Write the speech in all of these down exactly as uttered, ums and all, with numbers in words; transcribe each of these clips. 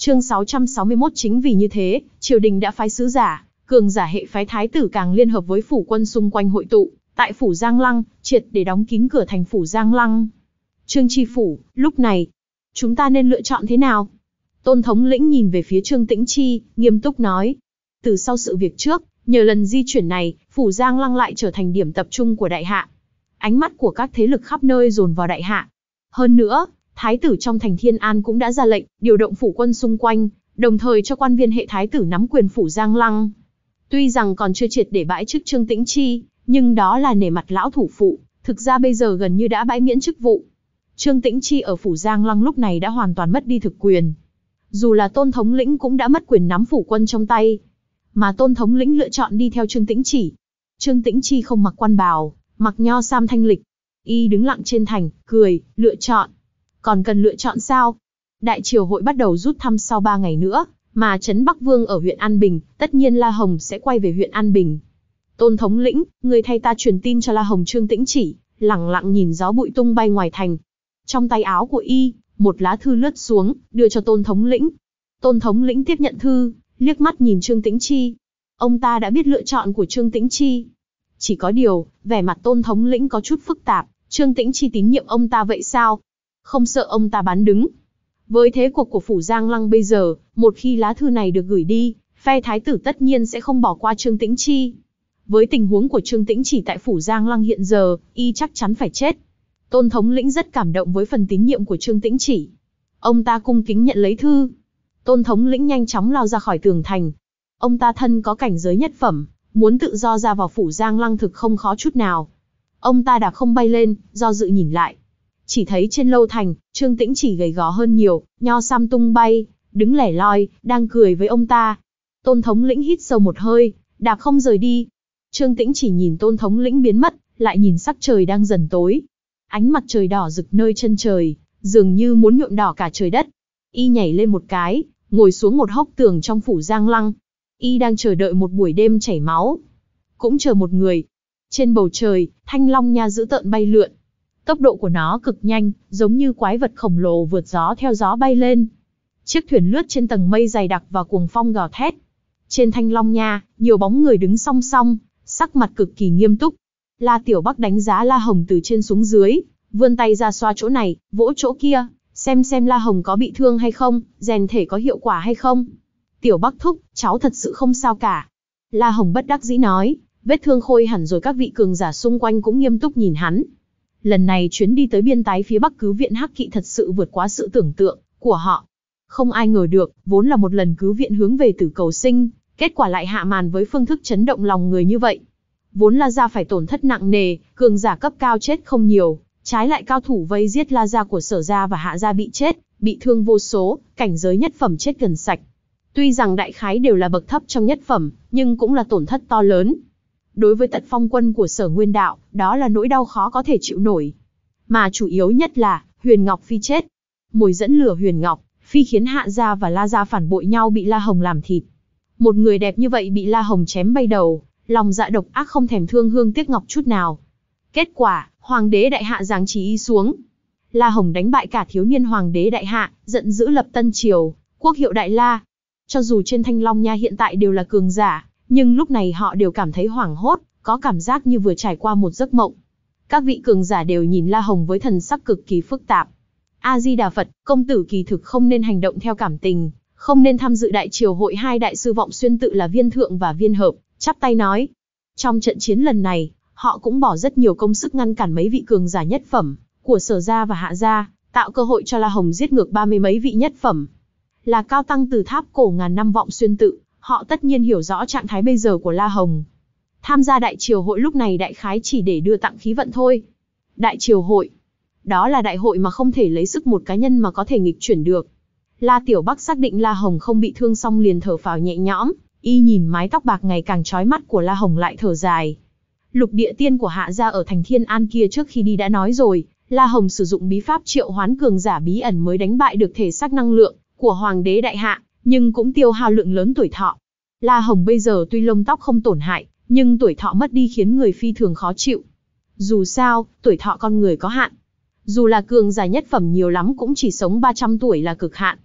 Chương sáu trăm sáu mươi mốt. Chính vì như thế, triều đình đã phái sứ giả, cường giả hệ phái thái tử càng liên hợp với phủ quân xung quanh hội tụ tại phủ Giang Lăng, triệt để đóng kín cửa thành phủ Giang Lăng. Trương Tri Phủ, lúc này, chúng ta nên lựa chọn thế nào? Tôn thống lĩnh nhìn về phía Trương Tĩnh Chi, nghiêm túc nói. Từ sau sự việc trước, nhờ lần di chuyển này, phủ Giang Lăng lại trở thành điểm tập trung của đại hạ. Ánh mắt của các thế lực khắp nơi dồn vào đại hạ. Hơn nữa, thái tử trong thành Thiên An cũng đã ra lệnh, điều động phủ quân xung quanh, đồng thời cho quan viên hệ thái tử nắm quyền phủ Giang Lăng. Tuy rằng còn chưa triệt để bãi chức Trương Tĩnh Chi, nhưng đó là nể mặt lão thủ phụ, thực ra bây giờ gần như đã bãi miễn chức vụ. Trương Tĩnh Chi ở phủ Giang Lăng lúc này đã hoàn toàn mất đi thực quyền. Dù là Tôn thống lĩnh cũng đã mất quyền nắm phủ quân trong tay, mà Tôn thống lĩnh lựa chọn đi theo Trương Tĩnh Chỉ. Trương Tĩnh Chi không mặc quan bào, mặc nho sam thanh lịch, y đứng lặng trên thành, cười, lựa chọn. Còn cần lựa chọn sao? Đại triều hội bắt đầu rút thăm sau ba ngày nữa, mà trấn Bắc Vương ở huyện An Bình, tất nhiên La Hồng sẽ quay về huyện An Bình. Tôn thống lĩnh, người thay ta truyền tin cho La Hồng. Trương Tĩnh Chỉ lẳng lặng nhìn gió bụi tung bay ngoài thành. Trong tay áo của y, một lá thư lướt xuống, đưa cho Tôn thống lĩnh. Tôn thống lĩnh tiếp nhận thư, liếc mắt nhìn Trương Tĩnh Chi. Ông ta đã biết lựa chọn của Trương Tĩnh Chi. Chỉ có điều, vẻ mặt Tôn thống lĩnh có chút phức tạp. Trương Tĩnh Chi tín nhiệm ông ta vậy sao? Không sợ ông ta bán đứng. Với thế cuộc của phủ Giang Lăng bây giờ, một khi lá thư này được gửi đi, phe thái tử tất nhiên sẽ không bỏ qua Trương Tĩnh Chi. Với tình huống của Trương Tĩnh Chỉ tại phủ Giang Lăng hiện giờ, y chắc chắn phải chết. Tôn thống lĩnh rất cảm động với phần tín nhiệm của Trương Tĩnh Chỉ. Ông ta cung kính nhận lấy thư. Tôn thống lĩnh nhanh chóng lao ra khỏi tường thành. Ông ta thân có cảnh giới nhất phẩm, muốn tự do ra vào phủ Giang Lăng thực không khó chút nào. Ông ta đạp không bay lên, do dự nhìn lại. Chỉ thấy trên lâu thành, Trương Tĩnh Chỉ gầy gò hơn nhiều, nho sam tung bay, đứng lẻ loi, đang cười với ông ta. Tôn thống lĩnh hít sâu một hơi, đạp không rời đi. Trương Tĩnh Chỉ nhìn Tôn thống lĩnh biến mất, lại nhìn sắc trời đang dần tối. Ánh mặt trời đỏ rực nơi chân trời, dường như muốn nhuộm đỏ cả trời đất. Y nhảy lên một cái, ngồi xuống một hốc tường trong phủ Giang Lăng. Y đang chờ đợi một buổi đêm chảy máu. Cũng chờ một người. Trên bầu trời, thanh long nha dữ tợn bay lượn. Tốc độ của nó cực nhanh, giống như quái vật khổng lồ vượt gió theo gió bay lên. Chiếc thuyền lướt trên tầng mây dày đặc và cuồng phong gào thét. Trên thanh long nha, nhiều bóng người đứng song song, sắc mặt cực kỳ nghiêm túc. La Tiểu Bắc đánh giá La Hồng từ trên xuống dưới, vươn tay ra xoa chỗ này, vỗ chỗ kia, xem xem La Hồng có bị thương hay không, rèn thể có hiệu quả hay không. Tiểu Bắc thúc, cháu thật sự không sao cả. La Hồng bất đắc dĩ nói, vết thương khôi hẳn rồi. Các vị cường giả xung quanh cũng nghiêm túc nhìn hắn. Lần này chuyến đi tới biên tái phía Bắc cứu viện Hắc Kỵ thật sự vượt quá sự tưởng tượng của họ. Không ai ngờ được, vốn là một lần cứu viện hướng về Tử Cầu Sinh, kết quả lại hạ màn với phương thức chấn động lòng người như vậy. Vốn La Gia phải tổn thất nặng nề, cường giả cấp cao chết không nhiều, trái lại cao thủ vây giết La Gia của Sở Gia và Hạ Gia bị chết, bị thương vô số, cảnh giới nhất phẩm chết gần sạch. Tuy rằng đại khái đều là bậc thấp trong nhất phẩm, nhưng cũng là tổn thất to lớn. Đối với Tật Phong quân của Sở Nguyên Đạo, đó là nỗi đau khó có thể chịu nổi. Mà chủ yếu nhất là, Huyền Ngọc Phi chết. Mồi dẫn lửa Huyền Ngọc Phi khiến Hạ Gia và La Gia phản bội nhau, bị La Hồng làm thịt. Một người đẹp như vậy bị La Hồng chém bay đầu, lòng dạ độc ác không thèm thương hương tiếc ngọc chút nào. Kết quả, Hoàng đế Đại Hạ giáng chỉ y xuống. La Hồng đánh bại cả thiếu niên Hoàng đế Đại Hạ, giận dữ lập Tân Triều, quốc hiệu Đại La. Cho dù trên Thanh Long Nha hiện tại đều là cường giả, nhưng lúc này họ đều cảm thấy hoảng hốt, có cảm giác như vừa trải qua một giấc mộng. Các vị cường giả đều nhìn La Hồng với thần sắc cực kỳ phức tạp. A-di-đà Phật, công tử kỳ thực không nên hành động theo cảm tình, không nên tham dự đại triều hội. Hai đại sư Vọng Xuyên tự là Viên Thượng và Viên Hợp, chắp tay nói. Trong trận chiến lần này, họ cũng bỏ rất nhiều công sức ngăn cản mấy vị cường giả nhất phẩm của Sở Gia và Hạ Gia, tạo cơ hội cho La Hồng giết ngược ba mươi mấy vị nhất phẩm. Là cao tăng từ tháp cổ ngàn năm Vọng Xuyên tự, họ tất nhiên hiểu rõ trạng thái bây giờ của La Hồng. Tham gia đại triều hội lúc này đại khái chỉ để đưa tặng khí vận thôi. Đại triều hội, đó là đại hội mà không thể lấy sức một cá nhân mà có thể nghịch chuyển được. La Tiểu Bắc xác định La Hồng không bị thương xong liền thở phào nhẹ nhõm, y nhìn mái tóc bạc ngày càng chói mắt của La Hồng lại thở dài. Lục địa tiên của Hạ Gia ở thành Thiên An kia trước khi đi đã nói rồi, La Hồng sử dụng bí pháp triệu hoán cường giả bí ẩn mới đánh bại được thể xác năng lượng của Hoàng đế Đại Hạ, nhưng cũng tiêu hao lượng lớn tuổi thọ. La Hồng bây giờ tuy lông tóc không tổn hại, nhưng tuổi thọ mất đi khiến người phi thường khó chịu. Dù sao, tuổi thọ con người có hạn. Dù là cường giả nhất phẩm nhiều lắm cũng chỉ sống ba trăm tuổi là cực hạn.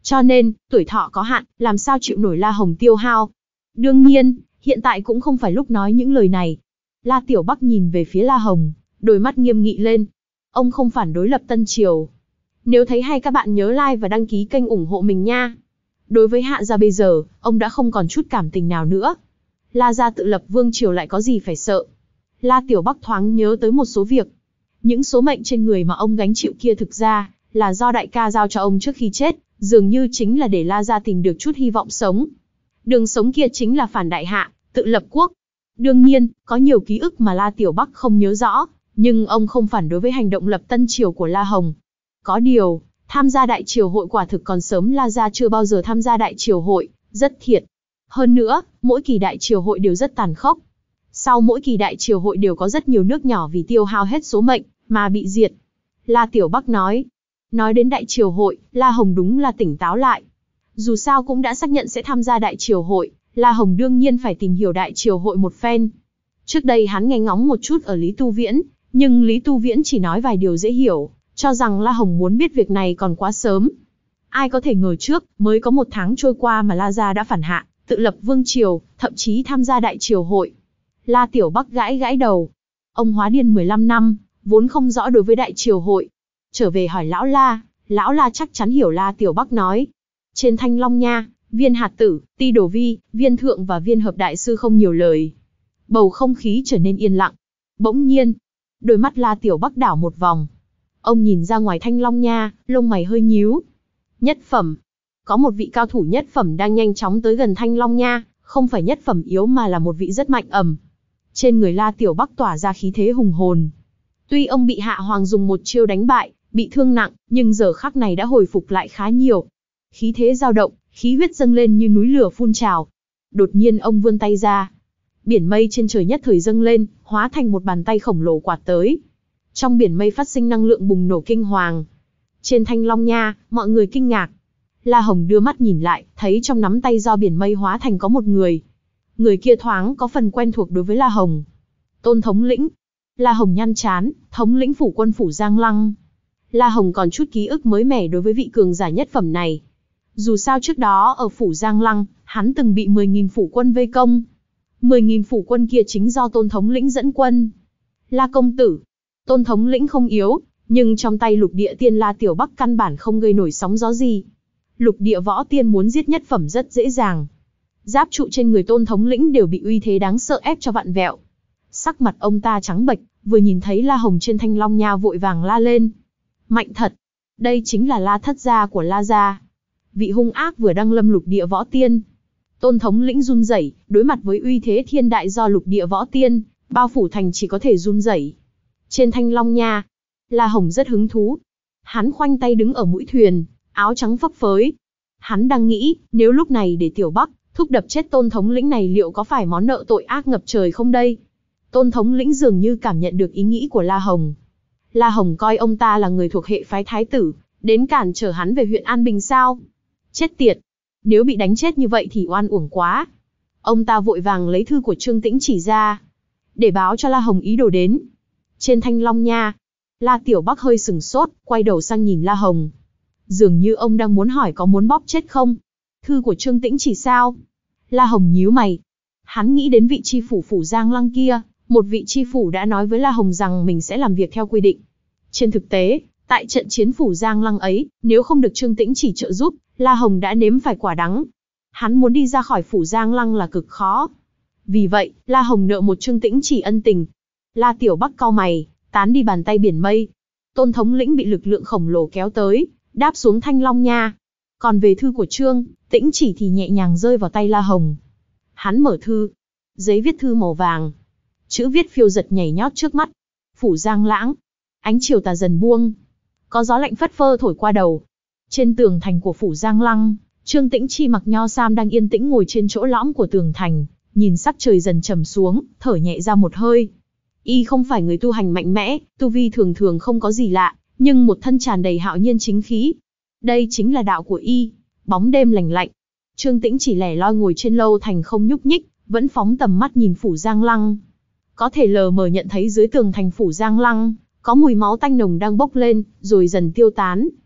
Cho nên, tuổi thọ có hạn, làm sao chịu nổi La Hồng tiêu hao. Đương nhiên, hiện tại cũng không phải lúc nói những lời này. La Tiểu Bắc nhìn về phía La Hồng, đôi mắt nghiêm nghị lên. Ông không phản đối lập Tân Triều. Nếu thấy hay các bạn nhớ like và đăng ký kênh ủng hộ mình nha. Đối với Hạ gia bây giờ, ông đã không còn chút cảm tình nào nữa. La gia tự lập vương triều lại có gì phải sợ. La Tiểu Bắc thoáng nhớ tới một số việc. Những số mệnh trên người mà ông gánh chịu kia thực ra là do đại ca giao cho ông trước khi chết, dường như chính là để La gia tìm được chút hy vọng sống. Đường sống kia chính là phản đại hạ, tự lập quốc. Đương nhiên, có nhiều ký ức mà La Tiểu Bắc không nhớ rõ, nhưng ông không phản đối với hành động lập Tân Triều của La Hồng. Có điều, tham gia đại triều hội quả thực còn sớm. La gia chưa bao giờ tham gia đại triều hội, rất thiệt. Hơn nữa, mỗi kỳ đại triều hội đều rất tàn khốc. Sau mỗi kỳ đại triều hội đều có rất nhiều nước nhỏ vì tiêu hao hết số mệnh mà bị diệt. La Tiểu Bắc nói. Nói đến đại triều hội, La Hồng đúng là tỉnh táo lại. Dù sao cũng đã xác nhận sẽ tham gia đại triều hội, La Hồng đương nhiên phải tìm hiểu đại triều hội một phen. Trước đây hắn nghe ngóng một chút ở Lý Tu Viễn, nhưng Lý Tu Viễn chỉ nói vài điều dễ hiểu, cho rằng La Hồng muốn biết việc này còn quá sớm. Ai có thể ngờ trước, mới có một tháng trôi qua mà La gia đã phản hạ, tự lập vương triều, thậm chí tham gia đại triều hội. La Tiểu Bắc gãi gãi đầu. Ông hóa điên mười lăm năm, vốn không rõ đối với đại triều hội. Trở về hỏi lão La, lão La chắc chắn hiểu. La Tiểu Bắc nói. Trên Thanh Long Nha, Viên Hạt Tử, Ti Đồ Vi, Viên Thượng và Viên Hợp đại sư không nhiều lời. Bầu không khí trở nên yên lặng. Bỗng nhiên, đôi mắt La Tiểu Bắc đảo một vòng. Ông nhìn ra ngoài Thanh Long Nha, lông mày hơi nhíu. Nhất phẩm. Có một vị cao thủ nhất phẩm đang nhanh chóng tới gần Thanh Long Nha, không phải nhất phẩm yếu mà là một vị rất mạnh ẩm. Trên người La Tiểu Bắc tỏa ra khí thế hùng hồn. Tuy ông bị Hạ Hoàng dùng một chiêu đánh bại, bị thương nặng, nhưng giờ khắc này đã hồi phục lại khá nhiều. Khí thế dao động, khí huyết dâng lên như núi lửa phun trào. Đột nhiên ông vươn tay ra. Biển mây trên trời nhất thời dâng lên, hóa thành một bàn tay khổng lồ quạt tới. Trong biển mây phát sinh năng lượng bùng nổ kinh hoàng. Trên Thanh Long Nha, mọi người kinh ngạc. La Hồng đưa mắt nhìn lại, thấy trong nắm tay do biển mây hóa thành có một người. Người kia thoáng có phần quen thuộc đối với La Hồng. Tôn thống lĩnh. La Hồng nhăn trán, thống lĩnh phủ quân phủ Giang Lăng. La Hồng còn chút ký ức mới mẻ đối với vị cường giả nhất phẩm này. Dù sao trước đó ở phủ Giang Lăng, hắn từng bị mười nghìn phủ quân vây công. mười nghìn phủ quân kia chính do Tôn thống lĩnh dẫn quân. La công tử. Tôn thống lĩnh không yếu, nhưng trong tay lục địa tiên La Tiểu Bắc căn bản không gây nổi sóng gió gì. Lục địa võ tiên muốn giết nhất phẩm rất dễ dàng. Giáp trụ trên người Tôn thống lĩnh đều bị uy thế đáng sợ ép cho vặn vẹo. Sắc mặt ông ta trắng bệch, vừa nhìn thấy La Hồng trên Thanh Long Nha vội vàng la lên. Mạnh thật! Đây chính là La thất gia của La gia. Vị hung ác vừa đăng lâm lục địa võ tiên. Tôn thống lĩnh run rẩy, đối mặt với uy thế thiên đại do lục địa võ tiên, bao phủ thành chỉ có thể run rẩy. Trên Thanh Long Nha, La Hồng rất hứng thú. Hắn khoanh tay đứng ở mũi thuyền, áo trắng phấp phới. Hắn đang nghĩ, nếu lúc này để Tiểu Bắc thúc đập chết Tôn thống lĩnh này liệu có phải món nợ tội ác ngập trời không đây? Tôn thống lĩnh dường như cảm nhận được ý nghĩ của La Hồng. La Hồng coi ông ta là người thuộc hệ phái thái tử, đến cản trở hắn về huyện An Bình sao? Chết tiệt! Nếu bị đánh chết như vậy thì oan uổng quá. Ông ta vội vàng lấy thư của Trương Tĩnh Chỉ ra, để báo cho La Hồng ý đồ đến. Trên Thanh Long Nha, La Tiểu Bắc hơi sừng sốt, quay đầu sang nhìn La Hồng. Dường như ông đang muốn hỏi có muốn bóp chết không? Thư của Trương Tĩnh Chỉ sao? La Hồng nhíu mày. Hắn nghĩ đến vị chi phủ phủ Giang Lăng kia, một vị chi phủ đã nói với La Hồng rằng mình sẽ làm việc theo quy định. Trên thực tế, tại trận chiến phủ Giang Lăng ấy, nếu không được Trương Tĩnh Chỉ trợ giúp, La Hồng đã nếm phải quả đắng. Hắn muốn đi ra khỏi phủ Giang Lăng là cực khó. Vì vậy, La Hồng nợ một Trương Tĩnh Chỉ ân tình. La Tiểu Bắc cau mày, tán đi bàn tay biển mây. Tôn thống lĩnh bị lực lượng khổng lồ kéo tới, đáp xuống Thanh Long Nha. Còn về thư của Trương Tĩnh Chỉ thì nhẹ nhàng rơi vào tay La Hồng. Hắn mở thư, giấy viết thư màu vàng. Chữ viết phiêu giật nhảy nhót trước mắt. Phủ Giang Lãng. Ánh chiều tà dần buông. Có gió lạnh phất phơ thổi qua đầu. Trên tường thành của phủ Giang Lăng, Trương Tĩnh Chi mặc nho sam đang yên tĩnh ngồi trên chỗ lõm của tường thành, nhìn sắc trời dần trầm xuống, thở nhẹ ra một hơi. Y không phải người tu hành mạnh mẽ, tu vi thường thường không có gì lạ, nhưng một thân tràn đầy hạo nhiên chính khí. Đây chính là đạo của Y. Bóng đêm lành lạnh. Trương Tĩnh Chỉ lẻ loi ngồi trên lâu thành không nhúc nhích, vẫn phóng tầm mắt nhìn phủ Giang Lăng. Có thể lờ mờ nhận thấy dưới tường thành phủ Giang Lăng, có mùi máu tanh nồng đang bốc lên, rồi dần tiêu tán.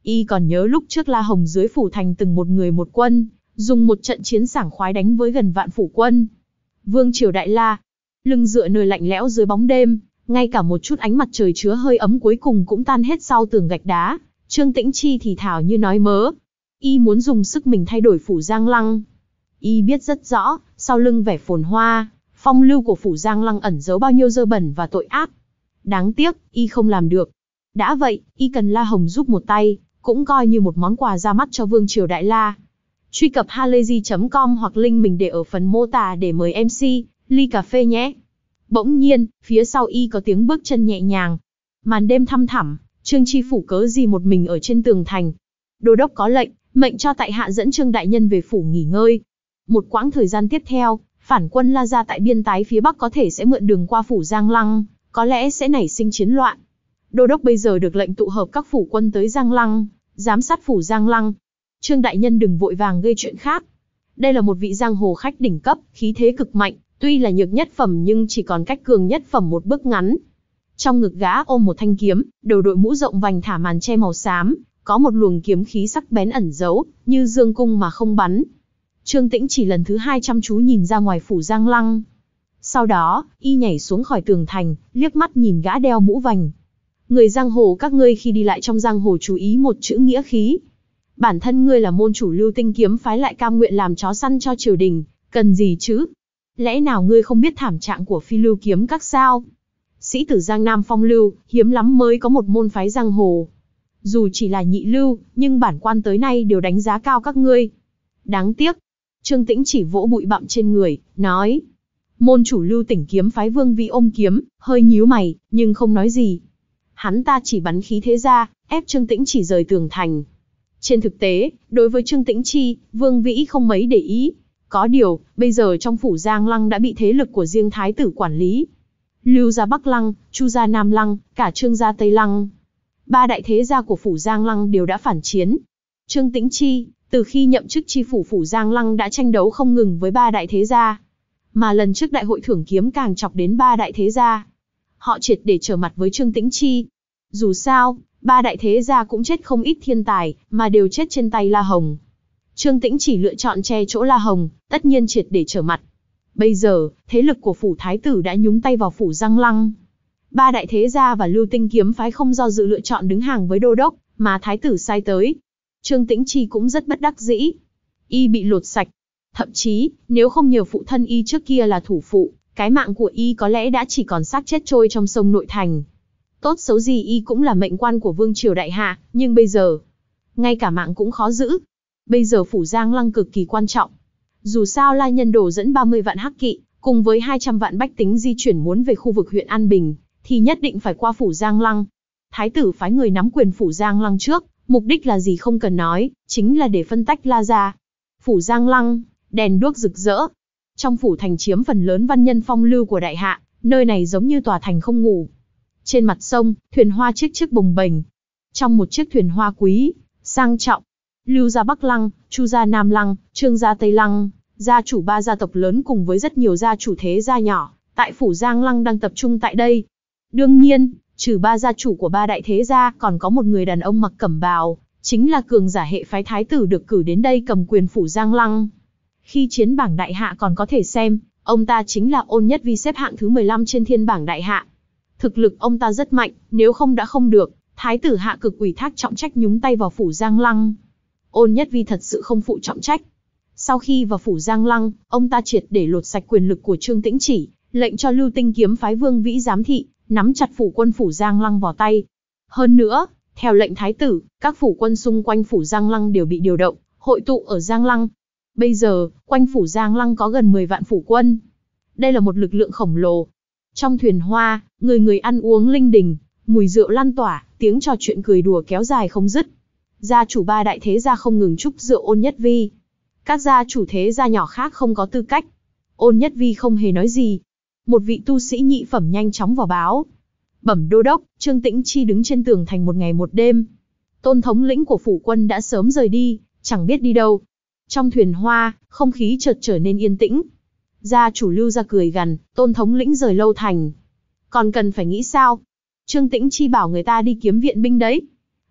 Y còn nhớ lúc trước La Hồng dưới phủ thành từng một người một quân, dùng một trận chiến sảng khoái đánh với gần vạn phủ quân. Vương triều Đại La, lưng dựa nơi lạnh lẽo dưới bóng đêm, ngay cả một chút ánh mặt trời chứa hơi ấm cuối cùng cũng tan hết sau tường gạch đá. Trương Tĩnh Chi thì thào như nói mớ. Y muốn dùng sức mình thay đổi phủ Giang Lăng. Y biết rất rõ, sau lưng vẻ phồn hoa, phong lưu của phủ Giang Lăng ẩn giấu bao nhiêu dơ bẩn và tội ác. Đáng tiếc, Y không làm được. Đã vậy, Y cần La Hồng giúp một tay, cũng coi như một món quà ra mắt cho Vương triều Đại La. Truy cập halayzi chấm com hoặc link mình để ở phần mô tả để mời em xê, ly cà phê nhé. Bỗng nhiên, phía sau Y có tiếng bước chân nhẹ nhàng. Màn đêm thăm thẳm, Trương Chi Phủ cớ gì một mình ở trên tường thành. Đô đốc có lệnh, mệnh cho tại hạ dẫn Trương đại nhân về phủ nghỉ ngơi. Một quãng thời gian tiếp theo, phản quân La Gia tại biên tái phía Bắc có thể sẽ mượn đường qua phủ Giang Lăng, có lẽ sẽ nảy sinh chiến loạn. Đô đốc bây giờ được lệnh tụ hợp các phủ quân tới Giang Lăng, giám sát phủ Giang Lăng. Trương đại nhân đừng vội vàng gây chuyện khác. Đây là một vị giang hồ khách đỉnh cấp, khí thế cực mạnh, tuy là nhược nhất phẩm nhưng chỉ còn cách cường nhất phẩm một bước ngắn. Trong ngực gã ôm một thanh kiếm, đầu đội mũ rộng vành thả màn che màu xám, có một luồng kiếm khí sắc bén ẩn giấu, như dương cung mà không bắn. Trương Tĩnh chỉ lần thứ hai chăm chú nhìn ra ngoài phủ Giang Lăng. Sau đó, Y nhảy xuống khỏi tường thành, liếc mắt nhìn gã đeo mũ vành. Người giang hồ các ngươi khi đi lại trong giang hồ chú ý một chữ nghĩa khí. Bản thân ngươi là môn chủ Lưu Tinh kiếm phái lại cam nguyện làm chó săn cho triều đình, cần gì chứ? Lẽ nào ngươi không biết thảm trạng của Phi Lưu kiếm các sao? Sĩ tử Giang Nam phong lưu, hiếm lắm mới có một môn phái giang hồ. Dù chỉ là nhị lưu, nhưng bản quan tới nay đều đánh giá cao các ngươi. Đáng tiếc. Trương Tĩnh chỉ vỗ bụi bặm trên người, nói. Môn chủ Lưu Tỉnh kiếm phái Vương Vĩ ôm kiếm, hơi nhíu mày, nhưng không nói gì. Hắn ta chỉ bắn khí thế ra, ép Trương Tĩnh chỉ rời tường thành. Trên thực tế, đối với Trương Tĩnh Chi, Vương Vĩ không mấy để ý. Có điều, bây giờ trong phủ Giang Lăng đã bị thế lực của riêng thái tử quản lý. Lưu gia Bắc Lăng, Chu gia Nam Lăng, cả Trương gia Tây Lăng. Ba đại thế gia của phủ Giang Lăng đều đã phản chiến. Trương Tĩnh Chi, từ khi nhậm chức chi phủ phủ Giang Lăng đã tranh đấu không ngừng với ba đại thế gia. Mà lần trước đại hội thưởng kiếm càng chọc đến ba đại thế gia. Họ triệt để trở mặt với Trương Tĩnh Chi. Dù sao, ba đại thế gia cũng chết không ít thiên tài, mà đều chết trên tay La Hồng. Trương Tĩnh chỉ lựa chọn che chỗ La Hồng, tất nhiên triệt để trở mặt. Bây giờ, thế lực của phủ thái tử đã nhúng tay vào phủ Giang Lăng. Ba đại thế gia và Lưu Tinh kiếm phái không do dự lựa chọn đứng hàng với đô đốc, mà thái tử sai tới. Trương Tĩnh Chi cũng rất bất đắc dĩ. Y bị lột sạch. Thậm chí, nếu không nhờ phụ thân Y trước kia là thủ phụ, cái mạng của Y có lẽ đã chỉ còn xác chết trôi trong sông nội thành. Tốt xấu gì Y cũng là mệnh quan của Vương triều Đại Hạ, nhưng bây giờ, ngay cả mạng cũng khó giữ. Bây giờ phủ Giang Lăng cực kỳ quan trọng. Dù sao La Nhân Đồ dẫn ba mươi vạn hắc kỵ, cùng với hai trăm vạn bách tính di chuyển muốn về khu vực huyện An Bình, thì nhất định phải qua phủ Giang Lăng. Thái tử phái người nắm quyền phủ Giang Lăng trước, mục đích là gì không cần nói, chính là để phân tách La gia. Phủ Giang Lăng, đèn đuốc rực rỡ. Trong phủ thành chiếm phần lớn văn nhân phong lưu của Đại Hạ, nơi này giống như tòa thành không ngủ. Trên mặt sông, thuyền hoa chiếc chiếc bồng bềnh. Trong một chiếc thuyền hoa quý, sang trọng, Lưu gia Bắc Lăng, Chu gia Nam Lăng, Trương gia Tây Lăng, gia chủ ba gia tộc lớn cùng với rất nhiều gia chủ thế gia nhỏ, tại phủ Giang Lăng đang tập trung tại đây. Đương nhiên, trừ ba gia chủ của ba đại thế gia, còn có một người đàn ông mặc cẩm bào, chính là cường giả hệ phái thái tử được cử đến đây cầm quyền phủ Giang Lăng. Khi chiến bảng Đại Hạ còn có thể xem, ông ta chính là Ôn Nhất Vi xếp hạng thứ mười lăm trên thiên bảng Đại Hạ. Thực lực ông ta rất mạnh, nếu không đã không được, thái tử hạ cực ủy thác trọng trách nhúng tay vào phủ Giang Lăng. Ôn Nhất Vi thật sự không phụ trọng trách. Sau khi vào phủ Giang Lăng, ông ta triệt để lột sạch quyền lực của Trương Tĩnh Chỉ, lệnh cho Lưu Tinh kiếm phái Vương Vĩ giám thị, nắm chặt phủ quân phủ Giang Lăng vào tay. Hơn nữa, theo lệnh thái tử, các phủ quân xung quanh phủ Giang Lăng đều bị điều động, hội tụ ở Giang Lăng. Bây giờ, quanh phủ Giang Lăng có gần mười vạn phủ quân. Đây là một lực lượng khổng lồ. Trong thuyền hoa, người người ăn uống linh đình, mùi rượu lan tỏa, tiếng trò chuyện cười đùa kéo dài không dứt. Gia chủ ba đại thế gia không ngừng chúc rượu Ôn Nhất Vi. Các gia chủ thế gia nhỏ khác không có tư cách. Ôn Nhất Vi không hề nói gì. Một vị tu sĩ nhị phẩm nhanh chóng vào báo. Bẩm đô đốc, Trương Tĩnh Chi đứng trên tường thành một ngày một đêm. Tôn thống lĩnh của phủ quân đã sớm rời đi, chẳng biết đi đâu. Trong thuyền hoa, không khí chợt trở nên yên tĩnh. Gia chủ Lưu gia cười gằn, Tôn thống lĩnh rời lâu thành. Còn cần phải nghĩ sao? Trương Tĩnh Chi bảo người ta đi kiếm viện binh đấy.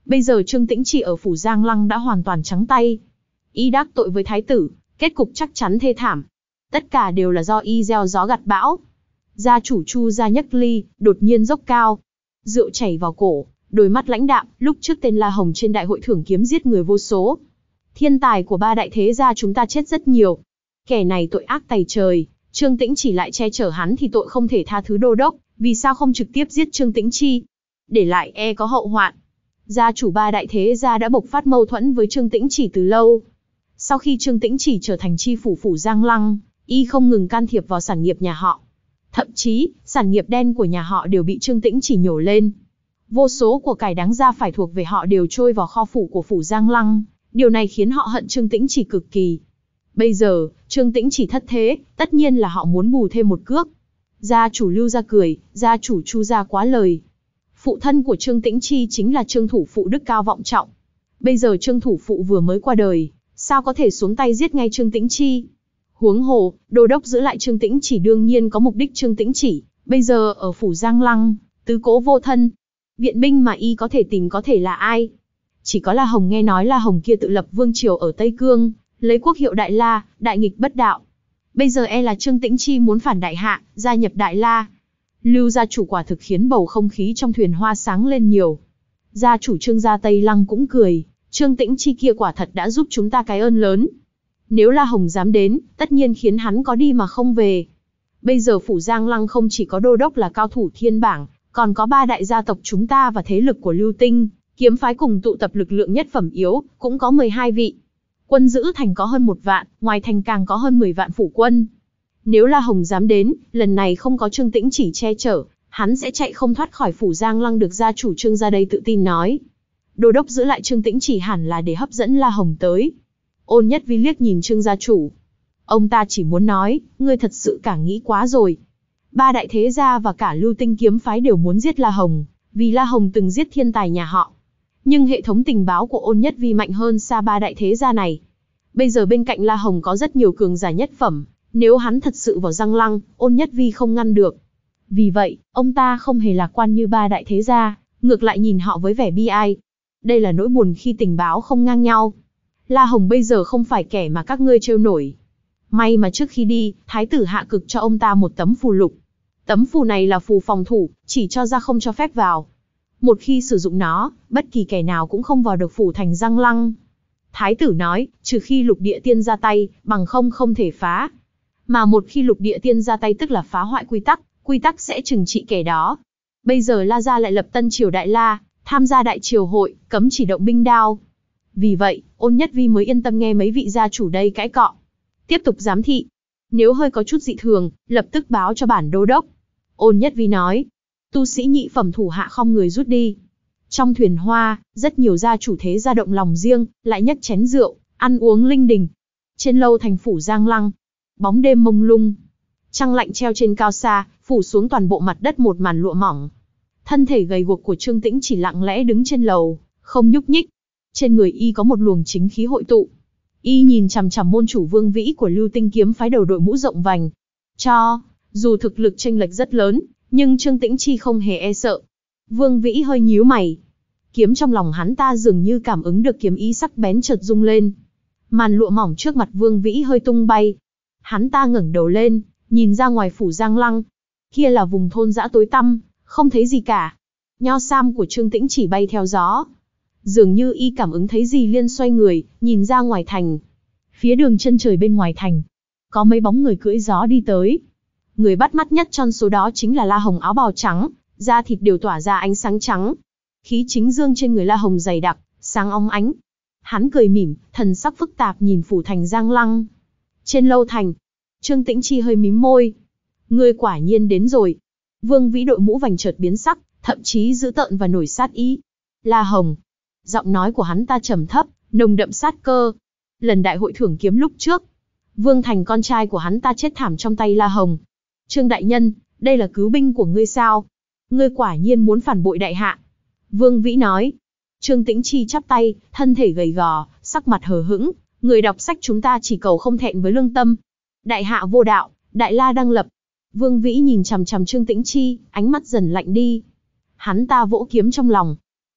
Bây giờ Trương Tĩnh Chi ở phủ Giang Lăng đã hoàn toàn trắng tay. Y đắc tội với thái tử, kết cục chắc chắn thê thảm. Tất cả đều là do y gieo gió gặt bão. Gia chủ Chu gia nhấc ly, đột nhiên dốc cao. Rượu chảy vào cổ, đôi mắt lãnh đạm, lúc trước tên La Hồng trên đại hội thưởng kiếm giết người vô số. Thiên tài của ba đại thế gia chúng ta chết rất nhiều. Kẻ này tội ác tày trời, Trương Tĩnh Chỉ lại che chở hắn thì tội không thể tha thứ đô đốc, vì sao không trực tiếp giết Trương Tĩnh Chi? Để lại e có hậu hoạn. Gia chủ ba đại thế gia đã bộc phát mâu thuẫn với Trương Tĩnh Chỉ từ lâu. Sau khi Trương Tĩnh Chỉ trở thành chi phủ phủ Giang Lăng, y không ngừng can thiệp vào sản nghiệp nhà họ. Thậm chí, sản nghiệp đen của nhà họ đều bị Trương Tĩnh Chỉ nhổ lên. Vô số của cải đáng ra phải thuộc về họ đều trôi vào kho phủ của phủ Giang Lăng. Điều này khiến họ hận Trương Tĩnh Chỉ cực kỳ. Bây giờ, Trương Tĩnh Chỉ thất thế, tất nhiên là họ muốn bù thêm một cước. Gia chủ Lưu gia cười, gia chủ Chu gia quá lời. Phụ thân của Trương Tĩnh Chi chính là Trương thủ phụ đức cao vọng trọng. Bây giờ Trương thủ phụ vừa mới qua đời, sao có thể xuống tay giết ngay Trương Tĩnh Chi? Huống hồ, đô đốc giữ lại Trương Tĩnh Chỉ đương nhiên có mục đích. Trương Tĩnh Chỉ bây giờ ở phủ Giang Lăng, tứ cố vô thân. Viện binh mà y có thể tìm có thể là ai? Chỉ có La Hồng. Nghe nói La Hồng kia tự lập vương triều ở Tây Cương, lấy quốc hiệu Đại La, đại nghịch bất đạo. Bây giờ e là Trương Tĩnh Chi muốn phản đại hạ, gia nhập Đại La. Lưu gia chủ quả thực khiến bầu không khí trong thuyền hoa sáng lên nhiều. Gia chủ Trương gia Tây Lăng cũng cười, Trương Tĩnh Chi kia quả thật đã giúp chúng ta cái ơn lớn. Nếu La Hồng dám đến, tất nhiên khiến hắn có đi mà không về. Bây giờ phủ Giang Lăng không chỉ có đô đốc là cao thủ thiên bảng, còn có ba đại gia tộc chúng ta và thế lực của Lưu Tinh, kiếm phái cùng tụ tập lực lượng nhất phẩm yếu, cũng có mười hai vị. Quân giữ thành có hơn một vạn, ngoài thành càng có hơn mười vạn phủ quân. Nếu La Hồng dám đến, lần này không có Trương Tĩnh Chỉ che chở, hắn sẽ chạy không thoát khỏi phủ Giang Lăng. Được gia chủ Trương gia đây tự tin nói. Đô đốc giữ lại Trương Tĩnh Chỉ hẳn là để hấp dẫn La Hồng tới. Ôn Nhất Vi liếc nhìn Trương gia chủ. Ông ta chỉ muốn nói, ngươi thật sự cả nghĩ quá rồi. Ba đại thế gia và cả Lưu Tinh kiếm phái đều muốn giết La Hồng, vì La Hồng từng giết thiên tài nhà họ. Nhưng hệ thống tình báo của Ôn Nhất Vi mạnh hơn xa ba đại thế gia này. Bây giờ bên cạnh La Hồng có rất nhiều cường giả nhất phẩm, nếu hắn thật sự vào Giang Lăng, Ôn Nhất Vi không ngăn được. Vì vậy, ông ta không hề lạc quan như ba đại thế gia, ngược lại nhìn họ với vẻ bi ai. Đây là nỗi buồn khi tình báo không ngang nhau. La Hồng bây giờ không phải kẻ mà các ngươi trêu nổi. May mà trước khi đi, thái tử hạ cực cho ông ta một tấm phù lục. Tấm phù này là phù phòng thủ, chỉ cho ra không cho phép vào. Một khi sử dụng nó, bất kỳ kẻ nào cũng không vào được phủ thành Giang Lăng. Thái tử nói, trừ khi lục địa tiên ra tay, bằng không không thể phá. Mà một khi lục địa tiên ra tay tức là phá hoại quy tắc, quy tắc sẽ trừng trị kẻ đó. Bây giờ La gia lại lập Tân Triều Đại La, tham gia đại triều hội, cấm chỉ động binh đao. Vì vậy, Ôn Nhất Vi mới yên tâm nghe mấy vị gia chủ đây cãi cọ. Tiếp tục giám thị. Nếu hơi có chút dị thường, lập tức báo cho bản đô đốc. Ôn Nhất Vi nói. Tu sĩ nhị phẩm thủ hạ không người rút đi. Trong thuyền hoa, rất nhiều gia chủ thế gia động lòng riêng, lại nhấc chén rượu, ăn uống linh đình. Trên lâu thành phủ Giang Lăng, bóng đêm mông lung. Trăng lạnh treo trên cao xa, phủ xuống toàn bộ mặt đất một màn lụa mỏng. Thân thể gầy guộc của Trương Tĩnh Chỉ lặng lẽ đứng trên lầu, không nhúc nhích. Trên người y có một luồng chính khí hội tụ. Y nhìn chằm chằm môn chủ Vương Vĩ của Lưu Tinh kiếm phái đầu đội mũ rộng vành. Cho dù thực lực chênh lệch rất lớn, nhưng Trương Tĩnh Chi không hề e sợ. Vương Vĩ hơi nhíu mày. Kiếm trong lòng hắn ta dường như cảm ứng được kiếm ý sắc bén chợt rung lên. Màn lụa mỏng trước mặt Vương Vĩ hơi tung bay. Hắn ta ngẩng đầu lên, nhìn ra ngoài phủ Giang Lăng. Kia là vùng thôn dã tối tăm, không thấy gì cả. Nho sam của Trương Tĩnh Chỉ bay theo gió. Dường như y cảm ứng thấy gì liên xoay người, nhìn ra ngoài thành. Phía đường chân trời bên ngoài thành, có mấy bóng người cưỡi gió đi tới. Người bắt mắt nhất trong số đó chính là La Hồng áo bào trắng, da thịt đều tỏa ra ánh sáng trắng. Khí chính dương trên người La Hồng dày đặc, sáng óng ánh. Hắn cười mỉm, thần sắc phức tạp nhìn phủ thành Giang Lăng. Trên lâu thành, Trương Tĩnh Chi hơi mím môi. Ngươi quả nhiên đến rồi. Vương Vĩ đội mũ vành chợt biến sắc, thậm chí dữ tợn và nổi sát ý. La Hồng. Giọng nói của hắn ta trầm thấp, nồng đậm sát cơ. Lần đại hội thưởng kiếm lúc trước, Vương Thành con trai của hắn ta chết thảm trong tay La Hồng. Trương đại nhân, đây là cứu binh của ngươi sao? Ngươi quả nhiên muốn phản bội đại hạ. Vương Vĩ nói. Trương Tĩnh Chi chắp tay, thân thể gầy gò, sắc mặt hờ hững. Người đọc sách chúng ta chỉ cầu không thẹn với lương tâm. Đại hạ vô đạo, Đại La đang lập. Vương Vĩ nhìn chằm chằm Trương Tĩnh Chi, ánh mắt dần lạnh đi. Hắn ta vỗ kiếm trong lòng.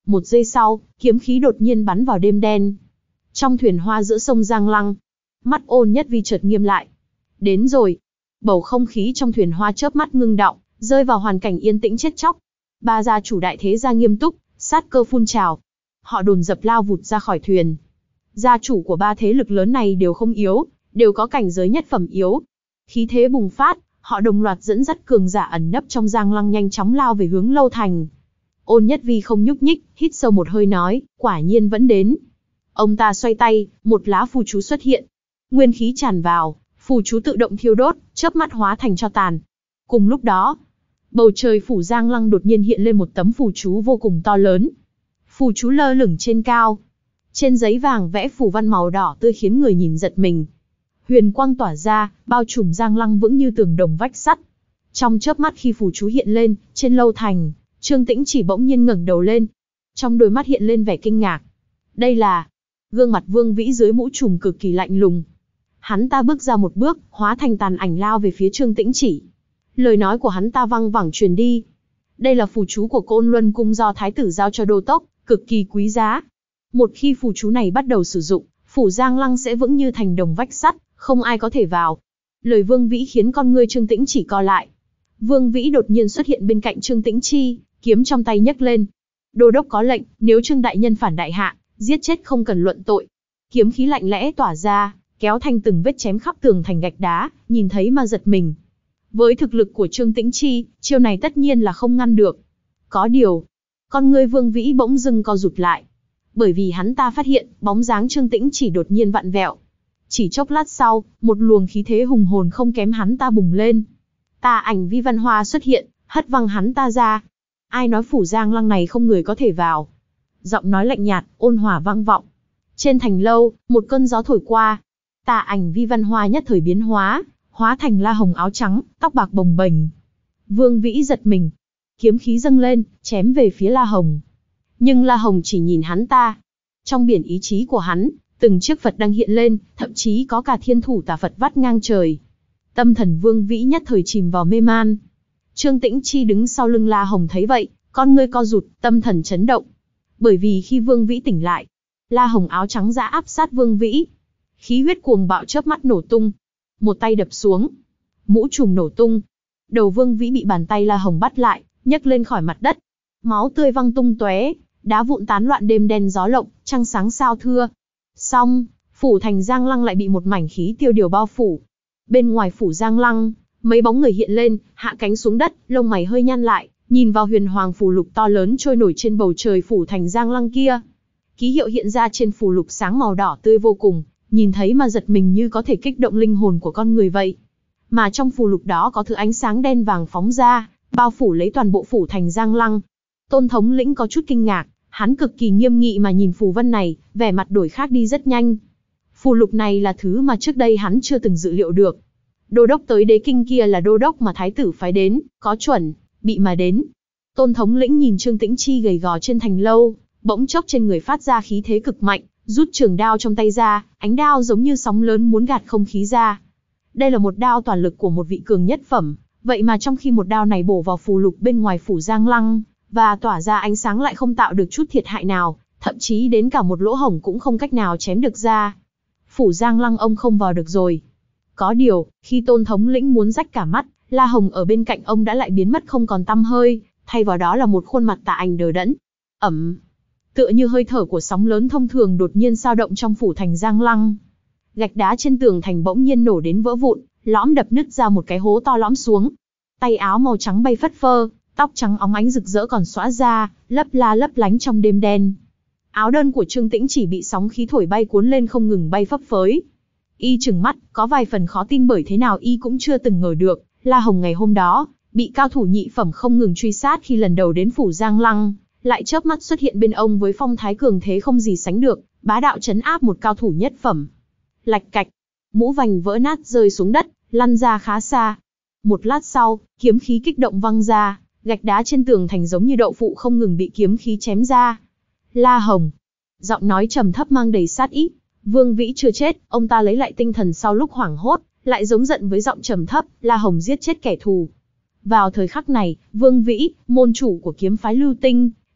Một giây sau, kiếm khí đột nhiên bắn vào đêm đen. Trong thuyền hoa giữa sông Giang Lăng, mắt Ôn Nhất Vi chợt nghiêm lại. Đến rồi. Bầu không khí trong thuyền hoa chớp mắt ngưng đọng, rơi vào hoàn cảnh yên tĩnh chết chóc. Ba gia chủ đại thế gia nghiêm túc, sát cơ phun trào. Họ dồn dập lao vụt ra khỏi thuyền. Gia chủ của ba thế lực lớn này đều không yếu, đều có cảnh giới nhất phẩm yếu. Khí thế bùng phát, họ đồng loạt dẫn dắt cường giả ẩn nấp trong Giang Lăng nhanh chóng lao về hướng Lâu Thành. Ôn Nhất Vi không nhúc nhích, hít sâu một hơi nói, quả nhiên vẫn đến. Ông ta xoay tay, một lá phù chú xuất hiện. Nguyên khí tràn vào, phù chú tự động thiêu đốt, chớp mắt hóa thành tro tàn. Cùng lúc đó, bầu trời phủ Giang Lăng đột nhiên hiện lên một tấm phù chú vô cùng to lớn. Phù chú lơ lửng trên cao. Trên giấy vàng vẽ phù văn màu đỏ tươi khiến người nhìn giật mình. Huyền quang tỏa ra, bao trùm Giang Lăng vững như tường đồng vách sắt. Trong chớp mắt khi phù chú hiện lên, trên Lâu Thành, Trương Tĩnh Chỉ bỗng nhiên ngẩng đầu lên. Trong đôi mắt hiện lên vẻ kinh ngạc. Đây là... Gương mặt Vương Vĩ dưới mũ trùm cực kỳ lạnh lùng. Hắn ta bước ra một bước, hóa thành tàn ảnh lao về phía Trương Tĩnh Chỉ. Lời nói của hắn ta văng vẳng truyền đi. Đây là phù chú của Côn Luân Cung do Thái tử giao cho Đô Tốc, cực kỳ quý giá. Một khi phù chú này bắt đầu sử dụng, phủ Giang Lăng sẽ vững như thành đồng vách sắt, không ai có thể vào. Lời Vương Vĩ khiến con ngươi Trương Tĩnh Chỉ co lại. Vương Vĩ đột nhiên xuất hiện bên cạnh Trương Tĩnh Chi, kiếm trong tay nhấc lên. Đô đốc có lệnh, nếu Trương đại nhân phản đại hạ, giết chết không cần luận tội. Kiếm khí lạnh lẽ tỏa ra, kéo thành từng vết chém khắp tường thành gạch đá, nhìn thấy mà giật mình. Với thực lực của Trương Tĩnh Chi, chiêu này tất nhiên là không ngăn được. Có điều, con ngươi Vương Vĩ bỗng dưng co rụt lại. Bởi vì hắn ta phát hiện, bóng dáng Trương Tĩnh Chỉ đột nhiên vặn vẹo. Chỉ chốc lát sau, một luồng khí thế hùng hồn không kém hắn ta bùng lên. Tà ảnh Vi Văn Hoa xuất hiện, hất văng hắn ta ra. Ai nói phủ Giang Lăng này không người có thể vào? Giọng nói lạnh nhạt, ôn hòa vang vọng. Trên thành lâu, một cơn gió thổi qua. Tà ảnh Vi Văn Hoa nhất thời biến hóa, hóa thành La Hồng áo trắng, tóc bạc bồng bềnh. Vương Vĩ giật mình. Kiếm khí dâng lên, chém về phía La Hồng. Nhưng La Hồng chỉ nhìn hắn ta. Trong biển ý chí của hắn, từng chiếc Phật đang hiện lên, thậm chí có cả thiên thủ tà Phật vắt ngang trời. Tâm thần Vương Vĩ nhất thời chìm vào mê man. Trương Tĩnh Chi đứng sau lưng La Hồng thấy vậy, con ngươi co rụt, tâm thần chấn động. Bởi vì khi Vương Vĩ tỉnh lại, La Hồng áo trắng đã áp sát Vương Vĩ. Khí huyết cuồng bạo chớp mắt nổ tung. Một tay đập xuống, mũ trùm nổ tung. Đầu Vương Vĩ bị bàn tay La Hồng bắt lại, nhấc lên khỏi mặt đất. Máu tươi văng tung tóe, đá vụn tán loạn, đêm đen gió lộng, trăng sáng sao thưa. Xong, phủ thành Giang Lăng lại bị một mảnh khí tiêu điều bao phủ. Bên ngoài phủ Giang Lăng, mấy bóng người hiện lên, hạ cánh xuống đất, lông mày hơi nhăn lại, nhìn vào huyền hoàng phù lục to lớn trôi nổi trên bầu trời phủ thành Giang Lăng kia. Ký hiệu hiện ra trên phù lục sáng màu đỏ tươi vô cùng, nhìn thấy mà giật mình như có thể kích động linh hồn của con người vậy. Mà trong phù lục đó có thứ ánh sáng đen vàng phóng ra, bao phủ lấy toàn bộ phủ thành Giang Lăng. Tôn thống lĩnh có chút kinh ngạc, hắn cực kỳ nghiêm nghị mà nhìn phù văn này, vẻ mặt đổi khác đi rất nhanh. Phù lục này là thứ mà trước đây hắn chưa từng dự liệu được. Đô đốc tới đế kinh kia là đô đốc mà thái tử phái đến, có chuẩn, bị mà đến. Tôn thống lĩnh nhìn Trương Tĩnh Chi gầy gò trên thành lâu, bỗng chốc trên người phát ra khí thế cực mạnh, rút trường đao trong tay ra, ánh đao giống như sóng lớn muốn gạt không khí ra. Đây là một đao toàn lực của một vị cường nhất phẩm, vậy mà trong khi một đao này bổ vào phù lục bên ngoài phủ Giang Lăng, và tỏa ra ánh sáng lại không tạo được chút thiệt hại nào, thậm chí đến cả một lỗ hổng cũng không cách nào chém được ra. Phủ Giang Lăng ông không vào được rồi. Có điều, khi Tôn thống lĩnh muốn rách cả mắt, La Hồng ở bên cạnh ông đã lại biến mất không còn tăm hơi, thay vào đó là một khuôn mặt tà ảnh đờ đẫn. Ẩm. Tựa như hơi thở của sóng lớn thông thường đột nhiên dao động trong phủ thành Giang Lăng. Gạch đá trên tường thành bỗng nhiên nổ đến vỡ vụn, lõm đập nứt ra một cái hố to lõm xuống. Tay áo màu trắng bay phất phơ, tóc trắng óng ánh rực rỡ còn xõa ra, lấp la lấp lánh trong đêm đen. Áo đơn của Trương Tĩnh Chỉ bị sóng khí thổi bay cuốn lên không ngừng bay phấp phới. Y trừng mắt, có vài phần khó tin bởi thế nào y cũng chưa từng ngờ được, La Hồng ngày hôm đó, bị cao thủ nhị phẩm không ngừng truy sát khi lần đầu đến phủ Giang Lăng, lại chớp mắt xuất hiện bên ông với phong thái cường thế không gì sánh được, bá đạo trấn áp một cao thủ nhất phẩm. Lạch cạch, mũ vành vỡ nát rơi xuống đất, lăn ra khá xa. Một lát sau, kiếm khí kích động văng ra, gạch đá trên tường thành giống như đậu phụ không ngừng bị kiếm khí chém ra. La Hồng, giọng nói trầm thấp mang đầy sát ý. Vương Vĩ chưa chết, ông ta lấy lại tinh thần sau lúc hoảng hốt, lại giống giận với giọng trầm thấp, La Hồng giết chết kẻ thù. Vào thời khắc này, Vương Vĩ, môn chủ của kiếm phái Lưu Tinh,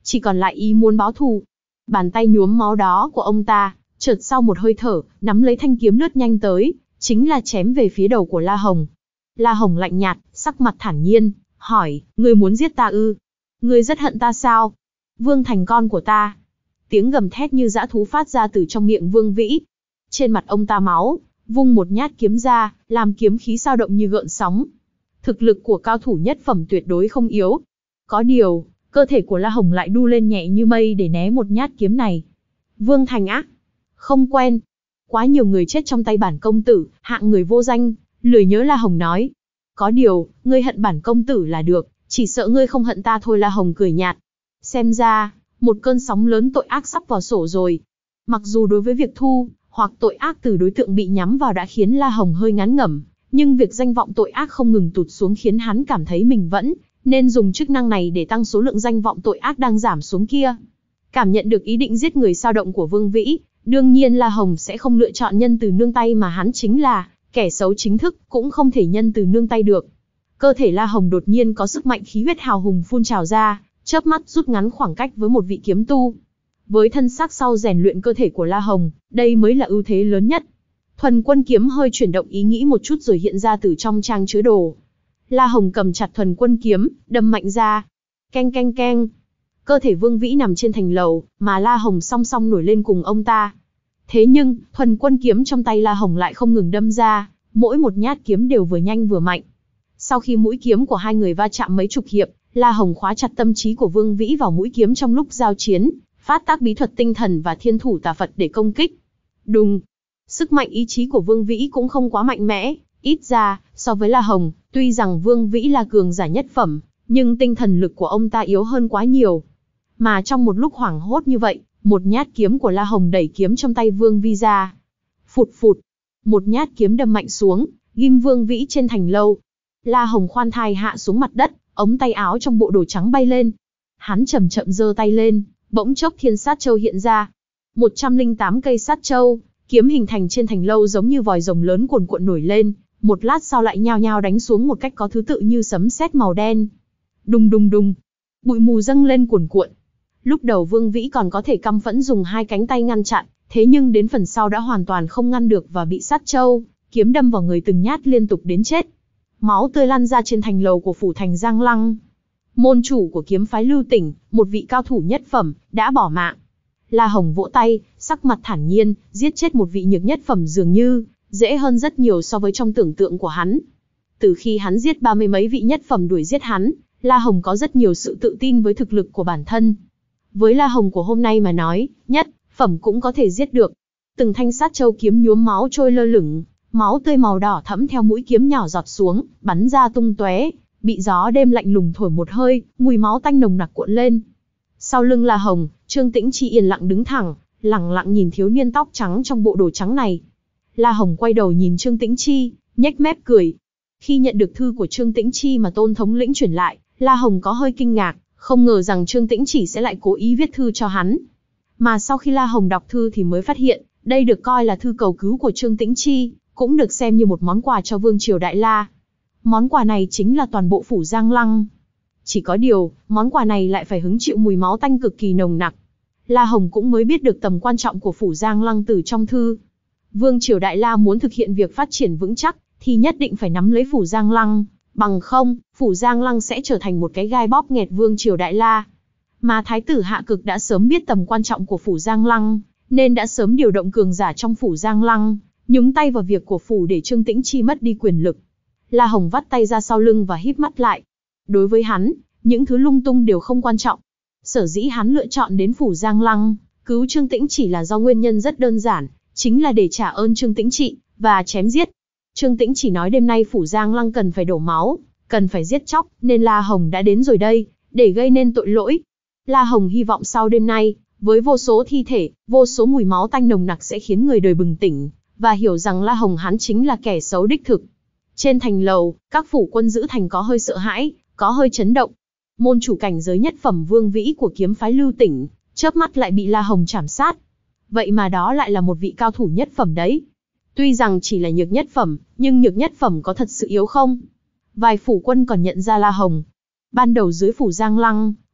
chỉ còn lại ý muốn báo thù. Bàn tay nhuốm máu đó của ông ta, chợt sau một hơi thở, nắm lấy thanh kiếm lướt nhanh tới, chính là chém về phía đầu của La Hồng. La Hồng lạnh nhạt, sắc mặt thản nhiên, hỏi, ngươi muốn giết ta ư? Ngươi rất hận ta sao? Vương Thành con của ta. Tiếng gầm thét như dã thú phát ra từ trong miệng Vương Vĩ. Trên mặt ông ta máu, vung một nhát kiếm ra, làm kiếm khí dao động như gợn sóng. Thực lực của cao thủ nhất phẩm tuyệt đối không yếu. Có điều, cơ thể của La Hồng lại đu lên nhẹ như mây để né một nhát kiếm này. Vương Thành á? Không quen. Quá nhiều người chết trong tay bản công tử, hạng người vô danh, lười nhớ La Hồng nói. Có điều, ngươi hận bản công tử là được, chỉ sợ ngươi không hận ta thôi. La Hồng cười nhạt. Xem ra, một cơn sóng lớn tội ác sắp vào sổ rồi. Mặc dù đối với việc thu, hoặc tội ác từ đối tượng bị nhắm vào đã khiến La Hồng hơi ngán ngẩm, nhưng việc danh vọng tội ác không ngừng tụt xuống khiến hắn cảm thấy mình vẫn nên dùng chức năng này để tăng số lượng danh vọng tội ác đang giảm xuống kia. Cảm nhận được ý định giết người dao động của Vương Vĩ, đương nhiên La Hồng sẽ không lựa chọn nhân từ nương tay mà hắn chính là kẻ xấu chính thức, cũng không thể nhân từ nương tay được. Cơ thể La Hồng đột nhiên có sức mạnh khí huyết hào hùng phun trào ra, chớp mắt rút ngắn khoảng cách với một vị kiếm tu. Với thân xác sau rèn luyện cơ thể của La Hồng, đây mới là ưu thế lớn nhất. Thuần Quân kiếm hơi chuyển động ý nghĩ một chút rồi hiện ra từ trong trang chứa đồ. La Hồng cầm chặt Thuần Quân kiếm, đâm mạnh ra. Keng keng keng. Cơ thể Vương Vĩ nằm trên thành lầu, mà La Hồng song song nổi lên cùng ông ta. Thế nhưng, Thuần Quân kiếm trong tay La Hồng lại không ngừng đâm ra, mỗi một nhát kiếm đều vừa nhanh vừa mạnh. Sau khi mũi kiếm của hai người va chạm mấy chục hiệp, La Hồng khóa chặt tâm trí của Vương Vĩ vào mũi kiếm trong lúc giao chiến, phát tác bí thuật tinh thần và thiên thủ tà Phật để công kích. Đùng! Sức mạnh ý chí của Vương Vĩ cũng không quá mạnh mẽ, ít ra, so với La Hồng, tuy rằng Vương Vĩ là cường giả nhất phẩm, nhưng tinh thần lực của ông ta yếu hơn quá nhiều. Mà trong một lúc hoảng hốt như vậy, một nhát kiếm của La Hồng đẩy kiếm trong tay Vương Vĩ ra. Phụt phụt! Một nhát kiếm đâm mạnh xuống, ghim Vương Vĩ trên thành lâu. La Hồng khoan thai hạ xuống mặt đất, ống tay áo trong bộ đồ trắng bay lên. Hắn chậm chậm giơ tay lên, bỗng chốc thiên sát châu hiện ra. một trăm lẻ tám cây sát châu, kiếm hình thành trên thành lâu giống như vòi rồng lớn cuồn cuộn nổi lên, một lát sau lại nhao nhao đánh xuống một cách có thứ tự như sấm sét màu đen. Đùng đùng đùng, bụi mù dâng lên cuồn cuộn. Lúc đầu Vương Vĩ còn có thể căm phẫn dùng hai cánh tay ngăn chặn, thế nhưng đến phần sau đã hoàn toàn không ngăn được và bị sát châu, kiếm đâm vào người từng nhát liên tục đến chết. Máu tươi lan ra trên thành lầu của phủ thành Giang Lăng. Môn chủ của kiếm phái Lưu Tỉnh, một vị cao thủ nhất phẩm, đã bỏ mạng. La Hồng vỗ tay, sắc mặt thản nhiên, giết chết một vị nhược nhất phẩm dường như dễ hơn rất nhiều so với trong tưởng tượng của hắn. Từ khi hắn giết ba mươi mấy vị nhất phẩm đuổi giết hắn, La Hồng có rất nhiều sự tự tin với thực lực của bản thân. Với La Hồng của hôm nay mà nói, nhất phẩm cũng có thể giết được. Từng thanh sát châu kiếm nhuốm máu trôi lơ lửng, máu tươi màu đỏ thẫm theo mũi kiếm nhỏ giọt xuống, bắn ra tung tóe, bị gió đêm lạnh lùng thổi một hơi, mùi máu tanh nồng nặc cuộn lên. Sau lưng La Hồng, Trương Tĩnh Chi yên lặng đứng thẳng, lẳng lặng nhìn thiếu niên tóc trắng trong bộ đồ trắng này. La Hồng quay đầu nhìn Trương Tĩnh Chi, nhếch mép cười. Khi nhận được thư của Trương Tĩnh Chi mà Tôn thống lĩnh chuyển lại, La Hồng có hơi kinh ngạc, không ngờ rằng Trương Tĩnh Chỉ sẽ lại cố ý viết thư cho hắn. Mà sau khi La Hồng đọc thư thì mới phát hiện, đây được coi là thư cầu cứu của Trương Tĩnh Chi, cũng được xem như một món quà cho Vương Triều Đại La. Món quà này chính là toàn bộ phủ Giang Lăng. Chỉ có điều, món quà này lại phải hứng chịu mùi máu tanh cực kỳ nồng nặc. La Hồng cũng mới biết được tầm quan trọng của phủ Giang Lăng từ trong thư. Vương Triều Đại La muốn thực hiện việc phát triển vững chắc, thì nhất định phải nắm lấy phủ Giang Lăng, bằng không, phủ Giang Lăng sẽ trở thành một cái gai bóp nghẹt Vương Triều Đại La. Mà Thái tử Hạ Cực đã sớm biết tầm quan trọng của phủ Giang Lăng, nên đã sớm điều động cường giả trong phủ Giang Lăng, nhúng tay vào việc của phủ để Trương Tĩnh Chi mất đi quyền lực. La Hồng vắt tay ra sau lưng và híp mắt lại. Đối với hắn, những thứ lung tung đều không quan trọng. Sở dĩ hắn lựa chọn đến phủ Giang Lăng, cứu Trương Tĩnh Chỉ là do nguyên nhân rất đơn giản, chính là để trả ơn Trương Tĩnh Trị, và chém giết. Trương Tĩnh Chỉ nói đêm nay phủ Giang Lăng cần phải đổ máu, cần phải giết chóc, nên La Hồng đã đến rồi đây, để gây nên tội lỗi. La Hồng hy vọng sau đêm nay, với vô số thi thể, vô số mùi máu tanh nồng nặc sẽ khiến người đời bừng tỉnh, và hiểu rằng La Hồng hắn chính là kẻ xấu đích thực. Trên thành lầu, các phủ quân giữ thành có hơi sợ hãi, có hơi chấn động. Môn chủ cảnh giới nhất phẩm Vương Vĩ của kiếm phái Lưu Tỉnh, chớp mắt lại bị La Hồng chảm sát. Vậy mà đó lại là một vị cao thủ nhất phẩm đấy. Tuy rằng chỉ là nhược nhất phẩm, nhưng nhược nhất phẩm có thật sự yếu không? Vài phủ quân còn nhận ra La Hồng. Ban đầu dưới phủ Giang Lăng,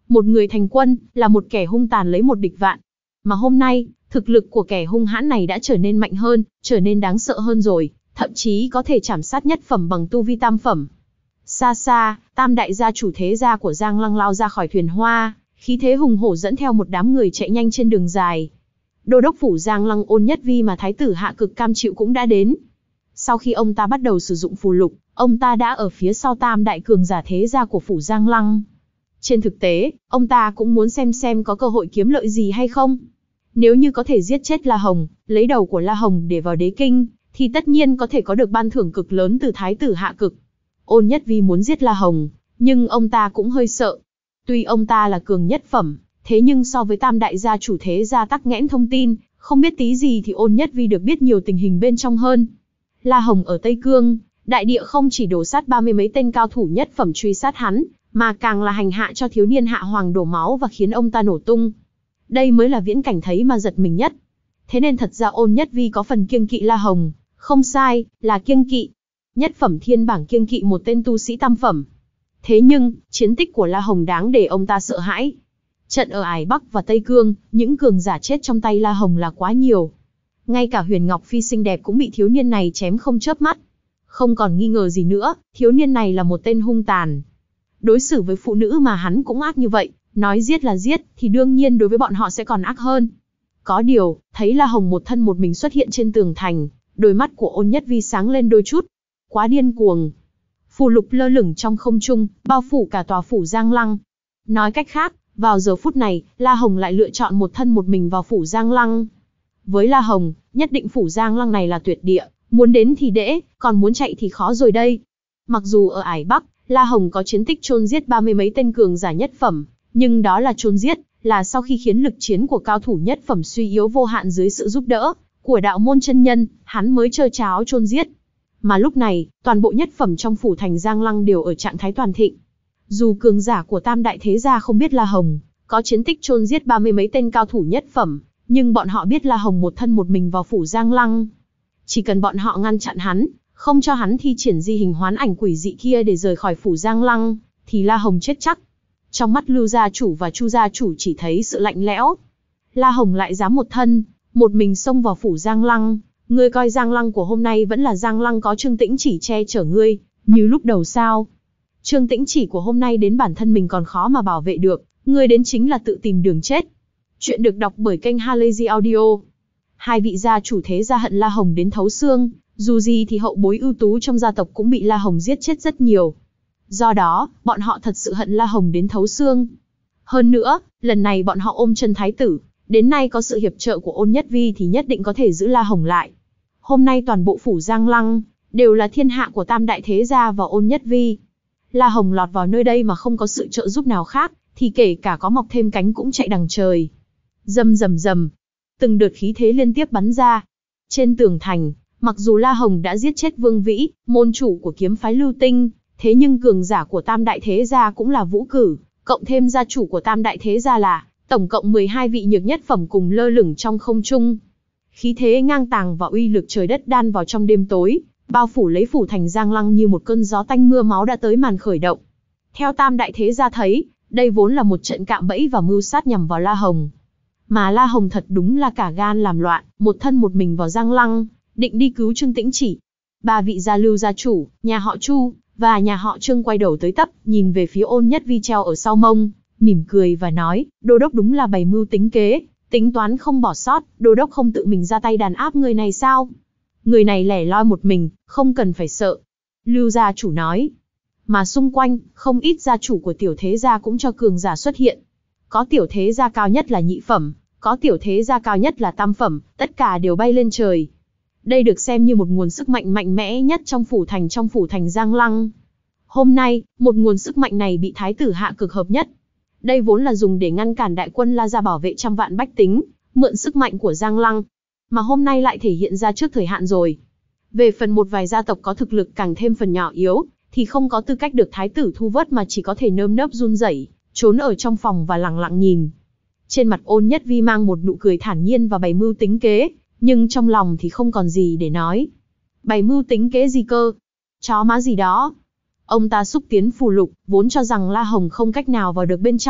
Một người thành quân, là một kẻ hung tàn lấy một địch vạn. Mà hôm nay, thực lực của kẻ hung hãn này đã trở nên mạnh hơn, trở nên đáng sợ hơn rồi, thậm chí có thể chảm sát nhất phẩm bằng tu vi tam phẩm. Xa xa, tam đại gia chủ thế gia của Giang Lăng lao ra khỏi thuyền hoa, khí thế hùng hổ dẫn theo một đám người chạy nhanh trên đường dài. Đô đốc phủ Giang Lăng Ôn Nhất Vi mà thái tử Hạ Cực cam chịu cũng đã đến. Sau khi ông ta bắt đầu sử dụng phù lục, ông ta đã ở phía sau tam đại cường giả thế gia của phủ Giang Lăng. Trên thực tế, ông ta cũng muốn xem xem có cơ hội kiếm lợi gì hay không. Nếu như có thể giết chết La Hồng, lấy đầu của La Hồng để vào đế kinh, thì tất nhiên có thể có được ban thưởng cực lớn từ thái tử Hạ Cực. Ôn Nhất Vi muốn giết La Hồng, nhưng ông ta cũng hơi sợ. Tuy ông ta là cường nhất phẩm, thế nhưng so với tam đại gia chủ thế gia tắc nghẽn thông tin, không biết tí gì thì Ôn Nhất Vi được biết nhiều tình hình bên trong hơn. La Hồng ở Tây Cương, đại địa không chỉ đổ sát ba mươi mấy tên cao thủ nhất phẩm truy sát hắn, mà càng là hành hạ cho thiếu niên Hạ Hoàng đổ máu và khiến ông ta nổ tung. Đây mới là viễn cảnh thấy mà giật mình nhất. Thế nên thật ra Ôn Nhất Vi có phần kiêng kỵ La Hồng, không sai, là kiêng kỵ. Nhất phẩm thiên bảng kiêng kỵ một tên tu sĩ tam phẩm. Thế nhưng, chiến tích của La Hồng đáng để ông ta sợ hãi. Trận ở Ải Bắc và Tây Cương, những cường giả chết trong tay La Hồng là quá nhiều. Ngay cả Huyền Ngọc Phi xinh đẹp cũng bị thiếu niên này chém không chớp mắt. Không còn nghi ngờ gì nữa, thiếu niên này là một tên hung tàn. Đối xử với phụ nữ mà hắn cũng ác như vậy, nói giết là giết, thì đương nhiên đối với bọn họ sẽ còn ác hơn. Có điều, thấy La Hồng một thân một mình xuất hiện trên tường thành, đôi mắt của Ôn Nhất Vi sáng lên đôi chút. Quá điên cuồng. Phù lục lơ lửng trong không trung, bao phủ cả tòa phủ Giang Lăng. Nói cách khác, vào giờ phút này, La Hồng lại lựa chọn một thân một mình vào phủ Giang Lăng. Với La Hồng, nhất định phủ Giang Lăng này là tuyệt địa, muốn đến thì dễ, còn muốn chạy thì khó rồi đây. Mặc dù ở Ải Bắc, La Hồng có chiến tích chôn giết ba mươi mấy tên cường giả nhất phẩm, nhưng đó là chôn giết, là sau khi khiến lực chiến của cao thủ nhất phẩm suy yếu vô hạn dưới sự giúp đỡ của đạo môn chân nhân, hắn mới trơ tráo chôn giết. Mà lúc này, toàn bộ nhất phẩm trong phủ thành Giang Lăng đều ở trạng thái toàn thịnh. Dù cường giả của tam đại thế gia không biết La Hồng có chiến tích chôn giết ba mươi mấy tên cao thủ nhất phẩm, nhưng bọn họ biết La Hồng một thân một mình vào phủ Giang Lăng. Chỉ cần bọn họ ngăn chặn hắn, không cho hắn thi triển di hình hoán ảnh quỷ dị kia để rời khỏi phủ Giang Lăng, thì La Hồng chết chắc. Trong mắt Lưu gia chủ và Chu gia chủ chỉ thấy sự lạnh lẽo. La Hồng lại dám một thân, một mình xông vào phủ Giang Lăng. Ngươi coi Giang Lăng của hôm nay vẫn là Giang Lăng có Trương Tĩnh Chỉ che chở ngươi, như lúc đầu sao? Trương Tĩnh Chỉ của hôm nay đến bản thân mình còn khó mà bảo vệ được, ngươi đến chính là tự tìm đường chết. Chuyện được đọc bởi kênh Halazy Audio. Hai vị gia chủ thế gia hận La Hồng đến thấu xương, dù gì thì hậu bối ưu tú trong gia tộc cũng bị La Hồng giết chết rất nhiều. Do đó, bọn họ thật sự hận La Hồng đến thấu xương. Hơn nữa, lần này bọn họ ôm chân thái tử, đến nay có sự hiệp trợ của Ôn Nhất Vi thì nhất định có thể giữ La Hồng lại. Hôm nay toàn bộ phủ Giang Lăng đều là thiên hạ của tam đại thế gia và Ôn Nhất Vi. La Hồng lọt vào nơi đây mà không có sự trợ giúp nào khác, thì kể cả có mọc thêm cánh cũng chạy đằng trời. Rầm rầm rầm, từng đợt khí thế liên tiếp bắn ra. Trên tường thành, mặc dù La Hồng đã giết chết Vương Vĩ, môn chủ của kiếm phái Lưu Tinh, thế nhưng cường giả của tam đại thế gia cũng là Vũ Cử, cộng thêm gia chủ của tam đại thế gia là tổng cộng mười hai vị nhược nhất phẩm cùng lơ lửng trong không trung. Khí thế ngang tàng và uy lực trời đất đan vào trong đêm tối, bao phủ lấy phủ thành Giang Lăng như một cơn gió tanh mưa máu đã tới màn khởi động. Theo tam đại thế gia thấy, đây vốn là một trận cạm bẫy và mưu sát nhằm vào La Hồng. Mà La Hồng thật đúng là cả gan làm loạn, một thân một mình vào Giang Lăng, định đi cứu Trương Tĩnh Chỉ. Ba vị gia Lưu gia chủ, nhà họ Chu và nhà họ Trương quay đầu tới tấp, nhìn về phía Ôn Nhất Vi treo ở sau mông, mỉm cười và nói, đô đốc đúng là bày mưu tính kế, tính toán không bỏ sót, đô đốc không tự mình ra tay đàn áp người này sao? Người này lẻ loi một mình, không cần phải sợ. Lưu gia chủ nói. Mà xung quanh, không ít gia chủ của tiểu thế gia cũng cho cường giả xuất hiện. Có tiểu thế gia cao nhất là nhị phẩm, có tiểu thế gia cao nhất là tam phẩm, tất cả đều bay lên trời. Đây được xem như một nguồn sức mạnh mạnh mẽ nhất trong phủ thành trong phủ thành Giang Lăng. Hôm nay, một nguồn sức mạnh này bị thái tử Hạ Cực hợp nhất. Đây vốn là dùng để ngăn cản đại quân La gia bảo vệ trăm vạn bách tính, mượn sức mạnh của Giang Lăng. Mà hôm nay lại thể hiện ra trước thời hạn rồi. Về phần một vài gia tộc có thực lực càng thêm phần nhỏ yếu, thì không có tư cách được thái tử thu vớt mà chỉ có thể nơm nớp run rẩy, trốn ở trong phòng và lặng lặng nhìn. Trên mặt Ôn Nhất Vi mang một nụ cười thản nhiên và bày mưu tính kế, nhưng trong lòng thì không còn gì để nói. Bày mưu tính kế gì cơ? Chó má gì đó? Ông ta xúc tiến phù lục, vốn cho rằng La Hồng không cách nào vào được bên trong,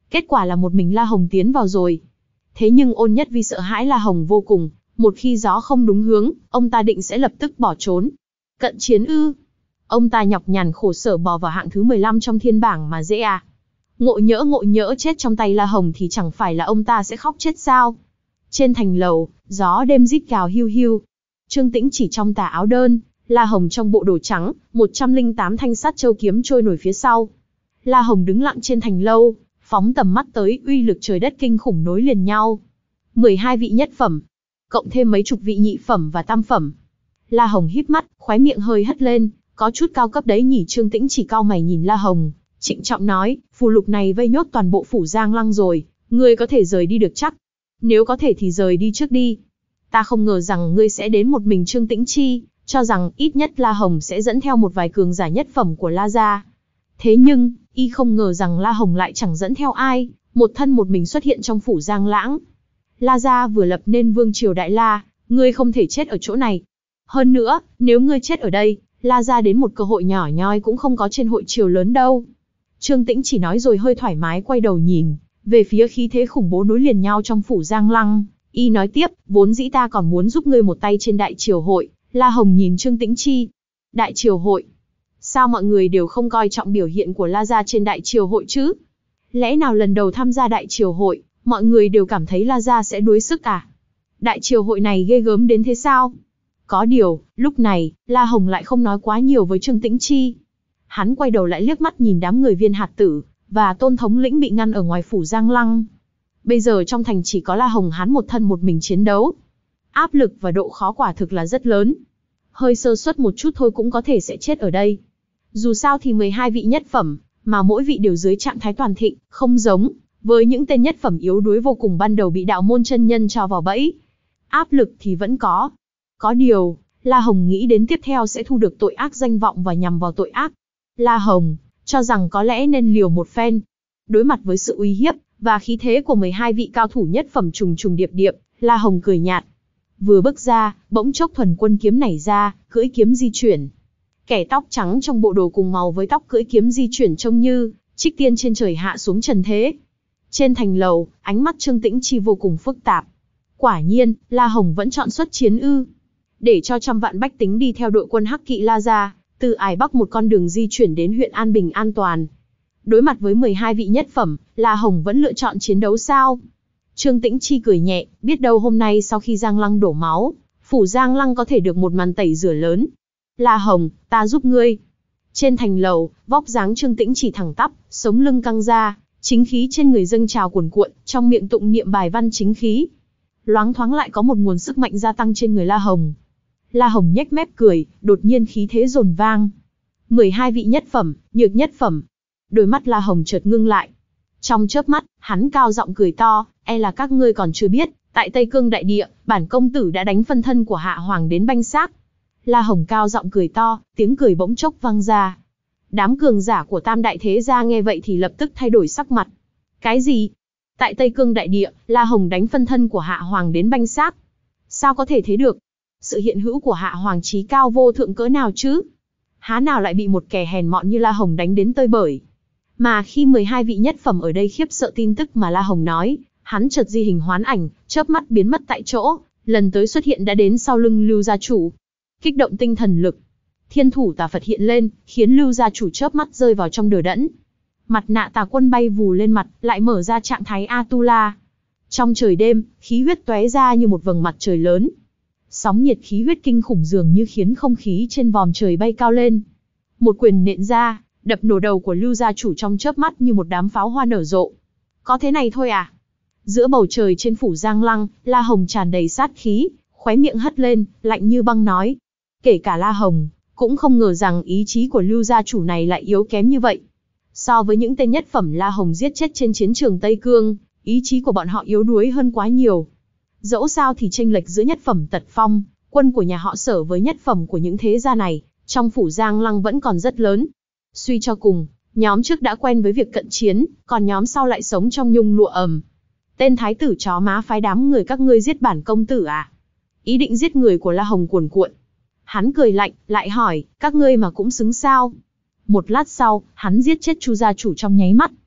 Kết quả là một mình La Hồng tiến vào rồi. Thế nhưng Ôn Nhất Vi sợ hãi La Hồng vô cùng, một khi gió không đúng hướng, ông ta định sẽ lập tức bỏ trốn. Cận chiến ư? Ông ta nhọc nhằn khổ sở bò vào hạng thứ mười lăm trong thiên bảng mà dễ à? Ngộ nhỡ ngộ nhỡ chết trong tay La Hồng thì chẳng phải là ông ta sẽ khóc chết sao? Trên thành lầu, gió đêm rít gào hiu hiu. Trương Tĩnh chỉ trong tà áo đơn, La Hồng trong bộ đồ trắng, một trăm lẻ tám thanh sắt châu kiếm trôi nổi phía sau. La Hồng đứng lặng trên thành lâu, phóng tầm mắt tới uy lực trời đất kinh khủng nối liền nhau. mười hai vị nhất phẩm, cộng thêm mấy chục vị nhị phẩm và tam phẩm. La Hồng híp mắt, khóe miệng hơi hất lên, có chút cao cấp đấy nhỉ. Trương Tĩnh chỉ cau mày nhìn La Hồng, trịnh trọng nói, phù lục này vây nhốt toàn bộ phủ Giang Lăng rồi, ngươi có thể rời đi được chắc? Nếu có thể thì rời đi trước đi. Ta không ngờ rằng ngươi sẽ đến một mình. Trương Tĩnh Chi cho rằng ít nhất La Hồng sẽ dẫn theo một vài cường giả nhất phẩm của La gia. Thế nhưng, y không ngờ rằng La Hồng lại chẳng dẫn theo ai, một thân một mình xuất hiện trong phủ Giang Lãng. La gia vừa lập nên vương triều Đại La, ngươi không thể chết ở chỗ này. Hơn nữa, nếu ngươi chết ở đây, La gia đến một cơ hội nhỏ nhoi cũng không có trên hội triều lớn đâu. Trương Tĩnh chỉ nói rồi hơi thoải mái quay đầu nhìn về phía khí thế khủng bố nối liền nhau trong phủ Giang Lăng. Y nói tiếp, vốn dĩ ta còn muốn giúp ngươi một tay trên đại triều hội. La Hồng nhìn Trương Tĩnh Chi. Đại triều hội? Sao mọi người đều không coi trọng biểu hiện của La gia trên đại triều hội chứ? Lẽ nào lần đầu tham gia đại triều hội, mọi người đều cảm thấy La gia sẽ đuối sức à? Đại triều hội này ghê gớm đến thế sao? Có điều, lúc này, La Hồng lại không nói quá nhiều với Trương Tĩnh Chi. Hắn quay đầu lại liếc mắt nhìn đám người Viên Hạt Tử và Tôn thống lĩnh bị ngăn ở ngoài phủ Giang Lăng. Bây giờ trong thành chỉ có La Hồng hắn một thân một mình chiến đấu. Áp lực và độ khó quả thực là rất lớn. Hơi sơ suất một chút thôi cũng có thể sẽ chết ở đây. Dù sao thì mười hai vị nhất phẩm, mà mỗi vị đều dưới trạng thái toàn thịnh, không giống với những tên nhất phẩm yếu đuối vô cùng ban đầu bị đạo môn chân nhân cho vào bẫy. Áp lực thì vẫn có. Có điều, La Hồng nghĩ đến tiếp theo sẽ thu được tội ác danh vọng và nhằm vào tội ác. La Hồng cho rằng có lẽ nên liều một phen. Đối mặt với sự uy hiếp và khí thế của mười hai vị cao thủ nhất phẩm trùng trùng điệp điệp, La Hồng cười nhạt. Vừa bước ra, bỗng chốc thuần quân kiếm nảy ra, cưỡi kiếm di chuyển. Kẻ tóc trắng trong bộ đồ cùng màu với tóc cưỡi kiếm di chuyển trông như trích tiên trên trời hạ xuống trần thế. Trên thành lầu, ánh mắt Trương Tĩnh Chi vô cùng phức tạp. Quả nhiên, La Hồng vẫn chọn xuất chiến ư? Để cho trăm vạn bách tính đi theo đội quân Hắc Kỵ La gia, từ Ải Bắc một con đường di chuyển đến huyện An Bình an toàn. Đối mặt với mười hai vị nhất phẩm, La Hồng vẫn lựa chọn chiến đấu sao? Trương Tĩnh Chi cười nhẹ, biết đâu hôm nay sau khi Giang Lăng đổ máu, phủ Giang Lăng có thể được một màn tẩy rửa lớn. La Hồng, ta giúp ngươi. Trên thành lầu, vóc dáng Trương Tĩnh Chỉ thẳng tắp, sống lưng căng ra, chính khí trên người dâng trào cuồn cuộn, trong miệng tụng niệm bài văn chính khí. Loáng thoáng lại có một nguồn sức mạnh gia tăng trên người La Hồng. La Hồng nhếch mép cười, đột nhiên khí thế dồn vang. mười hai vị nhất phẩm, nhược nhất phẩm. Đôi mắt La Hồng chợt ngưng lại. Trong chớp mắt, hắn cao giọng cười to, e là các ngươi còn chưa biết, tại Tây Cương đại địa, bản công tử đã đánh phân thân của Hạ Hoàng đến banh xác. La Hồng cao giọng cười to, tiếng cười bỗng chốc vang ra. Đám cường giả của Tam Đại Thế Gia nghe vậy thì lập tức thay đổi sắc mặt. Cái gì? Tại Tây Cương đại địa, La Hồng đánh phân thân của Hạ Hoàng đến banh xác? Sao có thể thế được? Sự hiện hữu của Hạ Hoàng chí cao vô thượng cỡ nào chứ? Há nào lại bị một kẻ hèn mọn như La Hồng đánh đến tơi bời? Mà khi mười hai vị nhất phẩm ở đây khiếp sợ tin tức mà La Hồng nói, hắn chợt di hình hoán ảnh, chớp mắt biến mất tại chỗ, lần tới xuất hiện đã đến sau lưng Lưu gia chủ. Kích động tinh thần lực, Thiên Thủ Tà Phật hiện lên, khiến Lưu gia chủ chớp mắt rơi vào trong đờ đẫn. Mặt nạ Tà Quân bay vù lên mặt, lại mở ra trạng thái Atula. Trong trời đêm, khí huyết tóe ra như một vầng mặt trời lớn. Sóng nhiệt khí huyết kinh khủng dường như khiến không khí trên vòm trời bay cao lên. Một quyền nện ra, đập nổ đầu của Lưu gia chủ trong chớp mắt như một đám pháo hoa nở rộ. Có thế này thôi à? Giữa bầu trời trên phủ Giang Lăng, La Hồng tràn đầy sát khí, khóe miệng hất lên, lạnh như băng nói. Kể cả La Hồng, cũng không ngờ rằng ý chí của Lưu gia chủ này lại yếu kém như vậy. So với những tên nhất phẩm La Hồng giết chết trên chiến trường Tây Cương, ý chí của bọn họ yếu đuối hơn quá nhiều. Dẫu sao thì chênh lệch giữa nhất phẩm Tật Phong, quân của nhà họ Sở với nhất phẩm của những thế gia này, trong phủ Giang Lăng vẫn còn rất lớn. Suy cho cùng, nhóm trước đã quen với việc cận chiến, còn nhóm sau lại sống trong nhung lụa ẩm. Tên thái tử chó má phái đám người các ngươi giết bản công tử à? Ý định giết người của La Hồng cuồn cuộn. Hắn cười lạnh, lại hỏi, các ngươi mà cũng xứng sao? Một lát sau, hắn giết chết Chu gia chủ trong nháy mắt.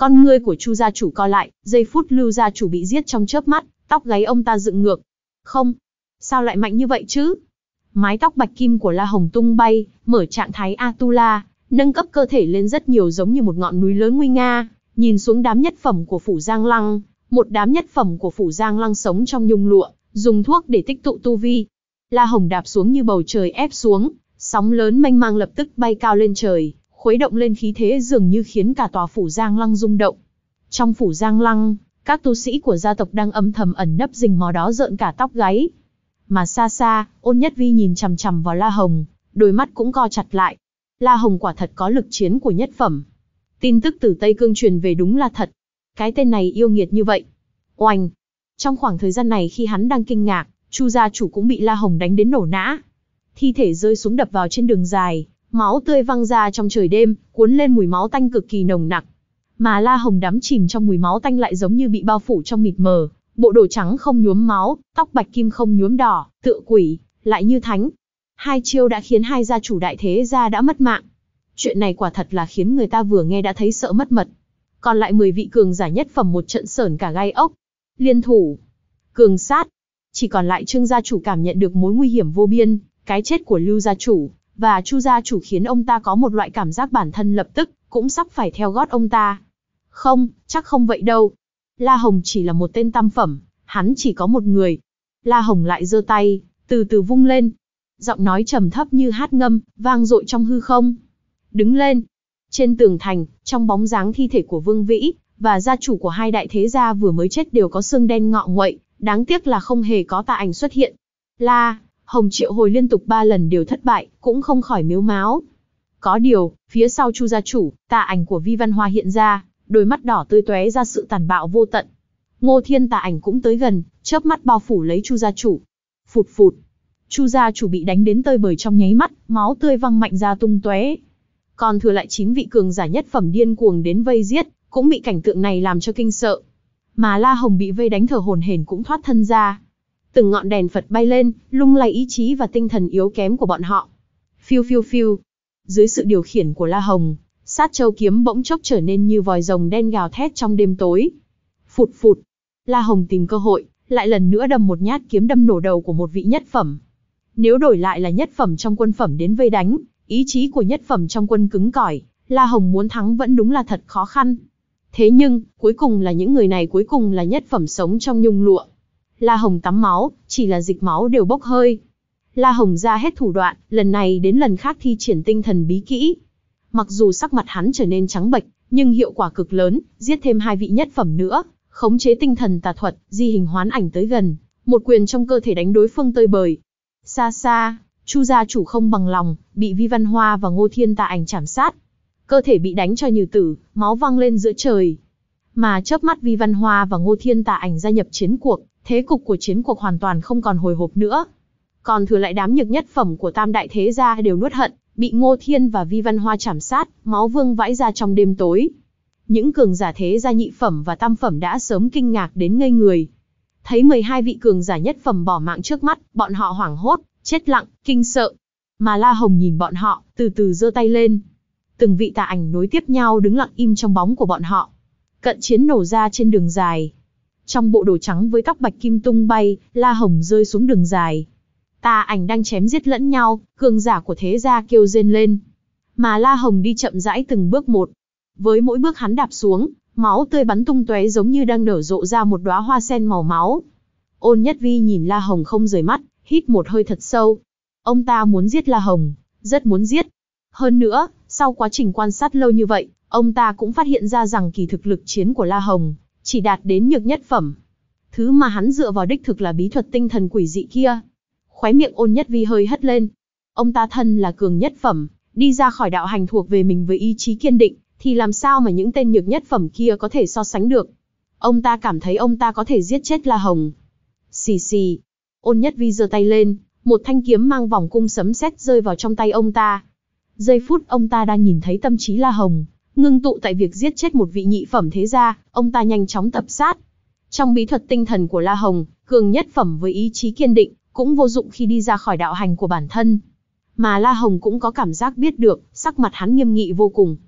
Con ngươi của Chu gia chủ co lại, giây phút Lưu gia chủ bị giết trong chớp mắt, tóc gáy ông ta dựng ngược. Không, sao lại mạnh như vậy chứ? Mái tóc bạch kim của La Hồng tung bay, mở trạng thái Atula, nâng cấp cơ thể lên rất nhiều giống như một ngọn núi lớn nguy nga, nhìn xuống đám nhất phẩm của phủ Giang Lăng, một đám nhất phẩm của phủ Giang Lăng sống trong nhung lụa, dùng thuốc để tích tụ tu vi. La Hồng đạp xuống như bầu trời ép xuống, sóng lớn mênh mang lập tức bay cao lên trời, khuấy động lên khí thế dường như khiến cả tòa phủ Giang Lăng rung động. Trong phủ Giang Lăng, các tu sĩ của gia tộc đang âm thầm ẩn nấp rình mò đó rợn cả tóc gáy. Mà xa xa, Ôn Nhất Vi nhìn chằm chằm vào La Hồng, đôi mắt cũng co chặt lại. La Hồng quả thật có lực chiến của nhất phẩm. Tin tức từ Tây Cương truyền về đúng là thật. Cái tên này yêu nghiệt như vậy. Oanh! Trong khoảng thời gian này khi hắn đang kinh ngạc, Chu gia chủ cũng bị La Hồng đánh đến nổ nã. Thi thể rơi xuống đập vào trên đường dài, máu tươi văng ra trong trời đêm, cuốn lên mùi máu tanh cực kỳ nồng nặc. Mà La Hồng đắm chìm trong mùi máu tanh lại giống như bị bao phủ trong mịt mờ, bộ đồ trắng không nhuốm máu, tóc bạch kim không nhuốm đỏ, tựa quỷ, lại như thánh. Hai chiêu đã khiến hai gia chủ đại thế gia đã mất mạng. Chuyện này quả thật là khiến người ta vừa nghe đã thấy sợ mất mật. Còn lại mười vị cường giả nhất phẩm một trận sởn cả gai ốc. Liên thủ, cường sát. Chỉ còn lại Trương gia chủ cảm nhận được mối nguy hiểm vô biên, cái chết của Lưu gia chủ và Chu gia chủ khiến ông ta có một loại cảm giác bản thân lập tức cũng sắp phải theo gót ông ta. Không, chắc không vậy đâu. La Hồng chỉ là một tên tam phẩm, hắn chỉ có một người. La Hồng lại giơ tay, từ từ vung lên. Giọng nói trầm thấp như hát ngâm, vang dội trong hư không. Đứng lên. Trên tường thành, trong bóng dáng thi thể của Vương Vĩ và gia chủ của hai đại thế gia vừa mới chết đều có xương đen ngọ nguậy, đáng tiếc là không hề có tà ảnh xuất hiện. La Hồng triệu hồi liên tục ba lần đều thất bại, cũng không khỏi mếu máo. Có điều, phía sau Chu gia chủ, tà ảnh của Vi Văn Hoa hiện ra, đôi mắt đỏ tươi tóe ra sự tàn bạo vô tận. Ngô Thiên tà ảnh cũng tới gần, chớp mắt bao phủ lấy Chu gia chủ. Phụt phụt. Chu gia chủ bị đánh đến tơi bời trong nháy mắt, máu tươi văng mạnh ra tung tóe. Còn thừa lại chín vị cường giả nhất phẩm điên cuồng đến vây giết, cũng bị cảnh tượng này làm cho kinh sợ. Mà La Hồng bị vây đánh thở hổn hển cũng thoát thân ra. Từng ngọn đèn Phật bay lên, lung lay ý chí và tinh thần yếu kém của bọn họ. Phiu phiu phiu. Dưới sự điều khiển của La Hồng, Sát Châu kiếm bỗng chốc trở nên như vòi rồng đen gào thét trong đêm tối. Phụt phụt. La Hồng tìm cơ hội, lại lần nữa đâm một nhát kiếm đâm nổ đầu của một vị nhất phẩm. Nếu đổi lại là nhất phẩm trong quân phẩm đến vây đánh, ý chí của nhất phẩm trong quân cứng cỏi, La Hồng muốn thắng vẫn đúng là thật khó khăn. Thế nhưng, cuối cùng là những người này cuối cùng là nhất phẩm sống trong nhung lụa. La Hồng tắm máu, chỉ là dịch máu đều bốc hơi. La Hồng ra hết thủ đoạn, lần này đến lần khác thi triển tinh thần bí kỹ. Mặc dù sắc mặt hắn trở nên trắng bệch, nhưng hiệu quả cực lớn, giết thêm hai vị nhất phẩm nữa, khống chế tinh thần tà thuật, di hình hoán ảnh tới gần, một quyền trong cơ thể đánh đối phương tơi bời. Xa xa, Chu gia chủ không bằng lòng, bị Vi Văn Hoa và Ngô Thiên tà ảnh chảm sát. Cơ thể bị đánh cho như tử, máu văng lên giữa trời. Mà chớp mắt Vi Văn Hoa và Ngô Thiên tà ảnh gia nhập chiến cuộc, thế cục của chiến cuộc hoàn toàn không còn hồi hộp nữa. Còn thừa lại đám nhược nhất phẩm của tam đại thế gia đều nuốt hận, bị Ngô Thiên và Vi Văn Hoa chảm sát, máu vương vãi ra trong đêm tối. Những cường giả thế gia nhị phẩm và tam phẩm đã sớm kinh ngạc đến ngây người. Thấy mười hai vị cường giả nhất phẩm bỏ mạng trước mắt, bọn họ hoảng hốt, chết lặng, kinh sợ. Mà La Hồng nhìn bọn họ, từ từ giơ tay lên. Từng vị tà ảnh nối tiếp nhau đứng lặng im trong bóng của bọn họ. Cận chiến nổ ra trên đường dài. Trong bộ đồ trắng với tóc bạch kim tung bay, La Hồng rơi xuống đường dài. Tà ảnh đang chém giết lẫn nhau, cường giả của thế gia kêu rên lên. Mà La Hồng đi chậm rãi từng bước một. Với mỗi bước hắn đạp xuống, máu tươi bắn tung tóe giống như đang nở rộ ra một đóa hoa sen màu máu. Ôn Nhất Vi nhìn La Hồng không rời mắt, hít một hơi thật sâu. Ông ta muốn giết La Hồng, rất muốn giết. Hơn nữa, sau quá trình quan sát lâu như vậy, ông ta cũng phát hiện ra rằng kỳ thực lực chiến của La Hồng chỉ đạt đến nhược nhất phẩm. Thứ mà hắn dựa vào đích thực là bí thuật tinh thần quỷ dị kia. Khóe miệng Ôn Nhất Vi hơi hất lên. Ông ta thân là cường nhất phẩm, đi ra khỏi đạo hành thuộc về mình với ý chí kiên định, thì làm sao mà những tên nhược nhất phẩm kia có thể so sánh được. Ông ta cảm thấy ông ta có thể giết chết La Hồng. Xì xì. Ôn Nhất Vi giơ tay lên, một thanh kiếm mang vòng cung sấm sét rơi vào trong tay ông ta. Giây phút ông ta đang nhìn thấy tâm trí La Hồng ngưng tụ tại việc giết chết một vị nhị phẩm thế gia, ông ta nhanh chóng tập sát. Trong bí thuật tinh thần của La Hồng, cường nhất phẩm với ý chí kiên định, cũng vô dụng khi đi ra khỏi đạo hành của bản thân. Mà La Hồng cũng có cảm giác biết được, sắc mặt hắn nghiêm nghị vô cùng.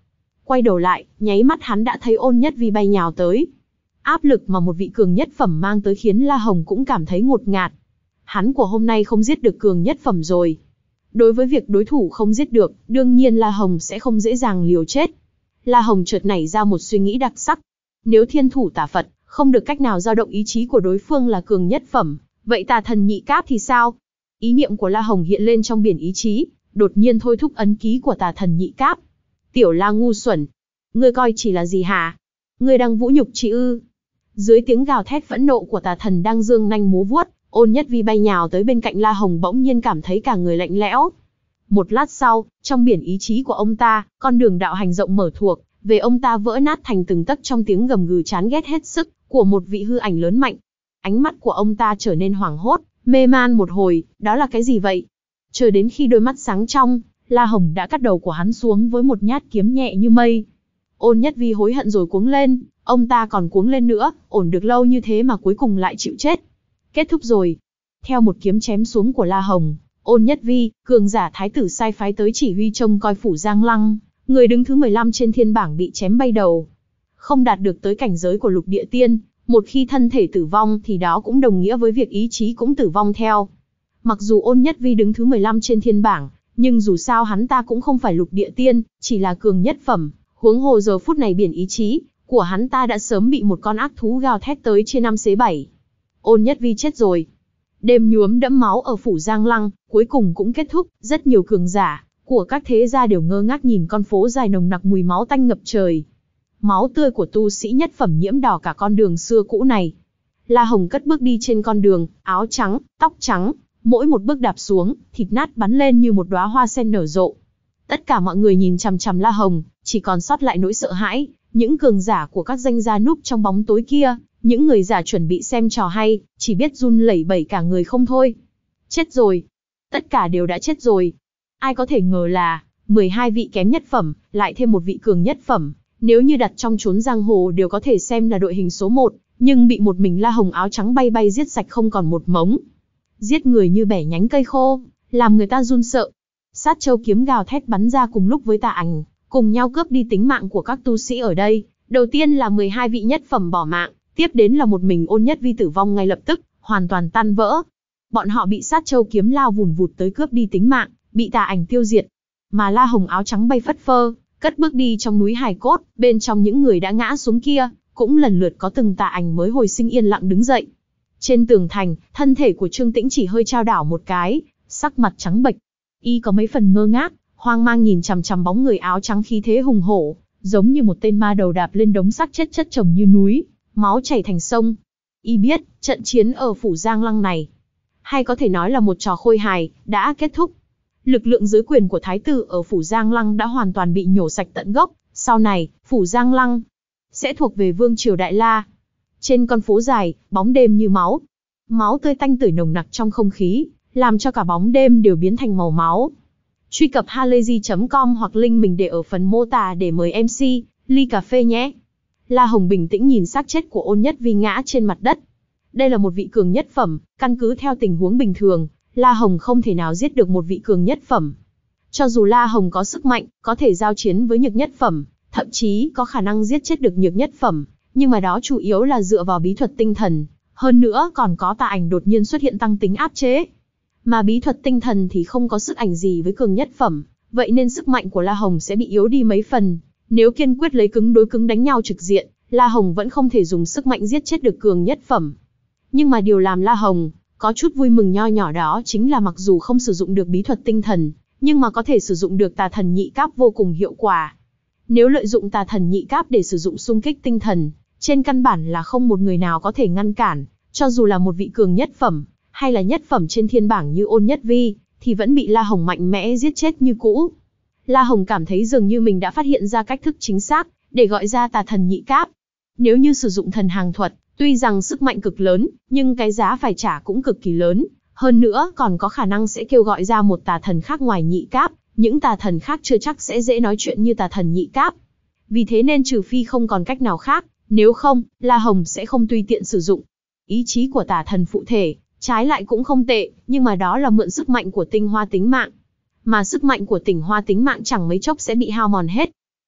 Quay đầu lại, nháy mắt hắn đã thấy Ôn Nhất Vi bay nhào tới. Áp lực mà một vị cường nhất phẩm mang tới khiến La Hồng cũng cảm thấy ngột ngạt. Hắn của hôm nay không giết được cường nhất phẩm rồi. Đối với việc đối thủ không giết được, đương nhiên La Hồng sẽ không dễ dàng liều chết. La Hồng chợt nảy ra một suy nghĩ đặc sắc. Nếu thiên thủ tà Phật không được cách nào dao động ý chí của đối phương là cường nhất phẩm, vậy tà thần nhị cáp thì sao? Ý niệm của La Hồng hiện lên trong biển ý chí, đột nhiên thôi thúc ấn ký của tà thần nhị cáp. Tiểu La ngu xuẩn, ngươi coi chỉ là gì hả? Ngươi đang vũ nhục chị ư? Dưới tiếng gào thét phẫn nộ của tà thần đang dương nanh múa vuốt, Ôn Nhất Vi bay nhào tới bên cạnh La Hồng, bỗng nhiên cảm thấy cả người lạnh lẽo. Một lát sau, trong biển ý chí của ông ta, con đường đạo hành rộng mở thuộc về ông ta vỡ nát thành từng tấc trong tiếng gầm gừ chán ghét hết sức của một vị hư ảnh lớn mạnh. Ánh mắt của ông ta trở nên hoảng hốt, mê man một hồi, đó là cái gì vậy? Chờ đến khi đôi mắt sáng trong, La Hồng đã cắt đầu của hắn xuống với một nhát kiếm nhẹ như mây. Ôn Nhất Vi hối hận rồi cuống lên, ông ta còn cuống lên nữa, ổn được lâu như thế mà cuối cùng lại chịu chết. Kết thúc rồi. Theo một kiếm chém xuống của La Hồng, Ôn Nhất Vi, cường giả thái tử sai phái tới chỉ huy trông coi phủ Giang Lăng, người đứng thứ mười lăm trên thiên bảng bị chém bay đầu. Không đạt được tới cảnh giới của lục địa tiên, một khi thân thể tử vong thì đó cũng đồng nghĩa với việc ý chí cũng tử vong theo. Mặc dù Ôn Nhất Vi đứng thứ mười lăm trên thiên bảng, nhưng dù sao hắn ta cũng không phải lục địa tiên, chỉ là cường nhất phẩm, huống hồ giờ phút này biển ý chí của hắn ta đã sớm bị một con ác thú gào thét tới trên năm xế bảy. Ôn Nhất Vi chết rồi. Đêm nhuốm đẫm máu ở phủ Giang Lăng, cuối cùng cũng kết thúc, rất nhiều cường giả của các thế gia đều ngơ ngác nhìn con phố dài nồng nặc mùi máu tanh ngập trời. Máu tươi của tu sĩ nhất phẩm nhiễm đỏ cả con đường xưa cũ này. La Hồng cất bước đi trên con đường, áo trắng, tóc trắng, mỗi một bước đạp xuống, thịt nát bắn lên như một đóa hoa sen nở rộ. Tất cả mọi người nhìn chằm chằm La Hồng, chỉ còn sót lại nỗi sợ hãi, những cường giả của các danh gia núp trong bóng tối kia, những người giả chuẩn bị xem trò hay, chỉ biết run lẩy bẩy cả người không thôi. Chết rồi. Tất cả đều đã chết rồi. Ai có thể ngờ là, mười hai vị kém nhất phẩm, lại thêm một vị cường nhất phẩm, nếu như đặt trong chốn giang hồ đều có thể xem là đội hình số một, nhưng bị một mình La Hồng áo trắng bay bay giết sạch không còn một mống. Giết người như bẻ nhánh cây khô, làm người ta run sợ. Sát châu kiếm gào thét bắn ra cùng lúc với tà ảnh, cùng nhau cướp đi tính mạng của các tu sĩ ở đây. Đầu tiên là mười hai vị nhất phẩm bỏ mạng, tiếp đến là một mình Ôn Nhất Vi tử vong ngay lập tức, hoàn toàn tan vỡ. Bọn họ bị sát châu kiếm lao vùn vụt tới cướp đi tính mạng, bị tà ảnh tiêu diệt. Mà La Hồng áo trắng bay phất phơ, cất bước đi trong núi hài cốt, bên trong những người đã ngã xuống kia, cũng lần lượt có từng tà ảnh mới hồi sinh yên lặng đứng dậy. Trên tường thành, thân thể của Trương Tĩnh chỉ hơi chao đảo một cái, sắc mặt trắng bệch. Y có mấy phần ngơ ngác, hoang mang nhìn chằm chằm bóng người áo trắng khí thế hùng hổ, giống như một tên ma đầu đạp lên đống xác chết chất chồng như núi, máu chảy thành sông. Y biết, trận chiến ở phủ Giang Lăng này, hay có thể nói là một trò khôi hài, đã kết thúc. Lực lượng dưới quyền của thái tử ở phủ Giang Lăng đã hoàn toàn bị nhổ sạch tận gốc, sau này, phủ Giang Lăng sẽ thuộc về vương triều Đại La. Trên con phố dài, bóng đêm như máu. Máu tươi tanh tưởi nồng nặc trong không khí, làm cho cả bóng đêm đều biến thành màu máu. Truy cập halayzi chấm com hoặc link mình để ở phần mô tả để mời em xê, ly cà phê nhé. La Hồng bình tĩnh nhìn xác chết của Ôn Nhất Vi ngã trên mặt đất. Đây là một vị cường nhất phẩm, căn cứ theo tình huống bình thường, La Hồng không thể nào giết được một vị cường nhất phẩm. Cho dù La Hồng có sức mạnh, có thể giao chiến với nhược nhất phẩm, thậm chí có khả năng giết chết được nhược nhất phẩm, nhưng mà đó chủ yếu là dựa vào bí thuật tinh thần, hơn nữa còn có tà ảnh đột nhiên xuất hiện tăng tính áp chế. Mà bí thuật tinh thần thì không có sức ảnh gì với cường nhất phẩm, vậy nên sức mạnh của La Hồng sẽ bị yếu đi mấy phần. Nếu kiên quyết lấy cứng đối cứng đánh nhau trực diện, La Hồng vẫn không thể dùng sức mạnh giết chết được cường nhất phẩm. Nhưng mà điều làm La Hồng có chút vui mừng nho nhỏ đó chính là mặc dù không sử dụng được bí thuật tinh thần, nhưng mà có thể sử dụng được tà thần nhị cáp vô cùng hiệu quả. Nếu lợi dụng tà thần nhị cáp để sử dụng xung kích tinh thần, trên căn bản là không một người nào có thể ngăn cản, cho dù là một vị cường nhất phẩm, hay là nhất phẩm trên thiên bảng như Ôn Nhất Vi, thì vẫn bị La Hồng mạnh mẽ giết chết như cũ. La Hồng cảm thấy dường như mình đã phát hiện ra cách thức chính xác để gọi ra tà thần nhị cáp. Nếu như sử dụng thần hàng thuật, tuy rằng sức mạnh cực lớn, nhưng cái giá phải trả cũng cực kỳ lớn, hơn nữa còn có khả năng sẽ kêu gọi ra một tà thần khác ngoài nhị cáp, những tà thần khác chưa chắc sẽ dễ nói chuyện như tà thần nhị cáp. Vì thế nên trừ phi không còn cách nào khác, nếu không, La Hồng sẽ không tùy tiện sử dụng. Ý chí của tà thần phụ thể, trái lại cũng không tệ, nhưng mà đó là mượn sức mạnh của tinh hoa tính mạng. Mà sức mạnh của tinh hoa tính mạng chẳng mấy chốc sẽ bị hao mòn hết.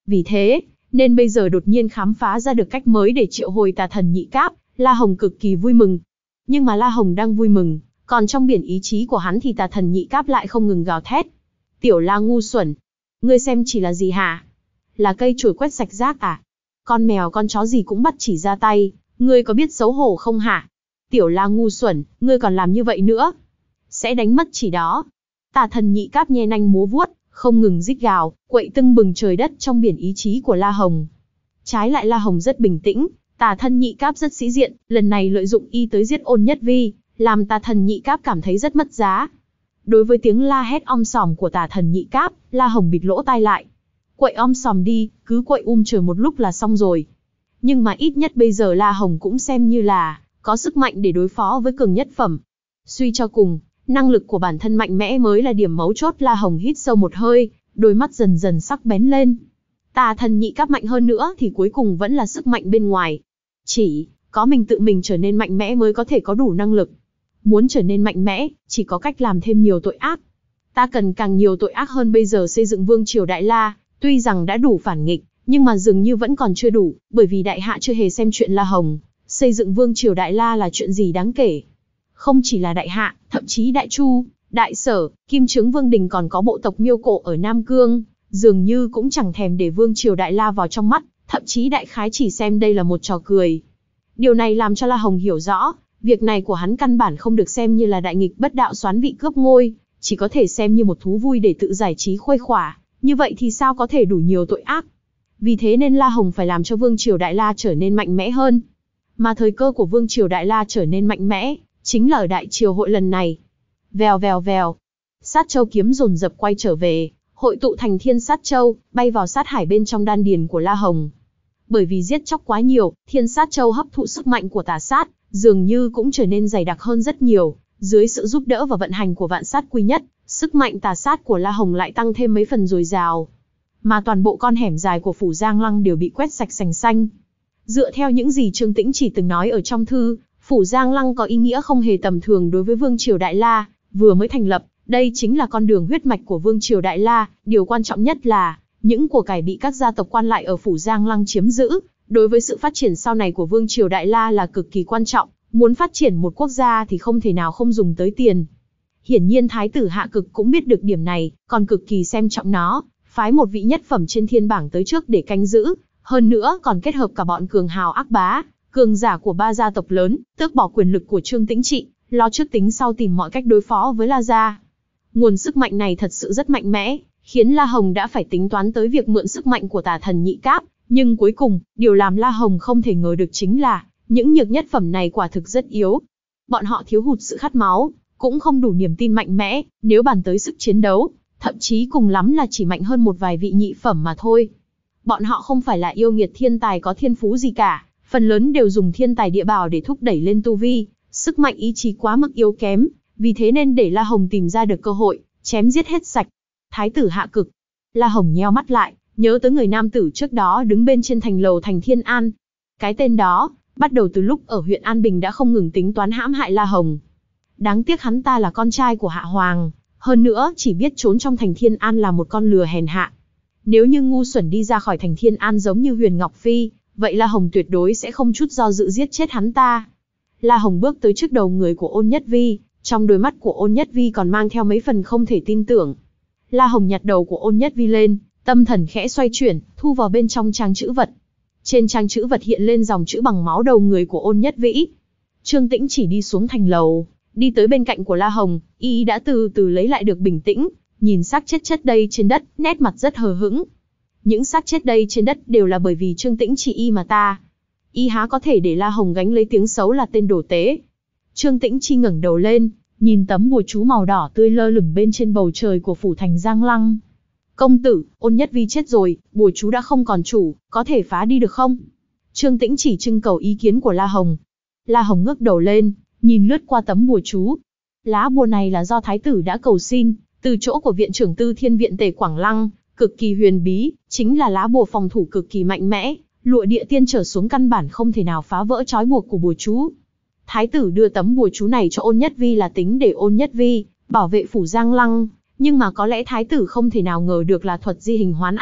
Vì thế, nên bây giờ đột nhiên khám phá ra được cách mới để triệu hồi tà thần nhị cáp, La Hồng cực kỳ vui mừng. Nhưng mà La Hồng đang vui mừng, còn trong biển ý chí của hắn thì tà thần nhị cáp lại không ngừng gào thét. Tiểu La ngu xuẩn, ngươi xem chỉ là gì hả? Là cây chổi quét sạch rác à? Con mèo con chó gì cũng bắt chỉ ra tay, ngươi có biết xấu hổ không hả? Tiểu La ngu xuẩn, ngươi còn làm như vậy nữa, sẽ đánh mất chỉ đó. Tà thần nhị cáp nhe nanh múa vuốt, không ngừng rít gào, quậy tưng bừng trời đất trong biển ý chí của La Hồng. Trái lại La Hồng rất bình tĩnh, tà thần nhị cáp rất sĩ diện, lần này lợi dụng y tới giết Ôn Nhất Vi, làm tà thần nhị cáp cảm thấy rất mất giá. Đối với tiếng la hét om sòm của tà thần nhị cáp, La Hồng bịt lỗ tai lại. Quậy om sòm đi, cứ quậy um trời một lúc là xong rồi. Nhưng mà ít nhất bây giờ La Hồng cũng xem như là có sức mạnh để đối phó với cường nhất phẩm. Suy cho cùng, năng lực của bản thân mạnh mẽ mới là điểm mấu chốt. La Hồng hít sâu một hơi, đôi mắt dần dần sắc bén lên. Tà thần nhị cáp mạnh hơn nữa thì cuối cùng vẫn là sức mạnh bên ngoài. Chỉ có mình tự mình trở nên mạnh mẽ mới có thể có đủ năng lực. Muốn trở nên mạnh mẽ, chỉ có cách làm thêm nhiều tội ác. Ta cần càng nhiều tội ác hơn. Bây giờ xây dựng Vương triều Đại La, tuy rằng đã đủ phản nghịch, nhưng mà dường như vẫn còn chưa đủ, bởi vì đại hạ chưa hề xem chuyện La Hồng xây dựng Vương triều Đại La là chuyện gì đáng kể. Không chỉ là đại hạ, thậm chí Đại Chu, Đại Sở, Kim Chướng Vương Đình còn có bộ tộc Miêu Cổ ở Nam Cương, dường như cũng chẳng thèm để Vương triều Đại La vào trong mắt, thậm chí đại khái chỉ xem đây là một trò cười. Điều này làm cho La Hồng hiểu rõ, việc này của hắn căn bản không được xem như là đại nghịch bất đạo soán vị cướp ngôi, chỉ có thể xem như một thú vui để tự giải trí khuây khỏa, như vậy thì sao có thể đủ nhiều tội ác. Vì thế nên La Hồng phải làm cho Vương triều Đại La trở nên mạnh mẽ hơn. Mà thời cơ của Vương triều Đại La trở nên mạnh mẽ, chính là ở Đại triều hội lần này. Vèo vèo vèo, sát châu kiếm dồn dập quay trở về, hội tụ thành thiên sát châu, bay vào sát hải bên trong đan điền của La Hồng. Bởi vì giết chóc quá nhiều, thiên sát châu hấp thụ sức mạnh của tà sát, dường như cũng trở nên dày đặc hơn rất nhiều. Dưới sự giúp đỡ và vận hành của vạn sát quy nhất, sức mạnh tà sát của La Hồng lại tăng thêm mấy phần dồi dào. Mà toàn bộ con hẻm dài của phủ Giang Lăng đều bị quét sạch sành xanh. Dựa theo những gì Trương Tĩnh Chỉ từng nói ở trong thư, phủ Giang Lăng có ý nghĩa không hề tầm thường đối với Vương triều Đại La, vừa mới thành lập, đây chính là con đường huyết mạch của Vương triều Đại La, điều quan trọng nhất là những của cải bị các gia tộc quan lại ở phủ Giang Lăng chiếm giữ, đối với sự phát triển sau này của Vương triều Đại La là cực kỳ quan trọng, muốn phát triển một quốc gia thì không thể nào không dùng tới tiền. Hiển nhiên Thái tử Hạ Cực cũng biết được điểm này, còn cực kỳ xem trọng nó, phái một vị nhất phẩm trên thiên bảng tới trước để canh giữ, hơn nữa còn kết hợp cả bọn cường hào ác bá, cường giả của ba gia tộc lớn, tước bỏ quyền lực của Trương Tĩnh Trị, lo trước tính sau tìm mọi cách đối phó với La gia. Nguồn sức mạnh này thật sự rất mạnh mẽ, khiến La Hồng đã phải tính toán tới việc mượn sức mạnh của tà thần nhị cáp, nhưng cuối cùng, điều làm La Hồng không thể ngờ được chính là, những nhược nhất phẩm này quả thực rất yếu. Bọn họ thiếu hụt sự khát máu, cũng không đủ niềm tin mạnh mẽ, nếu bàn tới sức chiến đấu, thậm chí cùng lắm là chỉ mạnh hơn một vài vị nhị phẩm mà thôi. Bọn họ không phải là yêu nghiệt thiên tài có thiên phú gì cả, phần lớn đều dùng thiên tài địa bảo để thúc đẩy lên tu vi, sức mạnh ý chí quá mức yếu kém, vì thế nên để La Hồng tìm ra được cơ hội, chém giết hết sạch. Thái tử Hạ Cực. La Hồng nheo mắt lại, nhớ tới người nam tử trước đó đứng bên trên thành lầu thành Thiên An. Cái tên đó, bắt đầu từ lúc ở huyện An Bình đã không ngừng tính toán hãm hại La Hồng. Đáng tiếc hắn ta là con trai của Hạ Hoàng, hơn nữa chỉ biết trốn trong thành Thiên An là một con lừa hèn hạ. Nếu như ngu xuẩn đi ra khỏi thành Thiên An giống như Huyền Ngọc Phi, vậy La Hồng tuyệt đối sẽ không chút do dự giết chết hắn ta. La Hồng bước tới trước đầu người của Ôn Nhất Vi, trong đôi mắt của Ôn Nhất Vi còn mang theo mấy phần không thể tin tưởng. La Hồng nhặt đầu của Ôn Nhất Vi lên, tâm thần khẽ xoay chuyển, thu vào bên trong trang chữ vật. Trên trang chữ vật hiện lên dòng chữ bằng máu đầu người của Ôn Nhất Vĩ. Trương Tĩnh Chỉ đi xuống thành lầu, đi tới bên cạnh của La Hồng, y đã từ từ lấy lại được bình tĩnh, nhìn xác chết chất đây trên đất, nét mặt rất hờ hững. Những xác chết đây trên đất đều là bởi vì Trương Tĩnh Chỉ y mà ta. Y há có thể để La Hồng gánh lấy tiếng xấu là tên đồ tế. Trương Tĩnh Chi ngẩng đầu lên, nhìn tấm bùa chú màu đỏ tươi lơ lửng bên trên bầu trời của phủ thành Giang Lăng. Công tử, Ôn Nhất Vi chết rồi, bùa chú đã không còn chủ, có thể phá đi được không? Trương Tĩnh Chỉ trưng cầu ý kiến của La Hồng. La Hồng ngước đầu lên, nhìn lướt qua tấm bùa chú. Lá bùa này là do thái tử đã cầu xin, từ chỗ của viện trưởng Tư Thiên Viện Tề Quảng Lăng, cực kỳ huyền bí, chính là lá bùa phòng thủ cực kỳ mạnh mẽ, lụa địa tiên trở xuống căn bản không thể nào phá vỡ trói buộc của bùa chú. Thái tử đưa tấm bùa chú này cho Ôn Nhất Vi là tính để Ôn Nhất Vi bảo vệ phủ Giang Lăng, nhưng mà có lẽ thái tử không thể nào ngờ được là thuật di hình hoán ảnh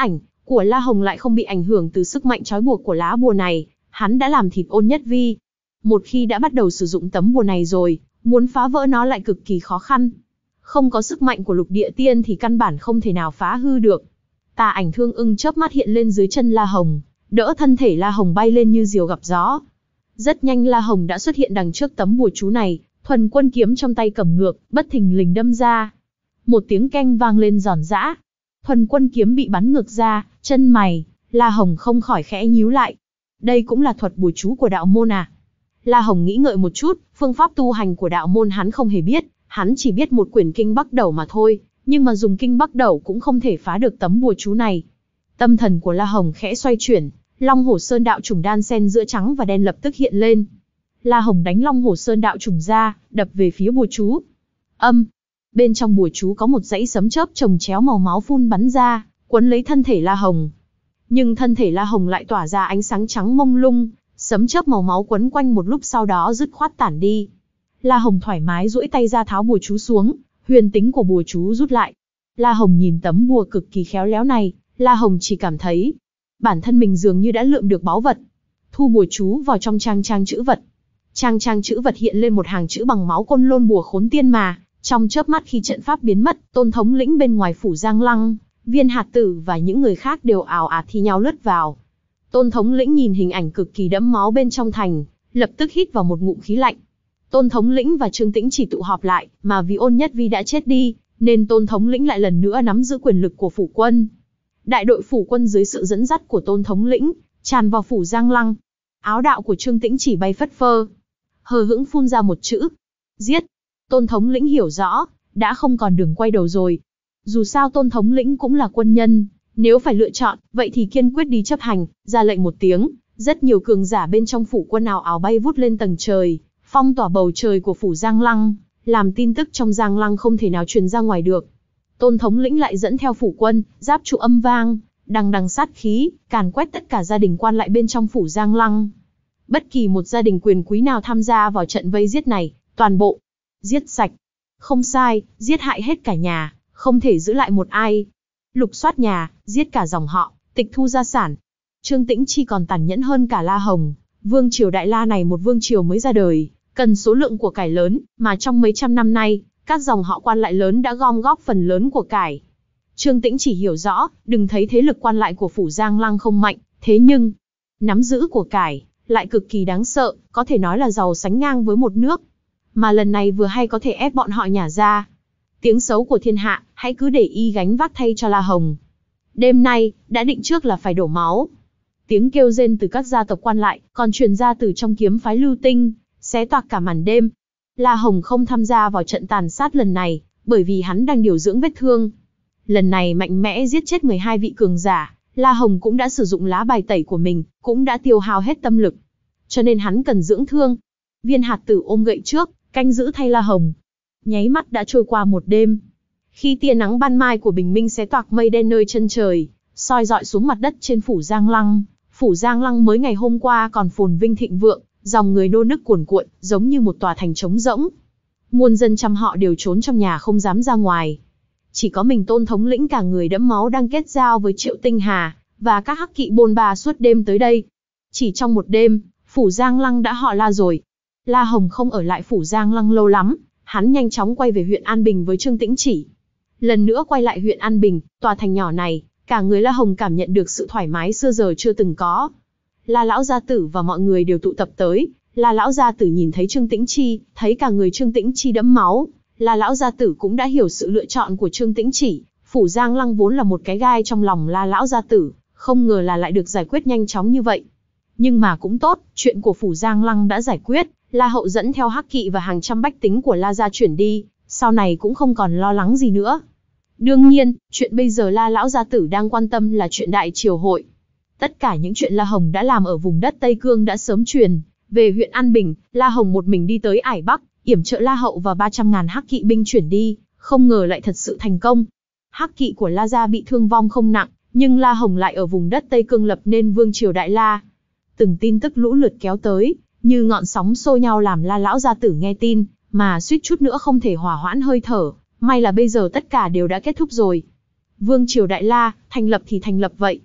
của La Hồng lại không bị ảnh hưởng từ sức mạnh trói buộc của lá bùa này, hắn đã làm thịt Ôn Nhất Vi. Một khi đã bắt đầu sử dụng tấm bùa này rồi, muốn phá vỡ nó lại cực kỳ khó khăn. Không có sức mạnh của lục địa tiên thì căn bản không thể nào phá hư được. Tà ảnh thương ưng chớp mắt hiện lên dưới chân La Hồng, đỡ thân thể La Hồng bay lên như diều gặp gió. Rất nhanh La Hồng đã xuất hiện đằng trước tấm bùa chú này, thuần quân kiếm trong tay cầm ngược, bất thình lình đâm ra. Một tiếng keng vang lên giòn giã. Thuần quân kiếm bị bắn ngược ra, chân mày, La Hồng không khỏi khẽ nhíu lại. Đây cũng là thuật bùa chú của đạo môn à? La Hồng nghĩ ngợi một chút, phương pháp tu hành của đạo môn hắn không hề biết, hắn chỉ biết một quyển kinh Bắc Đẩu mà thôi, nhưng mà dùng kinh Bắc Đẩu cũng không thể phá được tấm bùa chú này. Tâm thần của La Hồng khẽ xoay chuyển, Long Hổ Sơn đạo trùng đan xen giữa trắng và đen lập tức hiện lên. La Hồng đánh Long Hổ Sơn đạo trùng ra, đập về phía bùa chú. Âm, bên trong bùa chú có một dãy sấm chớp chồng chéo màu máu phun bắn ra, quấn lấy thân thể La Hồng. Nhưng thân thể La Hồng lại tỏa ra ánh sáng trắng mông lung, sấm chớp màu máu quấn quanh một lúc sau đó dứt khoát tản đi. La Hồng thoải mái duỗi tay ra tháo bùa chú xuống, huyền tính của bùa chú rút lại. La Hồng nhìn tấm bùa cực kỳ khéo léo này, La Hồng chỉ cảm thấy bản thân mình dường như đã lượm được báu vật. Thu bùa chú vào trong trang trang chữ vật. Trang trang chữ vật hiện lên một hàng chữ bằng máu côn lôn bùa khốn tiên mà, trong chớp mắt khi trận pháp biến mất, Tôn thống lĩnh bên ngoài phủ Giang Lăng, Viên Hạt Tử và những người khác đều ào ạt thi nhau lướt vào. Tôn thống lĩnh nhìn hình ảnh cực kỳ đẫm máu bên trong thành, lập tức hít vào một ngụm khí lạnh. Tôn thống lĩnh và Trương Tĩnh chỉ tụ họp lại, mà vì Ôn Nhất Vi đã chết đi, nên Tôn thống lĩnh lại lần nữa nắm giữ quyền lực của phủ quân. Đại đội phủ quân dưới sự dẫn dắt của Tôn thống lĩnh, tràn vào phủ Giang Lăng. Áo đạo của Trương Tĩnh chỉ bay phất phơ, hờ hững phun ra một chữ: giết. Tôn thống lĩnh hiểu rõ, đã không còn đường quay đầu rồi. Dù sao Tôn thống lĩnh cũng là quân nhân, nếu phải lựa chọn, vậy thì kiên quyết đi chấp hành. Ra lệnh một tiếng, rất nhiều cường giả bên trong phủ quân ào ào bay vút lên tầng trời, phong tỏa bầu trời của phủ Giang Lăng, làm tin tức trong Giang Lăng không thể nào truyền ra ngoài được. Tôn thống lĩnh lại dẫn theo phủ quân, giáp trụ âm vang, đằng đằng sát khí, càn quét tất cả gia đình quan lại bên trong phủ Giang Lăng. Bất kỳ một gia đình quyền quý nào tham gia vào trận vây giết này, toàn bộ giết sạch. Không sai, giết hại hết cả nhà, không thể giữ lại một ai. Lục soát nhà, giết cả dòng họ, tịch thu gia sản. Trương Tĩnh Chi còn tàn nhẫn hơn cả La Hồng. Vương triều Đại La này một vương triều mới ra đời, cần số lượng của cải lớn, mà trong mấy trăm năm nay, các dòng họ quan lại lớn đã gom góp phần lớn của cải. Trương Tĩnh chỉ hiểu rõ, đừng thấy thế lực quan lại của phủ Giang Lăng không mạnh, thế nhưng nắm giữ của cải lại cực kỳ đáng sợ, có thể nói là giàu sánh ngang với một nước. Mà lần này vừa hay có thể ép bọn họ nhả ra. Tiếng xấu của thiên hạ, hãy cứ để y gánh vác thay cho La Hồng. Đêm nay, đã định trước là phải đổ máu. Tiếng kêu rên từ các gia tộc quan lại, còn truyền ra từ trong kiếm phái Lưu Tinh, xé toạc cả màn đêm. La Hồng không tham gia vào trận tàn sát lần này, bởi vì hắn đang điều dưỡng vết thương. Lần này mạnh mẽ giết chết mười hai vị cường giả, La Hồng cũng đã sử dụng lá bài tẩy của mình, cũng đã tiêu hao hết tâm lực. Cho nên hắn cần dưỡng thương. Viên Hạt Tử ôm gậy trước, canh giữ thay La Hồng. Nháy mắt đã trôi qua một đêm. Khi tia nắng ban mai của bình minh xé toạc mây đen nơi chân trời, soi dọi xuống mặt đất trên phủ Giang Lăng. Phủ Giang Lăng mới ngày hôm qua còn phồn vinh thịnh vượng, dòng người nô nức cuồn cuộn, giống như một tòa thành trống rỗng. Muôn dân trăm họ đều trốn trong nhà không dám ra ngoài. Chỉ có mình Tôn thống lĩnh cả người đẫm máu đang kết giao với Triệu Tinh Hà, và các hắc kỵ bôn ba suốt đêm tới đây. Chỉ trong một đêm, phủ Giang Lăng đã họ La rồi. La Hồng không ở lại phủ Giang Lăng lâu lắm, hắn nhanh chóng quay về huyện An Bình với Trương Tĩnh Chỉ. Lần nữa quay lại huyện An Bình, tòa thành nhỏ này, cả người La Hồng cảm nhận được sự thoải mái xưa giờ chưa từng có. La lão gia tử và mọi người đều tụ tập tới. La lão gia tử nhìn thấy Trương Tĩnh Chi, thấy cả người Trương Tĩnh Chi đẫm máu. La lão gia tử cũng đã hiểu sự lựa chọn của Trương Tĩnh Chỉ. Phủ Giang Lăng vốn là một cái gai trong lòng La lão gia tử, không ngờ là lại được giải quyết nhanh chóng như vậy. Nhưng mà cũng tốt, chuyện của phủ Giang Lăng đã giải quyết. La hậu dẫn theo hắc kỵ và hàng trăm bách tính của La gia chuyển đi, sau này cũng không còn lo lắng gì nữa. Đương nhiên, chuyện bây giờ La lão gia tử đang quan tâm là chuyện đại triều hội. Tất cả những chuyện La Hồng đã làm ở vùng đất Tây Cương đã sớm truyền về huyện An Bình. La Hồng một mình đi tới Ải Bắc, yểm trợ La hậu và ba trăm ngàn hắc kỵ binh chuyển đi, không ngờ lại thật sự thành công. Hắc kỵ của La gia bị thương vong không nặng, nhưng La Hồng lại ở vùng đất Tây Cương lập nên vương triều Đại La. Từng tin tức lũ lượt kéo tới, như ngọn sóng xô nhau làm La lão gia tử nghe tin, mà suýt chút nữa không thể hòa hoãn hơi thở. May là bây giờ tất cả đều đã kết thúc rồi. Vương triều Đại La, thành lập thì thành lập vậy.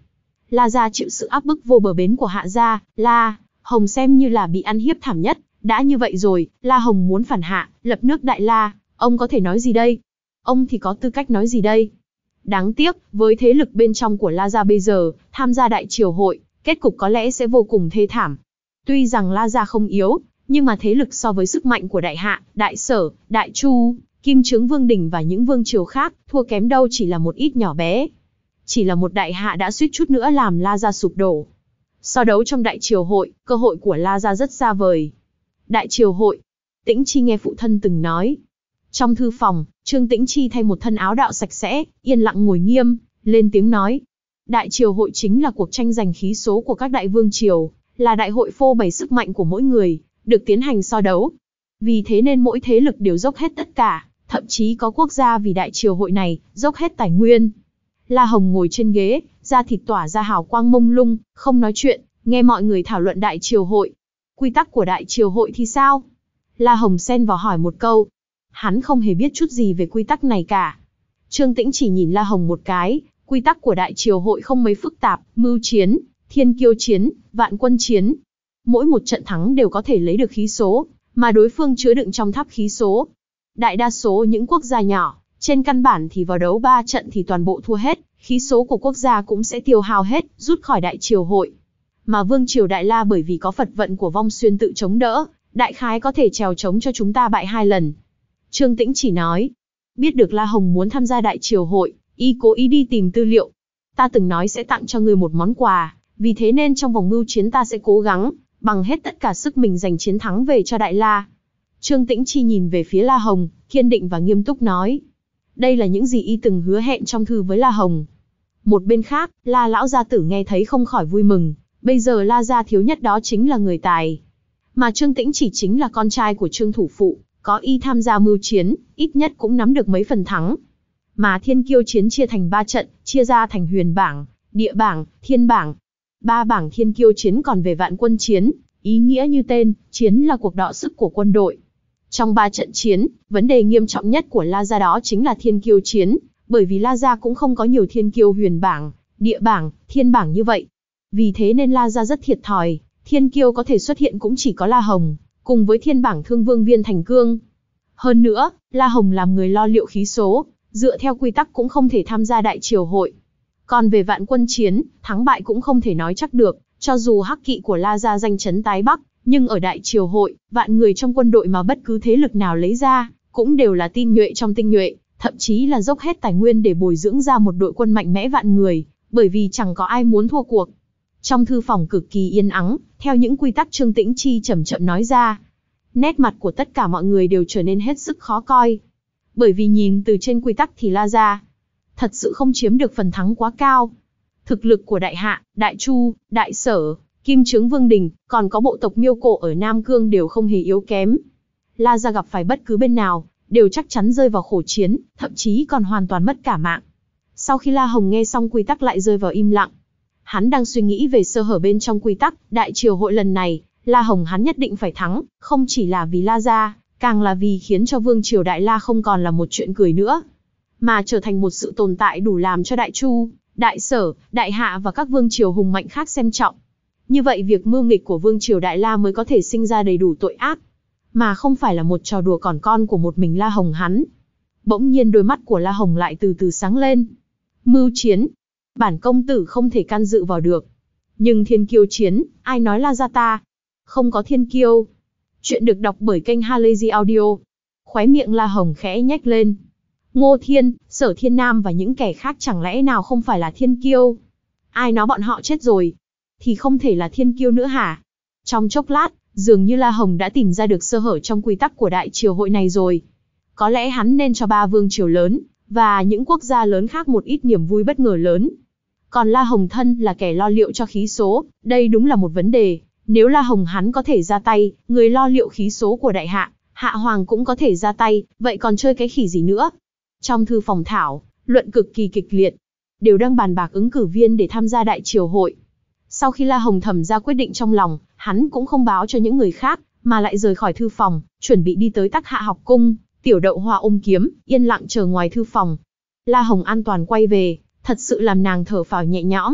La gia chịu sự áp bức vô bờ bến của Hạ gia, La Hồng xem như là bị ăn hiếp thảm nhất. Đã như vậy rồi, La Hồng muốn phản Hạ, lập nước Đại La, ông có thể nói gì đây? Ông thì có tư cách nói gì đây? Đáng tiếc, với thế lực bên trong của La gia bây giờ, tham gia đại triều hội, kết cục có lẽ sẽ vô cùng thê thảm. Tuy rằng La gia không yếu, nhưng mà thế lực so với sức mạnh của Đại Hạ, Đại Sở, Đại Chu, Kim Chướng Vương Đình và những vương triều khác, thua kém đâu chỉ là một ít nhỏ bé. Chỉ là một Đại Hạ đã suýt chút nữa làm La gia sụp đổ. So đấu trong đại triều hội, cơ hội của La gia rất xa vời. Đại triều hội, Tĩnh Chi nghe phụ thân từng nói. Trong thư phòng, Trương Tĩnh Chi thay một thân áo đạo sạch sẽ, yên lặng ngồi nghiêm, lên tiếng nói. Đại triều hội chính là cuộc tranh giành khí số của các đại vương triều, là đại hội phô bày sức mạnh của mỗi người, được tiến hành so đấu. Vì thế nên mỗi thế lực đều dốc hết tất cả, thậm chí có quốc gia vì đại triều hội này, dốc hết tài nguyên. La Hồng ngồi trên ghế, da thịt tỏa ra hào quang mông lung, không nói chuyện, nghe mọi người thảo luận đại triều hội. Quy tắc của đại triều hội thì sao? La Hồng xen vào hỏi một câu. Hắn không hề biết chút gì về quy tắc này cả. Trương Tĩnh chỉ nhìn La Hồng một cái, quy tắc của đại triều hội không mấy phức tạp, mưu chiến, thiên kiêu chiến, vạn quân chiến. Mỗi một trận thắng đều có thể lấy được khí số, mà đối phương chứa đựng trong tháp khí số. Đại đa số những quốc gia nhỏ, trên căn bản thì vào đấu ba trận thì toàn bộ thua hết, khí số của quốc gia cũng sẽ tiêu hao hết, rút khỏi đại triều hội. Mà vương triều Đại La bởi vì có Phật vận của Vong Xuyên tự chống đỡ, đại khái có thể trèo chống cho chúng ta bại hai lần. Trương Tĩnh chỉ nói, biết được La Hồng muốn tham gia đại triều hội, y cố ý đi tìm tư liệu. Ta từng nói sẽ tặng cho người một món quà, vì thế nên trong vòng mưu chiến ta sẽ cố gắng, bằng hết tất cả sức mình giành chiến thắng về cho Đại La. Trương Tĩnh Chi nhìn về phía La Hồng, kiên định và nghiêm túc nói. Đây là những gì y từng hứa hẹn trong thư với La Hồng. Một bên khác, La lão gia tử nghe thấy không khỏi vui mừng, bây giờ La gia thiếu nhất đó chính là người tài. Mà Trương Tĩnh chỉ chính là con trai của Trương thủ phụ, có y tham gia mưu chiến, ít nhất cũng nắm được mấy phần thắng. Mà thiên kiêu chiến chia thành ba trận, chia ra thành huyền bảng, địa bảng, thiên bảng. Ba bảng thiên kiêu chiến còn về vạn quân chiến, ý nghĩa như tên, chiến là cuộc đọ sức của quân đội. Trong ba trận chiến, vấn đề nghiêm trọng nhất của La gia đó chính là thiên kiêu chiến, bởi vì La gia cũng không có nhiều thiên kiêu huyền bảng, địa bảng, thiên bảng như vậy. Vì thế nên La gia rất thiệt thòi, thiên kiêu có thể xuất hiện cũng chỉ có La Hồng, cùng với thiên bảng thương vương Viên Thành Cương. Hơn nữa, La Hồng làm người lo liệu khí số, dựa theo quy tắc cũng không thể tham gia đại triều hội. Còn về vạn quân chiến, thắng bại cũng không thể nói chắc được, cho dù hắc kỵ của La gia danh chấn tái Bắc, nhưng ở đại triều hội, vạn người trong quân đội mà bất cứ thế lực nào lấy ra, cũng đều là tinh nhuệ trong tinh nhuệ, thậm chí là dốc hết tài nguyên để bồi dưỡng ra một đội quân mạnh mẽ vạn người, bởi vì chẳng có ai muốn thua cuộc. Trong thư phòng cực kỳ yên ắng, theo những quy tắc Trương Tĩnh Chi chậm chậm nói ra, nét mặt của tất cả mọi người đều trở nên hết sức khó coi. Bởi vì nhìn từ trên quy tắc thì La gia thật sự không chiếm được phần thắng quá cao. Thực lực của Đại Hạ, Đại Chu, Đại Sở, Kim Chướng Vương Đình, còn có bộ tộc Miêu Cổ ở Nam Cương đều không hề yếu kém. La gia gặp phải bất cứ bên nào, đều chắc chắn rơi vào khổ chiến, thậm chí còn hoàn toàn mất cả mạng. Sau khi La Hồng nghe xong quy tắc lại rơi vào im lặng. Hắn đang suy nghĩ về sơ hở bên trong quy tắc, đại triều hội lần này, La Hồng hắn nhất định phải thắng, không chỉ là vì La gia, càng là vì khiến cho vương triều Đại La không còn là một chuyện cười nữa, mà trở thành một sự tồn tại đủ làm cho Đại Chu, Đại Sở, Đại Hạ và các vương triều hùng mạnh khác xem trọng. Như vậy việc mưu nghịch của vương triều Đại La mới có thể sinh ra đầy đủ tội ác, mà không phải là một trò đùa còn con của một mình La Hồng hắn. Bỗng nhiên đôi mắt của La Hồng lại từ từ sáng lên. Mưu chiến, bản công tử không thể can dự vào được. Nhưng thiên kiêu chiến, ai nói La gia ta không có thiên kiêu? Chuyện được đọc bởi kênh Halazy Audio. Khóe miệng La Hồng khẽ nhếch lên. Ngô Thiên, Sở Thiên Nam và những kẻ khác chẳng lẽ nào không phải là thiên kiêu? Ai nói bọn họ chết rồi thì không thể là thiên kiêu nữa hả? Trong chốc lát, dường như La Hồng đã tìm ra được sơ hở trong quy tắc của đại triều hội này rồi. Có lẽ hắn nên cho ba vương triều lớn và những quốc gia lớn khác một ít niềm vui bất ngờ lớn. Còn La Hồng thân là kẻ lo liệu cho khí số, đây đúng là một vấn đề. Nếu La Hồng hắn có thể ra tay, người lo liệu khí số của Đại Hạ, Hạ Hoàng cũng có thể ra tay, vậy còn chơi cái khỉ gì nữa? Trong thư phòng thảo, luận cực kỳ kịch liệt, đều đang bàn bạc ứng cử viên để tham gia đại triều hội. Sau khi La Hồng thầm ra quyết định trong lòng, hắn cũng không báo cho những người khác, mà lại rời khỏi thư phòng, chuẩn bị đi tới Tắc Hạ học cung, tiểu đậu hoa ôm kiếm, yên lặng chờ ngoài thư phòng. La Hồng an toàn quay về, thật sự làm nàng thở phào nhẹ nhõm.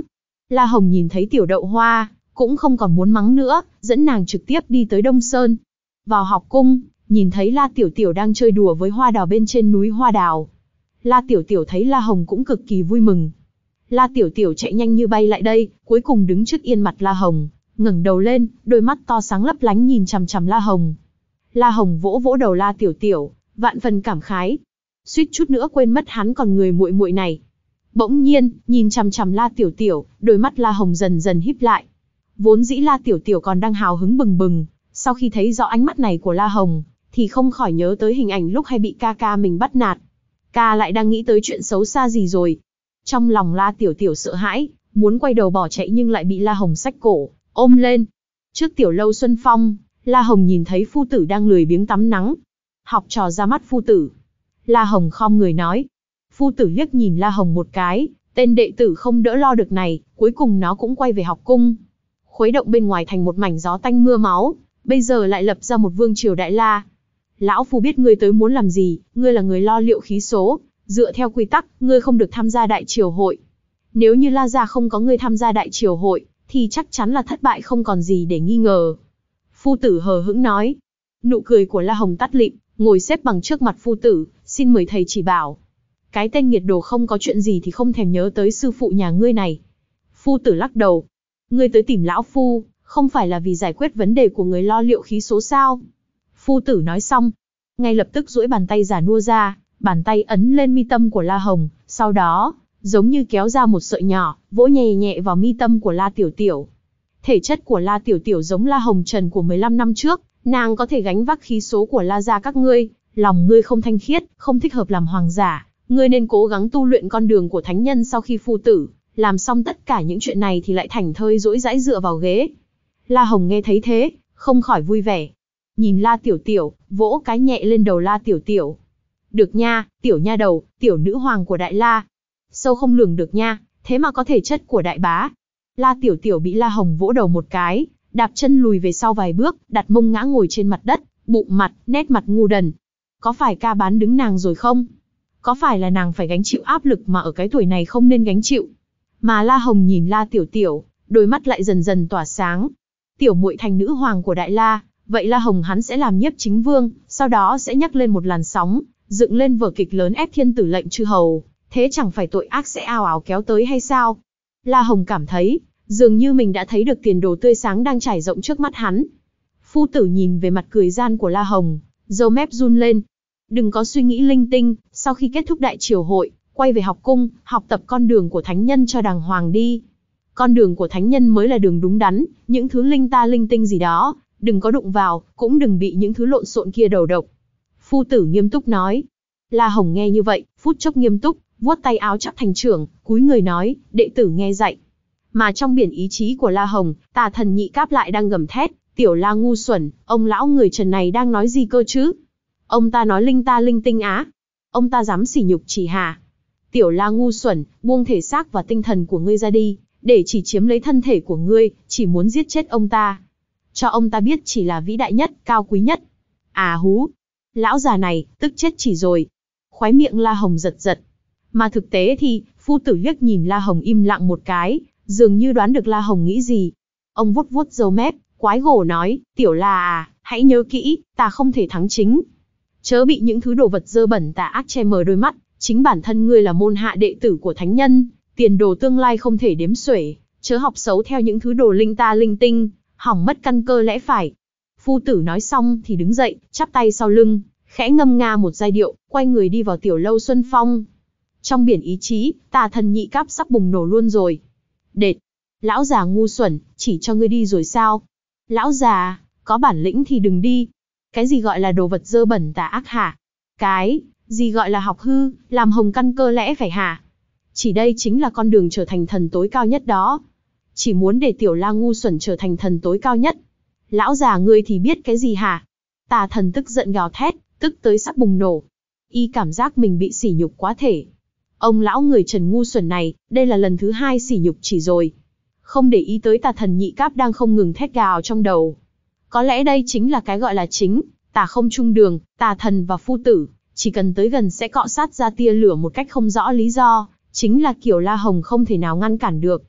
La Hồng nhìn thấy Tiểu Đậu Hoa, cũng không còn muốn mắng nữa, dẫn nàng trực tiếp đi tới Đông Sơn. Vào học cung, nhìn thấy La Tiểu Tiểu đang chơi đùa với hoa đào bên trên núi hoa đào. La Tiểu Tiểu thấy La Hồng cũng cực kỳ vui mừng. La Tiểu Tiểu chạy nhanh như bay lại đây, cuối cùng đứng trước yên mặt La Hồng, ngẩng đầu lên, đôi mắt to sáng lấp lánh nhìn chằm chằm La Hồng. La Hồng vỗ vỗ đầu La Tiểu Tiểu, vạn phần cảm khái. Suýt chút nữa quên mất hắn còn người muội muội này. Bỗng nhiên, nhìn chằm chằm La Tiểu Tiểu, đôi mắt La Hồng dần dần híp lại. Vốn dĩ La Tiểu Tiểu còn đang hào hứng bừng bừng, sau khi thấy rõ ánh mắt này của La Hồng, thì không khỏi nhớ tới hình ảnh lúc hay bị ca ca mình bắt nạt. Ca lại đang nghĩ tới chuyện xấu xa gì rồi. Trong lòng La Tiểu Tiểu sợ hãi, muốn quay đầu bỏ chạy nhưng lại bị La Hồng xách cổ, ôm lên. Trước tiểu lâu Xuân Phong, La Hồng nhìn thấy phu tử đang lười biếng tắm nắng. Học trò ra mắt phu tử. La Hồng khom người nói. Phu tử liếc nhìn La Hồng một cái, tên đệ tử không đỡ lo được này, cuối cùng nó cũng quay về học cung. Khuấy động bên ngoài thành một mảnh gió tanh mưa máu, bây giờ lại lập ra một vương triều Đại La. Lão phu biết ngươi tới muốn làm gì, ngươi là người lo liệu khí số, dựa theo quy tắc, ngươi không được tham gia đại triều hội. Nếu như La gia không có ngươi tham gia đại triều hội, thì chắc chắn là thất bại không còn gì để nghi ngờ. Phu tử hờ hững nói. Nụ cười của La Hồng tắt lịm, ngồi xếp bằng trước mặt phu tử, xin mời thầy chỉ bảo. Cái tên nghiệt đồ không có chuyện gì thì không thèm nhớ tới sư phụ nhà ngươi này. Phu tử lắc đầu. Ngươi tới tìm lão phu, không phải là vì giải quyết vấn đề của người lo liệu khí số sao? Phu tử nói xong, ngay lập tức duỗi bàn tay già nua ra, bàn tay ấn lên mi tâm của La Hồng, sau đó, giống như kéo ra một sợi nhỏ, vỗ nhẹ nhẹ vào mi tâm của La Tiểu Tiểu. Thể chất của La Tiểu Tiểu giống La Hồng Trần của mười lăm năm trước, nàng có thể gánh vác khí số của La gia các ngươi, lòng ngươi không thanh khiết, không thích hợp làm hoàng giả, ngươi nên cố gắng tu luyện con đường của thánh nhân. Sau khi phu tử làm xong tất cả những chuyện này thì lại thảnh thơi rỗi rãi dựa vào ghế. La Hồng nghe thấy thế, không khỏi vui vẻ. Nhìn La Tiểu Tiểu, vỗ cái nhẹ lên đầu La Tiểu Tiểu. Được nha, tiểu nha đầu, tiểu nữ hoàng của Đại La. Sâu không lường được nha, thế mà có thể chất của đại bá. La Tiểu Tiểu bị La Hồng vỗ đầu một cái, đạp chân lùi về sau vài bước, đặt mông ngã ngồi trên mặt đất, bụng mặt, nét mặt ngu đần. Có phải ca bán đứng nàng rồi không? Có phải là nàng phải gánh chịu áp lực mà ở cái tuổi này không nên gánh chịu? Mà La Hồng nhìn La Tiểu Tiểu, đôi mắt lại dần dần tỏa sáng. Tiểu muội thành nữ hoàng của Đại La, vậy La Hồng hắn sẽ làm nhiếp chính vương, sau đó sẽ nhắc lên một làn sóng, dựng lên vở kịch lớn ép thiên tử lệnh chư hầu, thế chẳng phải tội ác sẽ ào ào kéo tới hay sao? La Hồng cảm thấy, dường như mình đã thấy được tiền đồ tươi sáng đang trải rộng trước mắt hắn. Phu tử nhìn về mặt cười gian của La Hồng, râu mép run lên. Đừng có suy nghĩ linh tinh, sau khi kết thúc đại triều hội, quay về học cung, học tập con đường của thánh nhân cho đàng hoàng đi. Con đường của thánh nhân mới là đường đúng đắn, những thứ linh ta linh tinh gì đó, đừng có đụng vào, cũng đừng bị những thứ lộn xộn kia đầu độc. Phu tử nghiêm túc nói. La Hồng nghe như vậy, phút chốc nghiêm túc, vuốt tay áo chắp thành trưởng, cúi người nói, đệ tử nghe dạy. Mà trong biển ý chí của La Hồng, Tà Thần Nhị Cáp lại đang gầm thét, tiểu La ngu xuẩn, ông lão người Trần này đang nói gì cơ chứ? Ông ta nói linh ta linh tinh á? Ông ta dám sỉ nhục chỉ hà? Tiểu La ngu xuẩn, buông thể xác và tinh thần của ngươi ra đi, để chỉ chiếm lấy thân thể của ngươi, chỉ muốn giết chết ông ta. Cho ông ta biết chỉ là vĩ đại nhất, cao quý nhất. À hú, lão già này, tức chết chỉ rồi. Khóe miệng La Hồng giật giật. Mà thực tế thì, phu tử liếc nhìn La Hồng im lặng một cái, dường như đoán được La Hồng nghĩ gì. Ông vuốt vuốt râu mép, quái gổ nói, tiểu La à, hãy nhớ kỹ, ta không thể thắng chính. Chớ bị những thứ đồ vật dơ bẩn tà ác che mờ đôi mắt, chính bản thân ngươi là môn hạ đệ tử của thánh nhân, tiền đồ tương lai không thể đếm xuể, chớ học xấu theo những thứ đồ linh ta linh tinh, hỏng mất căn cơ lẽ phải. Phu tử nói xong thì đứng dậy, chắp tay sau lưng, khẽ ngâm nga một giai điệu, quay người đi vào tiểu lâu Xuân Phong. Trong biển ý chí, Tà Thần Nhị Cáp sắp bùng nổ luôn rồi. Đệt! Lão già ngu xuẩn, chỉ cho ngươi đi rồi sao? Lão già, có bản lĩnh thì đừng đi. Cái gì gọi là đồ vật dơ bẩn tà ác hả? Cái gì gọi là học hư, làm hồng căn cơ lẽ phải hả? Chỉ đây chính là con đường trở thành thần tối cao nhất đó. Chỉ muốn để tiểu La ngu xuẩn trở thành thần tối cao nhất. Lão già ngươi thì biết cái gì hả? Tà thần tức giận gào thét, tức tới sắp bùng nổ. Y cảm giác mình bị sỉ nhục quá thể. Ông lão người Trần ngu xuẩn này, đây là lần thứ hai sỉ nhục chỉ rồi. Không để ý tới Tà Thần Nhị Cáp đang không ngừng thét gào trong đầu. Có lẽ đây chính là cái gọi là chính, tà không chung đường, tà thần và phu tử, chỉ cần tới gần sẽ cọ sát ra tia lửa một cách không rõ lý do, chính là kiểu La Hồng không thể nào ngăn cản được.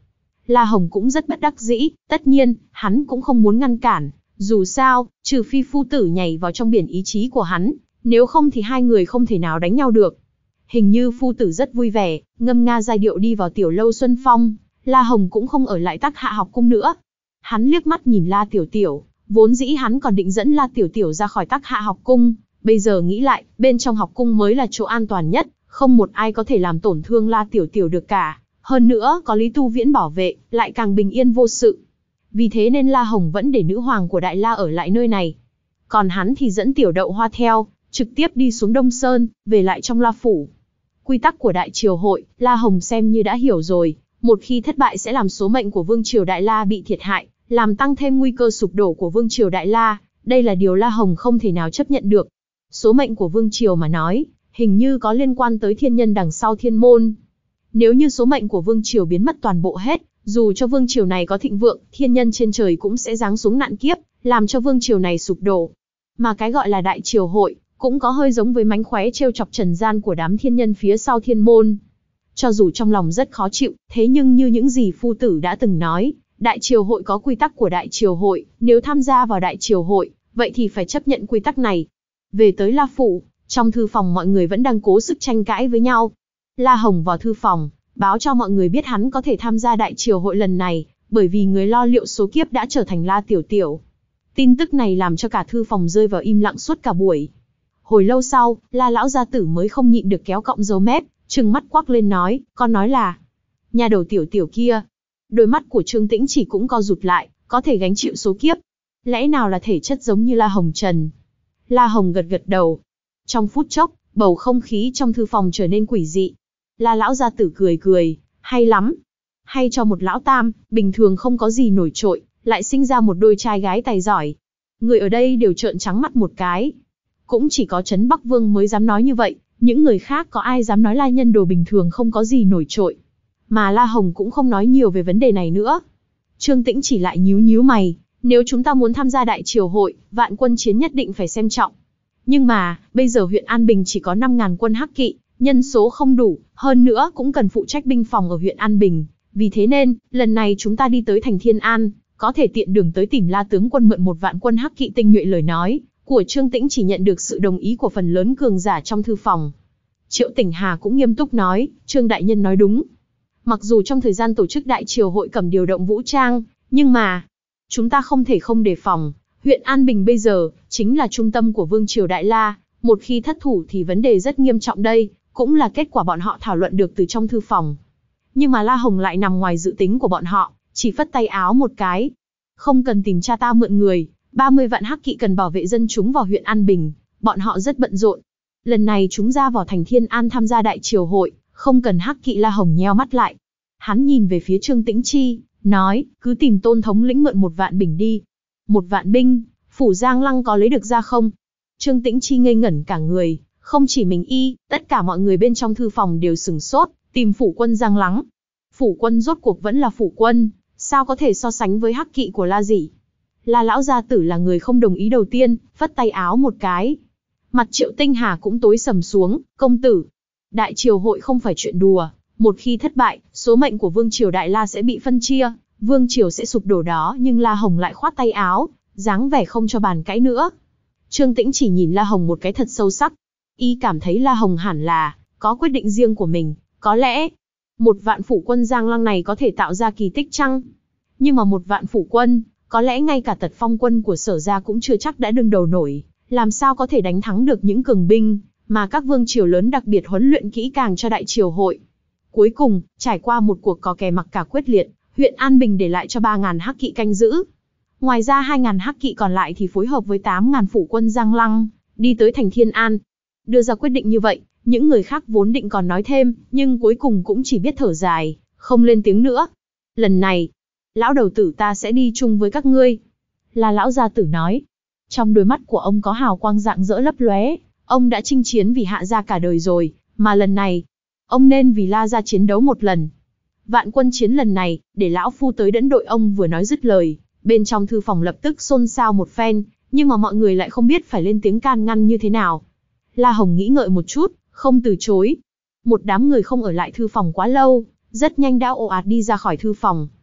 La Hồng cũng rất bất đắc dĩ, tất nhiên, hắn cũng không muốn ngăn cản. Dù sao, trừ phi phu tử nhảy vào trong biển ý chí của hắn, nếu không thì hai người không thể nào đánh nhau được. Hình như phu tử rất vui vẻ, ngâm nga giai điệu đi vào tiểu lâu Xuân Phong, La Hồng cũng không ở lại Tắc Hạ học cung nữa. Hắn liếc mắt nhìn La Tiểu Tiểu, vốn dĩ hắn còn định dẫn La Tiểu Tiểu ra khỏi Tắc Hạ học cung, bây giờ nghĩ lại, bên trong học cung mới là chỗ an toàn nhất, không một ai có thể làm tổn thương La Tiểu Tiểu được cả. Hơn nữa, có Lý Tu Viễn bảo vệ, lại càng bình yên vô sự. Vì thế nên La Hồng vẫn để nữ hoàng của Đại La ở lại nơi này. Còn hắn thì dẫn Tiểu Đậu Hoa theo, trực tiếp đi xuống Đông Sơn, về lại trong La Phủ. Quy tắc của Đại Triều Hội, La Hồng xem như đã hiểu rồi. Một khi thất bại sẽ làm số mệnh của Vương Triều Đại La bị thiệt hại, làm tăng thêm nguy cơ sụp đổ của Vương Triều Đại La. Đây là điều La Hồng không thể nào chấp nhận được. Số mệnh của Vương Triều mà nói, hình như có liên quan tới thiên nhân đằng sau thiên môn. Nếu như số mệnh của Vương Triều biến mất toàn bộ hết, dù cho Vương Triều này có thịnh vượng, thiên nhân trên trời cũng sẽ giáng xuống nạn kiếp, làm cho Vương Triều này sụp đổ. Mà cái gọi là Đại Triều Hội, cũng có hơi giống với mánh khóe trêu chọc trần gian của đám thiên nhân phía sau thiên môn. Cho dù trong lòng rất khó chịu, thế nhưng như những gì phu tử đã từng nói, Đại Triều Hội có quy tắc của Đại Triều Hội, nếu tham gia vào Đại Triều Hội, vậy thì phải chấp nhận quy tắc này. Về tới La Phủ, trong thư phòng mọi người vẫn đang cố sức tranh cãi với nhau. La Hồng vào thư phòng, báo cho mọi người biết hắn có thể tham gia Đại Triều Hội lần này, bởi vì người lo liệu số kiếp đã trở thành La Tiểu Tiểu. Tin tức này làm cho cả thư phòng rơi vào im lặng suốt cả buổi. Hồi lâu sau, La lão gia tử mới không nhịn được kéo cọng râu mép, trừng mắt quắc lên nói, con nói là, nhà đầu Tiểu Tiểu kia. Đôi mắt của Trương Tĩnh Chỉ cũng co rụt lại, có thể gánh chịu số kiếp. Lẽ nào là thể chất giống như La Hồng Trần? La Hồng gật gật đầu. Trong phút chốc, bầu không khí trong thư phòng trở nên quỷ dị. La lão gia tử cười cười, hay lắm. Hay cho một lão tam, bình thường không có gì nổi trội, lại sinh ra một đôi trai gái tài giỏi. Người ở đây đều trợn trắng mắt một cái. Cũng chỉ có Trấn Bắc Vương mới dám nói như vậy, những người khác có ai dám nói La Nhân Đồ bình thường không có gì nổi trội. Mà La Hồng cũng không nói nhiều về vấn đề này nữa. Trương Tĩnh Chỉ lại nhíu nhíu mày, nếu chúng ta muốn tham gia Đại Triều Hội, Vạn Quân Chiến nhất định phải xem trọng. Nhưng mà, bây giờ huyện An Bình chỉ có năm ngàn quân hắc kỵ, nhân số không đủ, hơn nữa cũng cần phụ trách binh phòng ở huyện An Bình. Vì thế nên, lần này chúng ta đi tới thành Thiên An, có thể tiện đường tới tìm La tướng quân mượn một vạn quân hắc kỵ tinh nhuệ. Lời nói của Trương Tĩnh Chỉ nhận được sự đồng ý của phần lớn cường giả trong thư phòng. Triệu Tỉnh Hà cũng nghiêm túc nói, Trương đại nhân nói đúng. Mặc dù trong thời gian tổ chức Đại Triều Hội cầm điều động vũ trang, nhưng mà, chúng ta không thể không đề phòng. Huyện An Bình bây giờ, chính là trung tâm của Vương Triều Đại La, một khi thất thủ thì vấn đề rất nghiêm trọng đây, cũng là kết quả bọn họ thảo luận được từ trong thư phòng. Nhưng mà La Hồng lại nằm ngoài dự tính của bọn họ, chỉ phất tay áo một cái. Không cần tìm cha ta mượn người, ba mươi vạn hắc kỵ cần bảo vệ dân chúng vào huyện An Bình, bọn họ rất bận rộn. Lần này chúng ra vào thành Thiên An tham gia Đại Triều Hội, không cần hắc kỵ. La Hồng nheo mắt lại. Hắn nhìn về phía Trương Tĩnh Chi, nói, cứ tìm Tôn thống lĩnh mượn một vạn binh đi. Một vạn binh, phủ Giang Lăng có lấy được ra không? Trương Tĩnh Chi ngây ngẩn cả người, không chỉ mình y, tất cả mọi người bên trong thư phòng đều sửng sốt, tìm phủ quân Giang Lăng. Phủ quân rốt cuộc vẫn là phủ quân, sao có thể so sánh với hắc kỵ của La Dĩ? La lão gia tử là người không đồng ý đầu tiên, phất tay áo một cái. Mặt Triệu Tinh Hà cũng tối sầm xuống, công tử. Đại Triều Hội không phải chuyện đùa, một khi thất bại, số mệnh của Vương Triều Đại La sẽ bị phân chia, Vương Triều sẽ sụp đổ đó. Nhưng La Hồng lại khoát tay áo, dáng vẻ không cho bàn cãi nữa. Trương Tĩnh Chỉ nhìn La Hồng một cái thật sâu sắc. Y cảm thấy La Hồng hẳn là có quyết định riêng của mình, có lẽ một vạn phủ quân Giang Lăng này có thể tạo ra kỳ tích chăng? Nhưng mà một vạn phủ quân, có lẽ ngay cả Tật Phong quân của Sở gia cũng chưa chắc đã đương đầu nổi, làm sao có thể đánh thắng được những cường binh mà các vương triều lớn đặc biệt huấn luyện kỹ càng cho Đại Triều Hội. Cuối cùng, trải qua một cuộc cò kè mặc cả quyết liệt, huyện An Bình để lại cho ba ngàn hắc kỵ canh giữ. Ngoài ra hai ngàn hắc kỵ còn lại thì phối hợp với tám ngàn phủ quân Giang Lăng, đi tới thành Thiên An. Đưa ra quyết định như vậy, những người khác vốn định còn nói thêm, nhưng cuối cùng cũng chỉ biết thở dài, không lên tiếng nữa. Lần này, lão đầu tử ta sẽ đi chung với các ngươi. Là lão gia tử nói. Trong đôi mắt của ông có hào quang rạng rỡ lấp lóe. Ông đã chinh chiến vì Hạ gia cả đời rồi, mà lần này, ông nên vì La gia chiến đấu một lần. Vạn quân chiến lần này, để lão phu tới dẫn đội. Ông vừa nói dứt lời, bên trong thư phòng lập tức xôn xao một phen, nhưng mà mọi người lại không biết phải lên tiếng can ngăn như thế nào. La Hồng nghĩ ngợi một chút, không từ chối. Một đám người không ở lại thư phòng quá lâu, rất nhanh đã ồ ạt đi ra khỏi thư phòng.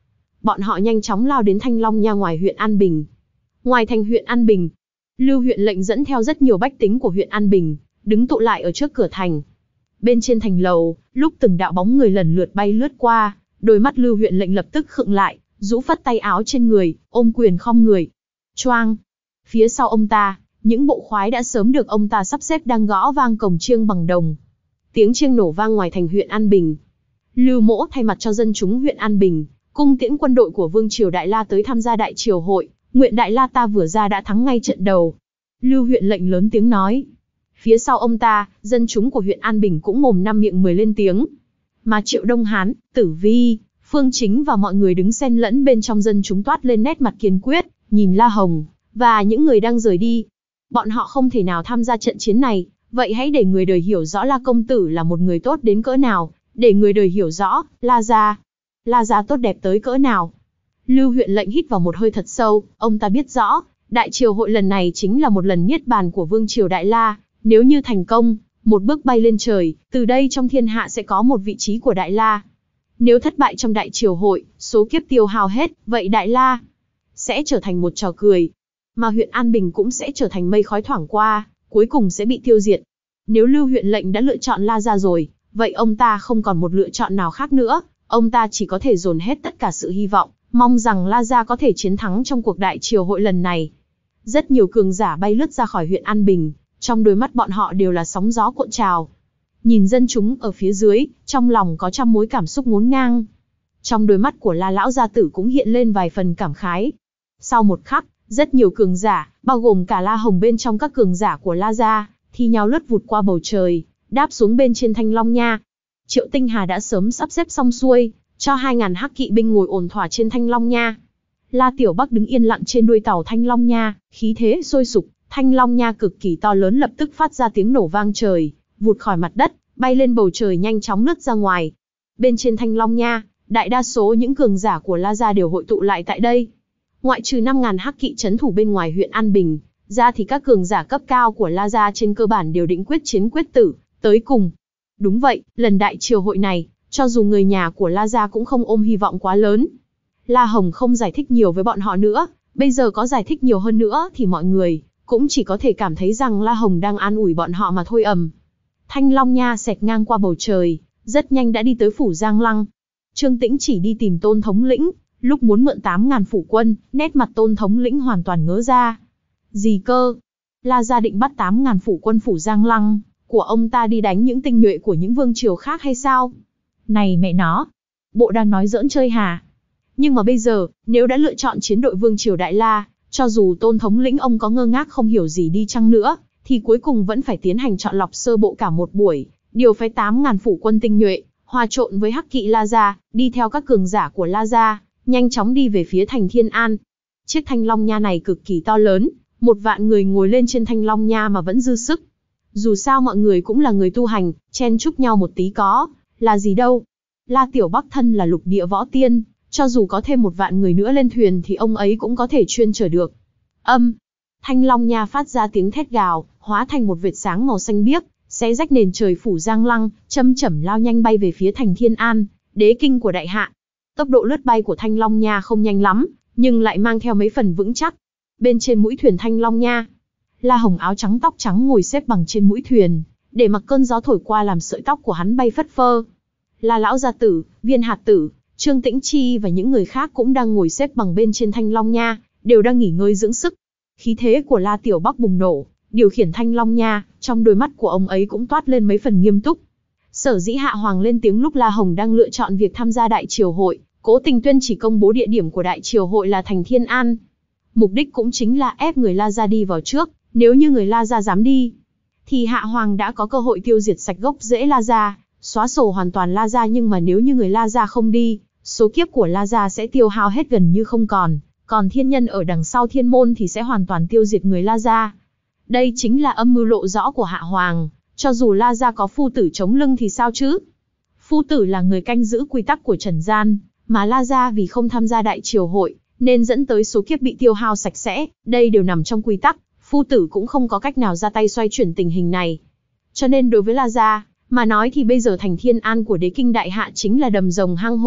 bọn họ nhanh chóng lao đến Thanh Long Nha ngoài huyện An Bình. Ngoài thành huyện An Bình, Lưu huyện lệnh dẫn theo rất nhiều bách tính của huyện An Bình, đứng tụ lại ở trước cửa thành. Bên trên thành lầu, lúc từng đạo bóng người lần lượt bay lướt qua, đôi mắt Lưu huyện lệnh lập tức khựng lại, rũ phất tay áo trên người, ôm quyền khom người. Choang! Phía sau ông ta, những bộ khoái đã sớm được ông ta sắp xếp đang gõ vang cổng chiêng bằng đồng. Tiếng chiêng nổ vang ngoài thành huyện An Bình. Lưu Mỗ thay mặt cho dân chúng huyện An Bình, cung tiễn quân đội của Vương triều Đại La tới tham gia đại triều hội, nguyện Đại La ta vừa ra đã thắng ngay trận đầu. Lưu huyện lệnh lớn tiếng nói. Phía sau ông ta, dân chúng của huyện An Bình cũng mồm năm miệng mười lên tiếng. Mà Triệu Đông Hán, Tử Vi, Phương Chính và mọi người đứng xen lẫn bên trong dân chúng toát lên nét mặt kiên quyết, nhìn La Hồng và những người đang rời đi. Bọn họ không thể nào tham gia trận chiến này, vậy hãy để người đời hiểu rõ La công tử là một người tốt đến cỡ nào, để người đời hiểu rõ La gia, La gia tốt đẹp tới cỡ nào. Lưu huyện lệnh hít vào một hơi thật sâu, ông ta biết rõ, đại triều hội lần này chính là một lần niết bàn của Vương triều Đại La, nếu như thành công, một bước bay lên trời, từ đây trong thiên hạ sẽ có một vị trí của Đại La. Nếu thất bại trong đại triều hội, số kiếp tiêu hao hết, vậy Đại La sẽ trở thành một trò cười, mà huyện An Bình cũng sẽ trở thành mây khói thoảng qua, cuối cùng sẽ bị tiêu diệt. Nếu Lưu huyện lệnh đã lựa chọn La gia rồi, vậy ông ta không còn một lựa chọn nào khác nữa, ông ta chỉ có thể dồn hết tất cả sự hy vọng, mong rằng La gia có thể chiến thắng trong cuộc đại triều hội lần này. Rất nhiều cường giả bay lướt ra khỏi huyện An Bình, trong đôi mắt bọn họ đều là sóng gió cuộn trào. Nhìn dân chúng ở phía dưới, trong lòng có trăm mối cảm xúc ngổn ngang. Trong đôi mắt của La lão gia tử cũng hiện lên vài phần cảm khái. Sau một khắc, rất nhiều cường giả, bao gồm cả La Hồng bên trong các cường giả của La gia, thi nhau lướt vụt qua bầu trời, đáp xuống bên trên Thanh Long Nha. Triệu Tinh Hà đã sớm sắp xếp xong xuôi, cho hai ngàn hắc kỵ binh ngồi ổn thỏa trên Thanh Long Nha. La Tiểu Bắc đứng yên lặng trên đuôi tàu Thanh Long Nha, khí thế sôi sục, Thanh Long Nha cực kỳ to lớn lập tức phát ra tiếng nổ vang trời, vụt khỏi mặt đất, bay lên bầu trời nhanh chóng lướt ra ngoài. Bên trên Thanh Long Nha, đại đa số những cường giả của La gia đều hội tụ lại tại đây. Ngoại trừ năm ngàn hắc kỵ trấn thủ bên ngoài huyện An Bình, ra thì các cường giả cấp cao của La gia trên cơ bản đều định quyết chiến quyết tử, tới cùng. Đúng vậy, lần đại triều hội này, cho dù người nhà của La gia cũng không ôm hy vọng quá lớn. La Hồng không giải thích nhiều với bọn họ nữa, bây giờ có giải thích nhiều hơn nữa thì mọi người cũng chỉ có thể cảm thấy rằng La Hồng đang an ủi bọn họ mà thôi ầm. Thanh Long Nha xẹt ngang qua bầu trời, rất nhanh đã đi tới phủ Giang Lăng. Trương Tĩnh chỉ đi tìm Tôn thống lĩnh, lúc muốn mượn tám ngàn phủ quân, nét mặt Tôn thống lĩnh hoàn toàn ngớ ra. Gì cơ? La gia định bắt tám ngàn phủ quân phủ Giang Lăng của ông ta đi đánh những tinh nhuệ của những vương triều khác hay sao? Này mẹ nó, bộ đang nói giỡn chơi hả? Nhưng mà bây giờ, nếu đã lựa chọn chiến đội Vương triều Đại La, cho dù Tôn thống lĩnh ông có ngơ ngác không hiểu gì đi chăng nữa, thì cuối cùng vẫn phải tiến hành chọn lọc sơ bộ cả một buổi, điều phái tám ngàn phủ quân tinh nhuệ, hòa trộn với hắc kỵ La gia, đi theo các cường giả của La gia, nhanh chóng đi về phía thành Thiên An. Chiếc Thanh Long Nha này cực kỳ to lớn, một vạn người ngồi lên trên Thanh Long Nha mà vẫn dư sức. Dù sao mọi người cũng là người tu hành, chen chúc nhau một tí có là gì đâu. La Tiểu Bắc thân là lục địa võ tiên, cho dù có thêm một vạn người nữa lên thuyền thì ông ấy cũng có thể chuyên chở được. Âm, Thanh Long Nha phát ra tiếng thét gào, hóa thành một vệt sáng màu xanh biếc, xé rách nền trời phủ Giang Lăng, châm chẩm lao nhanh bay về phía thành Thiên An, đế kinh của đại hạ. Tốc độ lướt bay của Thanh Long Nha không nhanh lắm, nhưng lại mang theo mấy phần vững chắc. Bên trên mũi thuyền Thanh Long Nha, La Hồng áo trắng tóc trắng ngồi xếp bằng trên mũi thuyền, để mặc cơn gió thổi qua làm sợi tóc của hắn bay phất phơ. La lão gia tử, Viên hạt tử, Trương Tĩnh Chi và những người khác cũng đang ngồi xếp bằng bên trên Thanh Long Nha, đều đang nghỉ ngơi dưỡng sức. Khí thế của La Tiểu Bắc bùng nổ, điều khiển Thanh Long Nha, trong đôi mắt của ông ấy cũng toát lên mấy phần nghiêm túc. Sở dĩ Hạ Hoàng lên tiếng lúc La Hồng đang lựa chọn việc tham gia đại triều hội, cố tình tuyên chỉ công bố địa điểm của đại triều hội là thành Thiên An. Mục đích cũng chính là ép người La gia đi vào trước, nếu như người La gia dám đi, thì Hạ Hoàng đã có cơ hội tiêu diệt sạch gốc rễ La gia, xóa sổ hoàn toàn La gia, nhưng mà nếu như người La gia không đi, số kiếp của La gia sẽ tiêu hao hết gần như không còn, còn thiên nhân ở đằng sau thiên môn thì sẽ hoàn toàn tiêu diệt người La gia. Đây chính là âm mưu lộ rõ của Hạ Hoàng, cho dù La gia có phu tử chống lưng thì sao chứ? Phu tử là người canh giữ quy tắc của trần gian, mà La gia vì không tham gia đại triều hội, nên dẫn tới số kiếp bị tiêu hao sạch sẽ, đây đều nằm trong quy tắc, phu tử cũng không có cách nào ra tay xoay chuyển tình hình này. Cho nên đối với La gia mà nói thì bây giờ thành Thiên An của đế kinh đại hạ chính là đầm rồng hang hổ,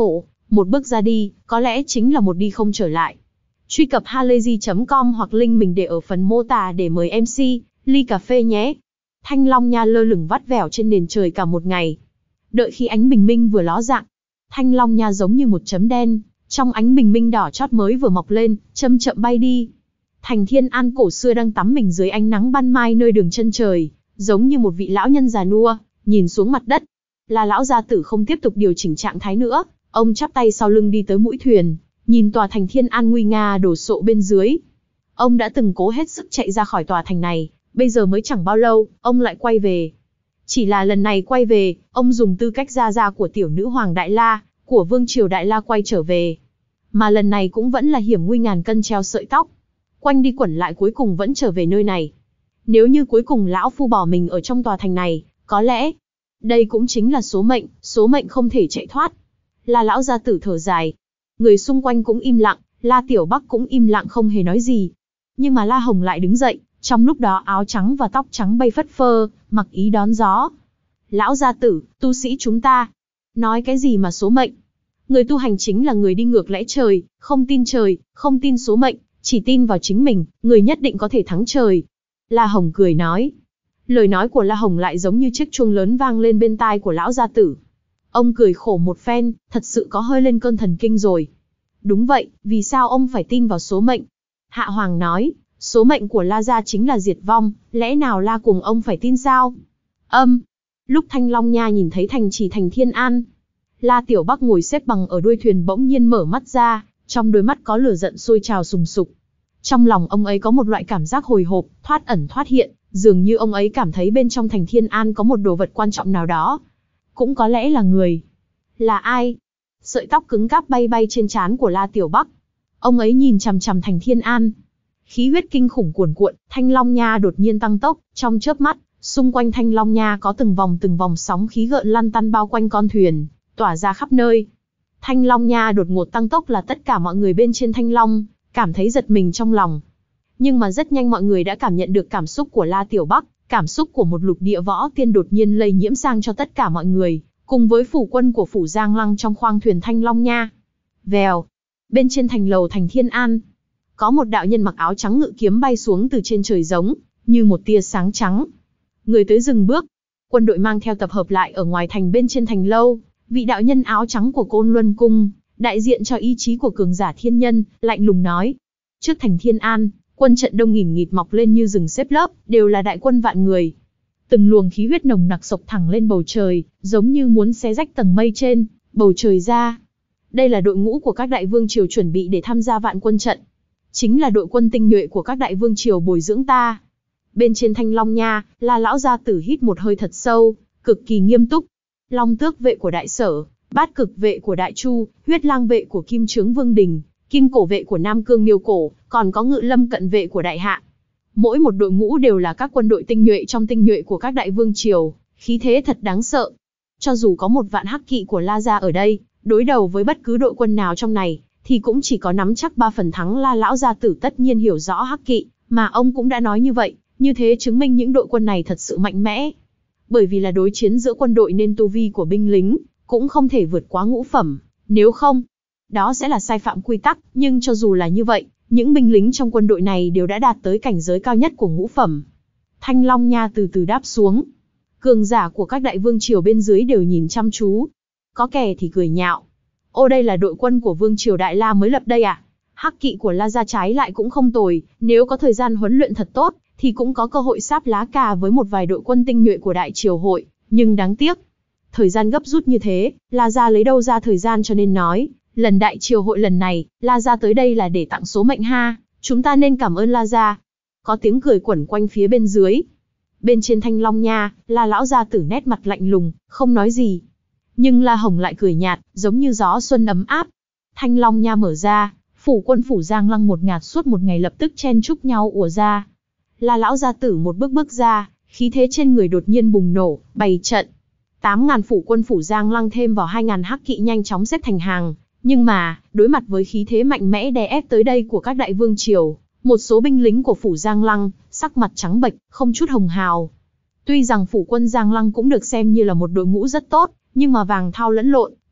Một bước ra đi, có lẽ chính là một đi không trở lại. Truy cập halayzi chấm com hoặc link mình để ở phần mô tả để mời em xê, ly cà phê nhé. Thanh Long Nha lơ lửng vắt vẻo trên nền trời cả một ngày. Đợi khi ánh bình minh vừa ló dạng, Thanh Long Nha giống như một chấm đen, trong ánh bình minh đỏ chót mới vừa mọc lên, chậm chậm bay đi. Thành Thiên An cổ xưa đang tắm mình dưới ánh nắng ban mai nơi đường chân trời, giống như một vị lão nhân già nua, nhìn xuống mặt đất. Là lão gia tử không tiếp tục điều chỉnh trạng thái nữa, ông chắp tay sau lưng đi tới mũi thuyền, nhìn tòa thành Thiên An nguy nga đổ sộ bên dưới. Ông đã từng cố hết sức chạy ra khỏi tòa thành này, bây giờ mới chẳng bao lâu, ông lại quay về. Chỉ là lần này quay về, ông dùng tư cách gia gia của tiểu nữ hoàng Đại La, của vương triều Đại La quay trở về. Mà lần này cũng vẫn là hiểm nguy ngàn cân treo sợi tóc. Quanh đi quẩn lại cuối cùng vẫn trở về nơi này. Nếu như cuối cùng lão phu bỏ mình ở trong tòa thành này, có lẽ đây cũng chính là số mệnh, số mệnh không thể chạy thoát. La lão gia tử thở dài. Người xung quanh cũng im lặng, La Tiểu Bắc cũng im lặng không hề nói gì. Nhưng mà La Hồng lại đứng dậy, trong lúc đó áo trắng và tóc trắng bay phất phơ, mặc ý đón gió. Lão gia tử, tu sĩ chúng ta, nói cái gì mà số mệnh? Người tu hành chính là người đi ngược lẽ trời, không tin trời, không tin số mệnh, chỉ tin vào chính mình, người nhất định có thể thắng trời. La Hồng cười nói. Lời nói của La Hồng lại giống như chiếc chuông lớn vang lên bên tai của lão gia tử. Ông cười khổ một phen, thật sự có hơi lên cơn thần kinh rồi. Đúng vậy, vì sao ông phải tin vào số mệnh? Hạ Hoàng nói, số mệnh của La gia chính là diệt vong, lẽ nào La cùng ông phải tin sao? Âm. Lúc Thanh Long Nha nhìn thấy thành trì thành Thiên An, La Tiểu Bắc ngồi xếp bằng ở đuôi thuyền bỗng nhiên mở mắt ra, trong đôi mắt có lửa giận sôi trào sùng sục. Trong lòng ông ấy có một loại cảm giác hồi hộp, thoát ẩn thoát hiện, dường như ông ấy cảm thấy bên trong thành Thiên An có một đồ vật quan trọng nào đó. Cũng có lẽ là người. Là ai? Sợi tóc cứng cáp bay bay trên trán của La Tiểu Bắc. Ông ấy nhìn chằm chằm thành Thiên An. Khí huyết kinh khủng cuồn cuộn, Thanh Long Nha đột nhiên tăng tốc, trong chớp mắt, xung quanh Thanh Long Nha có từng vòng từng vòng sóng khí gợn lăn tăn bao quanh con thuyền, tỏa ra khắp nơi. Thanh Long Nha đột ngột tăng tốc là tất cả mọi người bên trên Thanh Long cảm thấy giật mình trong lòng. Nhưng mà rất nhanh mọi người đã cảm nhận được cảm xúc của La Tiểu Bắc, cảm xúc của một lục địa võ tiên đột nhiên lây nhiễm sang cho tất cả mọi người, cùng với phủ quân của phủ Giang Lăng trong khoang thuyền Thanh Long Nha. Vèo, bên trên thành lầu thành Thiên An, có một đạo nhân mặc áo trắng ngự kiếm bay xuống từ trên trời giống như một tia sáng trắng. Người tới dừng bước, quân đội mang theo tập hợp lại ở ngoài thành bên trên thành lâu. Vị đạo nhân áo trắng của Côn Luân Cung, đại diện cho ý chí của cường giả thiên nhân, lạnh lùng nói. Trước thành Thiên An, quân trận đông nghìn nghịt mọc lên như rừng xếp lớp, đều là đại quân vạn người. Từng luồng khí huyết nồng nặc sộc thẳng lên bầu trời, giống như muốn xé rách tầng mây trên, bầu trời ra. Đây là đội ngũ của các đại vương triều chuẩn bị để tham gia vạn quân trận. Chính là đội quân tinh nhuệ của các đại vương triều bồi dưỡng ta. Bên trên Thanh Long Nha, La lão gia tử hít một hơi thật sâu, cực kỳ nghiêm túc. Long tước vệ của Đại Sở, Bát cực vệ của Đại Chu, Huyết lang vệ của Kim Trướng Vương Đình, Kim cổ vệ của Nam Cương Miêu Cổ, còn có Ngự lâm cận vệ của Đại Hạ. Mỗi một đội ngũ đều là các quân đội tinh nhuệ trong tinh nhuệ của các đại vương triều, khí thế thật đáng sợ. Cho dù có một vạn hắc kỵ của La gia ở đây, đối đầu với bất cứ đội quân nào trong này, thì cũng chỉ có nắm chắc ba phần thắng. La lão gia tử tất nhiên hiểu rõ hắc kỵ, mà ông cũng đã nói như vậy, như thế chứng minh những đội quân này thật sự mạnh mẽ. Bởi vì là đối chiến giữa quân đội nên tu vi của binh lính cũng không thể vượt quá ngũ phẩm, nếu không, đó sẽ là sai phạm quy tắc. Nhưng cho dù là như vậy, những binh lính trong quân đội này đều đã đạt tới cảnh giới cao nhất của ngũ phẩm. Thanh Long Nha từ từ đáp xuống. Cường giả của các đại vương triều bên dưới đều nhìn chăm chú. Có kẻ thì cười nhạo. Ô, đây là đội quân của vương triều Đại La mới lập đây à? Hắc kỵ của La gia trái lại cũng không tồi, nếu có thời gian huấn luyện thật tốt, thì cũng có cơ hội sáp lá cà với một vài đội quân tinh nhuệ của đại triều hội, nhưng đáng tiếc. Thời gian gấp rút như thế, La gia lấy đâu ra thời gian, cho nên nói, lần đại triều hội lần này, La gia tới đây là để tặng số mệnh ha, chúng ta nên cảm ơn La gia. Có tiếng cười quẩn quanh phía bên dưới. Bên trên Thanh Long Nha, La lão gia tử nét mặt lạnh lùng, không nói gì. Nhưng La Hồng lại cười nhạt, giống như gió xuân ấm áp. Thanh Long Nha mở ra, phủ quân phủ Giang Lăng một ngạt suốt một ngày lập tức chen chúc nhau ùa ra. La lão gia tử một bước bước ra, khí thế trên người đột nhiên bùng nổ, bày trận. Tám ngàn phủ quân phủ Giang Lăng thêm vào hai ngàn hắc kỵ nhanh chóng xếp thành hàng. Nhưng mà, đối mặt với khí thế mạnh mẽ đè ép tới đây của các đại vương triều, một số binh lính của phủ Giang Lăng, sắc mặt trắng bệch, không chút hồng hào. Tuy rằng phủ quân Giang Lăng cũng được xem như là một đội ngũ rất tốt, nhưng mà vàng thao lẫn lộn,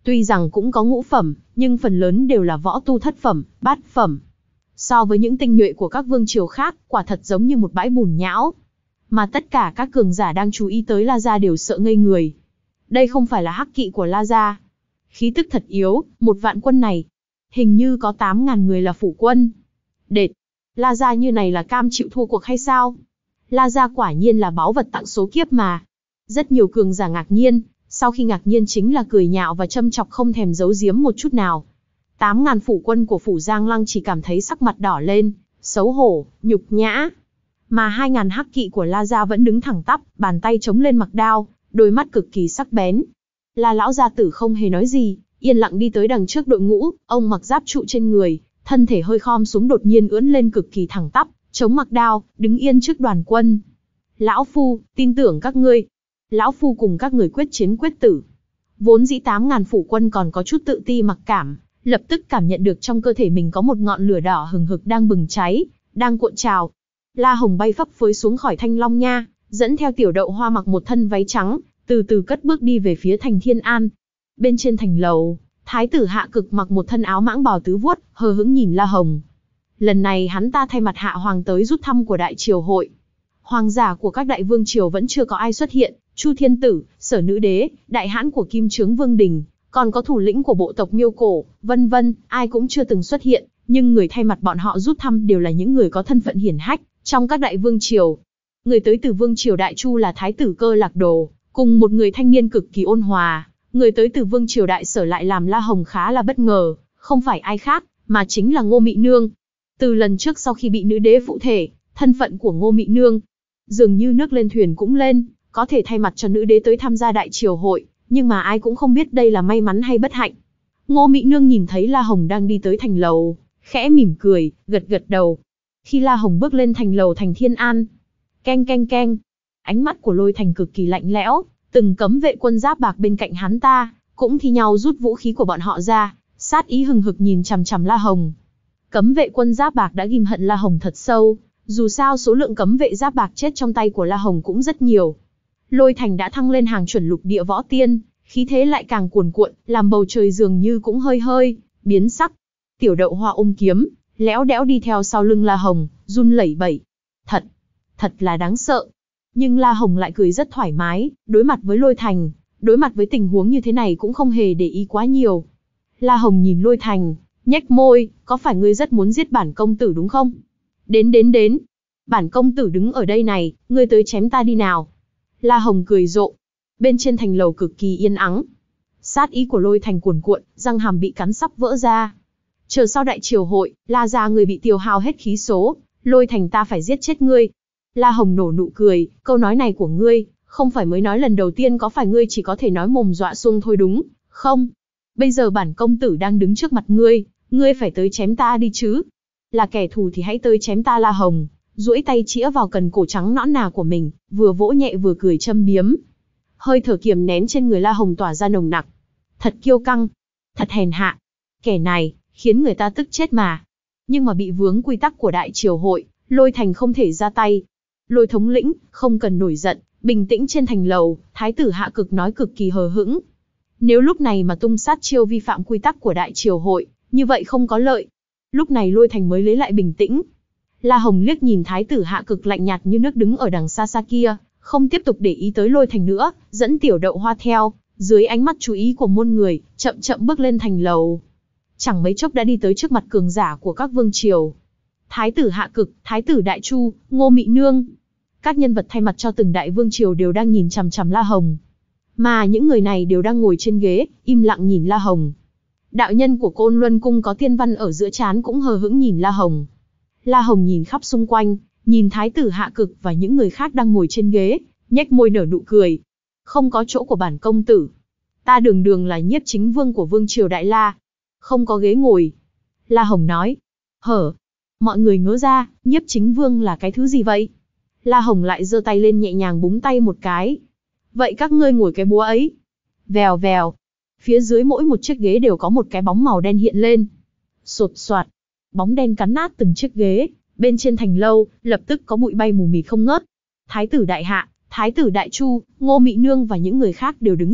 Tuy rằng cũng có ngũ phẩm, nhưng phần lớn đều là võ tu thất phẩm, bát phẩm. So với những tinh nhuệ của các vương triều khác, quả thật giống như một bãi bùn nhão. Mà tất cả các cường giả đang chú ý tới La Gia đều sợ ngây người. Đây không phải là hắc kỵ của La Gia. Khí tức thật yếu, một vạn quân này. Hình như có tám ngàn người là phủ quân. Đệt, La Gia như này là cam chịu thua cuộc hay sao? La Gia quả nhiên là báu vật tặng số kiếp mà. Rất nhiều cường giả ngạc nhiên, sau khi ngạc nhiên chính là cười nhạo và châm chọc không thèm giấu giếm một chút nào. Tám ngàn phủ quân của phủ Giang Lăng chỉ cảm thấy sắc mặt đỏ lên, xấu hổ, nhục nhã. Mà hai ngàn hắc kỵ của La Gia vẫn đứng thẳng tắp, bàn tay chống lên mặc đao, đôi mắt cực kỳ sắc bén. La lão gia tử không hề nói gì, yên lặng đi tới đằng trước đội ngũ, ông mặc giáp trụ trên người, thân thể hơi khom xuống đột nhiên ưỡn lên cực kỳ thẳng tắp, chống mặc đao, đứng yên trước đoàn quân. Lão phu, tin tưởng các ngươi. Lão phu cùng các người quyết chiến quyết tử. Vốn dĩ tám ngàn phủ quân còn có chút tự ti mặc cảm, lập tức cảm nhận được trong cơ thể mình có một ngọn lửa đỏ hừng hực đang bừng cháy, đang cuộn trào. La Hồng bay phấp phới xuống khỏi Thanh Long Nha, dẫn theo Tiểu Đậu Hoa mặc một thân váy trắng, từ từ cất bước đi về phía thành Thiên An. Bên trên thành lầu, Thái tử Hạ Cực mặc một thân áo mãng bào tứ vuốt, hờ hững nhìn La Hồng. Lần này hắn ta thay mặt Hạ Hoàng tới rút thăm của Đại Triều Hội. Hoàng giả của các đại vương triều vẫn chưa có ai xuất hiện, Chu Thiên Tử, Sở Nữ Đế, đại hãn của Kim Chướng Vương Đình, còn có thủ lĩnh của bộ tộc Miêu Cổ, vân vân, ai cũng chưa từng xuất hiện, nhưng người thay mặt bọn họ rút thăm đều là những người có thân phận hiển hách trong các đại vương triều. Người tới từ vương triều Đại Chu là Thái tử Cơ Lạc Đồ, cùng một người thanh niên cực kỳ ôn hòa. Người tới từ vương triều Đại Sở lại làm La Hồng khá là bất ngờ, không phải ai khác, mà chính là Ngô Mị Nương. Từ lần trước sau khi bị nữ đế phụ thể, thân phận của Ngô Mị Nương dường như nước lên thuyền cũng lên, có thể thay mặt cho nữ đế tới tham gia Đại Triều Hội, nhưng mà ai cũng không biết đây là may mắn hay bất hạnh. Ngô Mị Nương nhìn thấy La Hồng đang đi tới thành lầu, khẽ mỉm cười, gật gật đầu. Khi La Hồng bước lên thành lầu thành Thiên An, keng keng keng, ánh mắt của Lôi Thành cực kỳ lạnh lẽo, từng cấm vệ quân giáp bạc bên cạnh hắn ta, cũng thi nhau rút vũ khí của bọn họ ra, sát ý hừng hực nhìn chằm chằm La Hồng. Cấm vệ quân giáp bạc đã ghim hận La Hồng thật sâu, dù sao số lượng cấm vệ giáp bạc chết trong tay của La Hồng cũng rất nhiều. Lôi Thành đã thăng lên hàng chuẩn lục địa võ tiên, khí thế lại càng cuồn cuộn, làm bầu trời dường như cũng hơi hơi biến sắc. Tiểu Đậu Hoa ôm kiếm, lẽo đẽo đi theo sau lưng La Hồng, run lẩy bẩy. Thật, thật là đáng sợ. Nhưng La Hồng lại cười rất thoải mái, đối mặt với Lôi Thành, đối mặt với tình huống như thế này cũng không hề để ý quá nhiều. La Hồng nhìn Lôi Thành, nhếch môi, có phải ngươi rất muốn giết bản công tử đúng không? Đến đến đến, bản công tử đứng ở đây này, ngươi tới chém ta đi nào. La Hồng cười rộ. Bên trên thành lầu cực kỳ yên ắng. Sát ý của Lôi Thành cuồn cuộn, răng hàm bị cắn sắp vỡ ra. Chờ sau Đại Triều Hội, La gia người bị tiêu hao hết khí số, Lôi Thành ta phải giết chết ngươi. La Hồng nổ nụ cười, câu nói này của ngươi, không phải mới nói lần đầu tiên, có phải ngươi chỉ có thể nói mồm dọa xuông thôi đúng không? Bây giờ bản công tử đang đứng trước mặt ngươi, ngươi phải tới chém ta đi chứ. Là kẻ thù thì hãy tới chém ta. La Hồng duỗi tay chĩa vào cần cổ trắng nõn nà của mình, vừa vỗ nhẹ vừa cười châm biếm. Hơi thở kiềm nén trên người La Hồng tỏa ra nồng nặc. Thật kiêu căng, thật hèn hạ. Kẻ này, khiến người ta tức chết mà. Nhưng mà bị vướng quy tắc của Đại Triều Hội, Lôi Thành không thể ra tay. Lôi thống lĩnh, không cần nổi giận, bình tĩnh. Trên thành lầu, Thái tử Hạ Cực nói cực kỳ hờ hững. Nếu lúc này mà tung sát chiêu vi phạm quy tắc của Đại Triều Hội, như vậy không có lợi. Lúc này Lôi Thành mới lấy lại bình tĩnh. La Hồng liếc nhìn Thái tử Hạ Cực lạnh nhạt như nước đứng ở đằng xa xa kia, không tiếp tục để ý tới Lôi Thành nữa, dẫn Tiểu Đậu Hoa theo, dưới ánh mắt chú ý của muôn người, chậm chậm bước lên thành lầu. Chẳng mấy chốc đã đi tới trước mặt cường giả của các vương triều. Thái tử Hạ Cực, Thái tử Đại Chu, Ngô Mị Nương. Các nhân vật thay mặt cho từng đại vương triều đều đang nhìn chằm chằm La Hồng. Mà những người này đều đang ngồi trên ghế, im lặng nhìn La Hồng. Đạo nhân của Côn Luân Cung có tiên văn ở giữa trán cũng hờ hững nhìn La Hồng. La Hồng nhìn khắp xung quanh, nhìn Thái tử Hạ Cực và những người khác đang ngồi trên ghế, nhếch môi nở nụ cười. Không có chỗ của bản công tử. Ta đường đường là nhiếp chính vương của vương triều Đại La. Không có ghế ngồi. La Hồng nói. Hở? Mọi người ngớ ra, nhiếp chính vương là cái thứ gì vậy? La Hồng lại giơ tay lên nhẹ nhàng búng tay một cái. Vậy các ngươi ngồi cái búa ấy. Vèo vèo. Phía dưới mỗi một chiếc ghế đều có một cái bóng màu đen hiện lên. Sột soạt. Bóng đen cắn nát từng chiếc ghế. Bên trên thành lâu, lập tức có bụi bay mù mịt không ngớt. Thái tử Đại Hạ, Thái tử Đại Chu, Ngô Mị Nương và những người khác đều đứng dậy,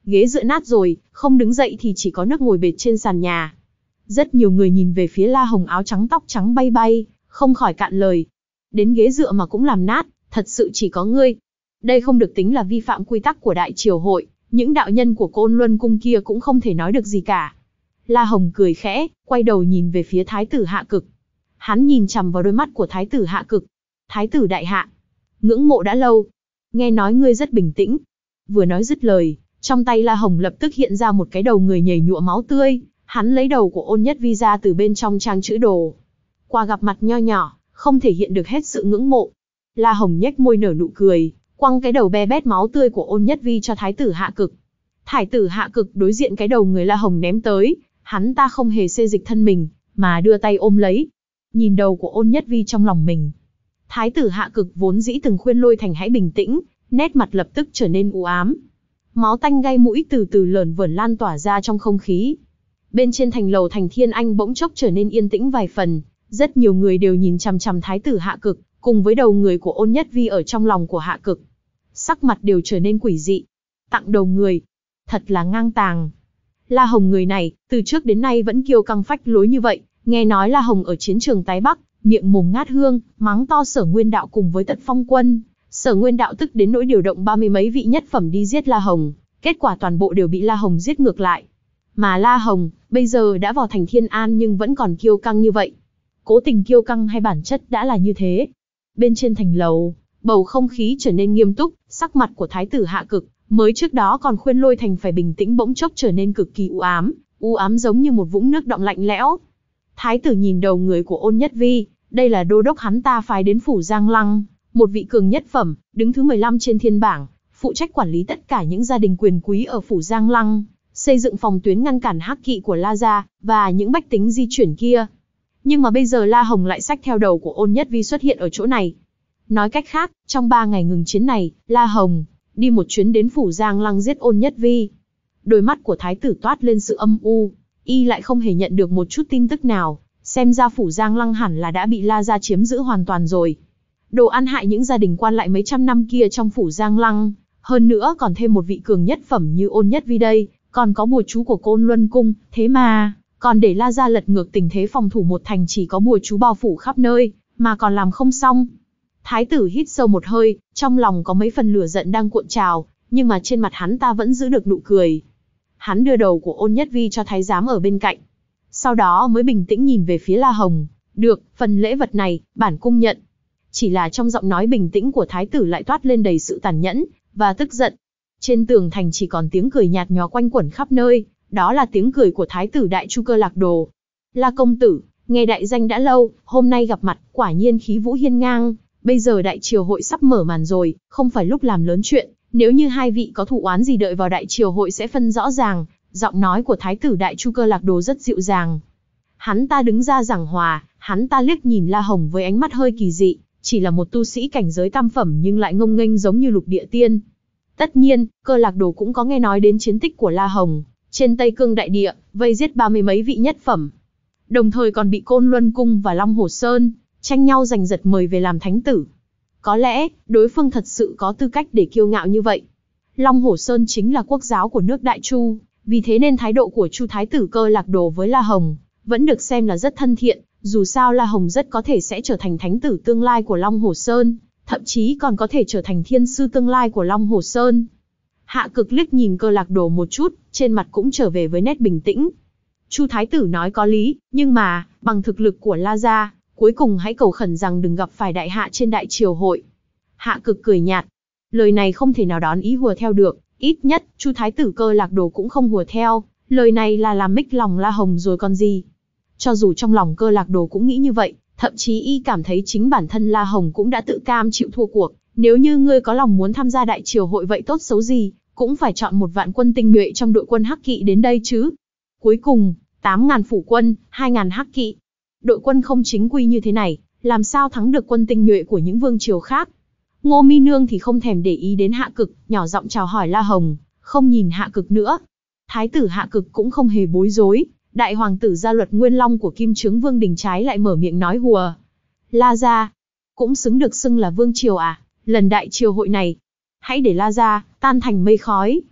ghế dựa nát rồi, không đứng dậy thì chỉ có nước ngồi bệt trên sàn nhà. Rất nhiều người nhìn về phía La Hồng áo trắng tóc trắng bay bay, không khỏi cạn lời. Đến ghế dựa mà cũng làm nát, thật sự chỉ có ngươi. Đây không được tính là vi phạm quy tắc của Đại Triều Hội, những đạo nhân của Côn Luân Cung kia cũng không thể nói được gì cả. La Hồng cười khẽ, quay đầu nhìn về phía Thái tử Hạ Cực. Hắn nhìn chằm vào đôi mắt của Thái tử Hạ Cực. Thái tử đại hạ, ngưỡng mộ đã lâu. Nghe nói ngươi rất bình tĩnh. Vừa nói dứt lời, trong tay La Hồng lập tức hiện ra một cái đầu người nhầy nhụa máu tươi. Hắn lấy đầu của Ôn Nhất Vi ra từ bên trong trang chữ đồ. Qua gặp mặt nho nhỏ, không thể hiện được hết sự ngưỡng mộ. La Hồng nhếch môi nở nụ cười, quăng cái đầu be bét máu tươi của Ôn Nhất Vi cho Thái tử Hạ Cực. Thái tử Hạ Cực đối diện cái đầu người La Hồng ném tới, hắn ta không hề xê dịch thân mình, mà đưa tay ôm lấy. Nhìn đầu của Ôn Nhất Vi trong lòng mình. Thái tử Hạ Cực vốn dĩ từng khuyên Lôi Thành hãy bình tĩnh, nét mặt lập tức trở nên u ám. Máu tanh gai mũi từ từ lởn vởn lan tỏa ra trong không khí. Bên trên thành lầu thành Thiên Anh bỗng chốc trở nên yên tĩnh vài phần, rất nhiều người đều nhìn chằm chằm Thái tử Hạ Cực, cùng với đầu người của Ôn Nhất Vi ở trong lòng của Hạ Cực. Sắc mặt đều trở nên quỷ dị. Tặng đầu người, thật là ngang tàng. La Hồng người này, từ trước đến nay vẫn kiêu căng phách lối như vậy, nghe nói La Hồng ở chiến trường Tái Bắc, miệng mồm ngát hương, mắng to Sở Nguyên Đạo cùng với Tật Phong Quân. Sở Nguyên Đạo tức đến nỗi điều động ba mươi mấy vị nhất phẩm đi giết La Hồng, kết quả toàn bộ đều bị La Hồng giết ngược lại. Mà La Hồng, bây giờ đã vào thành Thiên An nhưng vẫn còn kiêu căng như vậy. Cố tình kiêu căng hay bản chất đã là như thế. Bên trên thành lầu, bầu không khí trở nên nghiêm túc, sắc mặt của Thái tử Hạ Cực, mới trước đó còn khuyên Lôi Thành phải bình tĩnh bỗng chốc trở nên cực kỳ u ám, u ám giống như một vũng nước đọng lạnh lẽo. Thái tử nhìn đầu người của Ôn Nhất Vi, đây là đô đốc hắn ta phái đến phủ Giang Lăng, một vị cường nhất phẩm, đứng thứ mười lăm trên thiên bảng, phụ trách quản lý tất cả những gia đình quyền quý ở phủ Giang Lăng, xây dựng phòng tuyến ngăn cản hắc kỵ của La gia và những bách tính di chuyển kia. Nhưng mà bây giờ La Hồng lại xách theo đầu của Ôn Nhất Vi xuất hiện ở chỗ này. Nói cách khác, trong ba ngày ngừng chiến này, La Hồng đi một chuyến đến phủ Giang Lăng giết Ôn Nhất Vi. Đôi mắt của thái tử toát lên sự âm u, y lại không hề nhận được một chút tin tức nào, xem ra phủ Giang Lăng hẳn là đã bị La gia chiếm giữ hoàn toàn rồi. Đồ ăn hại những gia đình quan lại mấy trăm năm kia trong phủ Giang Lăng, hơn nữa còn thêm một vị cường nhất phẩm như Ôn Nhất Vi đây, còn có bùa chú của Côn Luân Cung, thế mà còn để La gia lật ngược tình thế phòng thủ một thành chỉ có bùa chú bao phủ khắp nơi, mà còn làm không xong. Thái tử hít sâu một hơi, trong lòng có mấy phần lửa giận đang cuộn trào, nhưng mà trên mặt hắn ta vẫn giữ được nụ cười. Hắn đưa đầu của Ôn Nhất Vi cho thái giám ở bên cạnh. Sau đó mới bình tĩnh nhìn về phía La Hồng. Được, phần lễ vật này, bản cung nhận. Chỉ là trong giọng nói bình tĩnh của thái tử lại toát lên đầy sự tàn nhẫn và tức giận. Trên tường thành chỉ còn tiếng cười nhạt nhòa quanh quẩn khắp nơi, đó là tiếng cười của thái tử Đại Chu Cơ Lạc Đồ. La công tử, nghe đại danh đã lâu, hôm nay gặp mặt, quả nhiên khí vũ hiên ngang. Bây giờ Đại Triều Hội sắp mở màn rồi, không phải lúc làm lớn chuyện. Nếu như hai vị có thù oán gì đợi vào Đại Triều Hội sẽ phân rõ ràng. Giọng nói của thái tử Đại Chu Cơ Lạc Đồ rất dịu dàng. Hắn ta đứng ra giảng hòa, hắn ta liếc nhìn La Hồng với ánh mắt hơi kỳ dị, chỉ là một tu sĩ cảnh giới tam phẩm nhưng lại ngông nghênh giống như lục địa tiên. Tất nhiên, Cơ Lạc Đồ cũng có nghe nói đến chiến tích của La Hồng, trên Tây Cương đại địa, vây giết ba mươi mấy vị nhất phẩm. Đồng thời còn bị Côn Luân Cung và Long Hồ Sơn tranh nhau giành giật mời về làm thánh tử. Có lẽ, đối phương thật sự có tư cách để kiêu ngạo như vậy. Long Hồ Sơn chính là quốc giáo của nước Đại Chu, vì thế nên thái độ của Chu thái tử Cơ Lạc Đồ với La Hồng vẫn được xem là rất thân thiện, dù sao La Hồng rất có thể sẽ trở thành thánh tử tương lai của Long Hồ Sơn, thậm chí còn có thể trở thành thiên sư tương lai của Long Hồ Sơn. Hạ Cực liếc nhìn Cơ Lạc Đồ một chút, trên mặt cũng trở về với nét bình tĩnh. Chu thái tử nói có lý, nhưng mà, bằng thực lực của La gia, cuối cùng hãy cầu khẩn rằng đừng gặp phải đại hạ trên Đại Triều Hội. Hạ Cực cười nhạt. Lời này không thể nào đón ý hùa theo được, ít nhất, Chu thái tử Cơ Lạc Đồ cũng không hùa theo, lời này là làm mích lòng La Hồng rồi còn gì. Cho dù trong lòng Cơ Lạc Đồ cũng nghĩ như vậy, thậm chí y cảm thấy chính bản thân La Hồng cũng đã tự cam chịu thua cuộc. Nếu như ngươi có lòng muốn tham gia Đại Triều Hội vậy tốt xấu gì, cũng phải chọn một vạn quân tinh nhuệ trong đội quân hắc kỵ đến đây chứ. Cuối cùng, tám ngàn phủ quân, hai ngàn hắc kỵ. Đội quân không chính quy như thế này, làm sao thắng được quân tinh nhuệ của những vương triều khác. Ngô Mi Nương thì không thèm để ý đến Hạ Cực, nhỏ giọng chào hỏi La Hồng, không nhìn Hạ Cực nữa. Thái tử Hạ Cực cũng không hề bối rối, đại hoàng tử gia luật Nguyên Long của Kim Chướng Vương Đình trái lại mở miệng nói hùa. La gia, cũng xứng được xưng là vương triều à, lần Đại Triều Hội này, hãy để La gia tan thành mây khói.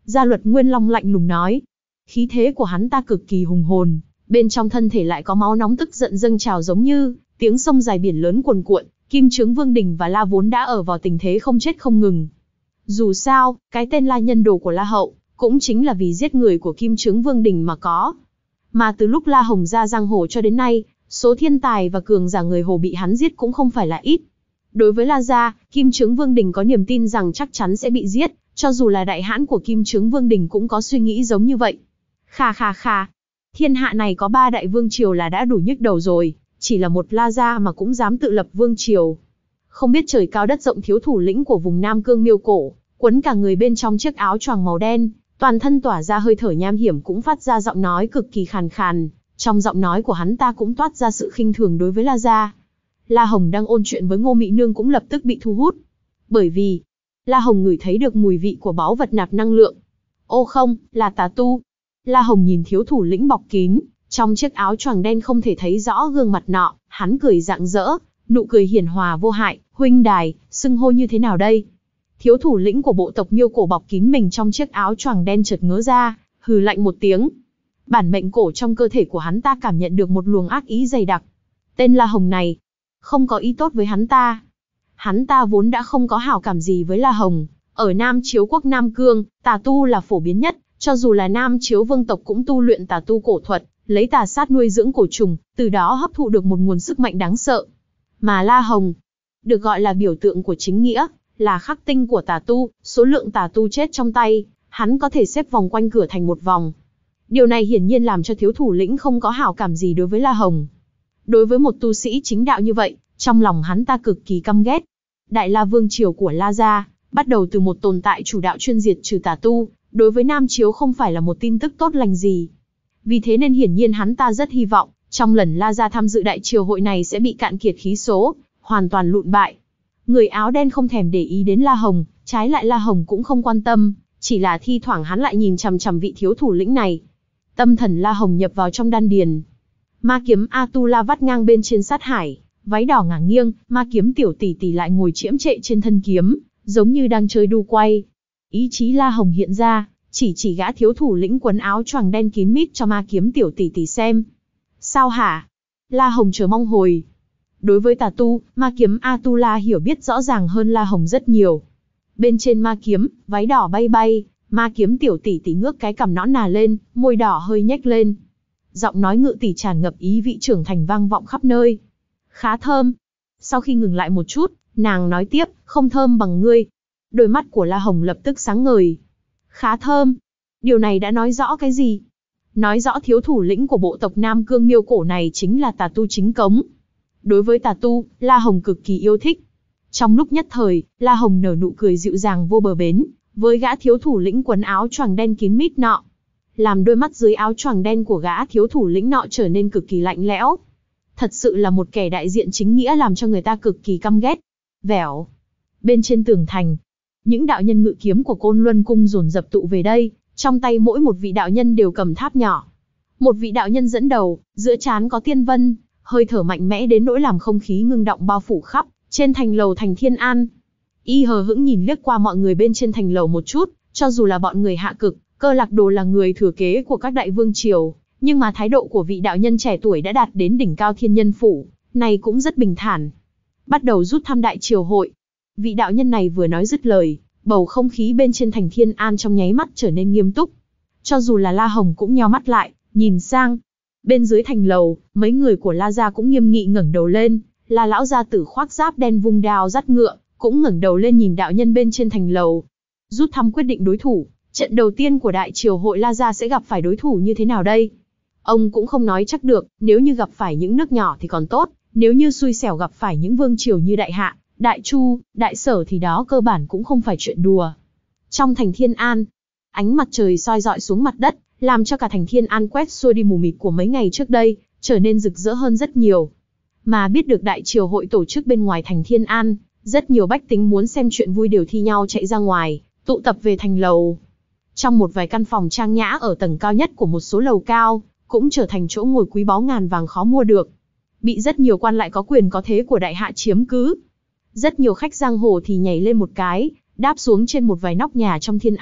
Gia Luật Nguyên Long lạnh lùng nói. Khí thế của hắn ta cực kỳ hùng hồn, bên trong thân thể lại có máu nóng tức giận dâng trào giống như tiếng sông dài biển lớn cuồn cuộn. Kim Chướng Vương Đình và La vốn đã ở vào tình thế không chết không ngừng. Dù sao, cái tên La Nhân Đồ của La Hậu cũng chính là vì giết người của Kim Chướng Vương Đình mà có. Mà từ lúc La Hồng ra giang hồ cho đến nay, số thiên tài và cường giả người Hồ bị hắn giết cũng không phải là ít. Đối với La gia, Kim Chướng Vương Đình có niềm tin rằng chắc chắn sẽ bị giết, cho dù là đại hãn của Kim Chướng Vương Đình cũng có suy nghĩ giống như vậy. Khà khà khà, thiên hạ này có ba đại vương triều là đã đủ nhức đầu rồi, chỉ là một La gia mà cũng dám tự lập vương triều. Không biết trời cao đất rộng thiếu thủ lĩnh của vùng Nam Cương Miêu Cổ, quấn cả người bên trong chiếc áo choàng màu đen, toàn thân tỏa ra hơi thở nham hiểm cũng phát ra giọng nói cực kỳ khàn khàn, trong giọng nói của hắn ta cũng toát ra sự khinh thường đối với La gia. La Hồng đang ôn chuyện với Ngô Mị Nương cũng lập tức bị thu hút. Bởi vì, La Hồng ngửi thấy được mùi vị của báu vật nạp năng lượng. Ô không, là tà tu. La Hồng nhìn thiếu thủ lĩnh bọc kín, trong chiếc áo choàng đen không thể thấy rõ gương mặt nọ, hắn cười rạng rỡ, nụ cười hiền hòa vô hại, huynh đài, xưng hô như thế nào đây? Thiếu thủ lĩnh của bộ tộc Miêu Cổ bọc kín mình trong chiếc áo choàng đen chợt ngớ ra, hừ lạnh một tiếng. Bản mệnh cổ trong cơ thể của hắn ta cảm nhận được một luồng ác ý dày đặc. Tên La Hồng này, không có ý tốt với hắn ta. Hắn ta vốn đã không có hảo cảm gì với La Hồng. Ở Nam Chiếu quốc Nam Cương, tà tu là phổ biến nhất, cho dù là Nam Chiếu vương tộc cũng tu luyện tà tu cổ thuật, lấy tà sát nuôi dưỡng cổ trùng, từ đó hấp thụ được một nguồn sức mạnh đáng sợ. Mà La Hồng, được gọi là biểu tượng của chính nghĩa, là khắc tinh của tà tu, số lượng tà tu chết trong tay, hắn có thể xếp vòng quanh cửa thành một vòng. Điều này hiển nhiên làm cho thiếu thủ lĩnh không có hảo cảm gì đối với La Hồng. Đối với một tu sĩ chính đạo như vậy, trong lòng hắn ta cực kỳ căm ghét. Đại La Vương triều của La gia, bắt đầu từ một tồn tại chủ đạo chuyên diệt trừ tà tu, đối với Nam Chiếu không phải là một tin tức tốt lành gì. Vì thế nên hiển nhiên hắn ta rất hy vọng, trong lần La gia tham dự đại triều hội này sẽ bị cạn kiệt khí số, hoàn toàn lụn bại. Người áo đen không thèm để ý đến La Hồng, trái lại La Hồng cũng không quan tâm, chỉ là thi thoảng hắn lại nhìn chằm chằm vị thiếu thủ lĩnh này. Tâm thần La Hồng nhập vào trong đan điền. Ma kiếm Atula vắt ngang bên trên sát hải, váy đỏ ngả nghiêng, ma kiếm tiểu tỷ tỷ lại ngồi chiễm trệ trên thân kiếm, giống như đang chơi đu quay. Ý chí La Hồng hiện ra, chỉ chỉ gã thiếu thủ lĩnh quần áo choàng đen kín mít cho ma kiếm tiểu tỷ tỷ xem. Sao hả? La Hồng chờ mong hồi. Đối với tà tu, ma kiếm Atula hiểu biết rõ ràng hơn La Hồng rất nhiều. Bên trên ma kiếm, váy đỏ bay bay, ma kiếm tiểu tỷ tỷ ngước cái cằm nõn nà lên, môi đỏ hơi nhếch lên. Giọng nói ngự tỷ tràn ngập ý vị trưởng thành vang vọng khắp nơi. Khá thơm. Sau khi ngừng lại một chút, nàng nói tiếp, không thơm bằng ngươi. Đôi mắt của La Hồng lập tức sáng ngời. Khá thơm. Điều này đã nói rõ cái gì? Nói rõ thiếu thủ lĩnh của bộ tộc Nam Cương Miêu Cổ này chính là tà tu chính cống. Đối với tà tu, La Hồng cực kỳ yêu thích. Trong lúc nhất thời, La Hồng nở nụ cười dịu dàng vô bờ bến, với gã thiếu thủ lĩnh quần áo choàng đen kín mít nọ. Làm đôi mắt dưới áo choàng đen của gã thiếu thủ lĩnh nọ trở nên cực kỳ lạnh lẽo. Thật sự là một kẻ đại diện chính nghĩa làm cho người ta cực kỳ căm ghét. Vẻo. Bên trên tường thành, những đạo nhân ngự kiếm của Côn Luân Cung dồn dập tụ về đây, trong tay mỗi một vị đạo nhân đều cầm tháp nhỏ. Một vị đạo nhân dẫn đầu, giữa trán có tiên vân, hơi thở mạnh mẽ đến nỗi làm không khí ngưng động bao phủ khắp trên thành lầu thành Thiên An. Y hờ hững nhìn liếc qua mọi người bên trên thành lầu một chút, cho dù là bọn người hạ cực, Cơ Lạc Đồ là người thừa kế của các đại vương triều, nhưng mà thái độ của vị đạo nhân trẻ tuổi đã đạt đến đỉnh cao thiên nhân phủ, này cũng rất bình thản. Bắt đầu rút thăm đại triều hội. Vị đạo nhân này vừa nói dứt lời, bầu không khí bên trên thành Thiên An trong nháy mắt trở nên nghiêm túc. Cho dù là La Hồng cũng nheo mắt lại, nhìn sang. Bên dưới thành lầu, mấy người của La gia cũng nghiêm nghị ngẩng đầu lên, là lão gia tử khoác giáp đen vung đao dắt ngựa, cũng ngẩng đầu lên nhìn đạo nhân bên trên thành lầu. Rút thăm quyết định đối thủ, trận đầu tiên của đại triều hội La gia sẽ gặp phải đối thủ như thế nào đây? Ông cũng không nói chắc được, nếu như gặp phải những nước nhỏ thì còn tốt, nếu như xui xẻo gặp phải những vương triều như Đại Hạ, Đại Chu, Đại Sở thì đó cơ bản cũng không phải chuyện đùa. Trong thành Thiên An, ánh mặt trời soi rọi xuống mặt đất, làm cho cả thành Thiên An quét xua đi mù mịt của mấy ngày trước đây, trở nên rực rỡ hơn rất nhiều. Mà biết được đại triều hội tổ chức bên ngoài thành Thiên An, rất nhiều bách tính muốn xem chuyện vui đều thi nhau chạy ra ngoài, tụ tập về thành lầu. Trong một vài căn phòng trang nhã ở tầng cao nhất của một số lầu cao, cũng trở thành chỗ ngồi quý báu ngàn vàng khó mua được. Bị rất nhiều quan lại có quyền có thế của Đại Hạ chiếm cứ. Rất nhiều khách giang hồ thì nhảy lên một cái, đáp xuống trên một vài nóc nhà trong Thiên An,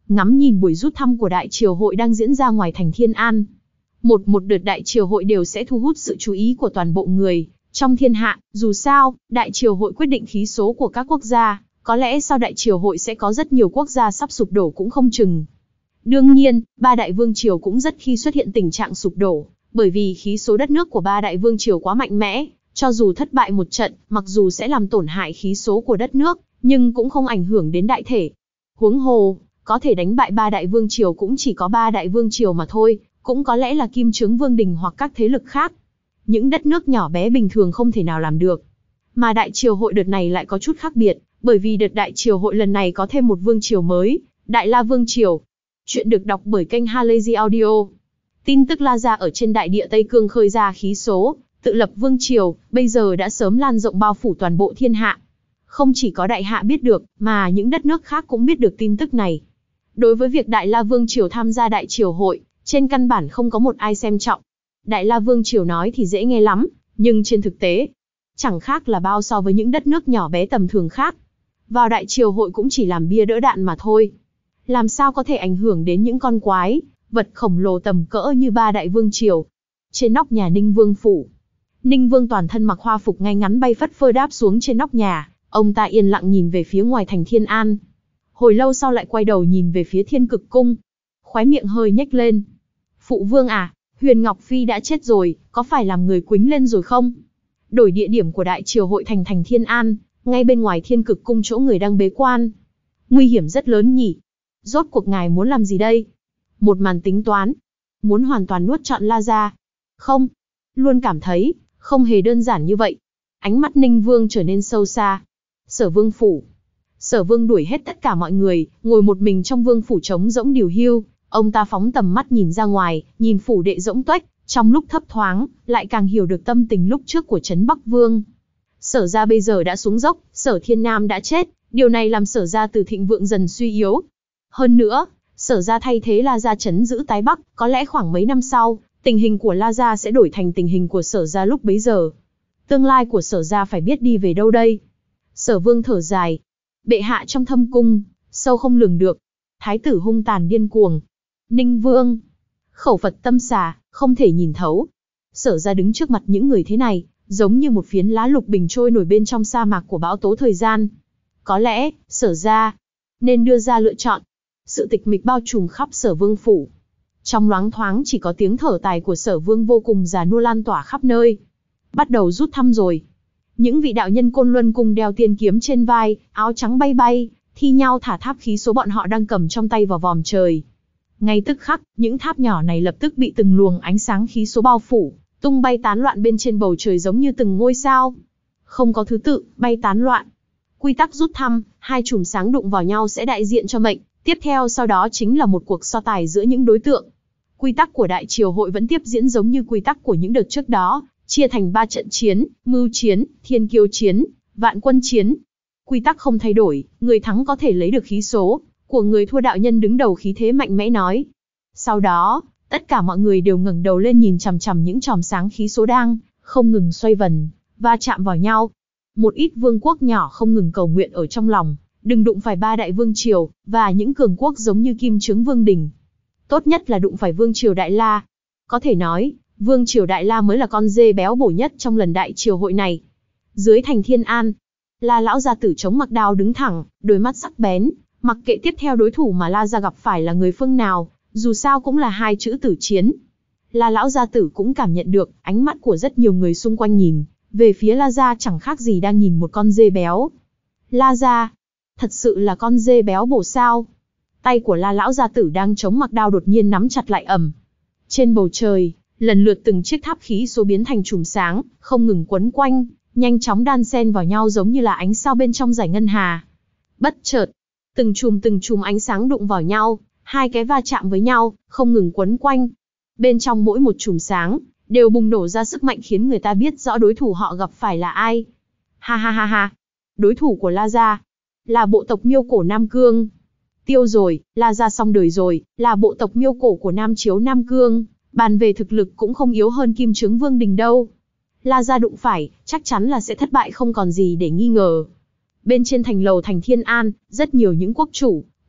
ngắm nhìn buổi rút thăm của đại triều hội đang diễn ra ngoài thành Thiên An. Một một đợt đại triều hội đều sẽ thu hút sự chú ý của toàn bộ người trong thiên hạ, dù sao, đại triều hội quyết định khí số của các quốc gia, có lẽ sau đại triều hội sẽ có rất nhiều quốc gia sắp sụp đổ cũng không chừng. Đương nhiên, ba đại vương triều cũng rất khi xuất hiện tình trạng sụp đổ, bởi vì khí số đất nước của ba đại vương triều quá mạnh mẽ, cho dù thất bại một trận, mặc dù sẽ làm tổn hại khí số của đất nước, nhưng cũng không ảnh hưởng đến đại thể. Huống hồ, có thể đánh bại ba đại vương triều cũng chỉ có ba đại vương triều mà thôi, cũng có lẽ là Kim Chướng Vương đình hoặc các thế lực khác. Những đất nước nhỏ bé bình thường không thể nào làm được. Mà đại triều hội đợt này lại có chút khác biệt, bởi vì đợt đại triều hội lần này có thêm một vương triều mới, Đại La Vương triều. Chuyện được đọc bởi kênh Halazy Audio. Tin tức La Gia ở trên đại địa Tây Cương khơi ra khí số, tự lập vương triều, bây giờ đã sớm lan rộng bao phủ toàn bộ thiên hạ. Không chỉ có đại hạ biết được, mà những đất nước khác cũng biết được tin tức này. Đối với việc Đại La Vương triều tham gia đại triều hội, trên căn bản không có một ai xem trọng. Đại La Vương triều nói thì dễ nghe lắm, nhưng trên thực tế, chẳng khác là bao so với những đất nước nhỏ bé tầm thường khác. Vào đại triều hội cũng chỉ làm bia đỡ đạn mà thôi. Làm sao có thể ảnh hưởng đến những con quái, vật khổng lồ tầm cỡ như ba đại vương triều. Trên nóc nhà Ninh Vương phủ, Ninh Vương toàn thân mặc hoa phục ngay ngắn bay phất phơ đáp xuống trên nóc nhà, ông ta yên lặng nhìn về phía ngoài thành Thiên An. Hồi lâu sau lại quay đầu nhìn về phía Thiên Cực cung, khóe miệng hơi nhếch lên. Phụ vương à, Huyền Ngọc Phi đã chết rồi, có phải làm người quýnh lên rồi không? Đổi địa điểm của đại triều hội thành thành Thiên An, ngay bên ngoài Thiên Cực cung chỗ người đang bế quan. Nguy hiểm rất lớn nhỉ? Rốt cuộc ngài muốn làm gì đây? Một màn tính toán. Muốn hoàn toàn nuốt trọn La Gia? Không. Luôn cảm thấy, không hề đơn giản như vậy. Ánh mắt Ninh Vương trở nên sâu xa. Sở Vương phủ. Sở Vương đuổi hết tất cả mọi người, ngồi một mình trong vương phủ trống rỗng điều hưu. Ông ta phóng tầm mắt nhìn ra ngoài, nhìn phủ đệ rỗng tuếch, trong lúc thấp thoáng, lại càng hiểu được tâm tình lúc trước của Trấn Bắc Vương. Sở gia bây giờ đã xuống dốc, Sở Thiên Nam đã chết, điều này làm Sở gia từ thịnh vượng dần suy yếu. Hơn nữa, Sở gia thay thế La gia trấn giữ tái Bắc, có lẽ khoảng mấy năm sau, tình hình của La gia sẽ đổi thành tình hình của Sở gia lúc bấy giờ. Tương lai của Sở gia phải biết đi về đâu đây? Sở Vương thở dài. Bệ hạ trong thâm cung, sâu không lường được. Thái tử hung tàn điên cuồng. Ninh Vương, khẩu Phật tâm xà, không thể nhìn thấu. Sở gia đứng trước mặt những người thế này, giống như một phiến lá lục bình trôi nổi bên trong sa mạc của bão tố thời gian. Có lẽ, Sở gia nên đưa ra lựa chọn. Sự tịch mịch bao trùm khắp Sở Vương phủ. Trong loáng thoáng chỉ có tiếng thở dài của Sở Vương vô cùng già nua lan tỏa khắp nơi. Bắt đầu rút thăm rồi. Những vị đạo nhân Côn Luân cùng đeo tiên kiếm trên vai, áo trắng bay bay, thi nhau thả tháp khí số bọn họ đang cầm trong tay vào vòm trời. Ngay tức khắc, những tháp nhỏ này lập tức bị từng luồng ánh sáng khí số bao phủ, tung bay tán loạn bên trên bầu trời giống như từng ngôi sao. Không có thứ tự, bay tán loạn. Quy tắc rút thăm, hai chùm sáng đụng vào nhau sẽ đại diện cho mệnh, tiếp theo sau đó chính là một cuộc so tài giữa những đối tượng. Quy tắc của đại triều hội vẫn tiếp diễn giống như quy tắc của những đợt trước đó, chia thành ba trận chiến, mưu chiến, thiên kiêu chiến, vạn quân chiến. Quy tắc không thay đổi, người thắng có thể lấy được khí số của người thua, đạo nhân đứng đầu khí thế mạnh mẽ nói. Sau đó, tất cả mọi người đều ngẩng đầu lên nhìn chằm chằm những chòm sáng khí số đang không ngừng xoay vần, va chạm vào nhau. Một ít vương quốc nhỏ không ngừng cầu nguyện ở trong lòng, đừng đụng phải ba đại vương triều, và những cường quốc giống như Kim Chướng Vương đình. Tốt nhất là đụng phải vương triều Đại La. Có thể nói, vương triều Đại La mới là con dê béo bổ nhất trong lần đại triều hội này. Dưới thành Thiên An, La lão gia tử chống mặc đao đứng thẳng, đôi mắt sắc bén, mặc kệ tiếp theo đối thủ mà La gia gặp phải là người phương nào, dù sao cũng là hai chữ tử chiến. La lão gia tử cũng cảm nhận được ánh mắt của rất nhiều người xung quanh nhìn về phía La gia, chẳng khác gì đang nhìn một con dê béo. La gia, thật sự là con dê béo bổ sao? Tay của La lão gia tử đang chống mặc đao đột nhiên nắm chặt lại ầm. Trên bầu trời, lần lượt từng chiếc tháp khí số biến thành chùm sáng, không ngừng quấn quanh, nhanh chóng đan xen vào nhau giống như là ánh sao bên trong dải ngân hà. Bất chợt, từng chùm từng chùm ánh sáng đụng vào nhau, hai cái va chạm với nhau, không ngừng quấn quanh. Bên trong mỗi một chùm sáng, đều bùng nổ ra sức mạnh khiến người ta biết rõ đối thủ họ gặp phải là ai. Ha ha ha ha, đối thủ của La gia là bộ tộc Miêu Cổ Nam Cương. Tiêu rồi, La gia xong đời rồi, là bộ tộc Miêu Cổ của Nam Chiếu Nam Cương, bàn về thực lực cũng không yếu hơn Kim Chướng Vương đình đâu. La gia đụng phải, chắc chắn là sẽ thất bại không còn gì để nghi ngờ. Bên trên thành lầu thành Thiên An, rất nhiều những quốc chủ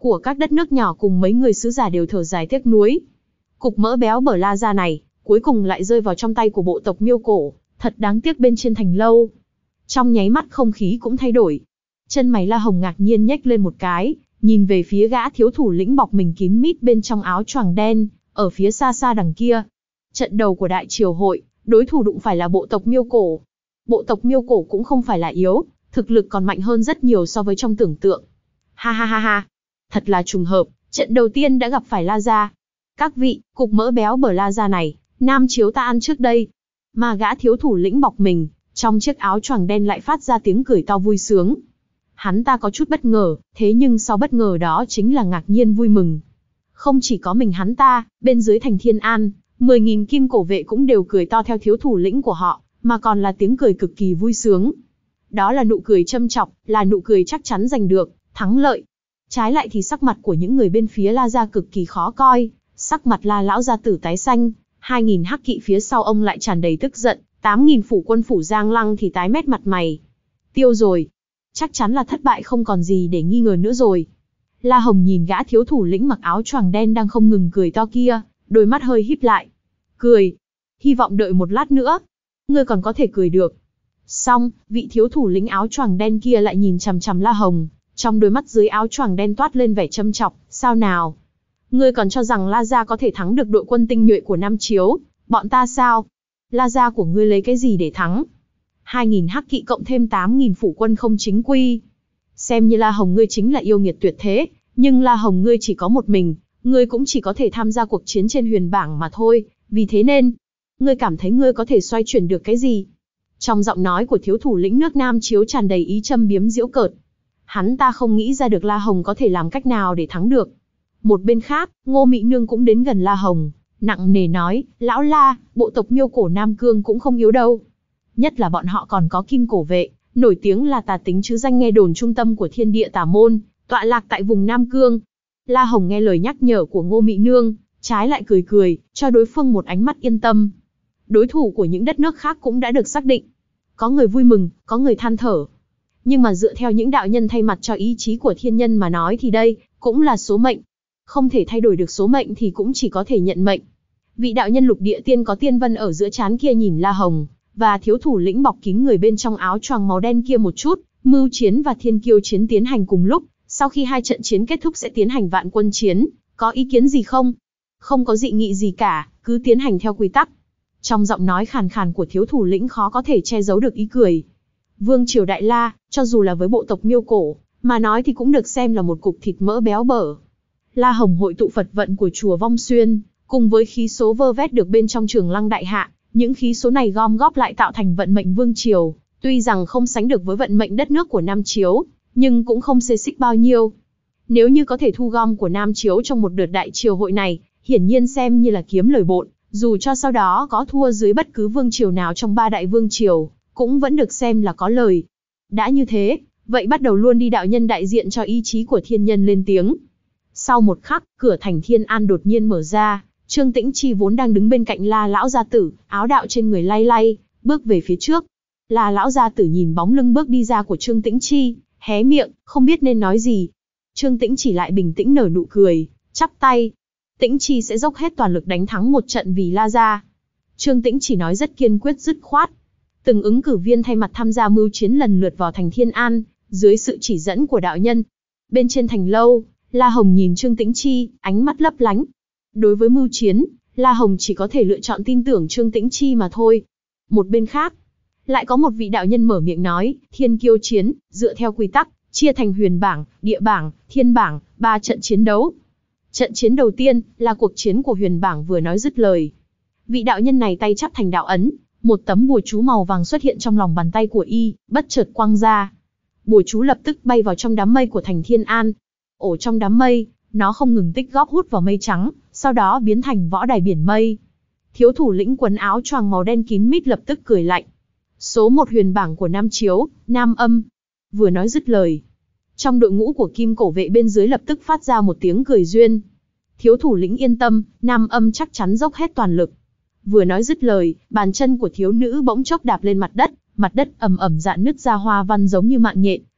của các đất nước nhỏ cùng mấy người sứ giả đều thở dài tiếc nuối. Cục mỡ béo bở La Gia này, cuối cùng lại rơi vào trong tay của bộ tộc Miêu Cổ, thật đáng tiếc bên trên thành lâu. Trong nháy mắt không khí cũng thay đổi. Chân mày La Hồng ngạc nhiên nhếch lên một cái, nhìn về phía gã thiếu thủ lĩnh bọc mình kín mít bên trong áo choàng đen, ở phía xa xa đằng kia. Trận đầu của đại triều hội, đối thủ đụng phải là bộ tộc Miêu Cổ. Bộ tộc Miêu Cổ cũng không phải là yếu, thực lực còn mạnh hơn rất nhiều so với trong tưởng tượng. Ha ha ha ha, thật là trùng hợp, trận đầu tiên đã gặp phải La Gia. Các vị, cục mỡ béo bở La Gia này, nam chiếu ta ăn trước đây. Mà gã thiếu thủ lĩnh bọc mình, trong chiếc áo choàng đen lại phát ra tiếng cười to vui sướng. Hắn ta có chút bất ngờ, thế nhưng sau bất ngờ đó chính là ngạc nhiên vui mừng. Không chỉ có mình hắn ta, bên dưới thành Thiên An, mười nghìn kim cổ vệ cũng đều cười to theo thiếu thủ lĩnh của họ, mà còn là tiếng cười cực kỳ vui sướng. Đó là nụ cười châm chọc, là nụ cười chắc chắn giành được thắng lợi. Trái lại thì sắc mặt của những người bên phía La Gia cực kỳ khó coi, sắc mặt La lão gia tử tái xanh, hai nghìn hắc kỵ phía sau ông lại tràn đầy tức giận, tám nghìn phủ quân phủ Giang Lăng thì tái mét mặt mày. Tiêu rồi, chắc chắn là thất bại không còn gì để nghi ngờ nữa rồi. La Hồng nhìn gã thiếu thủ lĩnh mặc áo choàng đen đang không ngừng cười to kia, đôi mắt hơi híp lại. Cười, hy vọng đợi một lát nữa, ngươi còn có thể cười được. Xong, vị thiếu thủ lĩnh áo choàng đen kia lại nhìn chằm chằm La Hồng, trong đôi mắt dưới áo choàng đen toát lên vẻ châm chọc, sao nào? Ngươi còn cho rằng La Gia có thể thắng được đội quân tinh nhuệ của Nam Chiếu, bọn ta sao? La Gia của ngươi lấy cái gì để thắng? hai nghìn hắc kỵ cộng thêm tám nghìn phủ quân không chính quy. Xem như La Hồng ngươi chính là yêu nghiệt tuyệt thế, nhưng La Hồng ngươi chỉ có một mình, ngươi cũng chỉ có thể tham gia cuộc chiến trên huyền bảng mà thôi, vì thế nên, ngươi cảm thấy ngươi có thể xoay chuyển được cái gì? Trong giọng nói của thiếu thủ lĩnh nước Nam Chiếu tràn đầy ý châm biếm giễu cợt. Hắn ta không nghĩ ra được La Hồng có thể làm cách nào để thắng được. Một bên khác, Ngô Mị Nương cũng đến gần La Hồng, nặng nề nói, lão La, bộ tộc Miêu Cổ Nam Cương cũng không yếu đâu. Nhất là bọn họ còn có kim cổ vệ, nổi tiếng là tà tính chứ danh nghe đồn trung tâm của thiên địa tà môn, tọa lạc tại vùng Nam Cương. La Hồng nghe lời nhắc nhở của Ngô Mị Nương, trái lại cười cười, cho đối phương một ánh mắt yên tâm. Đối thủ của những đất nước khác cũng đã được xác định. Có người vui mừng, có người than thở. Nhưng mà dựa theo những đạo nhân thay mặt cho ý chí của thiên nhân mà nói thì đây, cũng là số mệnh. Không thể thay đổi được số mệnh thì cũng chỉ có thể nhận mệnh. Vị đạo nhân lục địa tiên có tiên vân ở giữa trán kia nhìn La Hồng, và thiếu thủ lĩnh bọc kín người bên trong áo choàng màu đen kia một chút, mưu chiến và thiên kiêu chiến tiến hành cùng lúc, sau khi hai trận chiến kết thúc sẽ tiến hành vạn quân chiến, có ý kiến gì không? Không có dị nghị gì cả, cứ tiến hành theo quy tắc. Trong giọng nói khàn khàn của thiếu thủ lĩnh khó có thể che giấu được ý cười. Vương triều Đại La, cho dù là với bộ tộc Miêu Cổ, mà nói thì cũng được xem là một cục thịt mỡ béo bở. La Hồng hội tụ Phật vận của chùa Vong Xuyên, cùng với khí số vơ vét được bên trong Trường Lăng Đại Hạ, những khí số này gom góp lại tạo thành vận mệnh vương triều, tuy rằng không sánh được với vận mệnh đất nước của Nam Chiếu, nhưng cũng không xê xích bao nhiêu. Nếu như có thể thu gom của Nam Chiếu trong một đợt đại triều hội này, hiển nhiên xem như là kiếm lời bộn, dù cho sau đó có thua dưới bất cứ vương triều nào trong ba đại vương triều, cũng vẫn được xem là có lời. Đã như thế, vậy bắt đầu luôn đi đạo nhân đại diện cho ý chí của thiên nhân lên tiếng. Sau một khắc, cửa thành Thiên An đột nhiên mở ra, Trương Tĩnh Chi vốn đang đứng bên cạnh La lão gia tử, áo đạo trên người lay lay, bước về phía trước. La lão gia tử nhìn bóng lưng bước đi ra của Trương Tĩnh Chi, hé miệng, không biết nên nói gì. Trương Tĩnh Chỉ lại bình tĩnh nở nụ cười, chắp tay. Tĩnh Chi sẽ dốc hết toàn lực đánh thắng một trận vì La gia. Trương Tĩnh Chỉ nói rất kiên quyết dứt khoát. Từng ứng cử viên thay mặt tham gia mưu chiến lần lượt vào thành Thiên An, dưới sự chỉ dẫn của đạo nhân. Bên trên thành lâu, La Hồng nhìn Trương Tĩnh Chi, ánh mắt lấp lánh. Đối với mưu chiến, La Hồng chỉ có thể lựa chọn tin tưởng Trương Tĩnh Chi mà thôi. Một bên khác, lại có một vị đạo nhân mở miệng nói, thiên kiêu chiến, dựa theo quy tắc, chia thành huyền bảng, địa bảng, thiên bảng, ba trận chiến đấu. Trận chiến đầu tiên, là cuộc chiến của huyền bảng. Vừa nói dứt lời, vị đạo nhân này tay chắp thành đạo ấn, một tấm bùa chú màu vàng xuất hiện trong lòng bàn tay của y, bất chợt quăng ra. Bùa chú lập tức bay vào trong đám mây của thành Thiên An. Ổ trong đám mây, nó không ngừng tích góp hút vào mây trắng, sau đó biến thành võ đài biển mây. Thiếu thủ lĩnh quần áo choàng màu đen kín mít lập tức cười lạnh. Số một huyền bảng của Nam Chiếu, Nam Âm. Vừa nói dứt lời, trong đội ngũ của kim cổ vệ bên dưới lập tức phát ra một tiếng cười duyên. Thiếu thủ lĩnh yên tâm, Nam Âm chắc chắn dốc hết toàn lực. Vừa nói dứt lời, bàn chân của thiếu nữ bỗng chốc đạp lên mặt đất, mặt đất ầm ầm rạn nứt ra hoa văn giống như mạng nhện,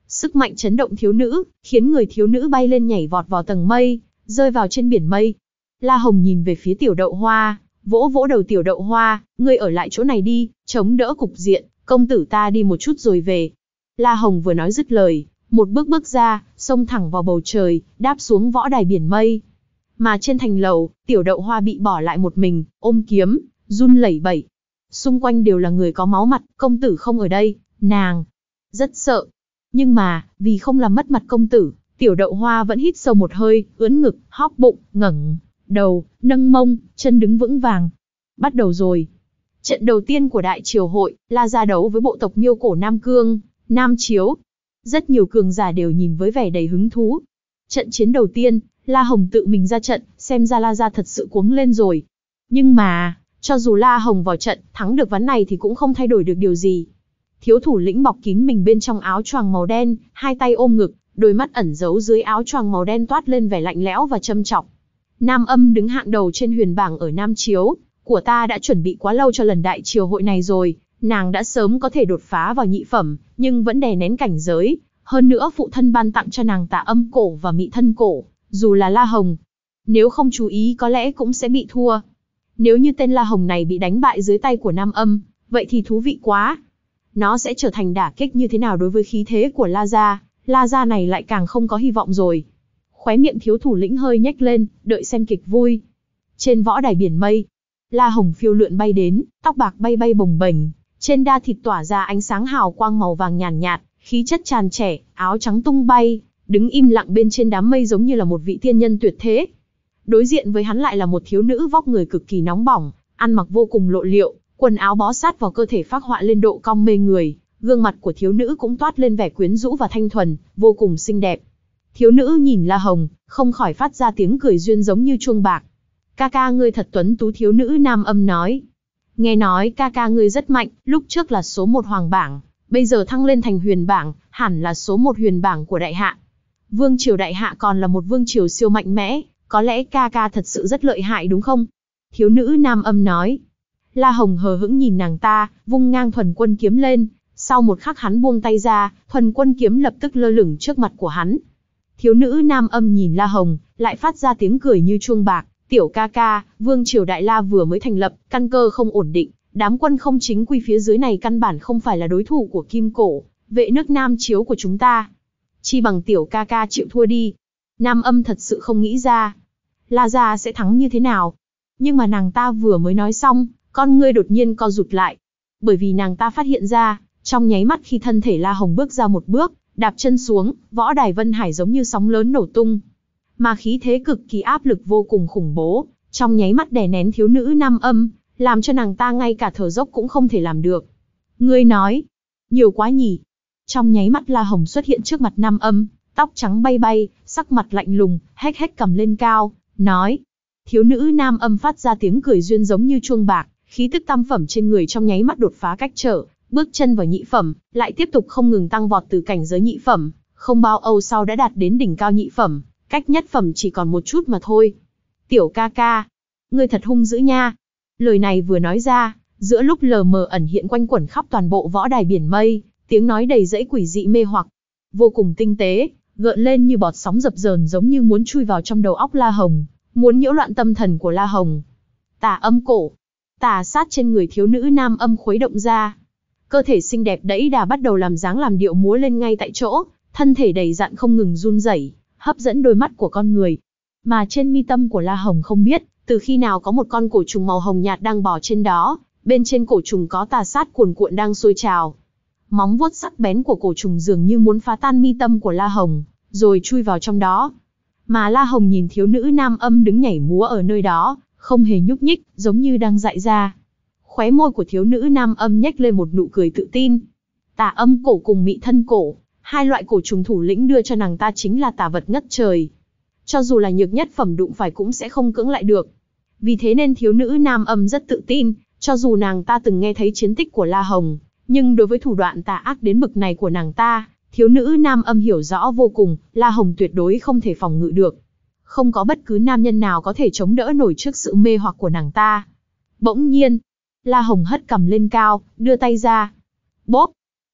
Sức mạnh chấn động thiếu nữ, khiến người thiếu nữ bay lên nhảy vọt vào tầng mây, rơi vào trên biển mây. La Hồng nhìn về phía Tiểu Đậu Hoa, vỗ vỗ đầu Tiểu Đậu Hoa, ngươi ở lại chỗ này đi, chống đỡ cục diện, công tử ta đi một chút rồi về. La Hồng vừa nói dứt lời, một bước bước ra, xông thẳng vào bầu trời, đáp xuống võ đài biển mây. Mà trên thành lầu, Tiểu Đậu Hoa bị bỏ lại một mình, ôm kiếm, run lẩy bẩy. Xung quanh đều là người có máu mặt, công tử không ở đây, nàng rất sợ. Nhưng mà, vì không làm mất mặt công tử, Tiểu Đậu Hoa vẫn hít sâu một hơi, ưỡn ngực, hóp bụng, ngẩng đầu, nâng mông, chân đứng vững vàng. Bắt đầu rồi. Trận đầu tiên của đại triều hội, La gia đấu với bộ tộc Miêu Cổ Nam Cương, Nam Chiếu. Rất nhiều cường giả đều nhìn với vẻ đầy hứng thú. Trận chiến đầu tiên, La Hồng tự mình ra trận, xem ra La gia thật sự cuống lên rồi. Nhưng mà, cho dù La Hồng vào trận, thắng được ván này thì cũng không thay đổi được điều gì. Thiếu thủ lĩnh bọc kín mình bên trong áo choàng màu đen, hai tay ôm ngực, đôi mắt ẩn giấu dưới áo choàng màu đen toát lên vẻ lạnh lẽo và châm chọc. Nam Âm đứng hạng đầu trên huyền bảng ở Nam Chiếu, của ta đã chuẩn bị quá lâu cho lần đại triều hội này rồi, nàng đã sớm có thể đột phá vào nhị phẩm, nhưng vẫn đè nén cảnh giới, hơn nữa phụ thân ban tặng cho nàng Tà Âm cổ và Mị Thân cổ, dù là La Hồng, nếu không chú ý có lẽ cũng sẽ bị thua. Nếu như tên La Hồng này bị đánh bại dưới tay của Nam Âm, vậy thì thú vị quá. Nó sẽ trở thành đả kích như thế nào đối với khí thế của La gia, La gia này lại càng không có hy vọng rồi. Khóe miệng thiếu thủ lĩnh hơi nhếch lên, đợi xem kịch vui. Trên võ đài biển mây, La Hồng phiêu lượn bay đến, tóc bạc bay bay bồng bềnh, trên da thịt tỏa ra ánh sáng hào quang màu vàng nhàn nhạt, khí chất tràn trẻ, áo trắng tung bay, đứng im lặng bên trên đám mây giống như là một vị tiên nhân tuyệt thế. Đối diện với hắn lại là một thiếu nữ vóc người cực kỳ nóng bỏng, ăn mặc vô cùng lộ liễu, quần áo bó sát vào cơ thể phác họa lên độ cong mê người, gương mặt của thiếu nữ cũng toát lên vẻ quyến rũ và thanh thuần, vô cùng xinh đẹp. Thiếu nữ nhìn La Hồng, không khỏi phát ra tiếng cười duyên giống như chuông bạc. Ca ca ngươi thật tuấn tú, thiếu nữ Nam Âm nói. Nghe nói ca ca ngươi rất mạnh, lúc trước là số một hoàng bảng, bây giờ thăng lên thành huyền bảng, hẳn là số một huyền bảng của đại hạ. Vương triều đại hạ còn là một vương triều siêu mạnh mẽ, có lẽ ca ca thật sự rất lợi hại đúng không? Thiếu nữ Nam Âm nói. La Hồng hờ hững nhìn nàng ta, vung ngang thuần quân kiếm lên, sau một khắc hắn buông tay ra, thuần quân kiếm lập tức lơ lửng trước mặt của hắn. Thiếu nữ Nam Âm nhìn La Hồng, lại phát ra tiếng cười như chuông bạc. Tiểu ca ca, vương triều Đại La vừa mới thành lập, căn cơ không ổn định, đám quân không chính quy phía dưới này căn bản không phải là đối thủ của Kim Cổ, vệ nước Nam Chiếu của chúng ta. Chi bằng tiểu ca ca chịu thua đi. Nam Âm thật sự không nghĩ ra, La gia sẽ thắng như thế nào. Nhưng mà nàng ta vừa mới nói xong, con ngươi đột nhiên co rụt lại. Bởi vì nàng ta phát hiện ra, trong nháy mắt khi thân thể La Hồng bước ra một bước, đạp chân xuống, võ đài Vân Hải giống như sóng lớn nổ tung. Mà khí thế cực kỳ áp lực vô cùng khủng bố, trong nháy mắt đè nén thiếu nữ Nam Âm, làm cho nàng ta ngay cả thở dốc cũng không thể làm được. Ngươi nói, nhiều quá nhỉ. Trong nháy mắt La Hồng xuất hiện trước mặt Nam Âm, tóc trắng bay bay, sắc mặt lạnh lùng, hét hét cầm lên cao, nói. Thiếu nữ Nam Âm phát ra tiếng cười duyên giống như chuông bạc, khí tức tam phẩm trên người trong nháy mắt đột phá cách trở, bước chân vào nhị phẩm, lại tiếp tục không ngừng tăng vọt từ cảnh giới nhị phẩm, không bao âu sau đã đạt đến đỉnh cao nhị phẩm, cách nhất phẩm chỉ còn một chút mà thôi. Tiểu ca ca, ngươi thật hung dữ nha. Lời này vừa nói ra, giữa lúc lờ mờ ẩn hiện quanh quẩn khắp toàn bộ võ đài biển mây, tiếng nói đầy dẫy quỷ dị mê hoặc, vô cùng tinh tế, gợn lên như bọt sóng dập dờn giống như muốn chui vào trong đầu óc La Hồng, muốn nhiễu loạn tâm thần của La Hồng. Tà Âm cổ, tà sát trên người thiếu nữ Nam Âm khuấy động ra. Cơ thể xinh đẹp đẫy đà bắt đầu làm dáng làm điệu múa lên ngay tại chỗ, thân thể đầy dặn không ngừng run rẩy, hấp dẫn đôi mắt của con người. Mà trên mi tâm của La Hồng không biết, từ khi nào có một con cổ trùng màu hồng nhạt đang bò trên đó, bên trên cổ trùng có tà sát cuồn cuộn đang sôi trào. Móng vuốt sắc bén của cổ trùng dường như muốn phá tan mi tâm của La Hồng, rồi chui vào trong đó. Mà La Hồng nhìn thiếu nữ Nam Âm đứng nhảy múa ở nơi đó, không hề nhúc nhích, giống như đang dại ra. Khóe môi của thiếu nữ Nam Âm nhếch lên một nụ cười tự tin. Tà Âm cổ cùng Mị Thân cổ, hai loại cổ trùng thủ lĩnh đưa cho nàng ta chính là tà vật ngất trời. Cho dù là nhược nhất phẩm đụng phải cũng sẽ không cưỡng lại được. Vì thế nên thiếu nữ Nam Âm rất tự tin, cho dù nàng ta từng nghe thấy chiến tích của La Hồng, nhưng đối với thủ đoạn tà ác đến bực này của nàng ta, thiếu nữ Nam Âm hiểu rõ vô cùng, La Hồng tuyệt đối không thể phòng ngự được. Không có bất cứ nam nhân nào có thể chống đỡ nổi trước sự mê hoặc của nàng ta. Bỗng nhiên, La Hồng hất cằm lên cao, đưa tay ra. Bốp!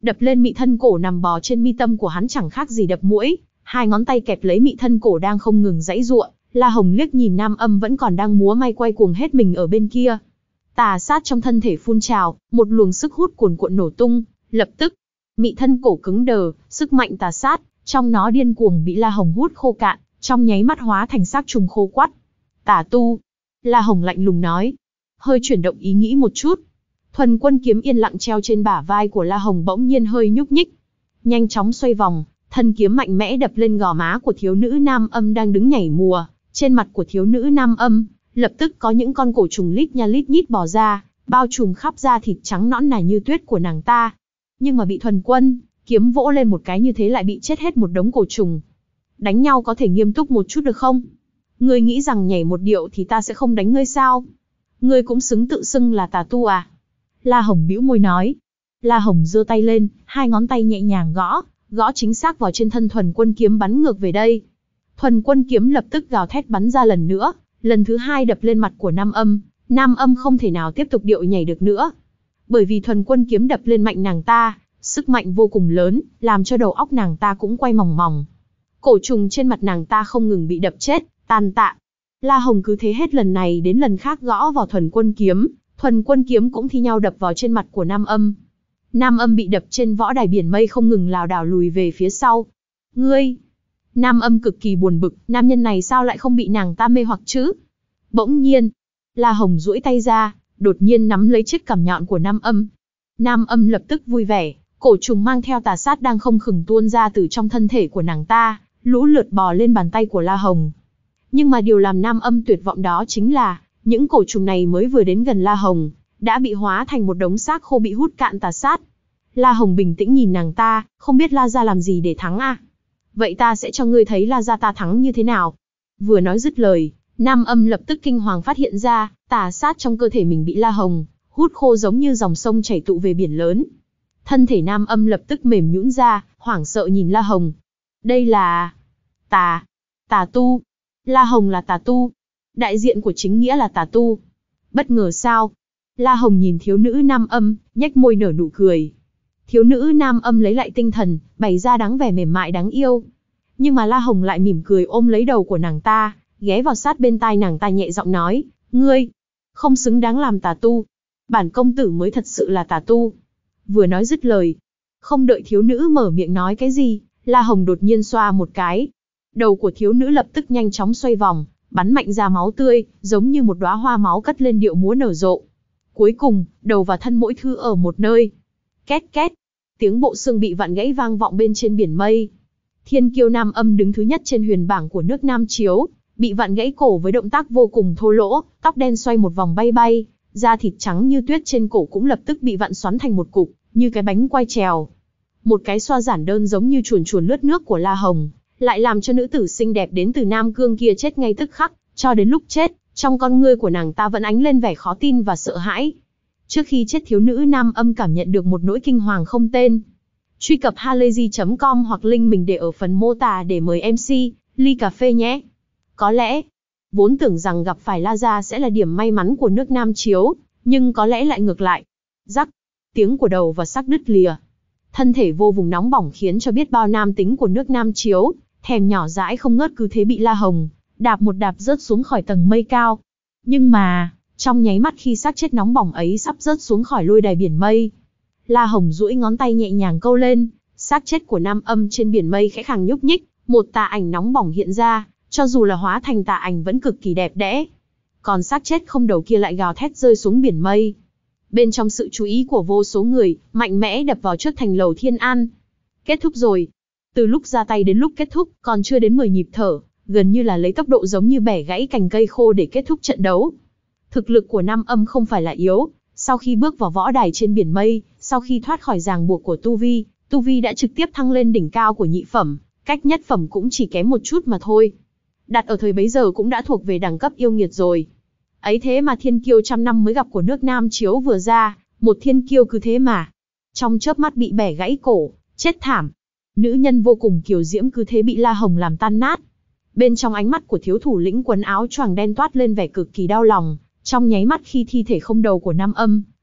đập lên mị thân cổ nằm bò trên mi tâm của hắn chẳng khác gì đập muỗi, hai ngón tay kẹp lấy mị thân cổ đang không ngừng giãy giụa. La Hồng liếc nhìn Nam Âm vẫn còn đang múa may quay cuồng hết mình ở bên kia. Tà sát trong thân thể phun trào, một luồng sức hút cuồn cuộn nổ tung, lập tức, mị thân cổ cứng đờ, sức mạnh tà sát trong nó điên cuồng bị La Hồng hút khô cạn, trong nháy mắt hóa thành xác trùng khô quắt. Tà tu, La Hồng lạnh lùng nói, hơi chuyển động ý nghĩ một chút. Thuần Quân kiếm yên lặng treo trên bả vai của La Hồng bỗng nhiên hơi nhúc nhích, nhanh chóng xoay vòng, thân kiếm mạnh mẽ đập lên gò má của thiếu nữ Nam Âm đang đứng nhảy mùa. Trên mặt của thiếu nữ Nam Âm, lập tức có những con cổ trùng lít nha lít nhít bò ra, bao trùm khắp da thịt trắng nõn nà như tuyết của nàng ta. Nhưng mà bị Thuần Quân kiếm vỗ lên một cái như thế lại bị chết hết một đống cổ trùng. Đánh nhau có thể nghiêm túc một chút được không? Ngươi nghĩ rằng nhảy một điệu thì ta sẽ không đánh ngươi sao? Ngươi cũng xứng tự xưng là tà tu à? La Hồng bĩu môi nói. La Hồng giơ tay lên, hai ngón tay nhẹ nhàng gõ, gõ chính xác vào trên thân Thuần Quân kiếm bắn ngược về đây. Thuần Quân kiếm lập tức gào thét bắn ra lần nữa, lần thứ hai đập lên mặt của Nam Âm. Nam Âm không thể nào tiếp tục điệu nhảy được nữa, bởi vì Thuần Quân kiếm đập lên mạnh nàng ta, sức mạnh vô cùng lớn, làm cho đầu óc nàng ta cũng quay mòng mòng. Cổ trùng trên mặt nàng ta không ngừng bị đập chết, tan tạ. La Hồng cứ thế hết lần này đến lần khác gõ vào Thuần Quân kiếm, Thuần Quân kiếm cũng thi nhau đập vào trên mặt của Nam Âm. Nam Âm bị đập trên võ đài biển mây không ngừng lảo đảo lùi về phía sau. Ngươi! Nam Âm cực kỳ buồn bực, nam nhân này sao lại không bị nàng ta mê hoặc chứ? Bỗng nhiên, La Hồng duỗi tay ra, đột nhiên nắm lấy chiếc cằm nhọn của Nam Âm. Nam Âm lập tức vui vẻ, cổ trùng mang theo tà sát đang không ngừng tuôn ra từ trong thân thể của nàng ta, lũ lượt bò lên bàn tay của La Hồng. Nhưng mà điều làm Nam Âm tuyệt vọng đó chính là, những cổ trùng này mới vừa đến gần La Hồng, đã bị hóa thành một đống xác khô bị hút cạn tà sát. La Hồng bình tĩnh nhìn nàng ta, không biết La gia làm gì để thắng à? Vậy ta sẽ cho ngươi thấy La gia ta thắng như thế nào. Vừa nói dứt lời, Nam Âm lập tức kinh hoàng phát hiện ra, tà sát trong cơ thể mình bị La Hồng hút khô giống như dòng sông chảy tụ về biển lớn. Thân thể Nam Âm lập tức mềm nhũn ra, hoảng sợ nhìn La Hồng. Đây là... tà... tà tu. La Hồng là tà tu. Đại diện của chính nghĩa là tà tu. Bất ngờ sao? La Hồng nhìn thiếu nữ Nam Âm, nhếch môi nở nụ cười. Thiếu nữ Nam Âm lấy lại tinh thần, bày ra dáng vẻ mềm mại đáng yêu. Nhưng mà La Hồng lại mỉm cười ôm lấy đầu của nàng ta, ghé vào sát bên tai nàng ta nhẹ giọng nói, ngươi, không xứng đáng làm tà tu. Bản công tử mới thật sự là tà tu. Vừa nói dứt lời, không đợi thiếu nữ mở miệng nói cái gì, La Hồng đột nhiên xoa một cái. Đầu của thiếu nữ lập tức nhanh chóng xoay vòng, bắn mạnh ra máu tươi, giống như một đóa hoa máu cất lên điệu múa nở rộ. Cuối cùng, đầu và thân mỗi thứ ở một nơi. Két két, tiếng bộ xương bị vặn gãy vang vọng bên trên biển mây. Thiên kiêu Nam Âm đứng thứ nhất trên huyền bảng của nước Nam Chiếu, bị vặn gãy cổ với động tác vô cùng thô lỗ, tóc đen xoay một vòng bay bay, da thịt trắng như tuyết trên cổ cũng lập tức bị vặn xoắn thành một cục, như cái bánh quai trèo. Một cái xoa giản đơn giống như chuồn chuồn lướt nước của La Hồng, lại làm cho nữ tử xinh đẹp đến từ Nam Cương kia chết ngay tức khắc, cho đến lúc chết, trong con ngươi của nàng ta vẫn ánh lên vẻ khó tin và sợ hãi. Trước khi chết thiếu nữ Nam Âm cảm nhận được một nỗi kinh hoàng không tên. Truy cập halayzi chấm com hoặc link mình để ở phần mô tả để mời em xê, ly cà phê nhé. Có lẽ, vốn tưởng rằng gặp phải La gia sẽ là điểm may mắn của nước Nam Chiếu, nhưng có lẽ lại ngược lại. Rắc, tiếng của đầu và xác đứt lìa. Thân thể vô vùng nóng bỏng khiến cho biết bao nam tính của nước Nam Chiếu, thèm nhỏ dãi không ngớt cứ thế bị La Hồng đạp một đạp rớt xuống khỏi tầng mây cao. Nhưng mà, trong nháy mắt khi xác chết nóng bỏng ấy sắp rớt xuống khỏi lôi đài biển mây, La Hồng duỗi ngón tay nhẹ nhàng câu lên, xác chết của Nam Âm trên biển mây khẽ khàng nhúc nhích, một tà ảnh nóng bỏng hiện ra, cho dù là hóa thành tà ảnh vẫn cực kỳ đẹp đẽ. Còn xác chết không đầu kia lại gào thét rơi xuống biển mây. Bên trong sự chú ý của vô số người, mạnh mẽ đập vào trước thành lầu Thiên An. Kết thúc rồi. Từ lúc ra tay đến lúc kết thúc, còn chưa đến mười nhịp thở, gần như là lấy tốc độ giống như bẻ gãy cành cây khô để kết thúc trận đấu. Thực lực của Nam Âm không phải là yếu, sau khi bước vào võ đài trên biển mây, sau khi thoát khỏi ràng buộc của Tu Vi, Tu Vi đã trực tiếp thăng lên đỉnh cao của nhị phẩm, cách nhất phẩm cũng chỉ kém một chút mà thôi. Đặt ở thời bấy giờ cũng đã thuộc về đẳng cấp yêu nghiệt rồi. Ấy thế mà thiên kiêu trăm năm mới gặp của nước Nam Chiếu vừa ra, một thiên kiêu cứ thế mà, trong chớp mắt bị bẻ gãy cổ, chết thảm. Nữ nhân vô cùng kiều diễm cứ thế bị La Hồng làm tan nát. Bên trong ánh mắt của thiếu thủ lĩnh quần áo choàng đen toát lên vẻ cực kỳ đau lòng, trong nháy mắt khi thi thể không đầu của Nam Âm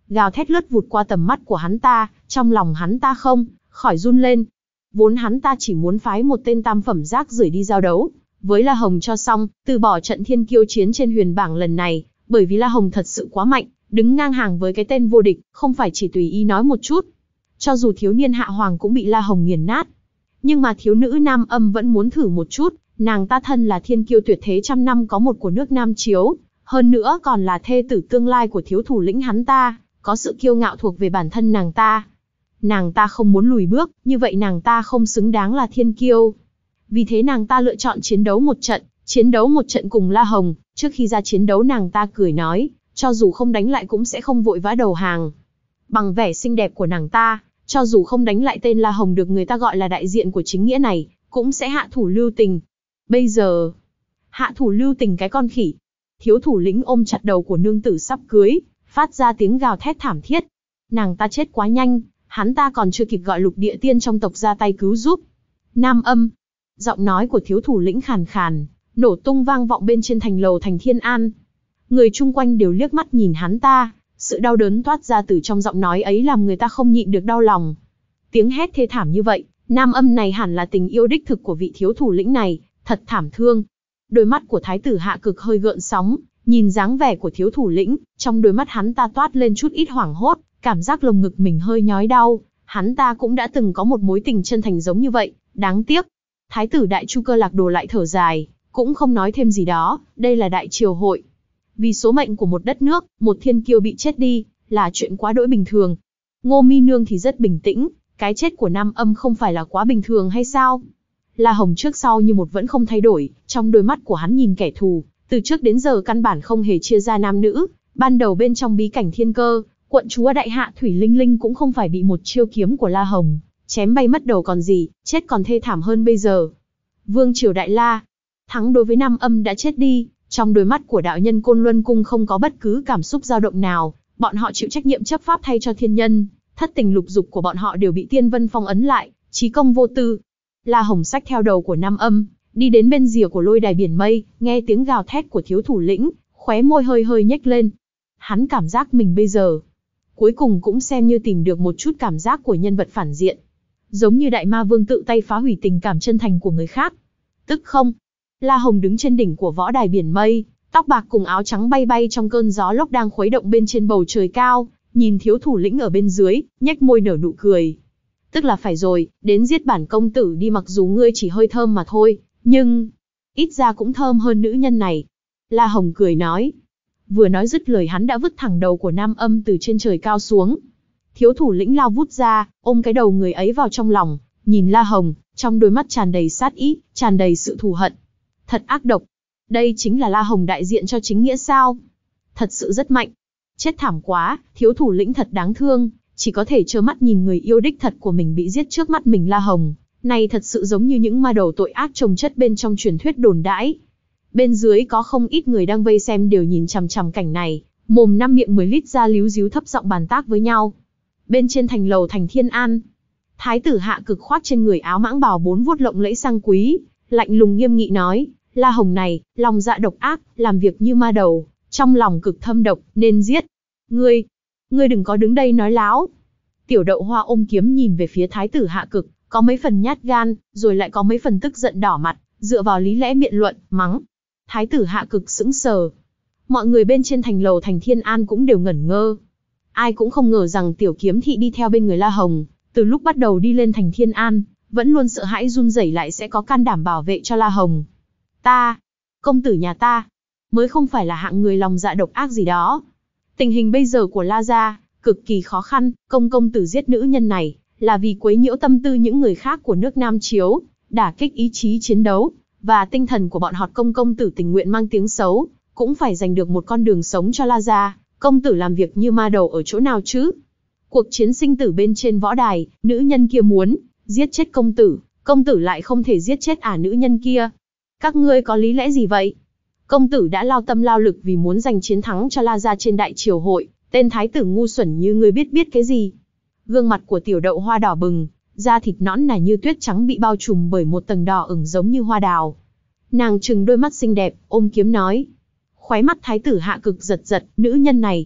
gào thét lướt vụt qua tầm mắt của hắn ta, trong lòng hắn ta không khỏi run lên. Vốn hắn ta chỉ muốn phái một tên tam phẩm rác rưởi đi giao đấu với La Hồng cho xong, từ bỏ trận thiên kiêu chiến trên huyền bảng lần này, bởi vì La Hồng thật sự quá mạnh, đứng ngang hàng với cái tên vô địch, không phải chỉ tùy ý nói một chút. Cho dù thiếu niên Hạ Hoàng cũng bị La Hồng nghiền nát. Nhưng mà thiếu nữ Nam Âm vẫn muốn thử một chút, nàng ta thân là thiên kiêu tuyệt thế trăm năm có một của nước Nam Chiếu, hơn nữa còn là thê tử tương lai của thiếu thủ lĩnh hắn ta, có sự kiêu ngạo thuộc về bản thân nàng ta. Nàng ta không muốn lùi bước, như vậy nàng ta không xứng đáng là thiên kiêu. Vì thế nàng ta lựa chọn chiến đấu một trận, chiến đấu một trận cùng La Hồng. Trước khi ra chiến đấu nàng ta cười nói, cho dù không đánh lại cũng sẽ không vội vã đầu hàng. Bằng vẻ xinh đẹp của nàng ta, cho dù không đánh lại tên La Hồng được người ta gọi là đại diện của chính nghĩa này, cũng sẽ hạ thủ lưu tình. Bây giờ, hạ thủ lưu tình cái con khỉ. Thiếu thủ lĩnh ôm chặt đầu của nương tử sắp cưới, phát ra tiếng gào thét thảm thiết. Nàng ta chết quá nhanh, hắn ta còn chưa kịp gọi lục địa tiên trong tộc ra tay cứu giúp. Nam Âm. Giọng nói của thiếu thủ lĩnh khàn khàn, nổ tung vang vọng bên trên thành lầu thành Thiên An. Người chung quanh đều liếc mắt nhìn hắn ta, sự đau đớn toát ra từ trong giọng nói ấy làm người ta không nhịn được đau lòng. Tiếng hét thê thảm như vậy, Nam Âm này hẳn là tình yêu đích thực của vị thiếu thủ lĩnh này, thật thảm thương. Đôi mắt của thái tử Hạ Cực hơi gợn sóng, nhìn dáng vẻ của thiếu thủ lĩnh, trong đôi mắt hắn ta toát lên chút ít hoảng hốt, cảm giác lồng ngực mình hơi nhói đau. Hắn ta cũng đã từng có một mối tình chân thành giống như vậy, đáng tiếc. Thái tử Đại Chu Cơ Lạc Đồ lại thở dài, cũng không nói thêm gì đó, đây là đại triều hội. Vì số mệnh của một đất nước, một thiên kiêu bị chết đi, là chuyện quá đỗi bình thường. Ngô Mi Nương thì rất bình tĩnh, cái chết của Nam Âm không phải là quá bình thường hay sao? La Hồng trước sau như một vẫn không thay đổi, trong đôi mắt của hắn nhìn kẻ thù, từ trước đến giờ căn bản không hề chia ra nam nữ. Ban đầu bên trong bí cảnh thiên cơ, quận chúa đại hạ Thủy Linh Linh cũng không phải bị một chiêu kiếm của La Hồng chém bay mất đầu còn gì, chết còn thê thảm hơn bây giờ. Vương triều Đại La, thắng đối với Nam Âm đã chết đi, trong đôi mắt của đạo nhân Côn Luân Cung không có bất cứ cảm xúc dao động nào, bọn họ chịu trách nhiệm chấp pháp thay cho thiên nhân, thất tình lục dục của bọn họ đều bị Tiên Vân phong ấn lại, chí công vô tư. La Hồng xách theo đầu của Nam Âm, đi đến bên rìa của lôi đài biển mây, nghe tiếng gào thét của thiếu thủ lĩnh, khóe môi hơi hơi nhếch lên. Hắn cảm giác mình bây giờ, cuối cùng cũng xem như tìm được một chút cảm giác của nhân vật phản diện. Giống như đại ma vương tự tay phá hủy tình cảm chân thành của người khác. Tức không? La Hồng đứng trên đỉnh của võ đài biển mây, tóc bạc cùng áo trắng bay bay trong cơn gió lốc đang khuấy động bên trên bầu trời cao, nhìn thiếu thủ lĩnh ở bên dưới, nhếch môi nở nụ cười. Tức là phải rồi, đến giết bản công tử đi, mặc dù ngươi chỉ hơi thơm mà thôi, nhưng ít ra cũng thơm hơn nữ nhân này. La Hồng cười nói. Vừa nói dứt lời hắn đã vứt thẳng đầu của Nam Âm từ trên trời cao xuống. Thiếu thủ lĩnh lao vút ra, ôm cái đầu người ấy vào trong lòng, nhìn La Hồng, trong đôi mắt tràn đầy sát ý, tràn đầy sự thù hận. Thật ác độc. Đây chính là La Hồng đại diện cho chính nghĩa sao? Thật sự rất mạnh. Chết thảm quá, thiếu thủ lĩnh thật đáng thương, chỉ có thể trơ mắt nhìn người yêu đích thật của mình bị giết trước mắt mình. La Hồng này thật sự giống như những ma đầu tội ác chồng chất bên trong truyền thuyết đồn đãi. Bên dưới có không ít người đang vây xem đều nhìn chằm chằm cảnh này, mồm năm miệng mười lít ra líu díu thấp giọng bàn tác với nhau. Bên trên thành lầu thành Thiên An, thái tử Hạ Cực khoác trên người áo mãng bào bốn vuốt lộng lẫy sang quý, lạnh lùng nghiêm nghị nói, La Hồng này, lòng dạ độc ác, làm việc như ma đầu, trong lòng cực thâm độc, nên giết. Ngươi, ngươi đừng có đứng đây nói láo. Tiểu Đậu Hoa ôm kiếm nhìn về phía thái tử Hạ Cực, có mấy phần nhát gan, rồi lại có mấy phần tức giận đỏ mặt, dựa vào lý lẽ biện luận, mắng. Thái tử Hạ Cực sững sờ. Mọi người bên trên thành lầu thành Thiên An cũng đều ngẩn ngơ. Ai cũng không ngờ rằng Tiểu Kiếm Thị đi theo bên người La Hồng, từ lúc bắt đầu đi lên thành Thiên An, vẫn luôn sợ hãi run rẩy lại sẽ có can đảm bảo vệ cho La Hồng. Ta, công tử nhà ta, mới không phải là hạng người lòng dạ độc ác gì đó. Tình hình bây giờ của La gia cực kỳ khó khăn, công công tử giết nữ nhân này là vì quấy nhiễu tâm tư những người khác của nước Nam Chiếu, đả kích ý chí chiến đấu và tinh thần của bọn họ. Công công tử tình nguyện mang tiếng xấu, cũng phải giành được một con đường sống cho La gia. Công tử làm việc như ma đầu ở chỗ nào chứ? Cuộc chiến sinh tử bên trên võ đài, nữ nhân kia muốn giết chết công tử, công tử lại không thể giết chết ả nữ nhân kia. Các ngươi có lý lẽ gì vậy? Công tử đã lao tâm lao lực vì muốn giành chiến thắng cho La gia trên đại triều hội, tên thái tử ngu xuẩn như ngươi biết biết cái gì? Gương mặt của Tiểu Đậu Hoa đỏ bừng, da thịt nõn nà như tuyết trắng bị bao trùm bởi một tầng đỏ ửng giống như hoa đào. Nàng trừng đôi mắt xinh đẹp, ôm kiếm nói. Khóe mắt thái tử Hạ Cực giật giật, nữ nhân này,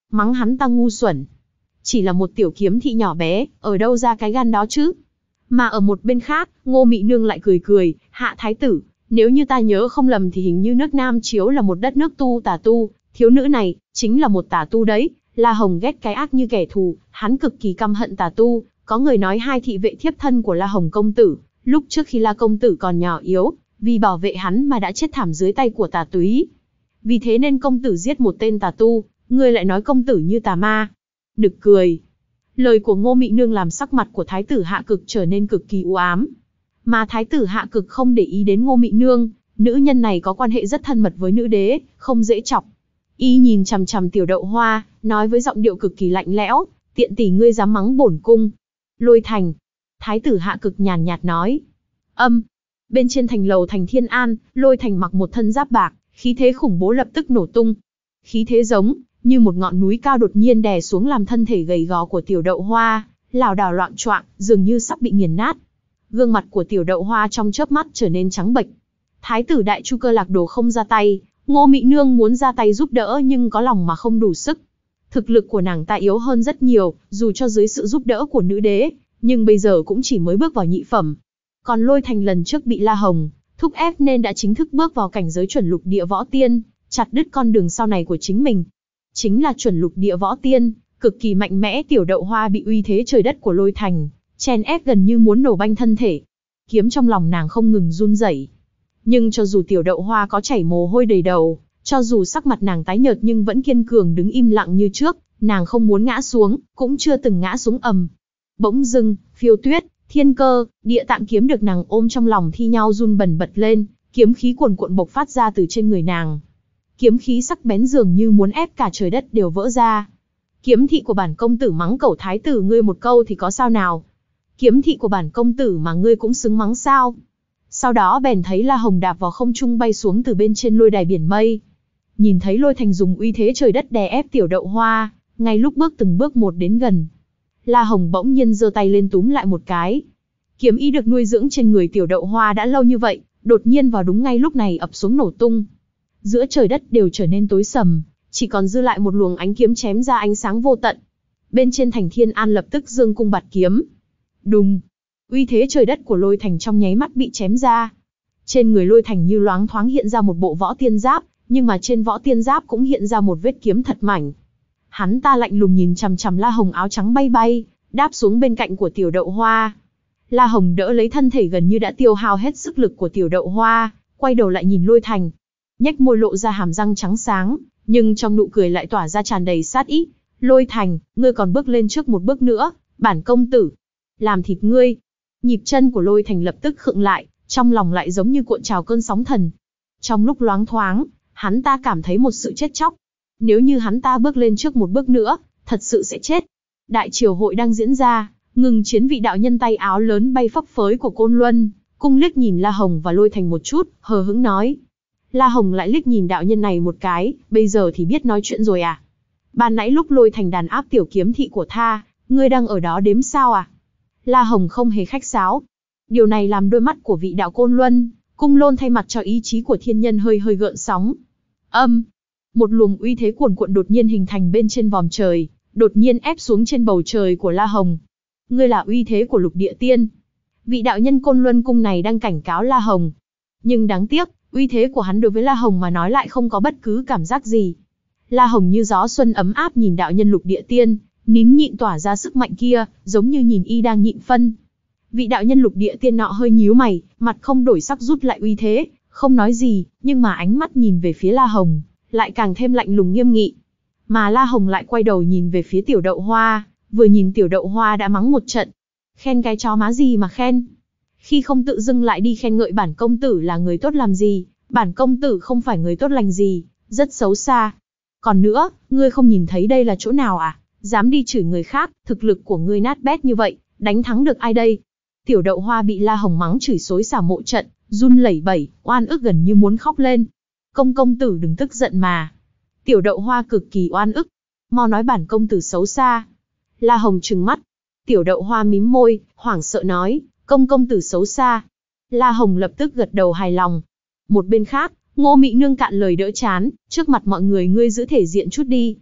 mắng hắn ta ngu xuẩn. Chỉ là một tiểu kiếm thị nhỏ bé, ở đâu ra cái gan đó chứ? Mà ở một bên khác, Ngô Mị Nương lại cười cười, Hạ thái tử, nếu như ta nhớ không lầm thì hình như nước Nam Chiếu là một đất nước tu tà tu, thiếu nữ này, chính là một tà tu đấy. La Hồng ghét cái ác như kẻ thù, hắn cực kỳ căm hận tà tu, có người nói hai thị vệ thiếp thân của La Hồng công tử, lúc trước khi La công tử còn nhỏ yếu, vì bảo vệ hắn mà đã chết thảm dưới tay của tà túy. Vì thế nên công tử giết một tên tà tu, ngươi lại nói công tử như tà ma. Nực cười. Lời của Ngô Mị Nương làm sắc mặt của thái tử Hạ Cực trở nên cực kỳ u ám. Mà thái tử Hạ Cực không để ý đến Ngô Mị Nương, nữ nhân này có quan hệ rất thân mật với nữ đế, không dễ chọc. Y nhìn chằm chằm Tiểu Đậu Hoa, nói với giọng điệu cực kỳ lạnh lẽo, tiện tỷ ngươi dám mắng bổn cung. Lôi thành. Thái tử Hạ Cực nhàn nhạt nói. Âm. Bên trên thành lầu thành Thiên An, Lôi Thành mặc một thân giáp bạc, khí thế khủng bố lập tức nổ tung. Khí thế giống như một ngọn núi cao đột nhiên đè xuống làm thân thể gầy gò của Tiểu Đậu Hoa lảo đảo loạng choạng, dường như sắp bị nghiền nát. Gương mặt của Tiểu Đậu Hoa trong chớp mắt trở nên trắng bệch. Thái tử Đại Chu Cơ Lạc Đồ không ra tay, Ngô Mị Nương muốn ra tay giúp đỡ nhưng có lòng mà không đủ sức. Thực lực của nàng ta yếu hơn rất nhiều, dù cho dưới sự giúp đỡ của nữ đế, nhưng bây giờ cũng chỉ mới bước vào nhị phẩm. Còn Lôi Thành lần trước bị La Hồng thúc ép nên đã chính thức bước vào cảnh giới chuẩn lục địa võ tiên, chặt đứt con đường sau này của chính mình. Chính là chuẩn lục địa võ tiên, cực kỳ mạnh mẽ. Tiểu Đậu Hoa bị uy thế trời đất của Lôi Thành chèn ép gần như muốn nổ banh thân thể. Kiếm trong lòng nàng không ngừng run rẩy. Nhưng cho dù Tiểu Đậu Hoa có chảy mồ hôi đầy đầu, cho dù sắc mặt nàng tái nhợt nhưng vẫn kiên cường đứng im lặng như trước, nàng không muốn ngã xuống, cũng chưa từng ngã xuống ầm. Bỗng dưng, Phiêu Tuyết, Thiên Cơ, Địa Tạng kiếm được nàng ôm trong lòng thi nhau run bần bật lên, kiếm khí cuồn cuộn bộc phát ra từ trên người nàng. Kiếm khí sắc bén dường như muốn ép cả trời đất đều vỡ ra. Kiếm thị của bản công tử mắng cẩu thái tử ngươi một câu thì có sao nào? Kiếm thị của bản công tử mà ngươi cũng xứng mắng sao? Sau đó bèn thấy La Hồng đạp vào không trung bay xuống từ bên trên lôi đài biển mây. Nhìn thấy Lôi Thành dùng uy thế trời đất đè ép Tiểu Đậu Hoa, ngay lúc bước từng bước một đến gần, La Hồng bỗng nhiên giơ tay lên túm lại một cái. Kiếm ý được nuôi dưỡng trên người Tiểu Đậu Hoa đã lâu như vậy, đột nhiên vào đúng ngay lúc này ập xuống nổ tung. Giữa trời đất đều trở nên tối sầm, chỉ còn dư lại một luồng ánh kiếm chém ra ánh sáng vô tận. Bên trên thành Thiên An lập tức giương cung bạt kiếm. Đùng! Uy thế trời đất của Lôi Thành trong nháy mắt bị chém ra. Trên người Lôi Thành như loáng thoáng hiện ra một bộ võ tiên giáp, nhưng mà trên võ tiên giáp cũng hiện ra một vết kiếm thật mảnh. Hắn ta lạnh lùng nhìn chằm chằm La Hồng áo trắng bay bay, đáp xuống bên cạnh của Tiểu Đậu Hoa. La Hồng đỡ lấy thân thể gần như đã tiêu hao hết sức lực của Tiểu Đậu Hoa, quay đầu lại nhìn Lôi Thành. Nhếch môi lộ ra hàm răng trắng sáng, nhưng trong nụ cười lại tỏa ra tràn đầy sát ý. Lôi Thành, ngươi còn bước lên trước một bước nữa, bản công tử làm thịt ngươi. Nhịp chân của Lôi Thành lập tức khựng lại, trong lòng lại giống như cuộn trào cơn sóng thần. Trong lúc loáng thoáng, hắn ta cảm thấy một sự chết chóc. Nếu như hắn ta bước lên trước một bước nữa, thật sự sẽ chết. Đại triều hội đang diễn ra, ngừng chiến vị đạo nhân tay áo lớn bay phấp phới của Côn Luân, cung liếc nhìn La Hồng và Lôi Thành một chút, hờ hững nói. La Hồng lại liếc nhìn đạo nhân này một cái, bây giờ thì biết nói chuyện rồi à? Ban nãy lúc Lôi Thành đàn áp tiểu kiếm thị của tha, ngươi đang ở đó đếm sao à? La Hồng không hề khách sáo. Điều này làm đôi mắt của vị đạo Côn Luân, cung Lôn thay mặt cho ý chí của thiên nhân hơi hơi gợn sóng. Âm! Một luồng uy thế cuồn cuộn đột nhiên hình thành bên trên vòm trời, đột nhiên ép xuống trên bầu trời của La Hồng. Ngươi là uy thế của lục địa tiên. Vị đạo nhân Côn Luân cung này đang cảnh cáo La Hồng. Nhưng đáng tiếc, uy thế của hắn đối với La Hồng mà nói lại không có bất cứ cảm giác gì. La Hồng như gió xuân ấm áp nhìn đạo nhân lục địa tiên, nín nhịn tỏa ra sức mạnh kia, giống như nhìn y đang nhịn phân. Vị đạo nhân lục địa tiên nọ hơi nhíu mày, mặt không đổi sắc rút lại uy thế, không nói gì, nhưng mà ánh mắt nhìn về phía La Hồng, lại càng thêm lạnh lùng nghiêm nghị. Mà La Hồng lại quay đầu nhìn về phía Tiểu Đậu Hoa, vừa nhìn Tiểu Đậu Hoa đã mắng một trận. Khen cái chó má gì mà khen? Khi không tự dưng lại đi khen ngợi bản công tử là người tốt làm gì, bản công tử không phải người tốt lành gì, rất xấu xa. Còn nữa, ngươi không nhìn thấy đây là chỗ nào à? Dám đi chửi người khác, thực lực của ngươi nát bét như vậy, đánh thắng được ai đây? Tiểu Đậu Hoa bị La Hồng mắng chửi xối xả mộ trận, run lẩy bẩy, oan ức gần như muốn khóc lên. Công công tử đừng tức giận mà. Tiểu Đậu Hoa cực kỳ oan ức. Mau nói bản công tử xấu xa. La Hồng trừng mắt. Tiểu Đậu Hoa mím môi, hoảng sợ nói, công công tử xấu xa. La Hồng lập tức gật đầu hài lòng. Một bên khác, Ngô Mị Nương cạn lời đỡ chán, trước mặt mọi người ngươi giữ thể diện chút đi.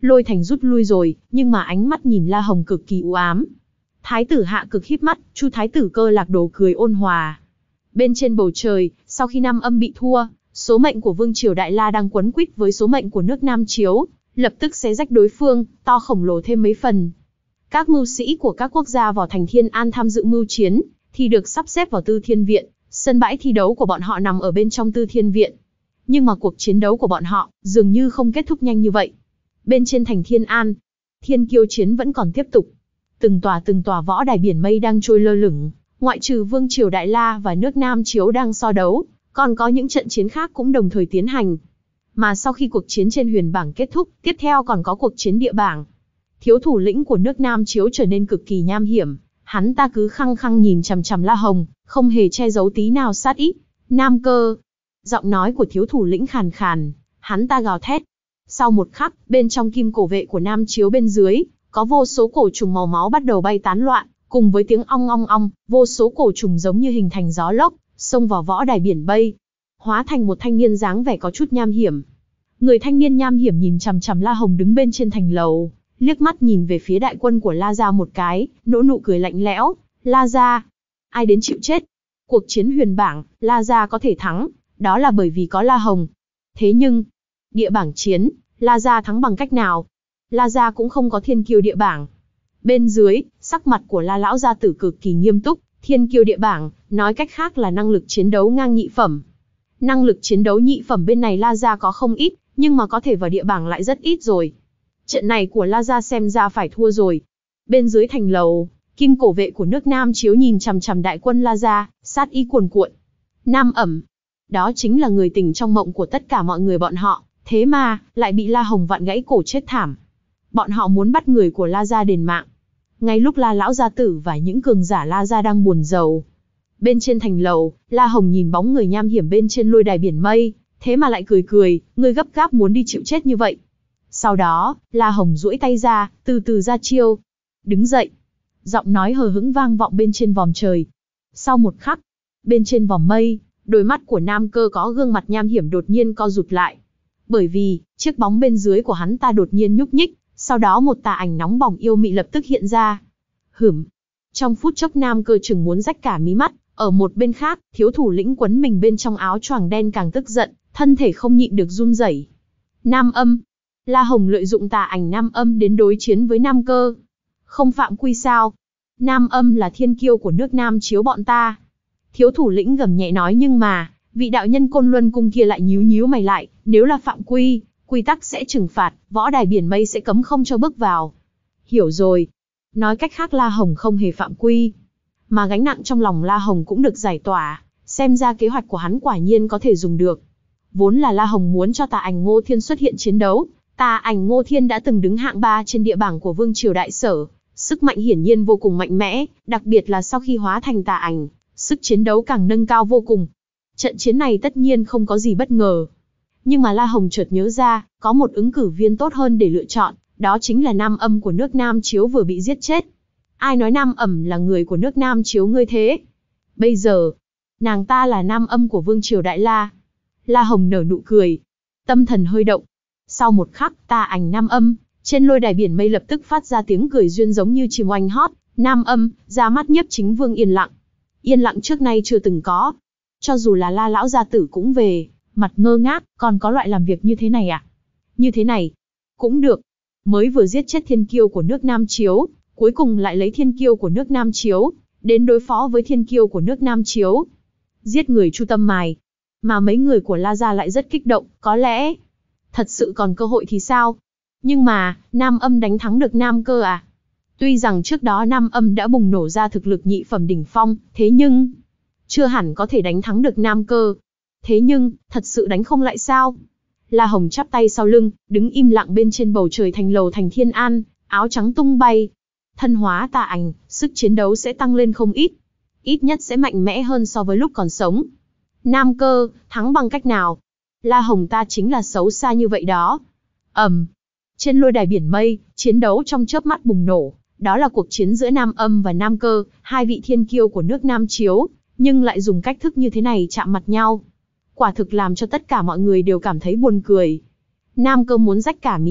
Lôi Thành rút lui rồi, nhưng mà ánh mắt nhìn La Hồng cực kỳ u ám. Thái tử Hạ Cực híp mắt, Chu thái tử Cơ Lạc Đồ cười ôn hòa. Bên trên bầu trời, sau khi Nam Âm bị thua, số mệnh của Vương triều Đại La đang quấn quýt với số mệnh của nước Nam Chiếu, lập tức xé rách đối phương, to khổng lồ thêm mấy phần. Các mưu sĩ của các quốc gia vào thành Thiên An tham dự mưu chiến, thì được sắp xếp vào Tư Thiên Viện, sân bãi thi đấu của bọn họ nằm ở bên trong Tư Thiên Viện. Nhưng mà cuộc chiến đấu của bọn họ, dường như không kết thúc nhanh như vậy. Bên trên thành Thiên An, thiên kiêu chiến vẫn còn tiếp tục. Từng tòa từng tòa võ đài biển mây đang trôi lơ lửng, ngoại trừ Vương triều Đại La và nước Nam Chiếu đang so đấu, còn có những trận chiến khác cũng đồng thời tiến hành. Mà sau khi cuộc chiến trên huyền bảng kết thúc, tiếp theo còn có cuộc chiến địa bảng. Thiếu thủ lĩnh của nước Nam Chiếu trở nên cực kỳ nham hiểm, hắn ta cứ khăng khăng nhìn chằm chằm La Hồng, không hề che giấu tí nào sát ý. Nam Cơ. Giọng nói của thiếu thủ lĩnh khàn khàn, hắn ta gào thét. Sau một khắc, bên trong kim cổ vệ của Nam Chiếu bên dưới, có vô số cổ trùng màu máu bắt đầu bay tán loạn, cùng với tiếng ong ong ong, vô số cổ trùng giống như hình thành gió lốc, xông vào võ đài biển bay, hóa thành một thanh niên dáng vẻ có chút nham hiểm. Người thanh niên nham hiểm nhìn chằm chằm La Hồng đứng bên trên thành lầu, liếc mắt nhìn về phía đại quân của La gia một cái, nỗ nụ cười lạnh lẽo. La gia, ai đến chịu chết? Cuộc chiến huyền bảng, La gia có thể thắng, đó là bởi vì có La Hồng. Thế nhưng, địa bảng chiến, La gia thắng bằng cách nào? La gia cũng không có thiên kiêu địa bảng. Bên dưới, sắc mặt của La lão gia tử cực kỳ nghiêm túc. Thiên kiêu địa bảng, nói cách khác là năng lực chiến đấu ngang nhị phẩm. Năng lực chiến đấu nhị phẩm bên này La gia có không ít, nhưng mà có thể vào địa bảng lại rất ít rồi. Trận này của La gia xem ra phải thua rồi. Bên dưới thành lầu, kim cổ vệ của nước Nam Chiếu nhìn chằm chằm đại quân La gia, sát ý cuồn cuộn. Nam Ẩm, đó chính là người tình trong mộng của tất cả mọi người bọn họ, thế mà lại bị La Hồng vặn gãy cổ chết thảm. Bọn họ muốn bắt người của La gia đền mạng. Ngay lúc La lão gia tử và những cường giả La gia đang buồn rầu, bên trên thành lầu, La Hồng nhìn bóng người nham hiểm bên trên lôi đài biển mây, thế mà lại cười cười, ngươi gấp gáp muốn đi chịu chết như vậy. Sau đó, La Hồng duỗi tay ra, từ từ ra chiêu. Đứng dậy. Giọng nói hờ hững vang vọng bên trên vòm trời. Sau một khắc, bên trên vòm mây, đôi mắt của Nam Cơ có gương mặt nham hiểm đột nhiên co rụt lại. Bởi vì, chiếc bóng bên dưới của hắn ta đột nhiên nhúc nhích, sau đó một tà ảnh nóng bỏng yêu mị lập tức hiện ra. Hửm. Trong phút chốc Nam Cơ chừng muốn rách cả mí mắt, ở một bên khác, thiếu thủ lĩnh quấn mình bên trong áo choàng đen càng tức giận, thân thể không nhịn được run rẩy. Nam Âm. La Hồng lợi dụng tà ảnh Nam Âm đến đối chiến với Nam Cơ. Không phạm quy sao? Nam Âm là thiên kiêu của nước Nam Chiếu bọn ta. Thiếu thủ lĩnh gầm nhẹ nói, nhưng mà, vị đạo nhân Côn Luân Cung kia lại nhíu nhíu mày lại, nếu là phạm quy, quy tắc sẽ trừng phạt, võ đài biển mây sẽ cấm không cho bước vào. Hiểu rồi. Nói cách khác La Hồng không hề phạm quy. Mà gánh nặng trong lòng La Hồng cũng được giải tỏa, xem ra kế hoạch của hắn quả nhiên có thể dùng được. Vốn là La Hồng muốn cho tà ảnh Ngô Thiên xuất hiện chiến đấu. Tà ảnh Ngô Thiên đã từng đứng hạng ba trên địa bảng của Vương triều Đại Sở, sức mạnh hiển nhiên vô cùng mạnh mẽ, đặc biệt là sau khi hóa thành tà ảnh, sức chiến đấu càng nâng cao vô cùng. Trận chiến này tất nhiên không có gì bất ngờ. Nhưng mà La Hồng chợt nhớ ra, có một ứng cử viên tốt hơn để lựa chọn, đó chính là Nam Âm của nước Nam Chiếu vừa bị giết chết. Ai nói Nam Ẩm là người của nước Nam Chiếu ngươi thế? Bây giờ, nàng ta là Nam Âm của Vương triều Đại La. La Hồng nở nụ cười, tâm thần hơi động. Sau một khắc, tà ảnh Nam Âm, trên lôi đài biển mây lập tức phát ra tiếng cười duyên giống như chim oanh hót. Nam Âm, ra mắt nhiếp chính vương yên lặng. Yên lặng trước nay chưa từng có. Cho dù là La lão gia tử cũng về, mặt ngơ ngác, còn có loại làm việc như thế này à? Như thế này, cũng được. Mới vừa giết chết thiên kiêu của nước Nam Chiếu, cuối cùng lại lấy thiên kiêu của nước Nam Chiếu, đến đối phó với thiên kiêu của nước Nam Chiếu. Giết người chu tâm mài. Mà mấy người của La gia lại rất kích động, có lẽ thật sự còn cơ hội thì sao? Nhưng mà, Nam Âm đánh thắng được Nam Cơ à? Tuy rằng trước đó Nam Âm đã bùng nổ ra thực lực nhị phẩm đỉnh phong, thế nhưng chưa hẳn có thể đánh thắng được Nam Cơ. Thế nhưng, thật sự đánh không lại sao? La Hồng chắp tay sau lưng, đứng im lặng bên trên bầu trời thành lầu thành Thiên An, áo trắng tung bay. Thân hóa tà ảnh, sức chiến đấu sẽ tăng lên không ít. Ít nhất sẽ mạnh mẽ hơn so với lúc còn sống. Nam Cơ, thắng bằng cách nào? La Hồng ta chính là xấu xa như vậy đó. Ầm. Um. Trên lôi đài biển mây, chiến đấu trong chớp mắt bùng nổ. Đó là cuộc chiến giữa Nam Âm và Nam Cơ, hai vị thiên kiêu của nước Nam Chiếu, nhưng lại dùng cách thức như thế này chạm mặt nhau. Quả thực làm cho tất cả mọi người đều cảm thấy buồn cười. Nam Cơ muốn rách cả mí mắt,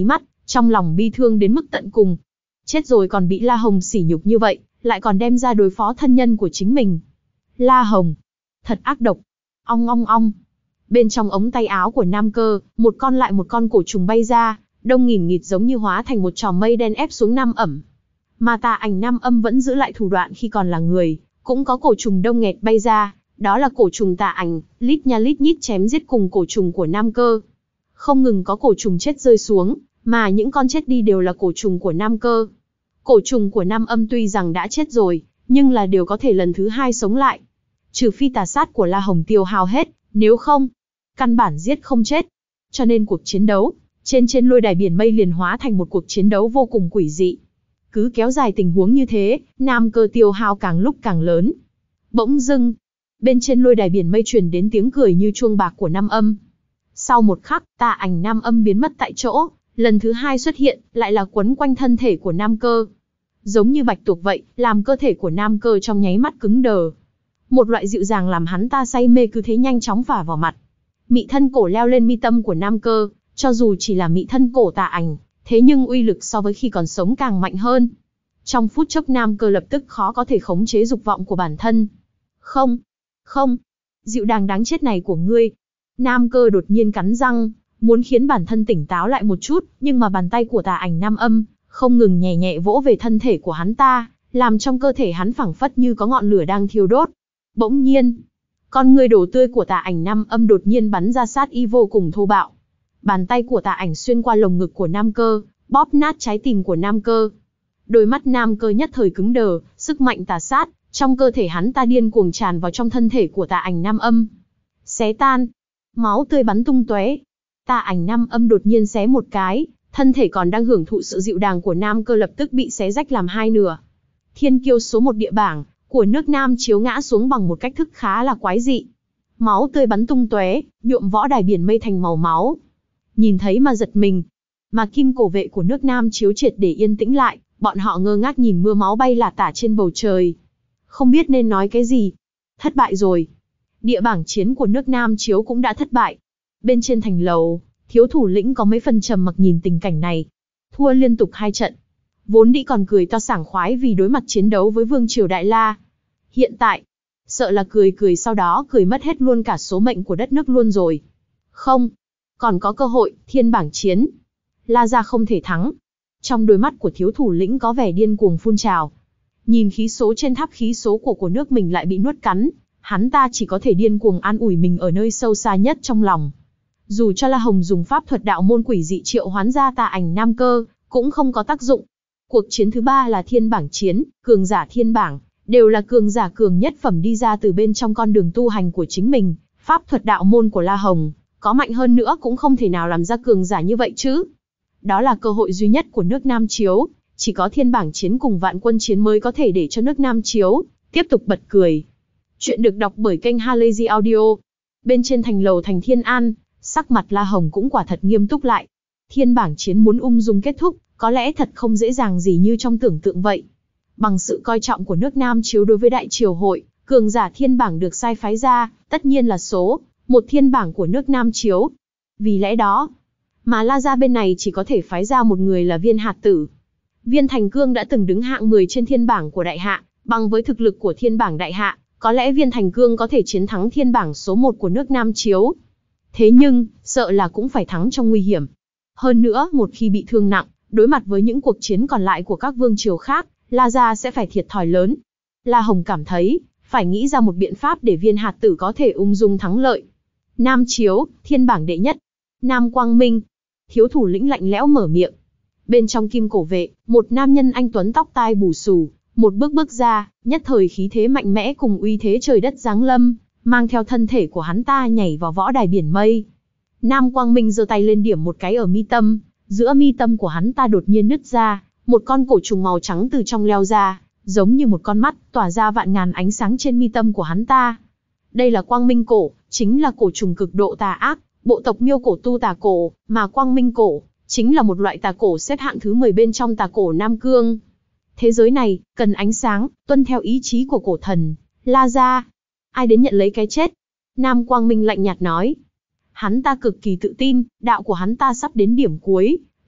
trong lòng bi thương đến mức tận cùng. Chết rồi còn bị La Hồng sỉ nhục như vậy, lại còn đem ra đối phó thân nhân của chính mình. La Hồng, thật ác độc. Ong ong ong. Bên trong ống tay áo của Nam Cơ, một con lại một con cổ trùng bay ra, đông nghìn nghịt giống như hóa thành một chòm mây đen ép xuống Nam Ẩm. Mà Tà Ảnh Nam Âm vẫn giữ lại thủ đoạn khi còn là người, cũng có cổ trùng đông nghẹt bay ra, đó là cổ trùng Tà Ảnh, lít nha lít nhít chém giết cùng cổ trùng của Nam Cơ. Không ngừng có cổ trùng chết rơi xuống, mà những con chết đi đều là cổ trùng của Nam Cơ. Cổ trùng của Nam Âm tuy rằng đã chết rồi, nhưng là đều có thể lần thứ hai sống lại. Trừ phi tà sát của La Hồng tiêu hao hết, nếu không, căn bản giết không chết. Cho nên cuộc chiến đấu, trên trên lôi đài biển mây liền hóa thành một cuộc chiến đấu vô cùng quỷ dị. Cứ kéo dài tình huống như thế, Nam Cơ tiêu hao càng lúc càng lớn. Bỗng dưng, bên trên lôi đài biển mây truyền đến tiếng cười như chuông bạc của Nam Âm. Sau một khắc, Tà Ảnh Nam Âm biến mất tại chỗ, lần thứ hai xuất hiện, lại là quấn quanh thân thể của Nam Cơ. Giống như bạch tuộc vậy, làm cơ thể của Nam Cơ trong nháy mắt cứng đờ. Một loại dịu dàng làm hắn ta say mê cứ thế nhanh chóng phả vào mặt. Mị thân cổ leo lên mi tâm của Nam Cơ, cho dù chỉ là mị thân cổ Tà Ảnh, thế nhưng uy lực so với khi còn sống càng mạnh hơn. Trong phút chốc Nam Cơ lập tức khó có thể khống chế dục vọng của bản thân. Không, không, dịu dàng đáng chết này của ngươi. Nam Cơ đột nhiên cắn răng, muốn khiến bản thân tỉnh táo lại một chút, nhưng mà bàn tay của Tà Ảnh Nam Âm không ngừng nhẹ nhẹ vỗ về thân thể của hắn ta, làm trong cơ thể hắn phảng phất như có ngọn lửa đang thiêu đốt. Bỗng nhiên, con người đổ tươi của Tà Ảnh Nam Âm đột nhiên bắn ra sát ý vô cùng thô bạo. Bàn tay của Tà Ảnh xuyên qua lồng ngực của Nam Cơ, bóp nát trái tim của Nam Cơ. Đôi mắt Nam Cơ nhất thời cứng đờ, sức mạnh tà sát trong cơ thể hắn ta điên cuồng tràn vào trong thân thể của Tà Ảnh Nam Âm. Xé tan, máu tươi bắn tung tóe. Tà Ảnh Nam Âm đột nhiên xé một cái, thân thể còn đang hưởng thụ sự dịu dàng của Nam Cơ lập tức bị xé rách làm hai nửa. Thiên kiêu số một địa bảng của nước Nam chiếu ngã xuống bằng một cách thức khá là quái dị. Máu tươi bắn tung tóe, nhuộm võ đài biển mây thành màu máu. Nhìn thấy mà giật mình. Mà kim cổ vệ của nước Nam chiếu triệt để yên tĩnh lại, bọn họ ngơ ngác nhìn mưa máu bay lả tả trên bầu trời. Không biết nên nói cái gì. Thất bại rồi. Địa bảng chiến của nước Nam chiếu cũng đã thất bại. Bên trên thành lầu, thiếu thủ lĩnh có mấy phần trầm mặc nhìn tình cảnh này. Thua liên tục hai trận. Vốn đĩ còn cười to sảng khoái vì đối mặt chiến đấu với Vương Triều Đại La. Hiện tại, sợ là cười cười sau đó cười mất hết luôn cả số mệnh của đất nước luôn rồi. Không, còn có cơ hội, thiên bảng chiến. La gia không thể thắng. Trong đôi mắt của thiếu thủ lĩnh có vẻ điên cuồng phun trào. Nhìn khí số trên tháp khí số của của nước mình lại bị nuốt cắn, hắn ta chỉ có thể điên cuồng an ủi mình ở nơi sâu xa nhất trong lòng. Dù cho La Hồng dùng pháp thuật đạo môn quỷ dị triệu hoán ra Tà Ảnh Nam Cơ, cũng không có tác dụng. Cuộc chiến thứ ba là thiên bảng chiến, cường giả thiên bảng, đều là cường giả cường nhất phẩm đi ra từ bên trong con đường tu hành của chính mình. Pháp thuật đạo môn của La Hồng, có mạnh hơn nữa cũng không thể nào làm ra cường giả như vậy chứ. Đó là cơ hội duy nhất của nước Nam Chiếu, chỉ có thiên bảng chiến cùng vạn quân chiến mới có thể để cho nước Nam Chiếu tiếp tục bật cười. Chuyện được đọc bởi kênh Halazy Audio. Bên trên thành lầu thành Thiên An, sắc mặt La Hồng cũng quả thật nghiêm túc lại. Thiên bảng chiến muốn ung dung kết thúc, có lẽ thật không dễ dàng gì như trong tưởng tượng vậy. Bằng sự coi trọng của nước Nam Chiếu đối với đại triều hội, cường giả thiên bảng được sai phái ra, tất nhiên là số một thiên bảng của nước Nam Chiếu. Vì lẽ đó, mà La gia bên này chỉ có thể phái ra một người là Viên Hạt Tử. Viên Thành Cương đã từng đứng hạng mười trên thiên bảng của đại hạ, bằng với thực lực của thiên bảng đại hạ, có lẽ Viên Thành Cương có thể chiến thắng thiên bảng số một của nước Nam Chiếu. Thế nhưng, sợ là cũng phải thắng trong nguy hiểm. Hơn nữa, một khi bị thương nặng, đối mặt với những cuộc chiến còn lại của các vương triều khác, La gia sẽ phải thiệt thòi lớn. La Hồng cảm thấy, phải nghĩ ra một biện pháp để Viên Hạt Tử có thể ung dung thắng lợi. Nam Chiếu, thiên bảng đệ nhất. Nam Quang Minh. Thiếu thủ lĩnh lạnh lẽo mở miệng. Bên trong kim cổ vệ, một nam nhân anh tuấn tóc tai bù xù, một bước bước ra, nhất thời khí thế mạnh mẽ cùng uy thế trời đất giáng lâm, mang theo thân thể của hắn ta nhảy vào võ đài biển mây. Nam Quang Minh giơ tay lên điểm một cái ở mi tâm, giữa mi tâm của hắn ta đột nhiên nứt ra, một con cổ trùng màu trắng từ trong leo ra, giống như một con mắt, tỏa ra vạn ngàn ánh sáng trên mi tâm của hắn ta. Đây là Quang Minh cổ, chính là cổ trùng cực độ tà ác, bộ tộc Miêu cổ tu tà cổ, mà Quang Minh cổ chính là một loại tà cổ xếp hạng thứ mười bên trong tà cổ Nam Cương. Thế giới này cần ánh sáng, tuân theo ý chí của cổ thần La gia. Ai đến nhận lấy cái chết? Nam Quang Minh lạnh nhạt nói. Hắn ta cực kỳ tự tin, đạo của hắn ta sắp đến điểm cuối,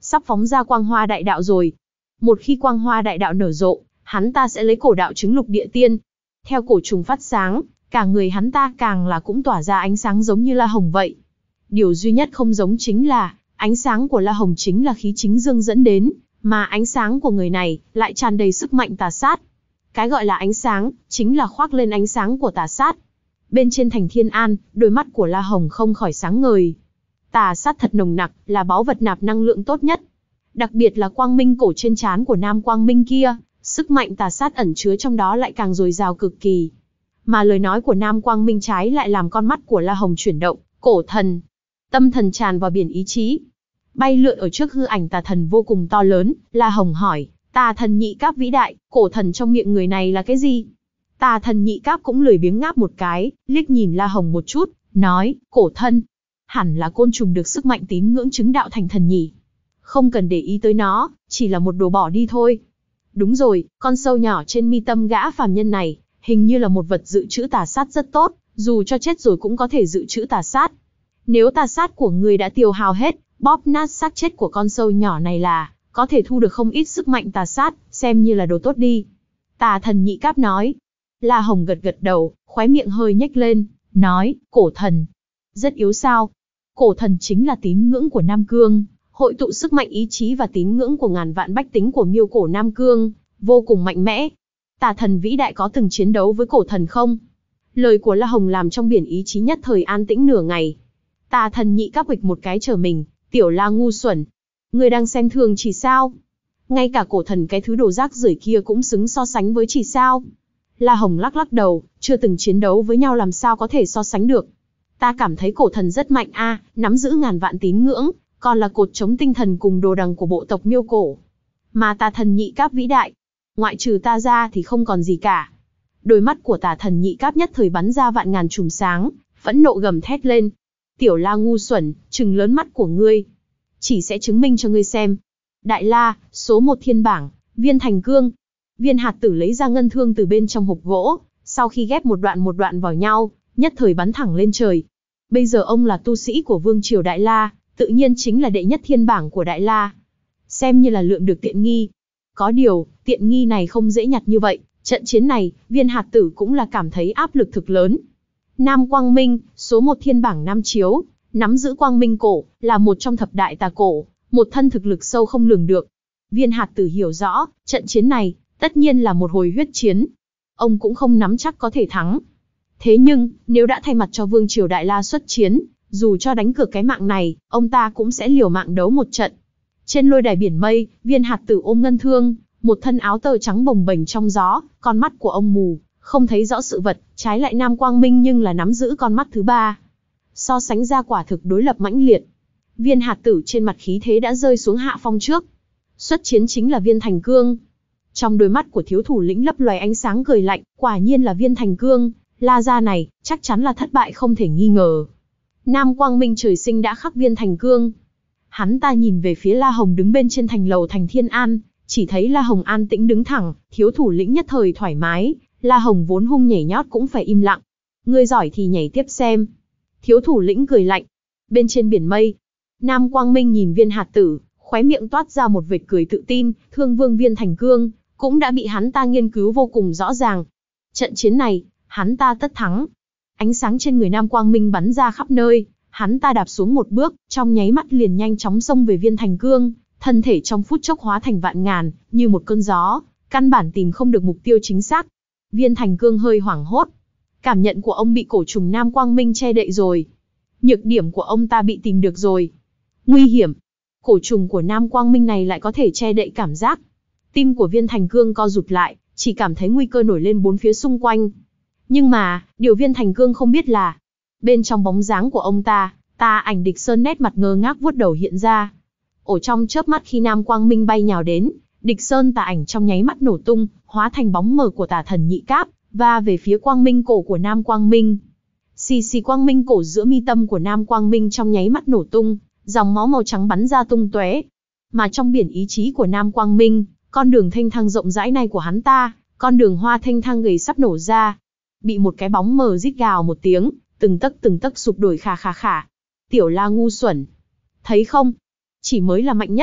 sắp phóng ra quang hoa đại đạo rồi. Một khi quang hoa đại đạo nở rộ, hắn ta sẽ lấy cổ đạo chứng lục địa tiên. Theo cổ trùng phát sáng, cả người hắn ta càng là cũng tỏa ra ánh sáng giống như La Hồng vậy. Điều duy nhất không giống chính là, ánh sáng của La Hồng chính là khí chính dương dẫn đến, mà ánh sáng của người này lại tràn đầy sức mạnh tà sát. Cái gọi là ánh sáng, chính là khoác lên ánh sáng của tà sát. Bên trên thành Thiên An, đôi mắt của La Hồng không khỏi sáng ngời. Tà sát thật nồng nặc, là báu vật nạp năng lượng tốt nhất. Đặc biệt là quang minh cổ trên trán của Nam Quang Minh kia, sức mạnh tà sát ẩn chứa trong đó lại càng dồi dào cực kỳ. Mà lời nói của Nam Quang Minh trái lại làm con mắt của La Hồng chuyển động, cổ thần. Tâm thần tràn vào biển ý chí. Bay lượn ở trước hư ảnh tà thần vô cùng to lớn, La Hồng hỏi, tà thần nhị cáp vĩ đại, cổ thần trong miệng người này là cái gì? Tà thần nhị cáp cũng lười biếng ngáp một cái, liếc nhìn La Hồng một chút, nói, cổ thân. Hẳn là côn trùng được sức mạnh tín ngưỡng chứng đạo thành thần nhỉ. Không cần để ý tới nó, chỉ là một đồ bỏ đi thôi. Đúng rồi, con sâu nhỏ trên mi tâm gã phàm nhân này, hình như là một vật dự trữ tà sát rất tốt, dù cho chết rồi cũng có thể dự trữ tà sát. Nếu tà sát của người đã tiêu hao hết, bóp nát xác chết của con sâu nhỏ này là, có thể thu được không ít sức mạnh tà sát, xem như là đồ tốt đi. Tà thần nhị cáp nói. La Hồng gật gật đầu, khóe miệng hơi nhếch lên, nói, cổ thần. Rất yếu sao? Cổ thần chính là tín ngưỡng của Nam Cương, hội tụ sức mạnh ý chí và tín ngưỡng của ngàn vạn bách tính của miêu cổ Nam Cương, vô cùng mạnh mẽ. Tà thần vĩ đại có từng chiến đấu với cổ thần không? Lời của La Hồng làm trong biển ý chí nhất thời an tĩnh nửa ngày. Tà thần nhị cáp huỵch một cái trở mình, tiểu La ngu xuẩn. Người đang xem thường chỉ sao? Ngay cả cổ thần cái thứ đồ rác rưởi kia cũng xứng so sánh với chỉ sao? La Hồng lắc lắc đầu, chưa từng chiến đấu với nhau làm sao có thể so sánh được. Ta cảm thấy cổ thần rất mạnh a, à, nắm giữ ngàn vạn tín ngưỡng, còn là cột chống tinh thần cùng đồ đằng của bộ tộc miêu cổ. Mà tà thần nhị cáp vĩ đại, ngoại trừ ta ra thì không còn gì cả. Đôi mắt của tà thần nhị cáp nhất thời bắn ra vạn ngàn chùm sáng, phẫn nộ gầm thét lên. Tiểu La ngu xuẩn, trừng lớn mắt của ngươi. Chỉ sẽ chứng minh cho ngươi xem. Đại La, số một thiên bảng, Viên Thành Cương. Viên hạt tử lấy ra ngân thương từ bên trong hộp gỗ, sau khi ghép một đoạn một đoạn vào nhau, nhất thời bắn thẳng lên trời. Bây giờ ông là tu sĩ của Vương Triều Đại La, tự nhiên chính là đệ nhất thiên bảng của Đại La. Xem như là lượm được tiện nghi. Có điều, tiện nghi này không dễ nhặt như vậy, trận chiến này, Viên hạt tử cũng là cảm thấy áp lực thực lớn. Nam Quang Minh, số một thiên bảng Nam Chiếu, nắm giữ Quang Minh cổ, là một trong thập đại tà cổ, một thân thực lực sâu không lường được. Viên hạt tử hiểu rõ, trận chiến này, tất nhiên là một hồi huyết chiến. Ông cũng không nắm chắc có thể thắng. Thế nhưng, nếu đã thay mặt cho Vương Triều Đại La xuất chiến, dù cho đánh cược cái mạng này, ông ta cũng sẽ liều mạng đấu một trận. Trên lôi đài biển mây, Viên hạt tử ôm ngân thương, một thân áo tơ trắng bồng bềnh trong gió, con mắt của ông mù, không thấy rõ sự vật, trái lại Nam Quang Minh nhưng là nắm giữ con mắt thứ ba. So sánh ra quả thực đối lập mãnh liệt. Viên hạt tử trên mặt khí thế đã rơi xuống hạ phong trước. Xuất chiến chính là Viên Thành Cương. Trong đôi mắt của thiếu thủ lĩnh lấp loài ánh sáng cười lạnh, quả nhiên là Viên Thành Cương, La gia này, chắc chắn là thất bại không thể nghi ngờ. Nam Quang Minh trời sinh đã khắc Viên Thành Cương. Hắn ta nhìn về phía La Hồng đứng bên trên thành lầu thành Thiên An, chỉ thấy La Hồng an tĩnh đứng thẳng, thiếu thủ lĩnh nhất thời thoải mái, La Hồng vốn hung nhảy nhót cũng phải im lặng. Ngươi giỏi thì nhảy tiếp xem. Thiếu thủ lĩnh cười lạnh. Bên trên biển mây, Nam Quang Minh nhìn Viên hạt tử, khóe miệng toát ra một vệt cười tự tin, thương vương Viên Thành Cương, cũng đã bị hắn ta nghiên cứu vô cùng rõ ràng. Trận chiến này, hắn ta tất thắng. Ánh sáng trên người Nam Quang Minh bắn ra khắp nơi, hắn ta đạp xuống một bước, trong nháy mắt liền nhanh chóng xông về Viên Thành Cương, thân thể trong phút chốc hóa thành vạn ngàn, như một cơn gió, căn bản tìm không được mục tiêu chính xác. Viên Thành Cương hơi hoảng hốt. Cảm nhận của ông bị cổ trùng Nam Quang Minh che đậy rồi. Nhược điểm của ông ta bị tìm được rồi. Nguy hiểm. Cổ trùng của Nam Quang Minh này lại có thể che đậy cảm giác. Tim của Viên Thành Cương co rụt lại, chỉ cảm thấy nguy cơ nổi lên bốn phía xung quanh. Nhưng mà, điều Viên Thành Cương không biết là, bên trong bóng dáng của ông ta, tà ảnh Địch Sơn nét mặt ngơ ngác vuốt đầu hiện ra. Ở trong chớp mắt khi Nam Quang Minh bay nhào đến, Địch Sơn tà ảnh trong nháy mắt nổ tung, hóa thành bóng mờ của tà thần nhị cáp, và về phía Quang Minh cổ của Nam Quang Minh. Xì xì Quang Minh cổ giữa mi tâm của Nam Quang Minh trong nháy mắt nổ tung, dòng máu màu trắng bắn ra tung tóe. Mà trong biển ý chí của Nam Quang Minh, con đường thênh thang rộng rãi này của hắn ta, con đường hoa thênh thang gầy sắp nổ ra, bị một cái bóng mờ rít gào một tiếng, từng tấc từng tấc sụp đổi khà khà khà. Tiểu La ngu xuẩn, thấy không? Chỉ mới là mạnh nhất,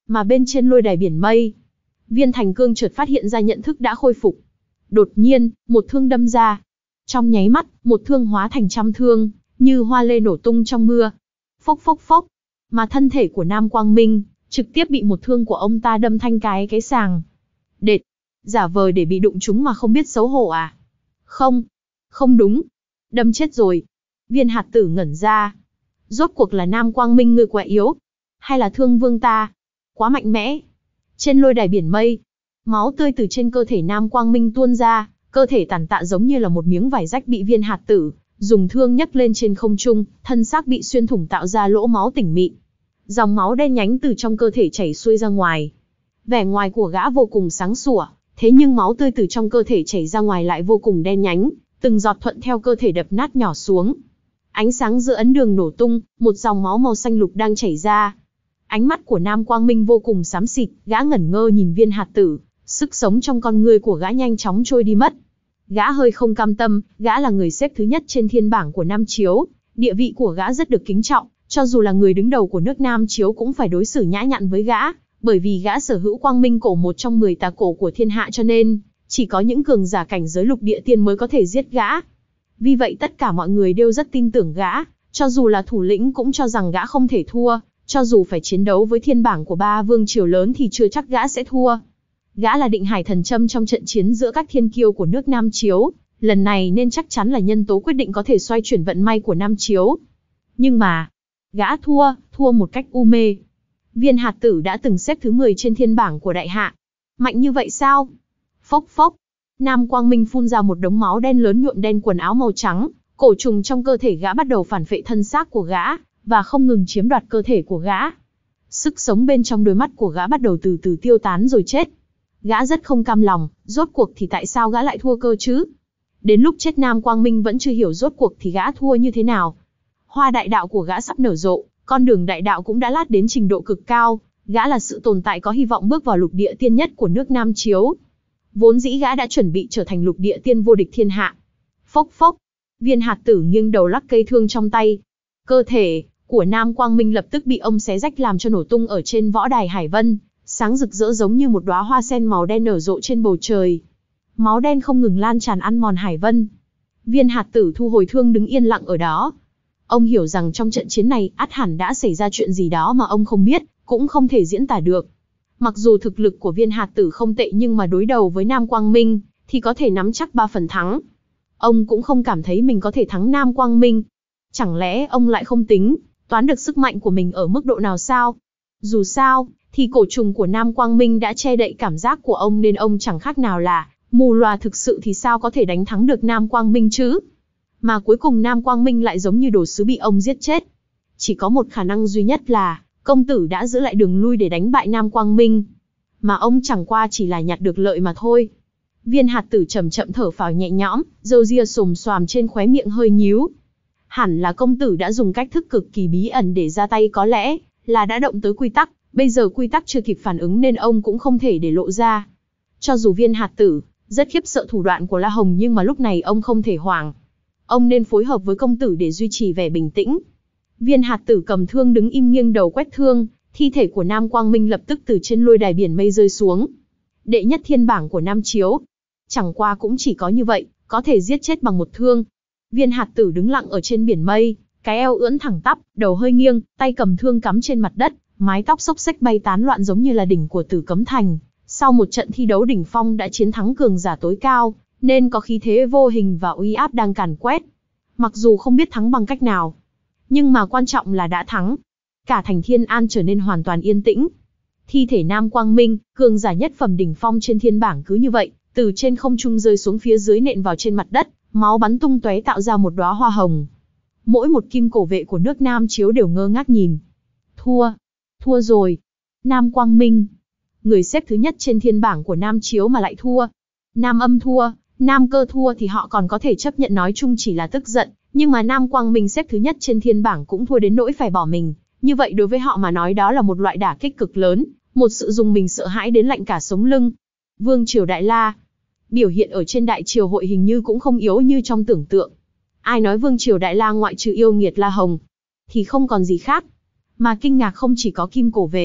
Mà bên trên lôi đài biển mây, Viên Thành Cương chợt phát hiện ra nhận thức đã khôi phục. Đột nhiên, một thương đâm ra. Trong nháy mắt, một thương hóa thành trăm thương, như hoa lê nổ tung trong mưa. Phốc phốc phốc. Mà thân thể của Nam Quang Minh, trực tiếp bị một thương của ông ta đâm thanh cái cái sàng. Đệt, giả vờ để bị đụng trúng mà không biết xấu hổ à? Không, không đúng. Đâm chết rồi. Viên hạt tử ngẩn ra. Rốt cuộc là Nam Quang Minh ngươi quá yếu, hay là Thương Vương ta quá mạnh mẽ? Trên lôi đài biển mây, máu tươi từ trên cơ thể Nam Quang Minh tuôn ra, cơ thể tàn tạ giống như là một miếng vải rách bị Viên hạt tử dùng thương nhấc lên trên không trung, thân xác bị xuyên thủng tạo ra lỗ máu tỉnh mịn. Dòng máu đen nhánh từ trong cơ thể chảy xuôi ra ngoài. Vẻ ngoài của gã vô cùng sáng sủa, thế nhưng máu tươi từ trong cơ thể chảy ra ngoài lại vô cùng đen nhánh, từng giọt thuận theo cơ thể đập nát nhỏ xuống. Ánh sáng giữa ấn đường nổ tung, một dòng máu màu xanh lục đang chảy ra. Ánh mắt của Nam Quang Minh vô cùng xám xịt, gã ngẩn ngơ nhìn Viên hạt tử, sức sống trong con người của gã nhanh chóng trôi đi mất. Gã hơi không cam tâm, gã là người xếp thứ nhất trên thiên bảng của Nam Chiếu, địa vị của gã rất được kính trọng, cho dù là người đứng đầu của nước Nam Chiếu cũng phải đối xử nhã nhặn với gã, bởi vì gã sở hữu Quang Minh cổ một trong mười tà cổ của thiên hạ cho nên, chỉ có những cường giả cảnh giới lục địa tiên mới có thể giết gã. Vì vậy tất cả mọi người đều rất tin tưởng gã, cho dù là thủ lĩnh cũng cho rằng gã không thể thua, cho dù phải chiến đấu với thiên bảng của ba vương triều lớn thì chưa chắc gã sẽ thua. Gã là định hải thần châm trong trận chiến giữa các thiên kiêu của nước Nam Chiếu, lần này nên chắc chắn là nhân tố quyết định có thể xoay chuyển vận may của Nam Chiếu. Nhưng mà, gã thua, thua một cách u mê. Viên hạt tử đã từng xếp thứ mười trên thiên bảng của đại hạ. Mạnh như vậy sao? Phốc phốc. Nam Quang Minh phun ra một đống máu đen lớn nhuộm đen quần áo màu trắng, cổ trùng trong cơ thể gã bắt đầu phản phệ thân xác của gã, và không ngừng chiếm đoạt cơ thể của gã. Sức sống bên trong đôi mắt của gã bắt đầu từ từ tiêu tán rồi chết. Gã rất không cam lòng, rốt cuộc thì tại sao gã lại thua cơ chứ? Đến lúc chết Nam Quang Minh vẫn chưa hiểu rốt cuộc thì gã thua như thế nào. Hoa đại đạo của gã sắp nở rộ, con đường đại đạo cũng đã lát đến trình độ cực cao, gã là sự tồn tại có hy vọng bước vào lục địa tiên nhất của nước Nam Chiếu. Vốn dĩ gã đã chuẩn bị trở thành lục địa tiên vô địch thiên hạ. Phốc phốc, Viên hạt tử nghiêng đầu lắc cây thương trong tay. Cơ thể của Nam Quang Minh lập tức bị ông xé rách làm cho nổ tung ở trên võ đài Hải Vân, sáng rực rỡ giống như một đóa hoa sen màu đen nở rộ trên bầu trời. Máu đen không ngừng lan tràn ăn mòn Hải Vân. Viên hạt tử thu hồi thương đứng yên lặng ở đó. Ông hiểu rằng trong trận chiến này ắt hẳn đã xảy ra chuyện gì đó mà ông không biết, cũng không thể diễn tả được. Mặc dù thực lực của Viên hạt tử không tệ nhưng mà đối đầu với Nam Quang Minh, thì có thể nắm chắc ba phần thắng. Ông cũng không cảm thấy mình có thể thắng Nam Quang Minh. Chẳng lẽ ông lại không tính, toán được sức mạnh của mình ở mức độ nào sao? Dù sao, thì cổ trùng của Nam Quang Minh đã che đậy cảm giác của ông nên ông chẳng khác nào là mù lòa thực sự thì sao có thể đánh thắng được Nam Quang Minh chứ? Mà cuối cùng Nam Quang Minh lại giống như đồ sứ bị ông giết chết. Chỉ có một khả năng duy nhất là, công tử đã giữ lại đường lui để đánh bại Nam Quang Minh. Mà ông chẳng qua chỉ là nhặt được lợi mà thôi. Viên hạt tử chậm chậm thở phào nhẹ nhõm, râu ria xồm xoàm trên khóe miệng hơi nhíu. Hẳn là công tử đã dùng cách thức cực kỳ bí ẩn để ra tay, có lẽ là đã động tới quy tắc, bây giờ quy tắc chưa kịp phản ứng nên ông cũng không thể để lộ ra. Cho dù Viên hạt tử rất khiếp sợ thủ đoạn của La Hồng nhưng mà lúc này ông không thể hoảng. Ông nên phối hợp với công tử để duy trì vẻ bình tĩnh. Viên hạt tử cầm thương đứng im nghiêng đầu quét thương, thi thể của Nam Quang Minh lập tức từ trên lôi đài biển mây rơi xuống. Đệ nhất thiên bảng của Nam Chiếu. Chẳng qua cũng chỉ có như vậy, có thể giết chết bằng một thương. Viên hạt tử đứng lặng ở trên biển mây, cái eo ưỡn thẳng tắp, đầu hơi nghiêng, tay cầm thương cắm trên mặt đất, mái tóc xốc xếch bay tán loạn giống như là đỉnh của Tử Cấm Thành. Sau một trận thi đấu đỉnh phong đã chiến thắng cường giả tối cao, nên có khí thế vô hình và uy áp đang càn quét. Mặc dù không biết thắng bằng cách nào, nhưng mà quan trọng là đã thắng. Cả thành Thiên An trở nên hoàn toàn yên tĩnh. Thi thể Nam Quang Minh, cường giả nhất phẩm đỉnh phong trên thiên bảng cứ như vậy, từ trên không trung rơi xuống phía dưới nện vào trên mặt đất, máu bắn tung tóe tạo ra một đóa hoa hồng. Mỗi một kim cổ vệ của nước Nam Chiếu đều ngơ ngác nhìn. Thua, thua rồi. Nam Quang Minh, người xếp thứ nhất trên thiên bảng của Nam Chiếu mà lại thua. Nam Âm thua, Nam Cơ thua thì họ còn có thể chấp nhận, nói chung chỉ là tức giận, nhưng mà Nam Quang Minh xếp thứ nhất trên thiên bảng cũng thua đến nỗi phải bỏ mình. Như vậy đối với họ mà nói đó là một loại đả kích cực lớn, một sự dùng mình sợ hãi đến lạnh cả sống lưng. Vương triều Đại La, biểu hiện ở trên đại triều hội hình như cũng không yếu như trong tưởng tượng. Ai nói Vương triều Đại La ngoại trừ yêu nghiệt La Hồng thì không còn gì khác. Mà kinh ngạc không chỉ có kim cổ vệ,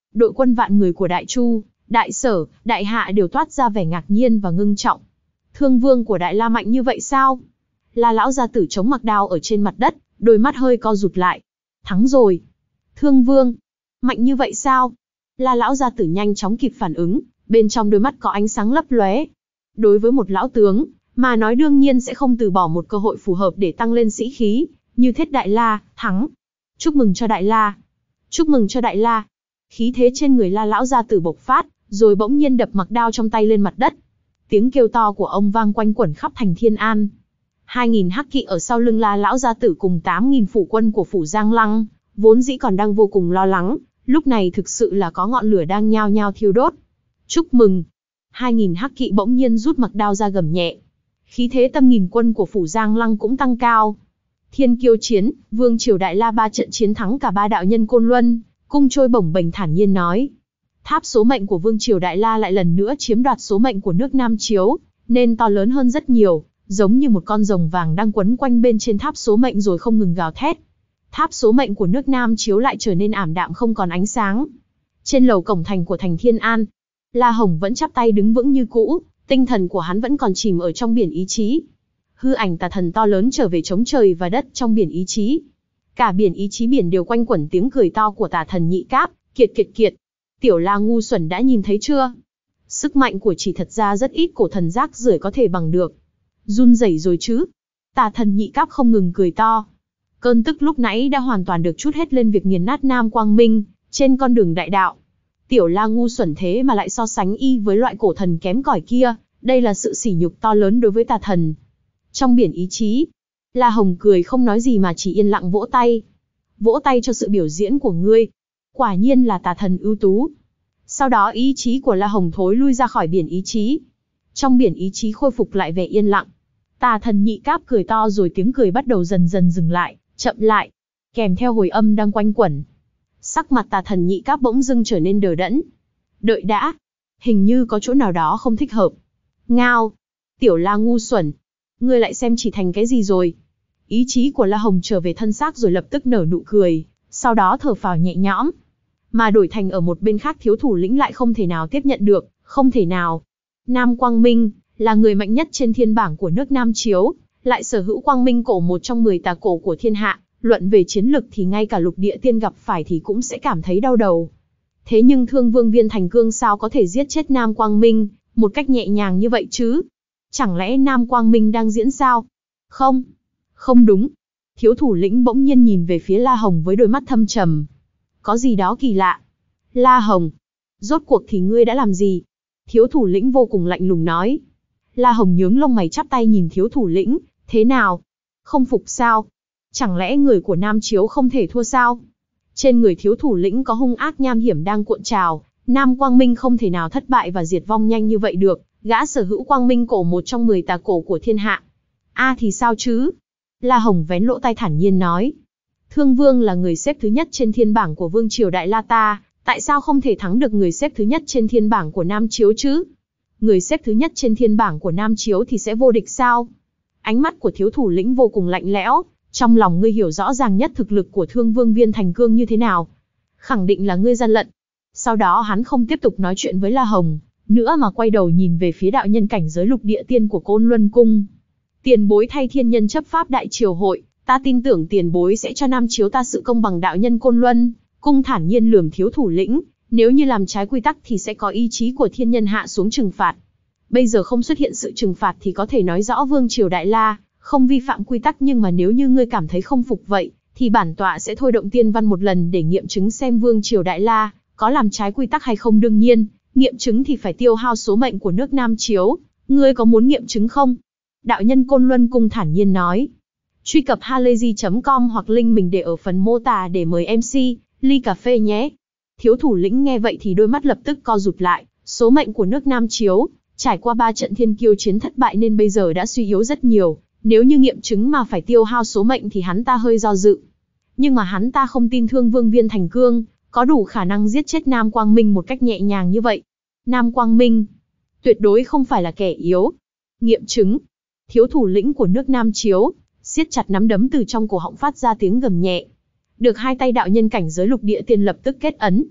đội quân vạn người của Đại Chu, Đại Sở, Đại Hạ đều toát ra vẻ ngạc nhiên và ngưng trọng. Thương vương của Đại La mạnh như vậy sao? La lão gia tử chống mặc đao ở trên mặt đất, đôi mắt hơi co rụt lại. Thắng rồi. Thương vương, mạnh như vậy sao? La lão gia tử nhanh chóng kịp phản ứng, bên trong đôi mắt có ánh sáng lấp lóe. Đối với một lão tướng, mà nói đương nhiên sẽ không từ bỏ một cơ hội phù hợp để tăng lên sĩ khí, như Thiết Đại La, thắng. Chúc mừng cho Đại La. Chúc mừng cho Đại La. Khí thế trên người La lão gia tử bộc phát, rồi bỗng nhiên đập mặc đao trong tay lên mặt đất. Tiếng kêu to của ông vang quanh quẩn khắp thành Thiên An. Hai nghìn hắc kỵ ở sau lưng La lão gia tử cùng tám nghìn phủ quân của phủ Giang Lăng, vốn dĩ còn đang vô cùng lo lắng, lúc này thực sự là có ngọn lửa đang nhao nhao thiêu đốt. Chúc mừng. Hai nghìn hắc kỵ bỗng nhiên rút mặc đao ra gầm nhẹ. Khí thế tâm nghìn quân của phủ Giang Lăng cũng tăng cao. Thiên kiêu chiến, vương triều Đại La ba trận chiến thắng cả ba đạo nhân Côn Luân, cung trôi bổng bềnh thản nhiên nói. Tháp số mệnh của vương triều Đại La lại lần nữa chiếm đoạt số mệnh của nước Nam Chiếu, nên to lớn hơn rất nhiều, giống như một con rồng vàng đang quấn quanh bên trên tháp số mệnh rồi không ngừng gào thét. Tháp số mệnh của nước Nam Chiếu lại trở nên ảm đạm không còn ánh sáng. Trên lầu cổng thành của thành Thiên An, La Hồng vẫn chắp tay đứng vững như cũ, tinh thần của hắn vẫn còn chìm ở trong biển ý chí. Hư ảnh tà thần to lớn trở về chống trời và đất trong biển ý chí. Cả biển ý chí biển đều quanh quẩn tiếng cười to của tà thần Nhị Cáp, kiệt kiệt kiệt. Tiểu La ngu xuẩn đã nhìn thấy chưa? Sức mạnh của chỉ thật ra rất ít cổ thần rác rưởi có thể bằng được. Run rẩy rồi chứ? Tà thần Nhị Cáp không ngừng cười to. Cơn tức lúc nãy đã hoàn toàn được trút hết lên việc nghiền nát Nam Quang Minh, trên con đường đại đạo. Tiểu La ngu xuẩn thế mà lại so sánh y với loại cổ thần kém cỏi kia, đây là sự sỉ nhục to lớn đối với tà thần. Trong biển ý chí, La Hồng cười không nói gì mà chỉ yên lặng vỗ tay. Vỗ tay cho sự biểu diễn của ngươi. Quả nhiên là tà thần ưu tú. Sau đó ý chí của La Hồng thối lui ra khỏi biển ý chí. Trong biển ý chí khôi phục lại vẻ yên lặng. Tà thần Nhị Cáp cười to rồi tiếng cười bắt đầu dần dần dừng lại, chậm lại, kèm theo hồi âm đang quanh quẩn. Sắc mặt tà thần Nhị Cáp bỗng dưng trở nên đờ đẫn. Đợi đã, hình như có chỗ nào đó không thích hợp. Ngao, Tiểu La ngu xuẩn, ngươi lại xem chỉ thành cái gì rồi? Ý chí của La Hồng trở về thân xác rồi lập tức nở nụ cười, sau đó thở phào nhẹ nhõm. Mà đổi thành ở một bên khác thiếu thủ lĩnh lại không thể nào tiếp nhận được, không thể nào. Nam Quang Minh là người mạnh nhất trên thiên bảng của nước Nam Chiếu, lại sở hữu Quang Minh cổ một trong mười tà cổ của thiên hạ, luận về chiến lực thì ngay cả lục địa tiên gặp phải thì cũng sẽ cảm thấy đau đầu. Thế nhưng Thương Vương Viên Thành Cương sao có thể giết chết Nam Quang Minh một cách nhẹ nhàng như vậy chứ? Chẳng lẽ Nam Quang Minh đang diễn sao? Không, không đúng. Thiếu thủ lĩnh bỗng nhiên nhìn về phía La Hồng với đôi mắt thâm trầm. Có gì đó kỳ lạ. La Hồng, rốt cuộc thì ngươi đã làm gì? Thiếu thủ lĩnh vô cùng lạnh lùng nói. La Hồng nhướng lông mày chắp tay nhìn thiếu thủ lĩnh, thế nào? Không phục sao? Chẳng lẽ người của Nam Chiếu không thể thua sao? Trên người thiếu thủ lĩnh có hung ác nham hiểm đang cuộn trào, Nam Quang Minh không thể nào thất bại và diệt vong nhanh như vậy được, gã sở hữu Quang Minh cổ một trong mười tà cổ của thiên hạ. A à thì sao chứ? La Hồng vén lỗ tai thản nhiên nói. Thương Vương là người xếp thứ nhất trên thiên bảng của Vương triều Đại La ta, tại sao không thể thắng được người xếp thứ nhất trên thiên bảng của Nam Chiếu chứ? Người xếp thứ nhất trên thiên bảng của Nam Chiếu thì sẽ vô địch sao? Ánh mắt của thiếu thủ lĩnh vô cùng lạnh lẽo, trong lòng ngươi hiểu rõ ràng nhất thực lực của Thương Vương Viên Thành Cương như thế nào. Khẳng định là ngươi gian lận. Sau đó hắn không tiếp tục nói chuyện với La Hồng nữa mà quay đầu nhìn về phía đạo nhân cảnh giới lục địa tiên của Côn Luân Cung. Tiền bối thay thiên nhân chấp pháp đại triều hội, ta tin tưởng tiền bối sẽ cho Nam Chiếu ta sự công bằng. Đạo nhân Côn Luân Cung thản nhiên lườm thiếu thủ lĩnh, nếu như làm trái quy tắc thì sẽ có ý chí của thiên nhân hạ xuống trừng phạt. Bây giờ không xuất hiện sự trừng phạt thì có thể nói rõ Vương triều Đại La không vi phạm quy tắc, nhưng mà nếu như ngươi cảm thấy không phục vậy, thì bản tọa sẽ thôi động tiên văn một lần để nghiệm chứng xem Vương triều Đại La có làm trái quy tắc hay không. Đương nhiên, nghiệm chứng thì phải tiêu hao số mệnh của nước Nam Chiếu, ngươi có muốn nghiệm chứng không? Đạo nhân Côn Luân Cung thản nhiên nói. Truy cập halayzi chấm com hoặc link mình để ở phần mô tả để mời em xê, ly cà phê nhé. Thiếu thủ lĩnh nghe vậy thì đôi mắt lập tức co rụt lại, số mệnh của nước Nam Chiếu, trải qua ba trận thiên kiêu chiến thất bại nên bây giờ đã suy yếu rất nhiều, nếu như nghiệm chứng mà phải tiêu hao số mệnh thì hắn ta hơi do dự. Nhưng mà hắn ta không tin Thương Vương Viên Thành Cương có đủ khả năng giết chết Nam Quang Minh một cách nhẹ nhàng như vậy. Nam Quang Minh tuyệt đối không phải là kẻ yếu. Nghiệm chứng. Thiếu thủ lĩnh của nước Nam Chiếu siết chặt nắm đấm, từ trong cổ họng phát ra tiếng gầm nhẹ. Được hai tay đạo nhân cảnh giới lục địa tiên lập tức kết ấn.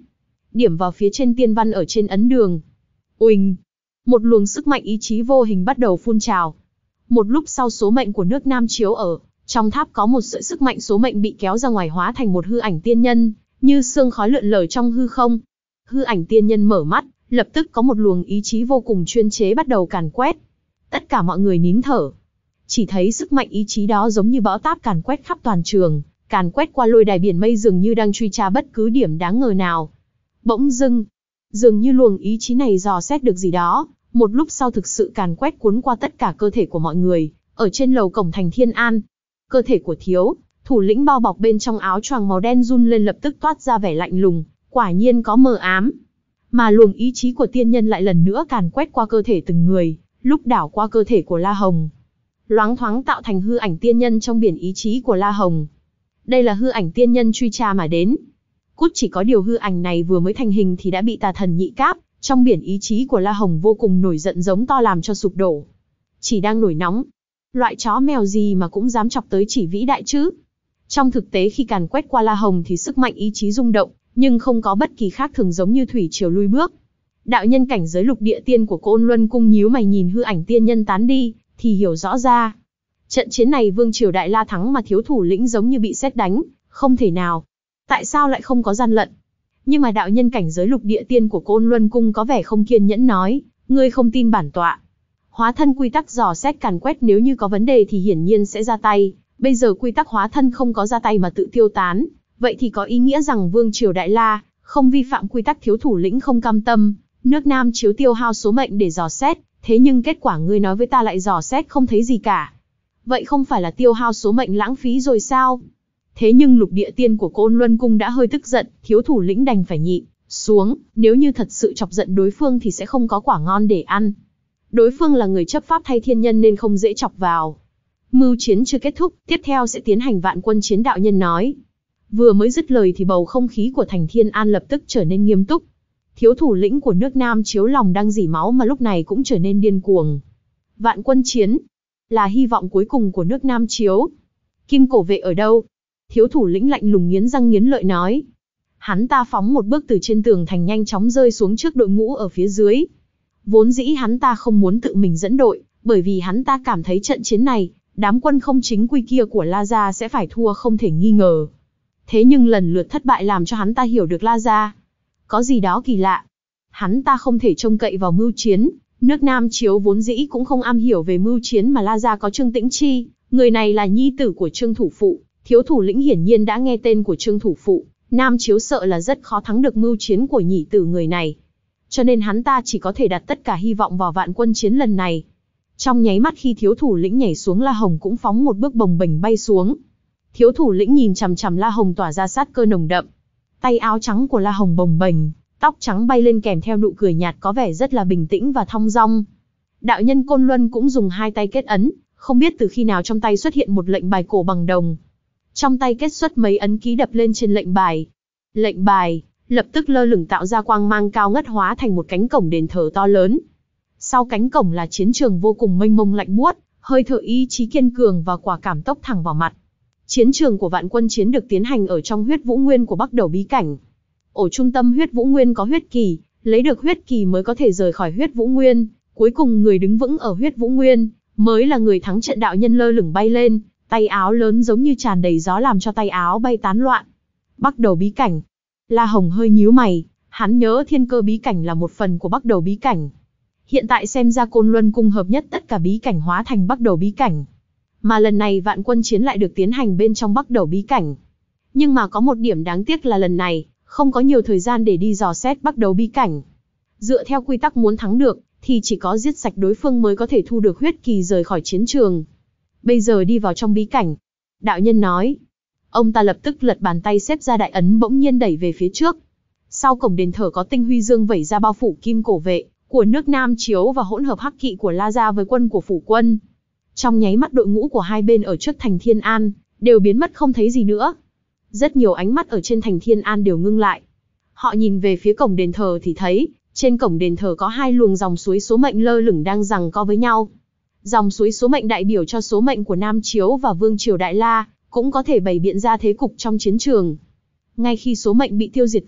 điểm vào phía trên tiên văn ở trên ấn đường. Uỳnh! Một luồng sức mạnh ý chí vô hình bắt đầu phun trào. Một lúc sau số mệnh của nước Nam chiếu ở trong tháp có một sợi sức mạnh số mệnh bị kéo ra ngoài hóa thành một hư ảnh tiên nhân, như sương khói lượn lờ trong hư không. Hư ảnh tiên nhân mở mắt, lập tức có một luồng ý chí vô cùng chuyên chế bắt đầu càn quét. Tất cả mọi người nín thở. Chỉ thấy sức mạnh ý chí đó giống như bão táp càn quét khắp toàn trường, càn quét qua lôi đài biển mây dường như đang truy tra bất cứ điểm đáng ngờ nào. Bỗng dưng, dường như luồng ý chí này dò xét được gì đó, một lúc sau thực sự càn quét cuốn qua tất cả cơ thể của mọi người, ở trên lầu cổng thành Thiên An. Cơ thể của thiếu thủ lĩnh bao bọc bên trong áo choàng màu đen run lên, lập tức toát ra vẻ lạnh lùng, quả nhiên có mờ ám. Mà luồng ý chí của tiên nhân lại lần nữa càn quét qua cơ thể từng người, lúc đảo qua cơ thể của La Hồng. Loáng thoáng tạo thành hư ảnh tiên nhân trong biển ý chí của La Hồng. Đây là hư ảnh tiên nhân truy tra mà đến. Cút, chỉ có điều hư ảnh này vừa mới thành hình thì đã bị tà thần nhị cáp trong biển ý chí của La Hồng vô cùng nổi giận giống to làm cho sụp đổ. Chỉ đang nổi nóng. Loại chó mèo gì mà cũng dám chọc tới chỉ vĩ đại chứ? Trong thực tế khi càn quét qua La Hồng thì sức mạnh ý chí rung động, nhưng không có bất kỳ khác thường, giống như thủy triều lui bước. Đạo nhân cảnh giới lục địa tiên của Côn Luân Cung nhíu mày nhìn hư ảnh tiên nhân tán đi, thì hiểu rõ ra. Trận chiến này Vương Triều Đại La thắng mà thiếu thủ lĩnh giống như bị sét đánh, không thể nào. Tại sao lại không có gian lận? Nhưng mà đạo nhân cảnh giới lục địa tiên của Côn Luân Cung có vẻ không kiên nhẫn nói, ngươi không tin bản tọa. Hóa thân quy tắc dò xét càn quét, nếu như có vấn đề thì hiển nhiên sẽ ra tay. Bây giờ quy tắc hóa thân không có ra tay mà tự tiêu tán, vậy thì có ý nghĩa rằng Vương Triều Đại La không vi phạm quy tắc, thiếu thủ lĩnh không cam tâm. Nước Nam chiếu tiêu hao số mệnh để dò xét, thế nhưng kết quả ngươi nói với ta lại dò xét không thấy gì cả. Vậy không phải là tiêu hao số mệnh lãng phí rồi sao? Thế nhưng lục địa tiên của Côn Luân Cung đã hơi tức giận, thiếu thủ lĩnh đành phải nhịn xuống, nếu như thật sự chọc giận đối phương thì sẽ không có quả ngon để ăn. Đối phương là người chấp pháp thay thiên nhân nên không dễ chọc vào. Mưu chiến chưa kết thúc, tiếp theo sẽ tiến hành vạn quân chiến, đạo nhân nói. Vừa mới dứt lời thì bầu không khí của thành Thiên An lập tức trở nên nghiêm túc. Thiếu thủ lĩnh của nước Nam chiếu lòng đang dỉ máu mà lúc này cũng trở nên điên cuồng. Vạn quân chiến là hy vọng cuối cùng của nước Nam chiếu. Kim cổ vệ ở đâu? Thiếu thủ lĩnh lạnh lùng nghiến răng nghiến lợi nói. Hắn ta phóng một bước từ trên tường thành nhanh chóng rơi xuống trước đội ngũ ở phía dưới. Vốn dĩ hắn ta không muốn tự mình dẫn đội, bởi vì hắn ta cảm thấy trận chiến này, đám quân không chính quy kia của La Gia sẽ phải thua không thể nghi ngờ. Thế nhưng lần lượt thất bại làm cho hắn ta hiểu được La Gia có gì đó kỳ lạ. Hắn ta không thể trông cậy vào mưu chiến, nước Nam chiếu vốn dĩ cũng không am hiểu về mưu chiến, mà La Gia có Trương Tĩnh Chi, người này là nhi tử của Trương thủ phụ. Thiếu thủ lĩnh hiển nhiên đã nghe tên của Trương thủ phụ, Nam chiếu sợ là rất khó thắng được mưu chiến của nhị tử người này. Cho nên hắn ta chỉ có thể đặt tất cả hy vọng vào vạn quân chiến lần này. Trong nháy mắt khi thiếu thủ lĩnh nhảy xuống, La Hồng cũng phóng một bước bồng bềnh bay xuống. Thiếu thủ lĩnh nhìn chằm chằm La Hồng tỏa ra sát cơ nồng đậm. Tay áo trắng của La Hồng bồng bềnh, tóc trắng bay lên kèm theo nụ cười nhạt có vẻ rất là bình tĩnh và thong dong. Đạo nhân Côn Luân cũng dùng hai tay kết ấn, không biết từ khi nào trong tay xuất hiện một lệnh bài cổ bằng đồng. Trong tay kết xuất mấy ấn ký đập lên trên lệnh bài. Lệnh bài lập tức lơ lửng tạo ra quang mang cao ngất, hóa thành một cánh cổng đền thờ to lớn. Sau cánh cổng là chiến trường vô cùng mênh mông lạnh buốt, hơi thở ý chí kiên cường và quả cảm tốc thẳng vào mặt. Chiến trường của vạn quân chiến được tiến hành ở trong huyết vũ nguyên của Bắc Đầu bí cảnh. Ở trung tâm huyết vũ nguyên có huyết kỳ, lấy được huyết kỳ mới có thể rời khỏi huyết vũ nguyên. Cuối cùng người đứng vững ở huyết vũ nguyên mới là người thắng trận. Đạo nhân lơ lửng bay lên, tay áo lớn giống như tràn đầy gió làm cho tay áo bay tán loạn. Bắc Đầu bí cảnh. La Hồng hơi nhíu mày, hắn nhớ thiên cơ bí cảnh là một phần của Bắc Đầu bí cảnh. Hiện tại xem ra Côn Luân Cung hợp nhất tất cả bí cảnh hóa thành Bắc Đầu bí cảnh. Mà lần này vạn quân chiến lại được tiến hành bên trong Bắc Đầu bí cảnh. Nhưng mà có một điểm đáng tiếc là lần này, không có nhiều thời gian để đi dò xét Bắc Đầu bí cảnh. Dựa theo quy tắc muốn thắng được, thì chỉ có giết sạch đối phương mới có thể thu được huyết kỳ rời khỏi chiến trường. Bây giờ đi vào trong bí cảnh. Đạo nhân nói. Ông ta lập tức lật bàn tay xếp ra đại ấn, bỗng nhiên đẩy về phía trước. Sau cổng đền thờ có tinh huy dương vẩy ra bao phủ kim cổ vệ của nước Nam chiếu và hỗn hợp hắc kỵ của La Gia với quân của phủ quân. Trong nháy mắt đội ngũ của hai bên ở trước thành Thiên An đều biến mất không thấy gì nữa. Rất nhiều ánh mắt ở trên thành Thiên An đều ngưng lại. Họ nhìn về phía cổng đền thờ thì thấy, trên cổng đền thờ có hai luồng dòng suối số mệnh lơ lửng đang giằng co với nhau. Dòng suối số mệnh đại biểu cho số mệnh của Nam Chiếu và Vương Triều Đại La, cũng có thể bày biện ra thế cục trong chiến trường. Ngay khi số mệnh bị tiêu diệt vậy,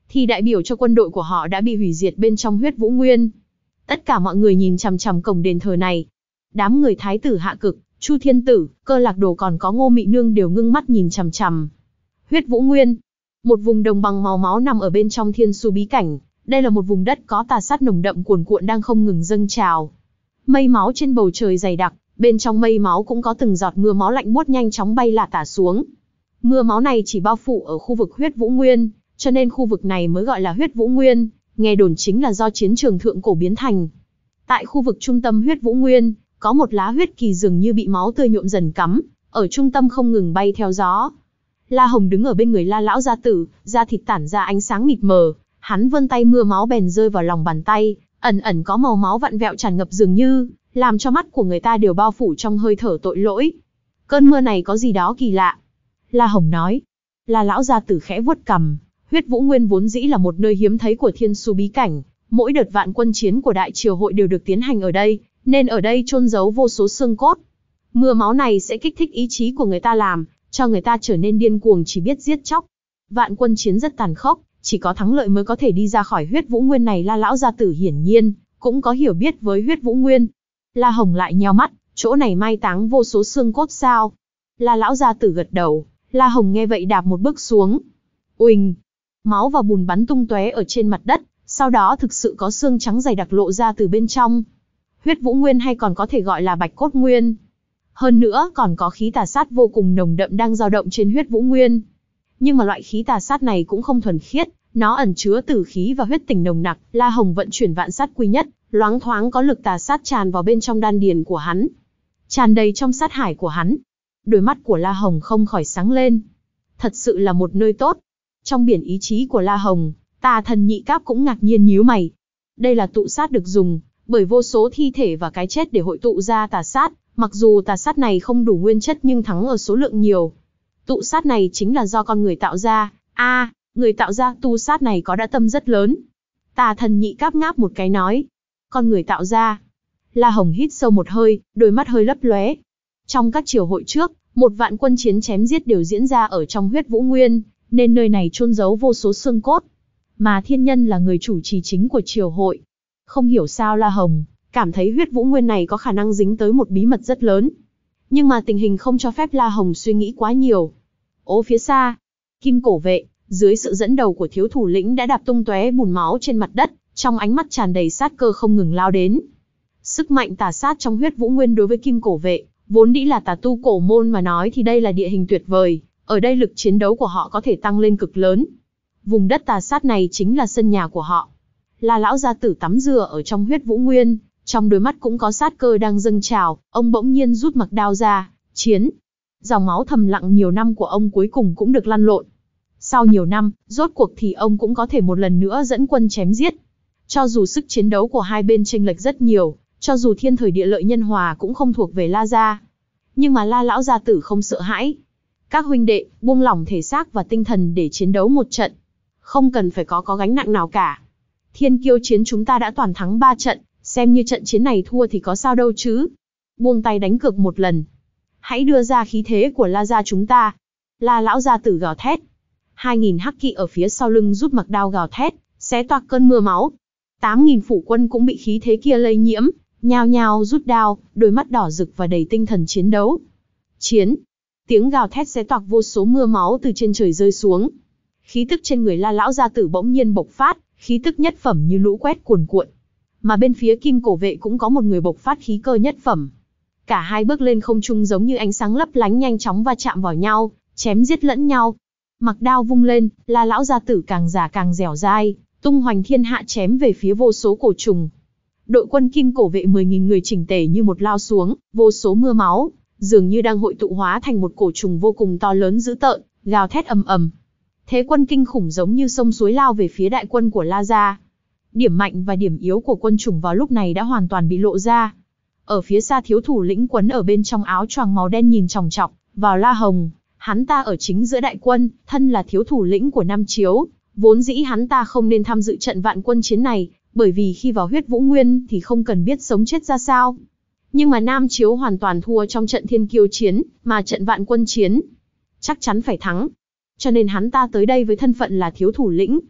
thì đại biểu cho quân đội của họ đã bị hủy diệt bên trong Huyết Vũ Nguyên. Tất cả mọi người nhìn chằm chằm cổng đền thờ này. Đám người Thái tử Hạ Cực, Chu Thiên Tử, Cơ Lạc Đồ còn có Ngô Mị Nương đều ngưng mắt nhìn chằm chằm. Huyết Vũ Nguyên, một vùng đồng bằng màu máu nằm ở bên trong Thiên Su bí cảnh. Đây là một vùng đất có tà sát nồng đậm cuồn cuộn đang không ngừng dâng trào. Mây máu trên bầu trời dày đặc, bên trong mây máu cũng có từng giọt mưa máu lạnh buốt nhanh chóng bay lả tả xuống. Mưa máu này chỉ bao phủ ở khu vực Huyết Vũ Nguyên, cho nên khu vực này mới gọi là Huyết Vũ Nguyên, nghe đồn chính là do chiến trường thượng cổ biến thành. Tại khu vực trung tâm Huyết Vũ Nguyên, có một lá huyết kỳ dường như bị máu tươi nhuộm dần cắm, ở trung tâm không ngừng bay theo gió. La Hồng đứng ở bên người La lão gia tử, da thịt tản ra ánh sáng mịt mờ, hắn vươn tay mưa máu bèn rơi vào lòng bàn tay, ẩn ẩn có màu máu vặn vẹo tràn ngập dường như, làm cho mắt của người ta đều bao phủ trong hơi thở tội lỗi. Cơn mưa này có gì đó kỳ lạ. La Hồng nói. La lão gia tử khẽ vuốt cằm, Huyết Vũ Nguyên vốn dĩ là một nơi hiếm thấy của Thiên Su bí cảnh, mỗi đợt vạn quân chiến của Đại Triều hội đều được tiến hành ở đây, nên ở đây chôn giấu vô số xương cốt. Mưa máu này sẽ kích thích ý chí của người ta làm, cho người ta trở nên điên cuồng chỉ biết giết chóc. Vạn quân chiến rất tàn khốc, chỉ có thắng lợi mới có thể đi ra khỏi Huyết Vũ Nguyên này. La lão gia tử hiển nhiên cũng có hiểu biết với Huyết Vũ Nguyên. La Hồng lại nheo mắt, chỗ này mai táng vô số xương cốt sao? La lão gia tử gật đầu. La Hồng nghe vậy đạp một bước xuống. Uỳnh, máu và bùn bắn tung tóe ở trên mặt đất, sau đó thực sự có xương trắng dày đặc lộ ra từ bên trong. Huyết Vũ Nguyên hay còn có thể gọi là Bạch Cốt Nguyên. Hơn nữa còn có khí tà sát vô cùng nồng đậm đang dao động trên Huyết Vũ Nguyên. Nhưng mà loại khí tà sát này cũng không thuần khiết, nó ẩn chứa tử khí và huyết tình nồng nặc. La Hồng vận chuyển vạn sát quy nhất, loáng thoáng có lực tà sát tràn vào bên trong đan điền của hắn, tràn đầy trong sát hải của hắn. Đôi mắt của La Hồng không khỏi sáng lên. Thật sự là một nơi tốt. Trong biển ý chí của La Hồng, Tà Thần Nhị Cáp cũng ngạc nhiên nhíu mày. Đây là tụ sát được dùng bởi vô số thi thể và cái chết để hội tụ ra tà sát. Mặc dù tà sát này không đủ nguyên chất nhưng thắng ở số lượng nhiều. Tụ sát này chính là do con người tạo ra. A, à, người tạo ra tu sát này có đã tâm rất lớn. Tà Thần Nhị Cáp ngáp một cái nói. Con người tạo ra. La Hồng hít sâu một hơi, đôi mắt hơi lấp lóe. Trong các triều hội trước, một vạn quân chiến chém giết đều diễn ra ở trong Huyết Vũ Nguyên, nên nơi này chôn giấu vô số xương cốt. Mà Thiên Nhân là người chủ trì chính của triều hội. Không hiểu sao La Hồng cảm thấy Huyết Vũ Nguyên này có khả năng dính tới một bí mật rất lớn. Nhưng mà tình hình không cho phép La Hồng suy nghĩ quá nhiều. Ô phía xa, Kim Cổ vệ, dưới sự dẫn đầu của thiếu thủ lĩnh đã đạp tung tóe bùn máu trên mặt đất, trong ánh mắt tràn đầy sát cơ không ngừng lao đến. Sức mạnh tà sát trong Huyết Vũ Nguyên đối với Kim Cổ vệ, vốn dĩ là tà tu cổ môn mà nói thì đây là địa hình tuyệt vời, ở đây lực chiến đấu của họ có thể tăng lên cực lớn. Vùng đất tà sát này chính là sân nhà của họ. La lão gia tử tắm rửa ở trong Huyết Vũ Nguyên, trong đôi mắt cũng có sát cơ đang dâng trào, ông bỗng nhiên rút mặc đao ra, chiến. Dòng máu thầm lặng nhiều năm của ông cuối cùng cũng được lăn lộn. Sau nhiều năm, rốt cuộc thì ông cũng có thể một lần nữa dẫn quân chém giết. Cho dù sức chiến đấu của hai bên chênh lệch rất nhiều, cho dù thiên thời địa lợi nhân hòa cũng không thuộc về La gia, nhưng mà La lão gia tử không sợ hãi. Các huynh đệ, buông lỏng thể xác và tinh thần để chiến đấu một trận. Không cần phải có có gánh nặng nào cả. Thiên Kiêu chiến chúng ta đã toàn thắng ba trận, xem như trận chiến này thua thì có sao đâu chứ. Buông tay đánh cược một lần. Hãy đưa ra khí thế của La gia chúng ta. La lão gia tử gào thét. Hai nghìn hắc kỵ ở phía sau lưng rút mặc đao gào thét, xé toạc cơn mưa máu. Tám nghìn phủ quân cũng bị khí thế kia lây nhiễm, nhao nhao rút đao, đôi mắt đỏ rực và đầy tinh thần chiến đấu. Chiến! Tiếng gào thét xé toạc vô số mưa máu từ trên trời rơi xuống. Khí tức trên người La lão gia tử bỗng nhiên bộc phát, khí tức nhất phẩm như lũ quét cuồn cuộn. Mà bên phía Kim Cổ vệ cũng có một người bộc phát khí cơ nhất phẩm. Cả hai bước lên không trung giống như ánh sáng lấp lánh nhanh chóng va chạm vào nhau, chém giết lẫn nhau. Mặc đao vung lên, La lão gia tử càng già càng dẻo dai, tung hoành thiên hạ chém về phía vô số cổ trùng. Đội quân Kim Cổ vệ mười nghìn người chỉnh tề như một lao xuống, vô số mưa máu, dường như đang hội tụ hóa thành một cổ trùng vô cùng to lớn dữ tợn, gào thét ầm ầm. Thế quân kinh khủng giống như sông suối lao về phía đại quân của La gia. Điểm mạnh và điểm yếu của quân chủng vào lúc này đã hoàn toàn bị lộ ra. Ở phía xa thiếu thủ lĩnh quấn ở bên trong áo choàng màu đen nhìn chòng chọc vào La Hồng, hắn ta ở chính giữa đại quân, thân là thiếu thủ lĩnh của Nam Chiếu, vốn dĩ hắn ta không nên tham dự trận vạn quân chiến này, bởi vì khi vào Huyết Vũ Nguyên thì không cần biết sống chết ra sao. Nhưng mà Nam Chiếu hoàn toàn thua trong trận Thiên Kiêu chiến, mà trận vạn quân chiến chắc chắn phải thắng. Cho nên hắn ta tới đây với thân phận là thiếu thủ lĩnh.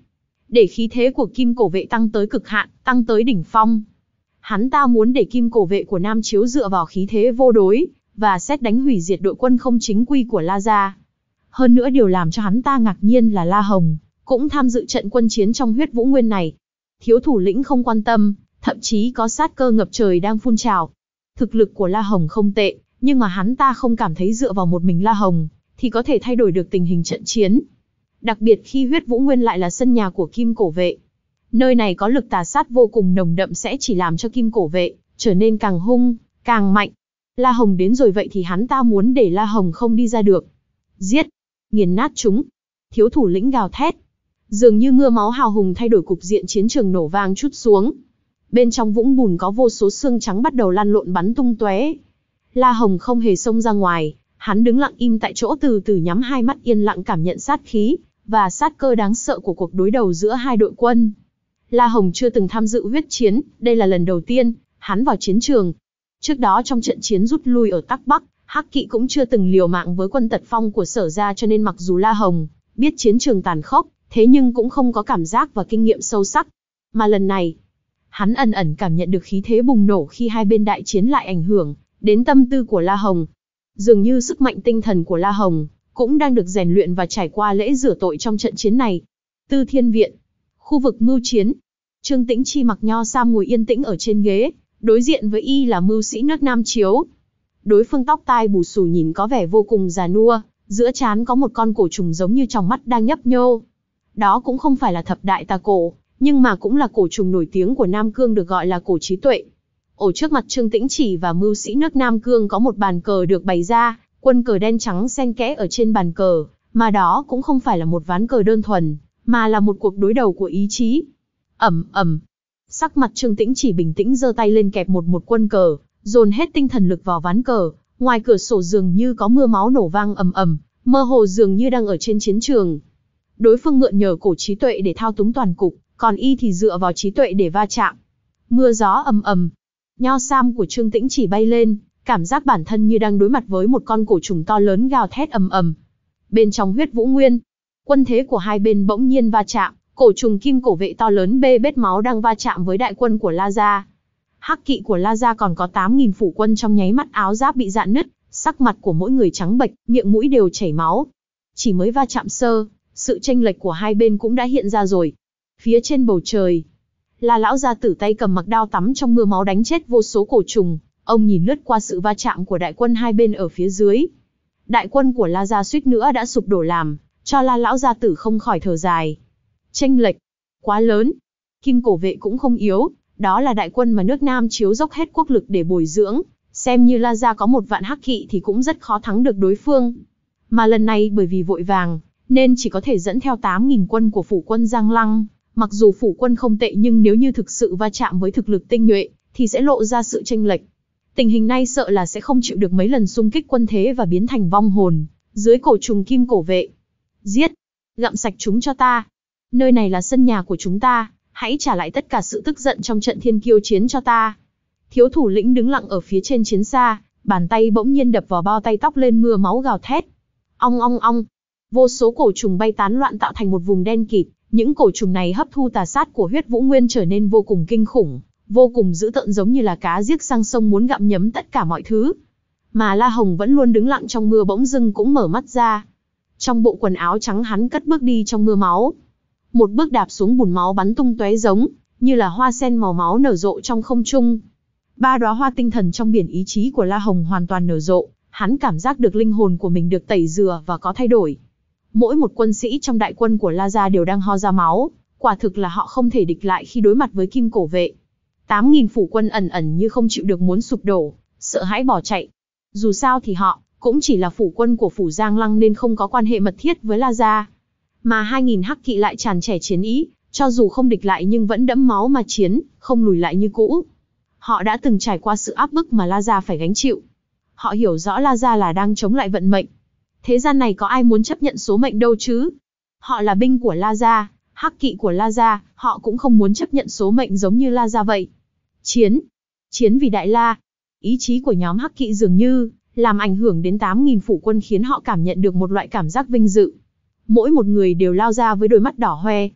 để khí thế của kim cổ vệ tăng tới cực hạn, tăng tới đỉnh phong. Hắn ta muốn để kim cổ vệ của Nam Chiếu dựa vào khí thế vô đối, và xét đánh hủy diệt đội quân không chính quy của La Gia. Hơn nữa điều làm cho hắn ta ngạc nhiên là La Hồng cũng tham dự trận quân chiến trong Huyết Vũ Nguyên này. Thiếu thủ lĩnh không quan tâm, thậm chí có sát cơ ngập trời đang phun trào. Thực lực của La Hồng không tệ, nhưng mà hắn ta không cảm thấy dựa vào một mình La Hồng thì có thể thay đổi được tình hình trận chiến. Đặc biệt khi Huyết Vũ Nguyên lại là sân nhà của kim cổ vệ. Nơi này có lực tà sát vô cùng nồng đậm sẽ chỉ làm cho kim cổ vệ trở nên càng hung, càng mạnh. La Hồng đến rồi vậy thì hắn ta muốn để La Hồng không đi ra được. Giết! Nghiền nát chúng! Thiếu thủ lĩnh gào thét. Dường như mưa máu hào hùng thay đổi cục diện chiến trường nổ vang trút xuống. Bên trong vũng bùn có vô số xương trắng bắt đầu lăn lộn bắn tung tóe. La Hồng không hề xông ra ngoài, hắn đứng lặng im tại chỗ từ từ nhắm hai mắt yên lặng cảm nhận sát khí và sát cơ đáng sợ của cuộc đối đầu giữa hai đội quân. La Hồng chưa từng tham dự huyết chiến, đây là lần đầu tiên hắn vào chiến trường. Trước đó trong trận chiến rút lui ở Tắc Bắc, Hắc Kỵ cũng chưa từng liều mạng với quân tật phong của Sở Gia, cho nên mặc dù La Hồng biết chiến trường tàn khốc, thế nhưng cũng không có cảm giác và kinh nghiệm sâu sắc. Mà lần này, hắn ẩn ẩn cảm nhận được khí thế bùng nổ khi hai bên đại chiến lại ảnh hưởng đến tâm tư của La Hồng. Dường như sức mạnh tinh thần của La Hồng cũng đang được rèn luyện và trải qua lễ rửa tội trong trận chiến này. Tư Thiên Viện, khu vực mưu chiến. Trương Tĩnh Chi mặc nho sam ngồi yên tĩnh ở trên ghế, đối diện với y là mưu sĩ nước Nam Chiếu. Đối phương tóc tai bù xù nhìn có vẻ vô cùng già nua, giữa trán có một con cổ trùng giống như tròng mắt đang nhấp nhô. Đó cũng không phải là thập đại tà cổ, nhưng mà cũng là cổ trùng nổi tiếng của Nam Cương được gọi là cổ trí tuệ. Ở trước mặt Trương Tĩnh Chỉ và mưu sĩ nước Nam Cương có một bàn cờ được bày ra, quân cờ đen trắng xen kẽ ở trên bàn cờ, mà đó cũng không phải là một ván cờ đơn thuần, mà là một cuộc đối đầu của ý chí. Ầm ầm. Sắc mặt Trương Tĩnh Chỉ bình tĩnh giơ tay lên kẹp một một quân cờ, dồn hết tinh thần lực vào ván cờ. Ngoài cửa sổ dường như có mưa máu nổ vang ầm ầm, mơ hồ dường như đang ở trên chiến trường. Đối phương mượn nhờ cổ trí tuệ để thao túng toàn cục, còn y thì dựa vào trí tuệ để va chạm. Mưa gió ầm ầm. Nho sam của Trương Tĩnh Chỉ bay lên, cảm giác bản thân như đang đối mặt với một con cổ trùng to lớn gào thét ầm ầm. Bên trong Huyết Vũ Nguyên, quân thế của hai bên bỗng nhiên va chạm, cổ trùng kim cổ vệ to lớn bê bết máu đang va chạm với đại quân của La Gia. Hắc Kỵ của La Gia còn có tám nghìn phủ quân trong nháy mắt áo giáp bị rạn nứt, sắc mặt của mỗi người trắng bệch, miệng mũi đều chảy máu. Chỉ mới va chạm sơ, sự chênh lệch của hai bên cũng đã hiện ra rồi. Phía trên bầu trời, La lão gia tử tay cầm mặc đao tắm trong mưa máu đánh chết vô số cổ trùng, ông nhìn lướt qua sự va chạm của đại quân hai bên ở phía dưới. Đại quân của La Gia suýt nữa đã sụp đổ làm cho La lão gia tử không khỏi thở dài. Chênh lệch quá lớn. Kim cổ vệ cũng không yếu, đó là đại quân mà nước Nam Chiếu dốc hết quốc lực để bồi dưỡng, xem như La Gia có một vạn Hắc Kỵ thì cũng rất khó thắng được đối phương. Mà lần này bởi vì vội vàng, nên chỉ có thể dẫn theo tám nghìn quân của phủ quân Giang Lăng. Mặc dù phủ quân không tệ nhưng nếu như thực sự va chạm với thực lực tinh nhuệ, thì sẽ lộ ra sự chênh lệch. Tình hình này sợ là sẽ không chịu được mấy lần xung kích quân thế và biến thành vong hồn dưới cổ trùng kim cổ vệ. Giết! Gặm sạch chúng cho ta! Nơi này là sân nhà của chúng ta, hãy trả lại tất cả sự tức giận trong trận thiên kiêu chiến cho ta. Thiếu thủ lĩnh đứng lặng ở phía trên chiến xa, bàn tay bỗng nhiên đập vào bao tay tóc lên mưa máu gào thét. Ong ong ong! Vô số cổ trùng bay tán loạn tạo thành một vùng đen kịt. Những cổ trùng này hấp thu tà sát của Huyết Vũ Nguyên trở nên vô cùng kinh khủng, vô cùng dữ tợn giống như là cá giết sang sông muốn gặm nhấm tất cả mọi thứ. Mà La Hồng vẫn luôn đứng lặng trong mưa bỗng dưng cũng mở mắt ra. Trong bộ quần áo trắng hắn cất bước đi trong mưa máu. Một bước đạp xuống bùn máu bắn tung tóe giống như là hoa sen màu máu nở rộ trong không trung. Ba đóa hoa tinh thần trong biển ý chí của La Hồng hoàn toàn nở rộ, hắn cảm giác được linh hồn của mình được tẩy rửa và có thay đổi. Mỗi một quân sĩ trong đại quân của La Gia đều đang ho ra máu, quả thực là họ không thể địch lại khi đối mặt với kim cổ vệ. tám nghìn phủ quân ẩn ẩn như không chịu được muốn sụp đổ, sợ hãi bỏ chạy. Dù sao thì họ cũng chỉ là phủ quân của phủ Giang Lăng nên không có quan hệ mật thiết với La Gia. Mà hai nghìn Hắc Kỵ lại tràn trề chiến ý, cho dù không địch lại nhưng vẫn đẫm máu mà chiến, không lùi lại như cũ. Họ đã từng trải qua sự áp bức mà La Gia phải gánh chịu. Họ hiểu rõ La Gia là đang chống lại vận mệnh. Thế gian này có ai muốn chấp nhận số mệnh đâu chứ? Họ là binh của La Gia, Hắc Kỵ của La Gia, họ cũng không muốn chấp nhận số mệnh giống như La Gia vậy. Chiến! Chiến vì Đại La! Ý chí của nhóm Hắc Kỵ dường như làm ảnh hưởng đến tám nghìn phủ quân khiến họ cảm nhận được một loại cảm giác vinh dự. Mỗi một người đều lao ra với đôi mắt đỏ hoe.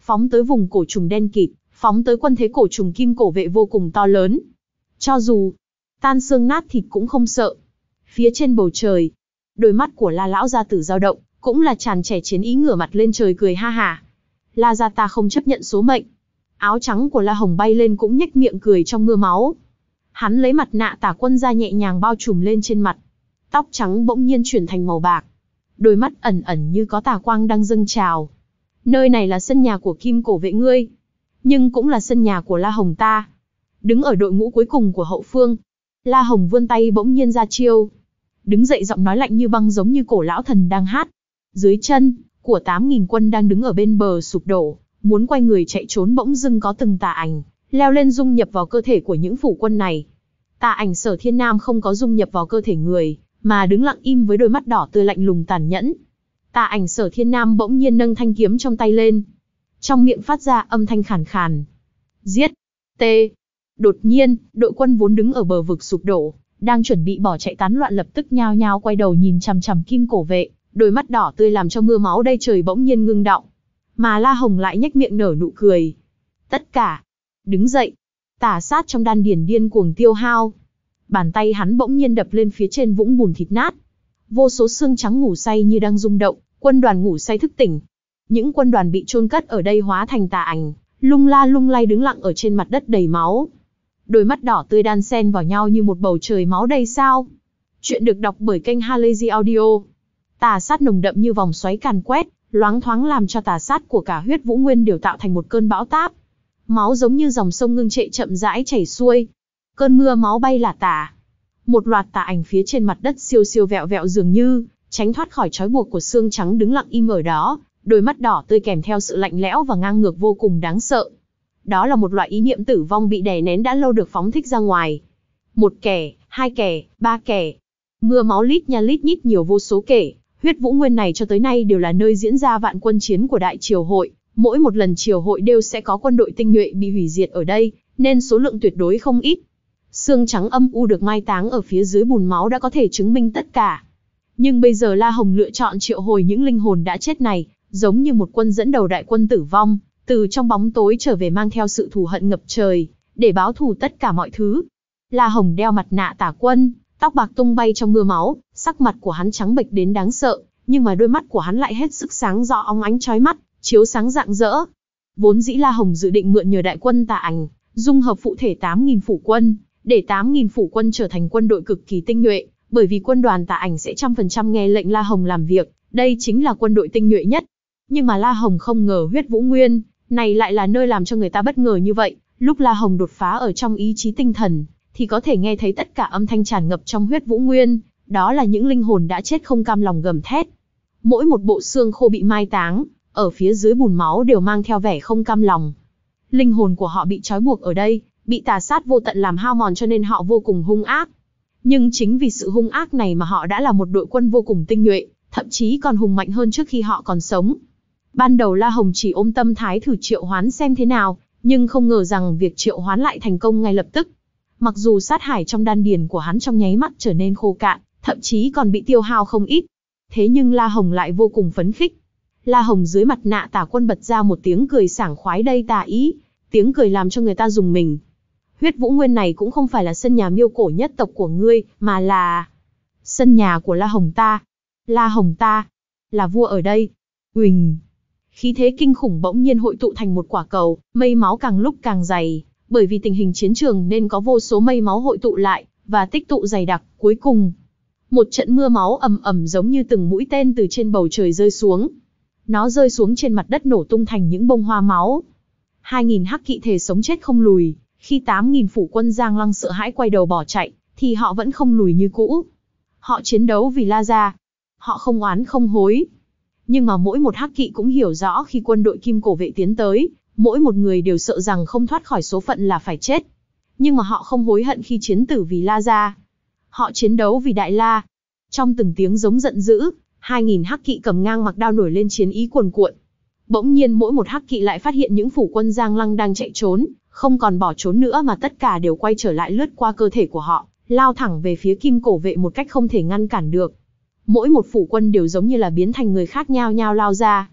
phóng tới vùng cổ trùng đen kịt, phóng tới quân thế cổ trùng kim cổ vệ vô cùng to lớn. Cho dù tan xương nát thịt cũng không sợ. Phía trên bầu trời, đôi mắt của La lão gia tử dao động, cũng là tràn trẻ chiến ý, ngửa mặt lên trời cười ha hả. La gia ta không chấp nhận số mệnh. Áo trắng của La Hồng bay lên cũng nhếch miệng cười trong mưa máu. Hắn lấy mặt nạ Tả Quân ra nhẹ nhàng bao trùm lên trên mặt. Tóc trắng bỗng nhiên chuyển thành màu bạc. Đôi mắt ẩn ẩn như có tà quang đang dâng trào. Nơi này là sân nhà của kim cổ vệ ngươi, nhưng cũng là sân nhà của La Hồng ta. Đứng ở đội ngũ cuối cùng của hậu phương, La Hồng vươn tay bỗng nhiên ra chiêu. Đứng dậy giọng nói lạnh như băng giống như cổ lão thần đang hát. Dưới chân của tám nghìn quân đang đứng ở bên bờ sụp đổ, muốn quay người chạy trốn, bỗng dưng có từng tà ảnh leo lên dung nhập vào cơ thể của những phủ quân này. Tà ảnh Sở Thiên Nam không có dung nhập vào cơ thể người, mà đứng lặng im với đôi mắt đỏ tươi lạnh lùng tàn nhẫn. Tà ảnh Sở Thiên Nam bỗng nhiên nâng thanh kiếm trong tay lên, trong miệng phát ra âm thanh khàn khàn. Giết! Tê! Đột nhiên, đội quân vốn đứng ở bờ vực sụp đổ, đang chuẩn bị bỏ chạy tán loạn lập tức nhao nhao quay đầu nhìn chằm chằm kim cổ vệ, đôi mắt đỏ tươi làm cho mưa máu đây trời bỗng nhiên ngưng đọng. Mà La Hồng lại nhếch miệng nở nụ cười. Tất cả đứng dậy. Tà sát trong đan điền điên cuồng tiêu hao. Bàn tay hắn bỗng nhiên đập lên phía trên vũng bùn thịt nát. Vô số xương trắng ngủ say như đang rung động, quân đoàn ngủ say thức tỉnh. Những quân đoàn bị chôn cất ở đây hóa thành tà ảnh, lung la lung lay đứng lặng ở trên mặt đất đầy máu. Đôi mắt đỏ tươi đan xen vào nhau như một bầu trời máu đầy sao. Chuyện được đọc bởi kênh Halazy Audio. Tà sát nồng đậm như vòng xoáy càn quét, loáng thoáng làm cho tà sát của cả huyết vũ nguyên đều tạo thành một cơn bão táp. Máu giống như dòng sông ngưng trệ chậm rãi chảy xuôi. Cơn mưa máu bay là tả. Một loạt tà ảnh phía trên mặt đất siêu siêu vẹo vẹo dường như tránh thoát khỏi trói buộc của xương trắng đứng lặng im ở đó, đôi mắt đỏ tươi kèm theo sự lạnh lẽo và ngang ngược vô cùng đáng sợ. Đó là một loại ý niệm tử vong bị đè nén đã lâu được phóng thích ra ngoài. Một kẻ, hai kẻ, ba kẻ. Mưa máu lít nha lít nhít nhiều vô số kể. Huyết Vũ Nguyên này cho tới nay đều là nơi diễn ra vạn quân chiến của Đại Triều Hội. Mỗi một lần triều hội đều sẽ có quân đội tinh nhuệ bị hủy diệt ở đây, nên số lượng tuyệt đối không ít. Xương trắng âm u được mai táng ở phía dưới bùn máu đã có thể chứng minh tất cả. Nhưng bây giờ La Hồng lựa chọn triệu hồi những linh hồn đã chết này, giống như một quân dẫn đầu đại quân tử vong, từ trong bóng tối trở về mang theo sự thù hận ngập trời, để báo thù tất cả mọi thứ. La Hồng đeo mặt nạ tả quân, tóc bạc tung bay trong mưa máu, sắc mặt của hắn trắng bệch đến đáng sợ, nhưng mà đôi mắt của hắn lại hết sức sáng rõ óng ánh chói mắt, chiếu sáng rạng rỡ. Vốn dĩ La Hồng dự định mượn nhờ đại quân tà ảnh, dung hợp phụ thể tám nghìn phủ quân, để tám nghìn phủ quân trở thành quân đội cực kỳ tinh nhuệ, bởi vì quân đoàn tà ảnh sẽ trăm phần trăm nghe lệnh La Hồng làm việc, đây chính là quân đội tinh nhuệ nhất. Nhưng mà La Hồng không ngờ Huyết Vũ Nguyên này lại là nơi làm cho người ta bất ngờ như vậy. Lúc La Hồng đột phá ở trong ý chí tinh thần, thì có thể nghe thấy tất cả âm thanh tràn ngập trong Huyết Vũ Nguyên, đó là những linh hồn đã chết không cam lòng gầm thét. Mỗi một bộ xương khô bị mai táng, ở phía dưới bùn máu đều mang theo vẻ không cam lòng. Linh hồn của họ bị trói buộc ở đây, bị tà sát vô tận làm hao mòn cho nên họ vô cùng hung ác. Nhưng chính vì sự hung ác này mà họ đã là một đội quân vô cùng tinh nhuệ, thậm chí còn hùng mạnh hơn trước khi họ còn sống. Ban đầu La Hồng chỉ ôm tâm thái thử triệu hoán xem thế nào, nhưng không ngờ rằng việc triệu hoán lại thành công ngay lập tức. Mặc dù sát hải trong đan điền của hắn trong nháy mắt trở nên khô cạn, thậm chí còn bị tiêu hao không ít. Thế nhưng La Hồng lại vô cùng phấn khích. La Hồng dưới mặt nạ tà quân bật ra một tiếng cười sảng khoái đầy tà ý, tiếng cười làm cho người ta rùng mình. Huyết Vũ Nguyên này cũng không phải là sân nhà miêu cổ nhất tộc của ngươi, mà là sân nhà của La Hồng ta. La Hồng ta là vua ở đây. Uỳnh. Khí thế kinh khủng bỗng nhiên hội tụ thành một quả cầu, mây máu càng lúc càng dày, bởi vì tình hình chiến trường nên có vô số mây máu hội tụ lại và tích tụ dày đặc. Cuối cùng, một trận mưa máu ầm ầm giống như từng mũi tên từ trên bầu trời rơi xuống. Nó rơi xuống trên mặt đất nổ tung thành những bông hoa máu. Hai nghìn hắc kỵ thể sống chết không lùi, khi tám nghìn phủ quân Giang Lăng sợ hãi quay đầu bỏ chạy, thì họ vẫn không lùi như cũ. Họ chiến đấu vì La gia. Họ không oán không hối. Nhưng mà mỗi một hắc kỵ cũng hiểu rõ khi quân đội kim cổ vệ tiến tới, mỗi một người đều sợ rằng không thoát khỏi số phận là phải chết. Nhưng mà họ không hối hận khi chiến tử vì La gia. Họ chiến đấu vì Đại La. Trong từng tiếng giống giận dữ, hai nghìn hắc kỵ cầm ngang mặc đao nổi lên chiến ý cuồn cuộn. Bỗng nhiên mỗi một hắc kỵ lại phát hiện những phủ quân Giang Lăng đang chạy trốn, không còn bỏ trốn nữa mà tất cả đều quay trở lại lướt qua cơ thể của họ, lao thẳng về phía kim cổ vệ một cách không thể ngăn cản được. Mỗi một phủ quân đều giống như là biến thành người khác nhao nhao lao ra.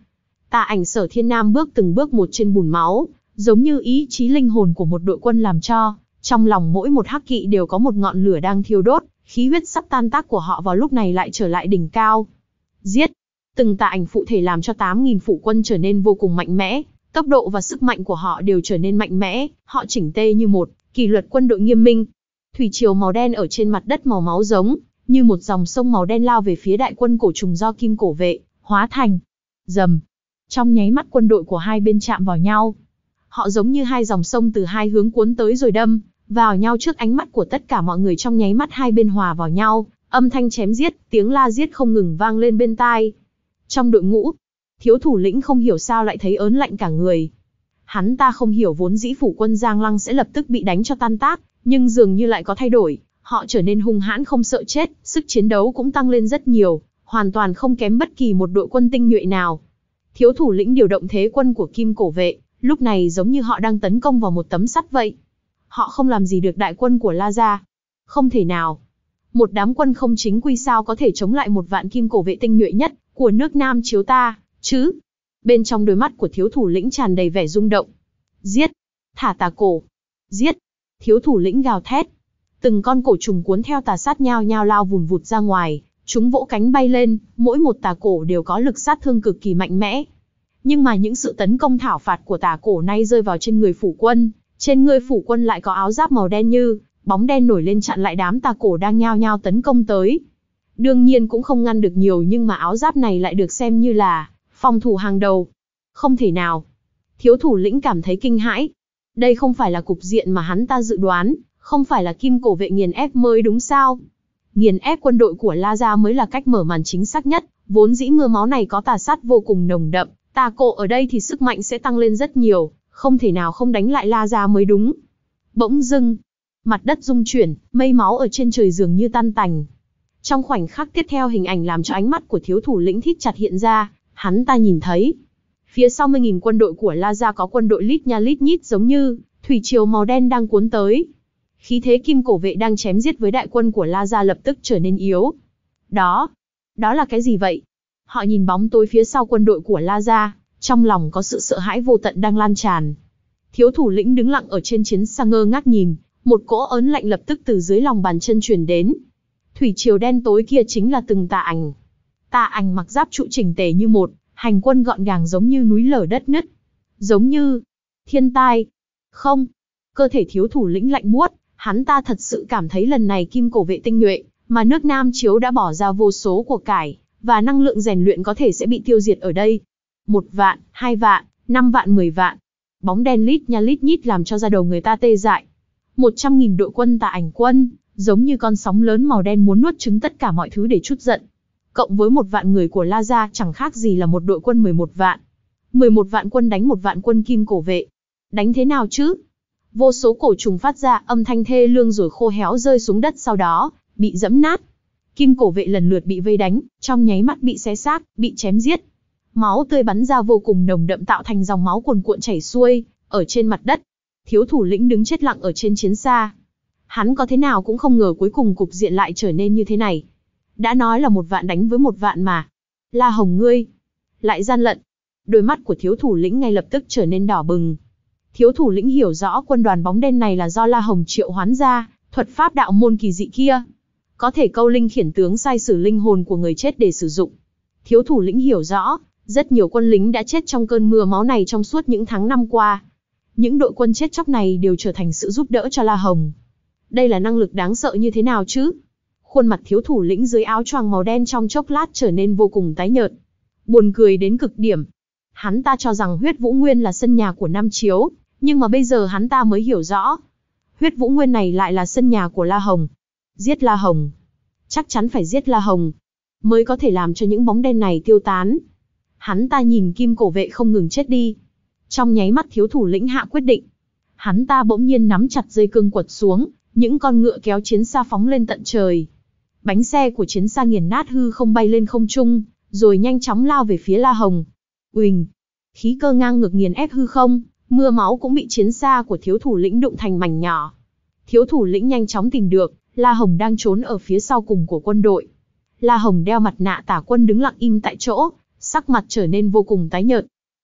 Tà Ảnh Sở Thiên Nam bước từng bước một trên bùn máu, giống như ý chí linh hồn của một đội quân làm cho, trong lòng mỗi một hắc kỵ đều có một ngọn lửa đang thiêu đốt, khí huyết sắp tan tác của họ vào lúc này lại trở lại đỉnh cao. Giết! Từng tà ảnh phụ thể làm cho tám nghìn phụ quân trở nên vô cùng mạnh mẽ, tốc độ và sức mạnh của họ đều trở nên mạnh mẽ, họ chỉnh tê như một, kỷ luật quân đội nghiêm minh. Thủy triều màu đen ở trên mặt đất màu máu giống như một dòng sông màu đen lao về phía đại quân cổ trùng do Kim Cổ Vệ hóa thành. Rầm. Trong nháy mắt quân đội của hai bên chạm vào nhau. Họ giống như hai dòng sông từ hai hướng cuốn tới rồi đâm vào nhau trước ánh mắt của tất cả mọi người, trong nháy mắt hai bên hòa vào nhau, âm thanh chém giết, tiếng la giết không ngừng vang lên bên tai. Trong đội ngũ, thiếu thủ lĩnh không hiểu sao lại thấy ớn lạnh cả người. Hắn ta không hiểu vốn dĩ phủ quân Giang Lăng sẽ lập tức bị đánh cho tan tác, nhưng dường như lại có thay đổi, họ trở nên hung hãn không sợ chết, sức chiến đấu cũng tăng lên rất nhiều, hoàn toàn không kém bất kỳ một đội quân tinh nhuệ nào. Thiếu thủ lĩnh điều động thế quân của Kim Cổ Vệ, lúc này giống như họ đang tấn công vào một tấm sắt vậy. Họ không làm gì được đại quân của La Gia. Không thể nào. Một đám quân không chính quy sao có thể chống lại một vạn Kim Cổ Vệ tinh nhuệ nhất của nước Nam Chiếu ta, chứ? Bên trong đôi mắt của thiếu thủ lĩnh tràn đầy vẻ rung động. Giết! Thả tà cổ! Giết! Thiếu thủ lĩnh gào thét. Từng con cổ trùng cuốn theo tà sát nhao nhao lao vùn vụt ra ngoài, chúng vỗ cánh bay lên, mỗi một tà cổ đều có lực sát thương cực kỳ mạnh mẽ. Nhưng mà những sự tấn công thảo phạt của tà cổ nay rơi vào trên người phủ quân, trên người phủ quân lại có áo giáp màu đen như bóng đen nổi lên chặn lại đám tà cổ đang nhao nhao tấn công tới. Đương nhiên cũng không ngăn được nhiều, nhưng mà áo giáp này lại được xem như là phòng thủ hàng đầu. Không thể nào. Thiếu thủ lĩnh cảm thấy kinh hãi. Đây không phải là cục diện mà hắn ta dự đoán, không phải là Kim Cổ Vệ nghiền ép mới đúng sao? Nghiền ép quân đội của La Gia mới là cách mở màn chính xác nhất, vốn dĩ mưa máu này có tà sát vô cùng nồng đậm, tà cổ ở đây thì sức mạnh sẽ tăng lên rất nhiều, không thể nào không đánh lại La Gia mới đúng. Bỗng dưng, mặt đất rung chuyển, mây máu ở trên trời dường như tan tành. Trong khoảnh khắc tiếp theo, hình ảnh làm cho ánh mắt của thiếu thủ lĩnh thít chặt hiện ra, hắn ta nhìn thấy. Phía sau mươi nghìn quân đội của La Gia có quân đội lít nha lít nhít giống như thủy triều màu đen đang cuốn tới. Khí thế Kim Cổ Vệ đang chém giết với đại quân của La Gia lập tức trở nên yếu. Đó, đó là cái gì vậy? Họ nhìn bóng tối phía sau quân đội của La Gia, trong lòng có sự sợ hãi vô tận đang lan tràn. Thiếu thủ lĩnh đứng lặng ở trên chiến xa ngơ ngác nhìn, một cỗ ớn lạnh lập tức từ dưới lòng bàn chân truyền đến. Thủy triều đen tối kia chính là từng tà ảnh. Tà ảnh mặc giáp trụ chỉnh tề như một, hành quân gọn gàng giống như núi lở đất nứt, giống như thiên tai. Không, cơ thể thiếu thủ lĩnh lạnh buốt, hắn ta thật sự cảm thấy lần này Kim Cổ Vệ tinh nhuệ mà nước Nam Chiếu đã bỏ ra vô số của cải và năng lượng rèn luyện có thể sẽ bị tiêu diệt ở đây. Một vạn, hai vạn, năm vạn, mười vạn. Bóng đen lít nha lít nhít làm cho da đầu người ta tê dại. Một trăm nghìn đội quân tà ảnh quân, giống như con sóng lớn màu đen muốn nuốt chửng tất cả mọi thứ để trút giận. Cộng với một vạn người của La Gia chẳng khác gì là một đội quân mười một vạn. mười một vạn quân đánh một vạn quân Kim Cổ Vệ. Đánh thế nào chứ? Vô số cổ trùng phát ra âm thanh thê lương rồi khô héo rơi xuống đất, sau đó bị dẫm nát. Kim Cổ Vệ lần lượt bị vây đánh, trong nháy mắt bị xé xác, bị chém giết. Máu tươi bắn ra vô cùng nồng đậm tạo thành dòng máu cuồn cuộn chảy xuôi ở trên mặt đất. Thiếu thủ lĩnh đứng chết lặng ở trên chiến xa. Hắn có thế nào cũng không ngờ cuối cùng cục diện lại trở nên như thế này. Đã nói là một vạn đánh với một vạn mà. La Hồng ngươi lại gian lận. Đôi mắt của thiếu thủ lĩnh ngay lập tức trở nên đỏ bừng. Thiếu thủ lĩnh hiểu rõ quân đoàn bóng đen này là do La Hồng triệu hoán ra, thuật pháp đạo môn kỳ dị kia. Có thể câu linh khiển tướng, sai sử linh hồn của người chết để sử dụng. Thiếu thủ lĩnh hiểu rõ, rất nhiều quân lính đã chết trong cơn mưa máu này trong suốt những tháng năm qua. Những đội quân chết chóc này đều trở thành sự giúp đỡ cho La Hồng. Đây là năng lực đáng sợ như thế nào chứ? Khuôn mặt thiếu thủ lĩnh dưới áo choàng màu đen trong chốc lát trở nên vô cùng tái nhợt. Buồn cười đến cực điểm. Hắn ta cho rằng Huyết Vũ Nguyên là sân nhà của Nam Chiếu, nhưng mà bây giờ hắn ta mới hiểu rõ. Huyết Vũ Nguyên này lại là sân nhà của La Hồng. Giết La Hồng. Chắc chắn phải giết La Hồng, mới có thể làm cho những bóng đen này tiêu tán. Hắn ta nhìn Kim Cổ Vệ không ngừng chết đi. Trong nháy mắt thiếu thủ lĩnh hạ quyết định. Hắn ta bỗng nhiên nắm chặt dây cương quật xuống, những con ngựa kéo chiến xa phóng lên tận trời. Bánh xe của chiến xa nghiền nát hư không bay lên không trung, rồi nhanh chóng lao về phía La Hồng. Uỳnh, khí cơ ngang ngược nghiền ép hư không, mưa máu cũng bị chiến xa của thiếu thủ lĩnh đụng thành mảnh nhỏ. Thiếu thủ lĩnh nhanh chóng tìm được, La Hồng đang trốn ở phía sau cùng của quân đội. La Hồng đeo mặt nạ tả quân đứng lặng im tại chỗ, sắc mặt trở nên vô cùng tái nhợt.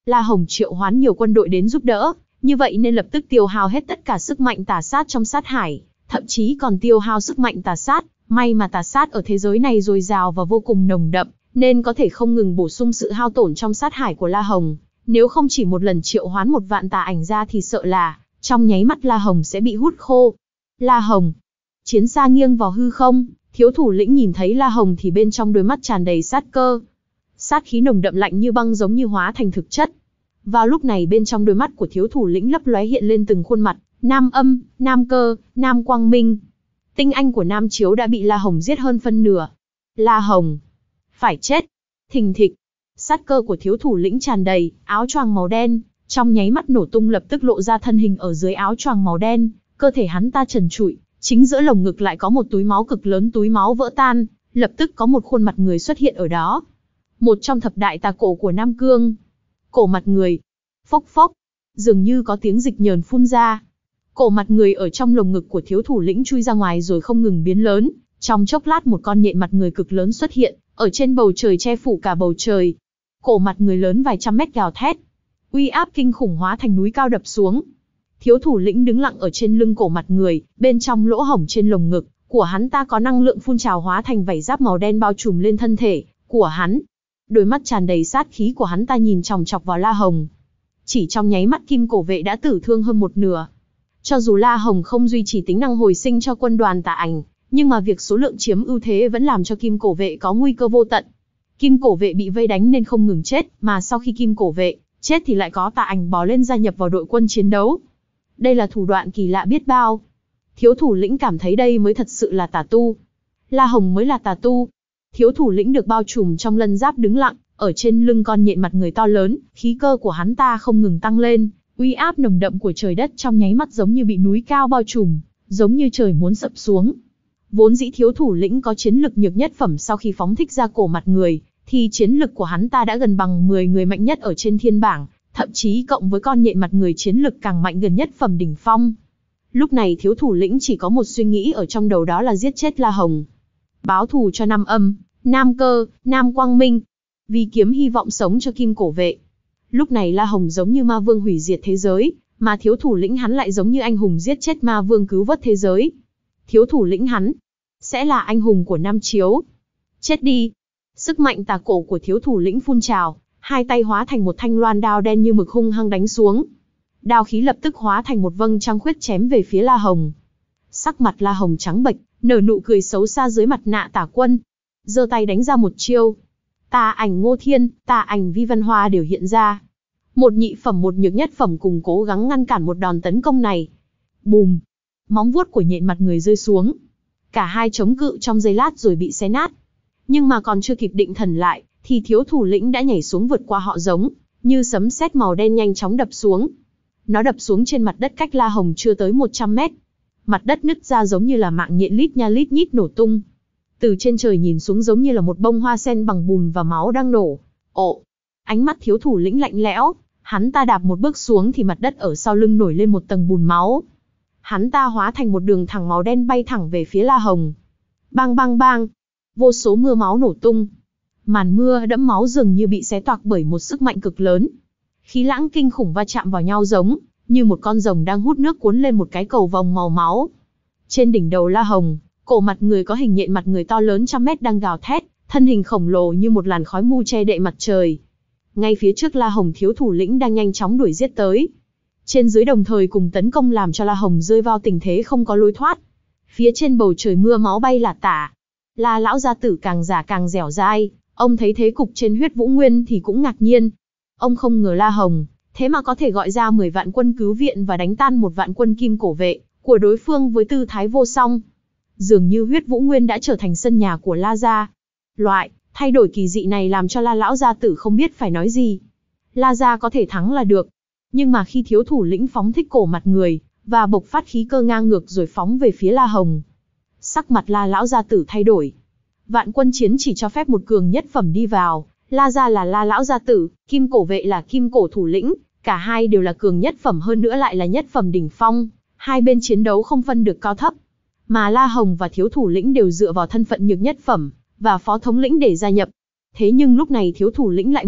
La Hồng triệu hoán nhiều quân đội đến giúp đỡ, như vậy nên lập tức tiêu hao hết tất cả sức mạnh tà sát trong sát hải, thậm chí còn tiêu hao sức mạnh tà sát. May mà tà sát ở thế giới này dồi dào và vô cùng nồng đậm, nên có thể không ngừng bổ sung sự hao tổn trong sát hải của La Hồng. Nếu không chỉ một lần triệu hoán một vạn tà ảnh ra thì sợ là trong nháy mắt La Hồng sẽ bị hút khô. La Hồng. Chiến xa nghiêng vào hư không, thiếu thủ lĩnh nhìn thấy La Hồng thì bên trong đôi mắt tràn đầy sát cơ. Sát khí nồng đậm lạnh như băng giống như hóa thành thực chất. Vào lúc này bên trong đôi mắt của thiếu thủ lĩnh lấp lóe hiện lên từng khuôn mặt, Nam Âm, Nam Cơ, Nam Quang Minh. Tinh anh của Nam Chiếu đã bị La Hồng giết hơn phân nửa. La Hồng. Phải chết. Thình thịch. Sát cơ của thiếu thủ lĩnh tràn đầy, áo choàng màu đen, trong nháy mắt nổ tung lập tức lộ ra thân hình ở dưới áo choàng màu đen, cơ thể hắn ta trần trụi, chính giữa lồng ngực lại có một túi máu cực lớn, túi máu vỡ tan, lập tức có một khuôn mặt người xuất hiện ở đó. Một trong thập đại tà cổ của Nam Cương. Cổ mặt người. Phốc phốc. Dường như có tiếng dịch nhờn phun ra. Cổ mặt người ở trong lồng ngực của thiếu thủ lĩnh chui ra ngoài rồi không ngừng biến lớn, trong chốc lát một con nhện mặt người cực lớn xuất hiện, ở trên bầu trời che phủ cả bầu trời. Cổ mặt người lớn vài trăm mét gào thét. Uy áp kinh khủng hóa thành núi cao đập xuống. Thiếu thủ lĩnh đứng lặng ở trên lưng cổ mặt người, bên trong lỗ hổng trên lồng ngực của hắn ta có năng lượng phun trào hóa thành vảy giáp màu đen bao trùm lên thân thể của hắn. Đôi mắt tràn đầy sát khí của hắn ta nhìn chòng chọc vào La Hồng. Chỉ trong nháy mắt kim cổ vệ đã tử thương hơn một nửa. Cho dù La Hồng không duy trì tính năng hồi sinh cho quân đoàn tà ảnh, nhưng mà việc số lượng chiếm ưu thế vẫn làm cho kim cổ vệ có nguy cơ vô tận. Kim cổ vệ bị vây đánh nên không ngừng chết, mà sau khi kim cổ vệ chết thì lại có tà ảnh bò lên gia nhập vào đội quân chiến đấu. Đây là thủ đoạn kỳ lạ biết bao. Thiếu thủ lĩnh cảm thấy đây mới thật sự là tà tu. La Hồng mới là tà tu. Thiếu thủ lĩnh được bao trùm trong lân giáp đứng lặng, ở trên lưng con nhện mặt người to lớn, khí cơ của hắn ta không ngừng tăng lên, uy áp nồng đậm của trời đất trong nháy mắt giống như bị núi cao bao trùm, giống như trời muốn sập xuống. Vốn dĩ thiếu thủ lĩnh có chiến lực nhược nhất phẩm, sau khi phóng thích ra cổ mặt người, thì chiến lực của hắn ta đã gần bằng mười người mạnh nhất ở trên thiên bảng, thậm chí cộng với con nhện mặt người chiến lực càng mạnh gần nhất phẩm đỉnh phong. Lúc này thiếu thủ lĩnh chỉ có một suy nghĩ ở trong đầu, đó là giết chết La Hồng. Báo thù cho Nam Âm, Nam Cơ, Nam Quang Minh. Vì kiếm hy vọng sống cho kim cổ vệ. Lúc này La Hồng giống như ma vương hủy diệt thế giới, mà thiếu thủ lĩnh hắn lại giống như anh hùng giết chết ma vương cứu vớt thế giới. Thiếu thủ lĩnh hắn sẽ là anh hùng của Nam Chiếu. Chết đi. Sức mạnh tà cổ của thiếu thủ lĩnh phun trào, hai tay hóa thành một thanh loan đao đen như mực hung hăng đánh xuống. Đao khí lập tức hóa thành một vâng trăng khuyết chém về phía La Hồng. Sắc mặt La Hồng trắng bệch, nở nụ cười xấu xa dưới mặt nạ tà quân. Giơ tay đánh ra một chiêu. Tà ảnh Ngô Thiên, tà ảnh Vi Văn Hoa đều hiện ra. Một nhị phẩm một nhược nhất phẩm cùng cố gắng ngăn cản một đòn tấn công này. Bùm! Móng vuốt của nhện mặt người rơi xuống. Cả hai chống cự trong giây lát rồi bị xé nát. Nhưng mà còn chưa kịp định thần lại, thì thiếu thủ lĩnh đã nhảy xuống vượt qua họ giống, như sấm sét màu đen nhanh chóng đập xuống. Nó đập xuống trên mặt đất cách La Hồng chưa tới một trăm mét. Mặt đất nứt ra giống như là mạng nhện lít nha lít nhít nổ tung. Từ trên trời nhìn xuống giống như là một bông hoa sen bằng bùn và máu đang nổ. Ồ! Ánh mắt thiếu thủ lĩnh lạnh lẽo, hắn ta đạp một bước xuống thì mặt đất ở sau lưng nổi lên một tầng bùn máu. Hắn ta hóa thành một đường thẳng màu đen bay thẳng về phía La Hồng. Bang bang bang! Vô số mưa máu nổ tung. Màn mưa đẫm máu dường như bị xé toạc bởi một sức mạnh cực lớn. Khí lãng kinh khủng va chạm vào nhau giống như một con rồng đang hút nước cuốn lên một cái cầu vồng màu máu. Trên đỉnh đầu La Hồng, cổ mặt người có hình nhện mặt người to lớn trăm mét đang gào thét, thân hình khổng lồ như một làn khói mù che đậy mặt trời. Ngay phía trước La Hồng thiếu thủ lĩnh đang nhanh chóng đuổi giết tới. Trên dưới đồng thời cùng tấn công làm cho La Hồng rơi vào tình thế không có lối thoát. Phía trên bầu trời mưa máu bay lả tả. La lão gia tử càng già càng dẻo dai, ông thấy thế cục trên Huyết Vũ Nguyên thì cũng ngạc nhiên. Ông không ngờ La Hồng thế mà có thể gọi ra mười vạn quân cứu viện và đánh tan một vạn quân kim cổ vệ của đối phương với tư thái vô song. Dường như Huyết Vũ Nguyên đã trở thành sân nhà của La gia. Loại thay đổi kỳ dị này làm cho La lão gia tử không biết phải nói gì. La gia có thể thắng là được, nhưng mà khi thiếu thủ lĩnh phóng thích cổ mặt người và bộc phát khí cơ ngang ngược rồi phóng về phía La Hồng, sắc mặt La lão gia tử thay đổi. Vạn quân chiến chỉ cho phép một cường nhất phẩm đi vào, La gia là La lão gia tử, kim cổ vệ là kim cổ thủ lĩnh, cả hai đều là cường nhất phẩm, hơn nữa lại là nhất phẩm đỉnh phong, hai bên chiến đấu không phân được cao thấp. Mà La Hồng và thiếu thủ lĩnh đều dựa vào thân phận nhược nhất phẩm và phó thống lĩnh để gia nhập. Thế nhưng lúc này thiếu thủ lĩnh lại mượn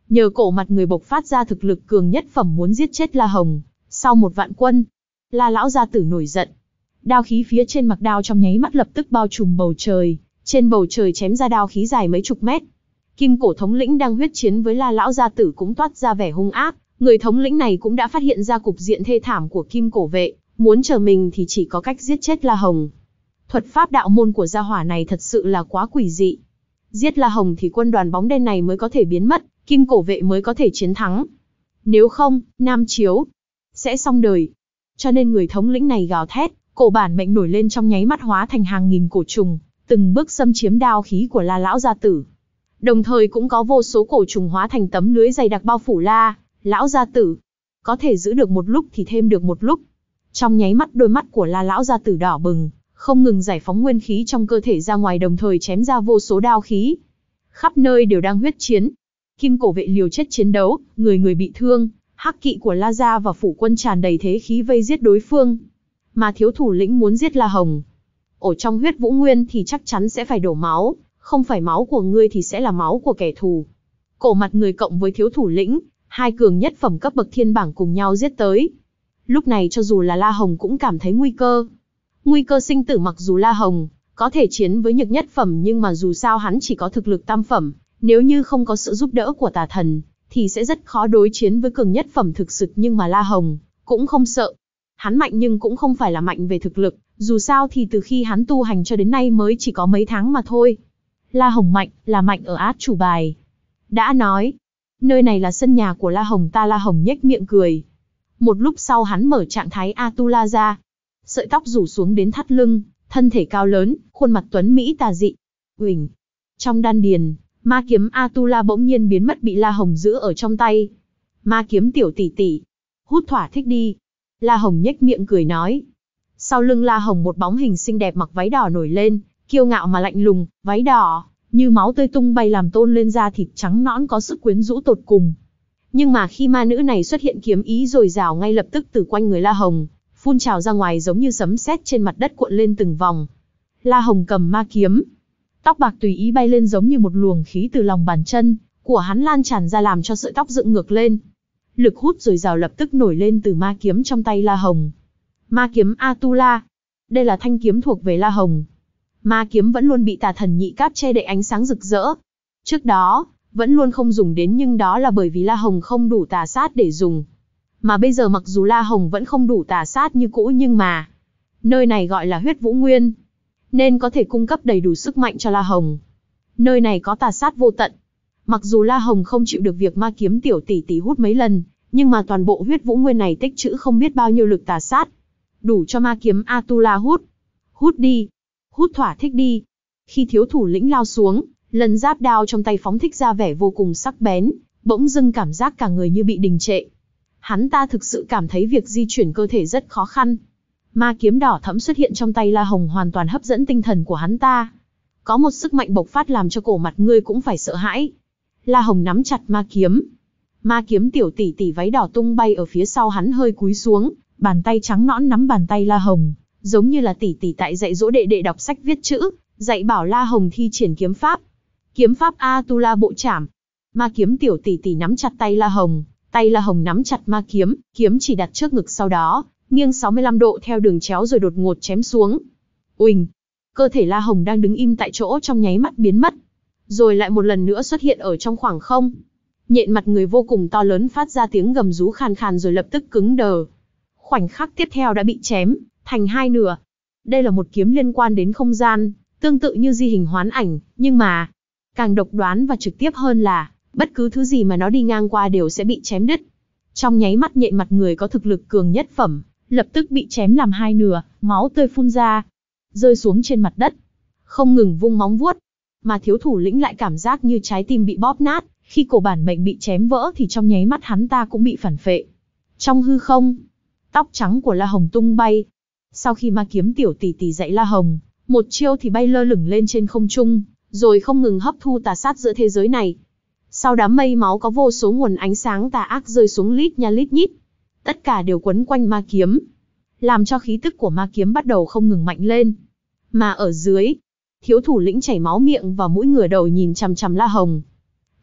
Nhờ cổ mặt người bộc phát ra thực lực cường nhất phẩm muốn giết chết La Hồng, sau một vạn quân, La lão gia tử nổi giận. Đao khí phía trên mặc đao trong nháy mắt lập tức bao trùm bầu trời, trên bầu trời chém ra đao khí dài mấy chục mét. Kim cổ thống lĩnh đang huyết chiến với La lão gia tử cũng toát ra vẻ hung ác, người thống lĩnh này cũng đã phát hiện ra cục diện thê thảm của Kim cổ vệ, muốn chờ mình thì chỉ có cách giết chết La Hồng. Thuật pháp đạo môn của gia hỏa này thật sự là quá quỷ dị. Giết La Hồng thì quân đoàn bóng đen này mới có thể biến mất, Kim cổ vệ mới có thể chiến thắng. Nếu không, Nam Chiếu sẽ xong đời. Cho nên người thống lĩnh này gào thét, cổ bản mệnh nổi lên trong nháy mắt hóa thành hàng nghìn cổ trùng, từng bước xâm chiếm đao khí của La lão gia tử. Đồng thời cũng có vô số cổ trùng hóa thành tấm lưới dày đặc bao phủ La lão gia tử. Có thể giữ được một lúc thì thêm được một lúc. Trong nháy mắt đôi mắt của La lão gia tử đỏ bừng, không ngừng giải phóng nguyên khí trong cơ thể ra ngoài, đồng thời chém ra vô số đao khí. Khắp nơi đều đang huyết chiến. Kim cổ vệ liều chết chiến đấu, người người bị thương, hắc kỵ của La gia và phủ quân tràn đầy thế khí vây giết đối phương. Mà thiếu thủ lĩnh muốn giết La Hồng. Ở trong huyết vũ nguyên thì chắc chắn sẽ phải đổ máu, không phải máu của ngươi thì sẽ là máu của kẻ thù. Cổ mặt người cộng với thiếu thủ lĩnh, hai cường nhất phẩm cấp bậc thiên bảng cùng nhau giết tới. Lúc này cho dù là La Hồng cũng cảm thấy nguy cơ. Nguy cơ sinh tử, mặc dù La Hồng có thể chiến với nhược nhất phẩm nhưng mà dù sao hắn chỉ có thực lực tam phẩm, nếu như không có sự giúp đỡ của tà thần, thì sẽ rất khó đối chiến với cường nhất phẩm thực sự, nhưng mà La Hồng cũng không sợ. Hắn mạnh nhưng cũng không phải là mạnh về thực lực, dù sao thì từ khi hắn tu hành cho đến nay mới chỉ có mấy tháng mà thôi. La Hồng mạnh, là mạnh ở át chủ bài. Đã nói, nơi này là sân nhà của La Hồng ta. La Hồng nhếch miệng cười. Một lúc sau hắn mở trạng thái Atula ra. Sợi tóc rủ xuống đến thắt lưng, thân thể cao lớn, khuôn mặt tuấn mỹ tà dị. Uỳnh. Trong đan điền, ma kiếm Atula bỗng nhiên biến mất, bị La Hồng giữ ở trong tay. Ma kiếm tiểu tỷ tỷ, hút thỏa thích đi. La Hồng nhếch miệng cười nói. Sau lưng La Hồng một bóng hình xinh đẹp mặc váy đỏ nổi lên, kiêu ngạo mà lạnh lùng, váy đỏ, như máu tươi tung bay làm tôn lên da thịt trắng nõn có sức quyến rũ tột cùng. Nhưng mà khi ma nữ này xuất hiện, kiếm ý dồi dào ngay lập tức từ quanh người La Hồng phun trào ra ngoài, giống như sấm sét trên mặt đất cuộn lên từng vòng. La Hồng cầm ma kiếm, tóc bạc tùy ý bay lên giống như một luồng khí từ lòng bàn chân của hắn lan tràn ra, làm cho sợi tóc dựng ngược lên. Lực hút dồi dào lập tức nổi lên từ ma kiếm trong tay La Hồng. Ma kiếm Atula, đây là thanh kiếm thuộc về La Hồng. Ma kiếm vẫn luôn bị tà thần nhị cáp che đậy ánh sáng rực rỡ. Trước đó, vẫn luôn không dùng đến, nhưng đó là bởi vì La Hồng không đủ tà sát để dùng. Mà bây giờ mặc dù La Hồng vẫn không đủ tà sát như cũ, nhưng mà nơi này gọi là huyết vũ nguyên, nên có thể cung cấp đầy đủ sức mạnh cho La Hồng. Nơi này có tà sát vô tận. Mặc dù La Hồng không chịu được việc ma kiếm tiểu tỷ tỷ hút mấy lần, nhưng mà toàn bộ huyết vũ nguyên này tích trữ không biết bao nhiêu lực tà sát, đủ cho ma kiếm Atula hút. Hút đi, hút thỏa thích đi. Khi thiếu thủ lĩnh lao xuống, lần giáp đao trong tay phóng thích ra vẻ vô cùng sắc bén, bỗng dưng cảm giác cả người như bị đình trệ. Hắn ta thực sự cảm thấy việc di chuyển cơ thể rất khó khăn. Ma kiếm đỏ thẫm xuất hiện trong tay La Hồng hoàn toàn hấp dẫn tinh thần của hắn ta. Có một sức mạnh bộc phát làm cho cổ mặt ngươi cũng phải sợ hãi. La Hồng nắm chặt ma kiếm. Ma kiếm tiểu tỷ tỷ váy đỏ tung bay ở phía sau hắn, hơi cúi xuống, bàn tay trắng nõn nắm bàn tay La Hồng, giống như là tỷ tỷ tại dạy dỗ đệ đệ đọc sách viết chữ, dạy bảo La Hồng thi triển kiếm pháp. Kiếm pháp Atula bộ trảm. Ma kiếm tiểu tỷ tỷ nắm chặt tay La Hồng, tay La Hồng nắm chặt ma kiếm, kiếm chỉ đặt trước ngực, sau đó nghiêng sáu mươi lăm độ theo đường chéo rồi đột ngột chém xuống. Uỳnh. Cơ thể La Hồng đang đứng im tại chỗ trong nháy mắt biến mất, rồi lại một lần nữa xuất hiện ở trong khoảng không. Nhện mặt người vô cùng to lớn phát ra tiếng gầm rú khàn khàn rồi lập tức cứng đờ. Khoảnh khắc tiếp theo đã bị chém thành hai nửa. Đây là một kiếm liên quan đến không gian, tương tự như di hình hoán ảnh, nhưng mà càng độc đoán và trực tiếp hơn là bất cứ thứ gì mà nó đi ngang qua đều sẽ bị chém đứt. Trong nháy mắt, nhện mặt người có thực lực cường nhất phẩm lập tức bị chém làm hai nửa, máu tươi phun ra, rơi xuống trên mặt đất, không ngừng vung móng vuốt. Mà thiếu thủ lĩnh lại cảm giác như trái tim bị bóp nát, khi cổ bản mệnh bị chém vỡ thì trong nháy mắt hắn ta cũng bị phản phệ. Trong hư không, tóc trắng của La Hồng tung bay. Sau khi ma kiếm tiểu tỷ tỷ dạy La Hồng một chiêu thì bay lơ lửng lên trên không trung, rồi không ngừng hấp thu tà sát giữa thế giới này. Sau đám mây máu có vô số nguồn ánh sáng tà ác rơi xuống lít nha lít nhít, tất cả đều quấn quanh ma kiếm, làm cho khí tức của ma kiếm bắt đầu không ngừng mạnh lên. Mà ở dưới, thiếu thủ lĩnh chảy máu miệng và mũi ngửa đầu nhìn chằm chằm La Hồng.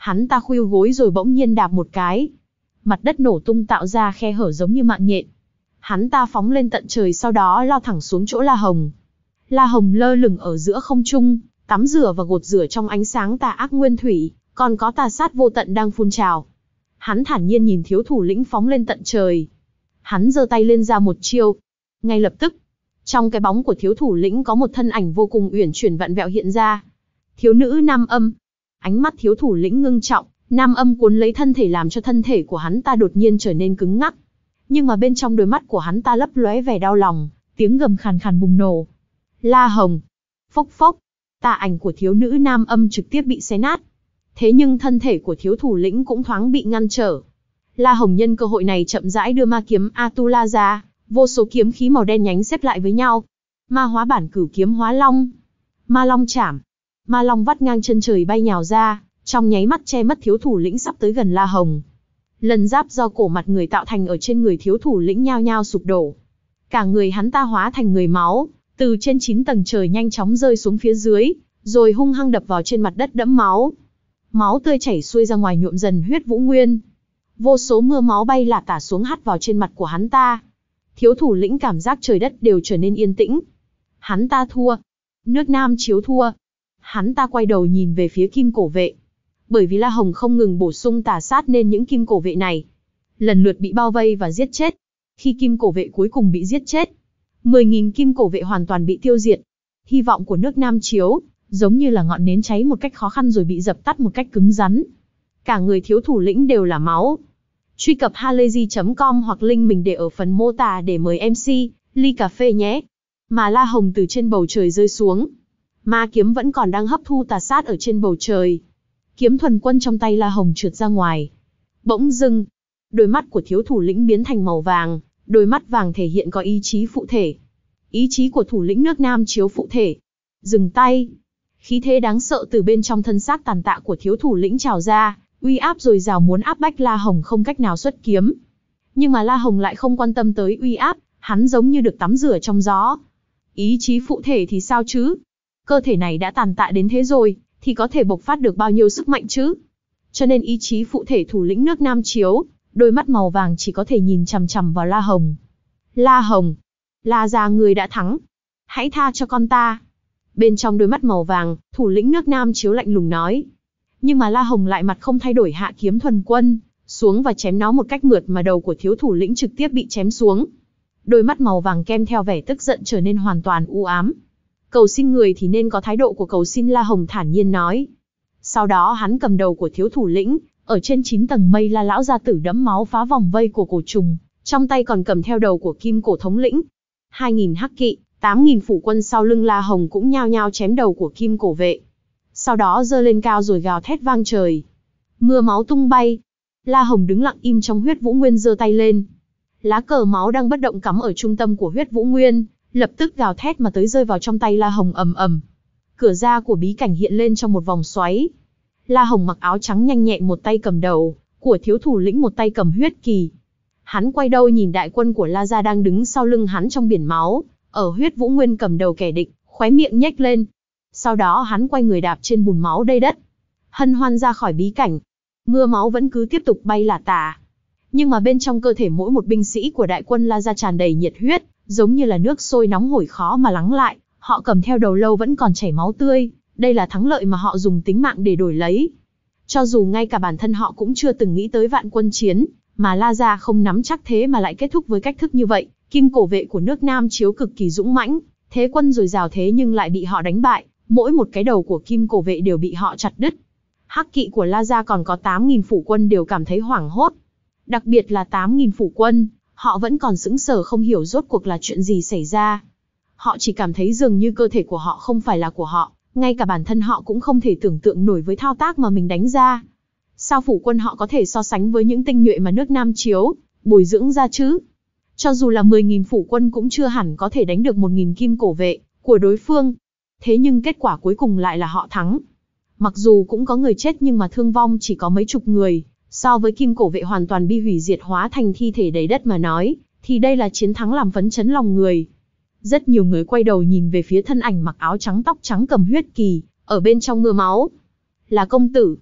Hắn ta khuỵu gối rồi bỗng nhiên đạp một cái. Mặt đất nổ tung tạo ra khe hở giống như mạng nhện. Hắn ta phóng lên tận trời sau đó lao thẳng xuống chỗ La Hồng. La Hồng lơ lửng ở giữa không trung, tắm rửa và gột rửa trong ánh sáng tà ác nguyên thủy, còn có tà sát vô tận đang phun trào. Hắn thản nhiên nhìn thiếu thủ lĩnh phóng lên tận trời. Hắn giơ tay lên ra một chiêu. Ngay lập tức, trong cái bóng của thiếu thủ lĩnh có một thân ảnh vô cùng uyển chuyển vặn vẹo hiện ra. Thiếu nữ Nam Âm. Ánh mắt thiếu thủ lĩnh ngưng trọng, Nam Âm cuốn lấy thân thể làm cho thân thể của hắn ta đột nhiên trở nên cứng ngắc. Nhưng mà bên trong đôi mắt của hắn ta lấp lóe vẻ đau lòng, tiếng gầm khàn khàn bùng nổ. La Hồng. Phốc phốc. Tà ảnh của thiếu nữ Nam Âm trực tiếp bị xé nát. Thế nhưng thân thể của thiếu thủ lĩnh cũng thoáng bị ngăn trở. La Hồng nhân cơ hội này chậm rãi đưa ma kiếm Atula ra, vô số kiếm khí màu đen nhánh xếp lại với nhau. Ma hóa bản cửu kiếm hóa long. Ma long chảm. Ma long vắt ngang chân trời bay nhào ra, trong nháy mắt che mất thiếu thủ lĩnh sắp tới gần La Hồng. Lần giáp do cổ mặt người tạo thành ở trên người thiếu thủ lĩnh nhao nhao sụp đổ. Cả người hắn ta hóa thành người máu, từ trên chín tầng trời nhanh chóng rơi xuống phía dưới, rồi hung hăng đập vào trên mặt đất đẫm máu. Máu tươi chảy xuôi ra ngoài nhuộm dần huyết vũ nguyên. Vô số mưa máu bay lả tả xuống hắt vào trên mặt của hắn ta. Thiếu thủ lĩnh cảm giác trời đất đều trở nên yên tĩnh. Hắn ta thua. Nước Nam Chiếu thua. Hắn ta quay đầu nhìn về phía kim cổ vệ. Bởi vì La Hồng không ngừng bổ sung tà sát nên những kim cổ vệ này lần lượt bị bao vây và giết chết. Khi kim cổ vệ cuối cùng bị giết chết, mười nghìn kim cổ vệ hoàn toàn bị tiêu diệt. Hy vọng của nước Nam Chiếu giống như là ngọn nến cháy một cách khó khăn rồi bị dập tắt một cách cứng rắn. Cả người thiếu thủ lĩnh đều là máu. Truy cập halayzi chấm com hoặc link mình để ở phần mô tả để mời em xê, ly cà phê nhé. Mà La Hồng từ trên bầu trời rơi xuống. Ma kiếm vẫn còn đang hấp thu tà sát ở trên bầu trời. Kiếm thuần quân trong tay La Hồng trượt ra ngoài. Bỗng dưng, đôi mắt của thiếu thủ lĩnh biến thành màu vàng. Đôi mắt vàng thể hiện có ý chí phụ thể. Ý chí của thủ lĩnh nước Nam Chiếu phụ thể. Dừng tay. Khí thế đáng sợ từ bên trong thân xác tàn tạ của thiếu thủ lĩnh trào ra, uy áp dồi dào muốn áp bách La Hồng không cách nào xuất kiếm. Nhưng mà La Hồng lại không quan tâm tới uy áp, hắn giống như được tắm rửa trong gió. Ý chí phụ thể thì sao chứ? Cơ thể này đã tàn tạ đến thế rồi, thì có thể bộc phát được bao nhiêu sức mạnh chứ? Cho nên ý chí phụ thể thủ lĩnh nước Nam Chiếu, đôi mắt màu vàng chỉ có thể nhìn chằm chằm vào La Hồng. La Hồng, La gia người đã thắng. Hãy tha cho con ta. Bên trong đôi mắt màu vàng, thủ lĩnh nước Nam Chiếu lạnh lùng nói. Nhưng mà La Hồng lại mặt không thay đổi hạ kiếm thuần quân xuống và chém nó một cách mượt mà đầu của thiếu thủ lĩnh trực tiếp bị chém xuống. Đôi mắt màu vàng kem theo vẻ tức giận trở nên hoàn toàn u ám. Cầu xin người thì nên có thái độ của cầu xin, La Hồng thản nhiên nói. Sau đó hắn cầm đầu của thiếu thủ lĩnh, ở trên chín tầng mây La lão gia tử đẫm máu phá vòng vây của cổ trùng, trong tay còn cầm theo đầu của kim cổ thống lĩnh. Hai nghìn hắc kỵ, tám nghìn phủ quân sau lưng La Hồng cũng nhao nhao chém đầu của kim cổ vệ. Sau đó giơ lên cao rồi gào thét vang trời. Mưa máu tung bay. La Hồng đứng lặng im trong huyết vũ nguyên giơ tay lên. Lá cờ máu đang bất động cắm ở trung tâm của huyết vũ nguyên, lập tức gào thét mà tới rơi vào trong tay La Hồng ầm ầm. Cửa ra của bí cảnh hiện lên trong một vòng xoáy. La Hồng mặc áo trắng nhanh nhẹn một tay cầm đầu, của thiếu thủ lĩnh một tay cầm huyết kỳ. Hắn quay đầu nhìn đại quân của La gia đang đứng sau lưng hắn trong biển máu, ở huyết vũ nguyên cầm đầu kẻ địch, khóe miệng nhếch lên. Sau đó hắn quay người đạp trên bùn máu đầy đất, hân hoan ra khỏi bí cảnh. Mưa máu vẫn cứ tiếp tục bay lả tả. Nhưng mà bên trong cơ thể mỗi một binh sĩ của đại quân La gia tràn đầy nhiệt huyết, giống như là nước sôi nóng hổi khó mà lắng lại. Họ cầm theo đầu lâu vẫn còn chảy máu tươi, đây là thắng lợi mà họ dùng tính mạng để đổi lấy. Cho dù ngay cả bản thân họ cũng chưa từng nghĩ tới vạn quân chiến, mà La gia không nắm chắc thế mà lại kết thúc với cách thức như vậy. Kim cổ vệ của nước Nam Chiếu cực kỳ dũng mãnh, thế quân dồi dào thế nhưng lại bị họ đánh bại, mỗi một cái đầu của kim cổ vệ đều bị họ chặt đứt. Hắc kỵ của La gia còn có tám nghìn phủ quân đều cảm thấy hoảng hốt. Đặc biệt là tám nghìn phủ quân, họ vẫn còn sững sờ không hiểu rốt cuộc là chuyện gì xảy ra. Họ chỉ cảm thấy dường như cơ thể của họ không phải là của họ, ngay cả bản thân họ cũng không thể tưởng tượng nổi với thao tác mà mình đánh ra. Sao phủ quân họ có thể so sánh với những tinh nhuệ mà nước Nam Chiếu bồi dưỡng ra chứ? Cho dù là mười nghìn phủ quân cũng chưa hẳn có thể đánh được một nghìn kim cổ vệ của đối phương. Thế nhưng kết quả cuối cùng lại là họ thắng. Mặc dù cũng có người chết nhưng mà thương vong chỉ có mấy chục người, so với kim cổ vệ hoàn toàn bị hủy diệt hóa thành thi thể đầy đất mà nói, thì đây là chiến thắng làm phấn chấn lòng người. Rất nhiều người quay đầu nhìn về phía thân ảnh mặc áo trắng tóc trắng cầm huyết kỳ, ở bên trong mưa máu. Là công tử.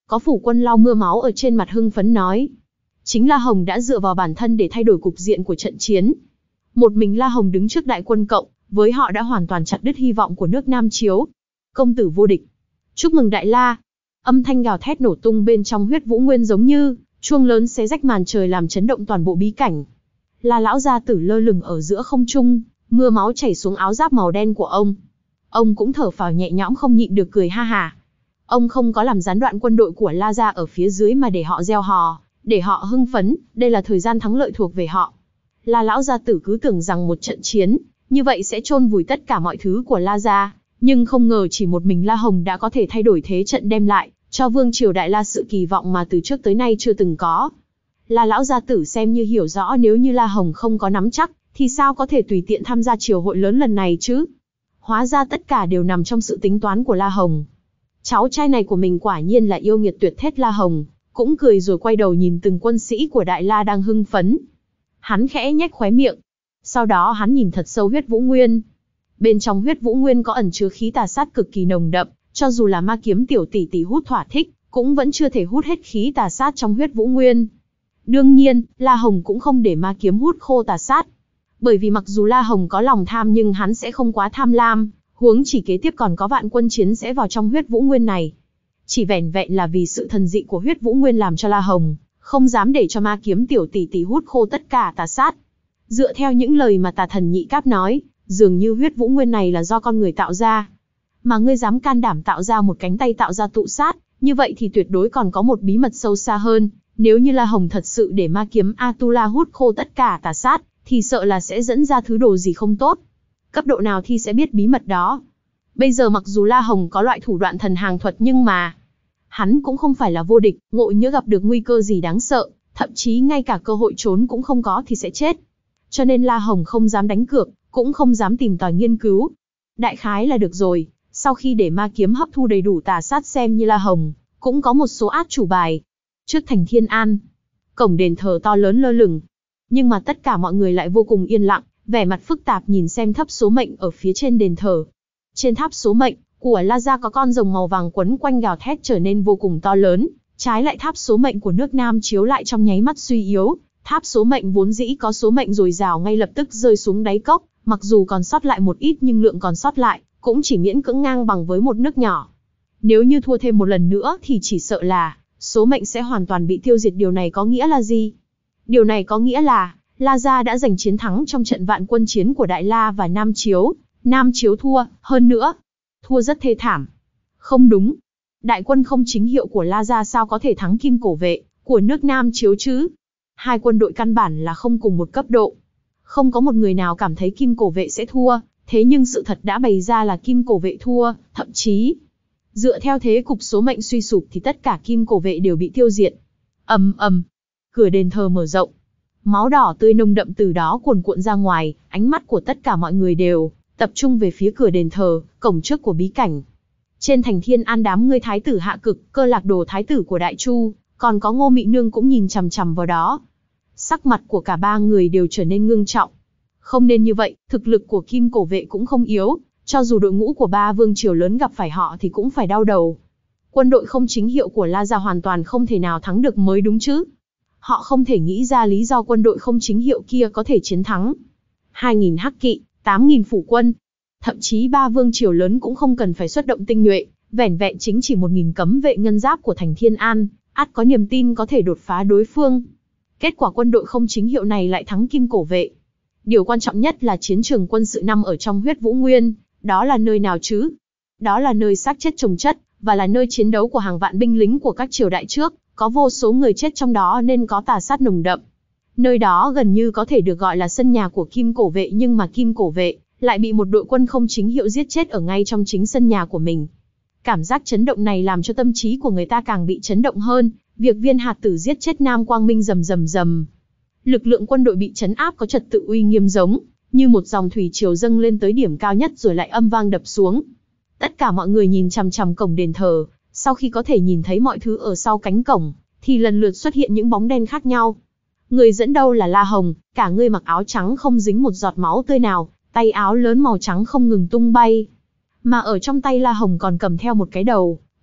Có phủ quân lau mưa máu ở trên mặt hưng phấn nói. Chính La Hồng đã dựa vào bản thân để thay đổi cục diện của trận chiến. Một mình La Hồng đứng trước đại quân cộng, với họ đã hoàn toàn chặt đứt hy vọng của nước Nam Chiếu. Công tử vô địch. Chúc mừng Đại La. Âm thanh gào thét nổ tung bên trong Huyết Vũ Nguyên giống như chuông lớn xé rách màn trời làm chấn động toàn bộ bí cảnh. La lão gia tử lơ lửng ở giữa không trung, mưa máu chảy xuống áo giáp màu đen của ông. Ông cũng thở phào nhẹ nhõm không nhịn được cười ha hả. Ông không có làm gián đoạn quân đội của La gia ở phía dưới mà để họ gieo hò, để họ hưng phấn, đây là thời gian thắng lợi thuộc về họ. La lão gia tử cứ tưởng rằng một trận chiến như vậy sẽ chôn vùi tất cả mọi thứ của La gia, nhưng không ngờ chỉ một mình La Hồng đã có thể thay đổi thế trận, đem lại cho vương triều Đại La sự kỳ vọng mà từ trước tới nay chưa từng có. La lão gia tử xem như hiểu rõ nếu như La Hồng không có nắm chắc, thì sao có thể tùy tiện tham gia triều hội lớn lần này chứ? Hóa ra tất cả đều nằm trong sự tính toán của La Hồng. Cháu trai này của mình quả nhiên là yêu nghiệt tuyệt thế. La Hồng cũng cười rồi quay đầu nhìn từng quân sĩ của Đại La đang hưng phấn. Hắn khẽ nhếch khóe miệng. Sau đó hắn nhìn thật sâu Huyết Vũ Nguyên. Bên trong Huyết Vũ Nguyên có ẩn chứa khí tà sát cực kỳ nồng đậm, cho dù là ma kiếm tiểu tỷ tỷ hút thỏa thích, cũng vẫn chưa thể hút hết khí tà sát trong Huyết Vũ Nguyên. Đương nhiên, La Hồng cũng không để ma kiếm hút khô tà sát. Bởi vì mặc dù La Hồng có lòng tham nhưng hắn sẽ không quá tham lam, huống chỉ kế tiếp còn có vạn quân chiến sẽ vào trong Huyết Vũ Nguyên này. Chỉ vẻn vẹn là vì sự thần dị của Huyết Vũ Nguyên làm cho La Hồng không dám để cho ma kiếm tiểu tỷ tỷ hút khô tất cả tà sát. Dựa theo những lời mà tà thần Nhị Cáp nói, dường như Huyết Vũ Nguyên này là do con người tạo ra. Mà ngươi dám can đảm tạo ra một cánh tay tạo ra tụ sát, như vậy thì tuyệt đối còn có một bí mật sâu xa hơn. Nếu như La Hồng thật sự để ma kiếm Atula hút khô tất cả tà sát, thì sợ là sẽ dẫn ra thứ đồ gì không tốt. Cấp độ nào thì sẽ biết bí mật đó. Bây giờ mặc dù La Hồng có loại thủ đoạn thần hàng thuật nhưng mà hắn cũng không phải là vô địch, ngộ nhỡ gặp được nguy cơ gì đáng sợ, thậm chí ngay cả cơ hội trốn cũng không có thì sẽ chết. Cho nên La Hồng không dám đánh cược, cũng không dám tìm tòi nghiên cứu. Đại khái là được rồi, sau khi để ma kiếm hấp thu đầy đủ tà sát xem như La Hồng cũng có một số át chủ bài. Trước thành Thiên An, cổng đền thờ to lớn lơ lửng. Nhưng mà tất cả mọi người lại vô cùng yên lặng, vẻ mặt phức tạp nhìn xem tháp số mệnh ở phía trên đền thờ. Trên tháp số mệnh của La gia có con rồng màu vàng quấn quanh gào thét trở nên vô cùng to lớn, trái lại tháp số mệnh của nước Nam Chiếu lại trong nháy mắt suy yếu. Tháp số mệnh vốn dĩ có số mệnh dồi dào ngay lập tức rơi xuống đáy cốc, mặc dù còn sót lại một ít nhưng lượng còn sót lại cũng chỉ miễn cưỡng ngang bằng với một nước nhỏ. Nếu như thua thêm một lần nữa thì chỉ sợ là số mệnh sẽ hoàn toàn bị tiêu diệt. Điều này có nghĩa là gì? Điều này có nghĩa là La gia đã giành chiến thắng trong trận vạn quân chiến của Đại La và Nam Chiếu. Nam Chiếu thua, hơn nữa, thua rất thê thảm. Không đúng. Đại quân không chính hiệu của La gia sao có thể thắng Kim Cổ Vệ của nước Nam Chiếu chứ? Hai quân đội căn bản là không cùng một cấp độ. Không có một người nào cảm thấy Kim Cổ Vệ sẽ thua, thế nhưng sự thật đã bày ra là Kim Cổ Vệ thua, thậm chí dựa theo thế cục số mệnh suy sụp thì tất cả Kim Cổ Vệ đều bị tiêu diệt. Ầm ầm, cửa đền thờ mở rộng. Máu đỏ tươi nồng đậm từ đó cuồn cuộn ra ngoài, ánh mắt của tất cả mọi người đều tập trung về phía cửa đền thờ, cổng trước của bí cảnh. Trên thành Thiên An đám ngươi thái tử Hạ Cực, Cơ Lạc Đồ thái tử của Đại Chu, còn có Ngô Mị Nương cũng nhìn chằm chằm vào đó. Sắc mặt của cả ba người đều trở nên ngưng trọng. Không nên như vậy, thực lực của Kim Cổ Vệ cũng không yếu, cho dù đội ngũ của ba vương triều lớn gặp phải họ thì cũng phải đau đầu. Quân đội không chính hiệu của La gia hoàn toàn không thể nào thắng được mới đúng chứ. Họ không thể nghĩ ra lý do quân đội không chính hiệu kia có thể chiến thắng. hai nghìn hắc kỵ, tám nghìn phủ quân, thậm chí ba vương triều lớn cũng không cần phải xuất động tinh nhuệ, vẻn vẹn chính chỉ một nghìn cấm vệ ngân giáp của thành Thiên An, ắt có niềm tin có thể đột phá đối phương. Kết quả quân đội không chính hiệu này lại thắng Kim Cổ Vệ. Điều quan trọng nhất là chiến trường quân sự nằm ở trong Huyết Vũ Nguyên, đó là nơi nào chứ? Đó là nơi xác chết chồng chất, và là nơi chiến đấu của hàng vạn binh lính của các triều đại trước, có vô số người chết trong đó nên có tà sát nồng đậm. Nơi đó gần như có thể được gọi là sân nhà của Kim Cổ Vệ, nhưng mà Kim Cổ Vệ lại bị một đội quân không chính hiệu giết chết ở ngay trong chính sân nhà của mình. Cảm giác chấn động này làm cho tâm trí của người ta càng bị chấn động hơn, việc Viên Hạt Tử giết chết Nam Quang Minh rầm rầm rầm. Lực lượng quân đội bị trấn áp có trật tự uy nghiêm giống như một dòng thủy triều dâng lên tới điểm cao nhất rồi lại âm vang đập xuống. Tất cả mọi người nhìn chằm chằm cổng đền thờ, sau khi có thể nhìn thấy mọi thứ ở sau cánh cổng, thì lần lượt xuất hiện những bóng đen khác nhau. Người dẫn đầu là La Hồng, cả người mặc áo trắng không dính một giọt máu tươi nào, tay áo lớn màu trắng không ngừng tung bay. Mà ở trong tay La Hồng còn cầm theo một cái đầu,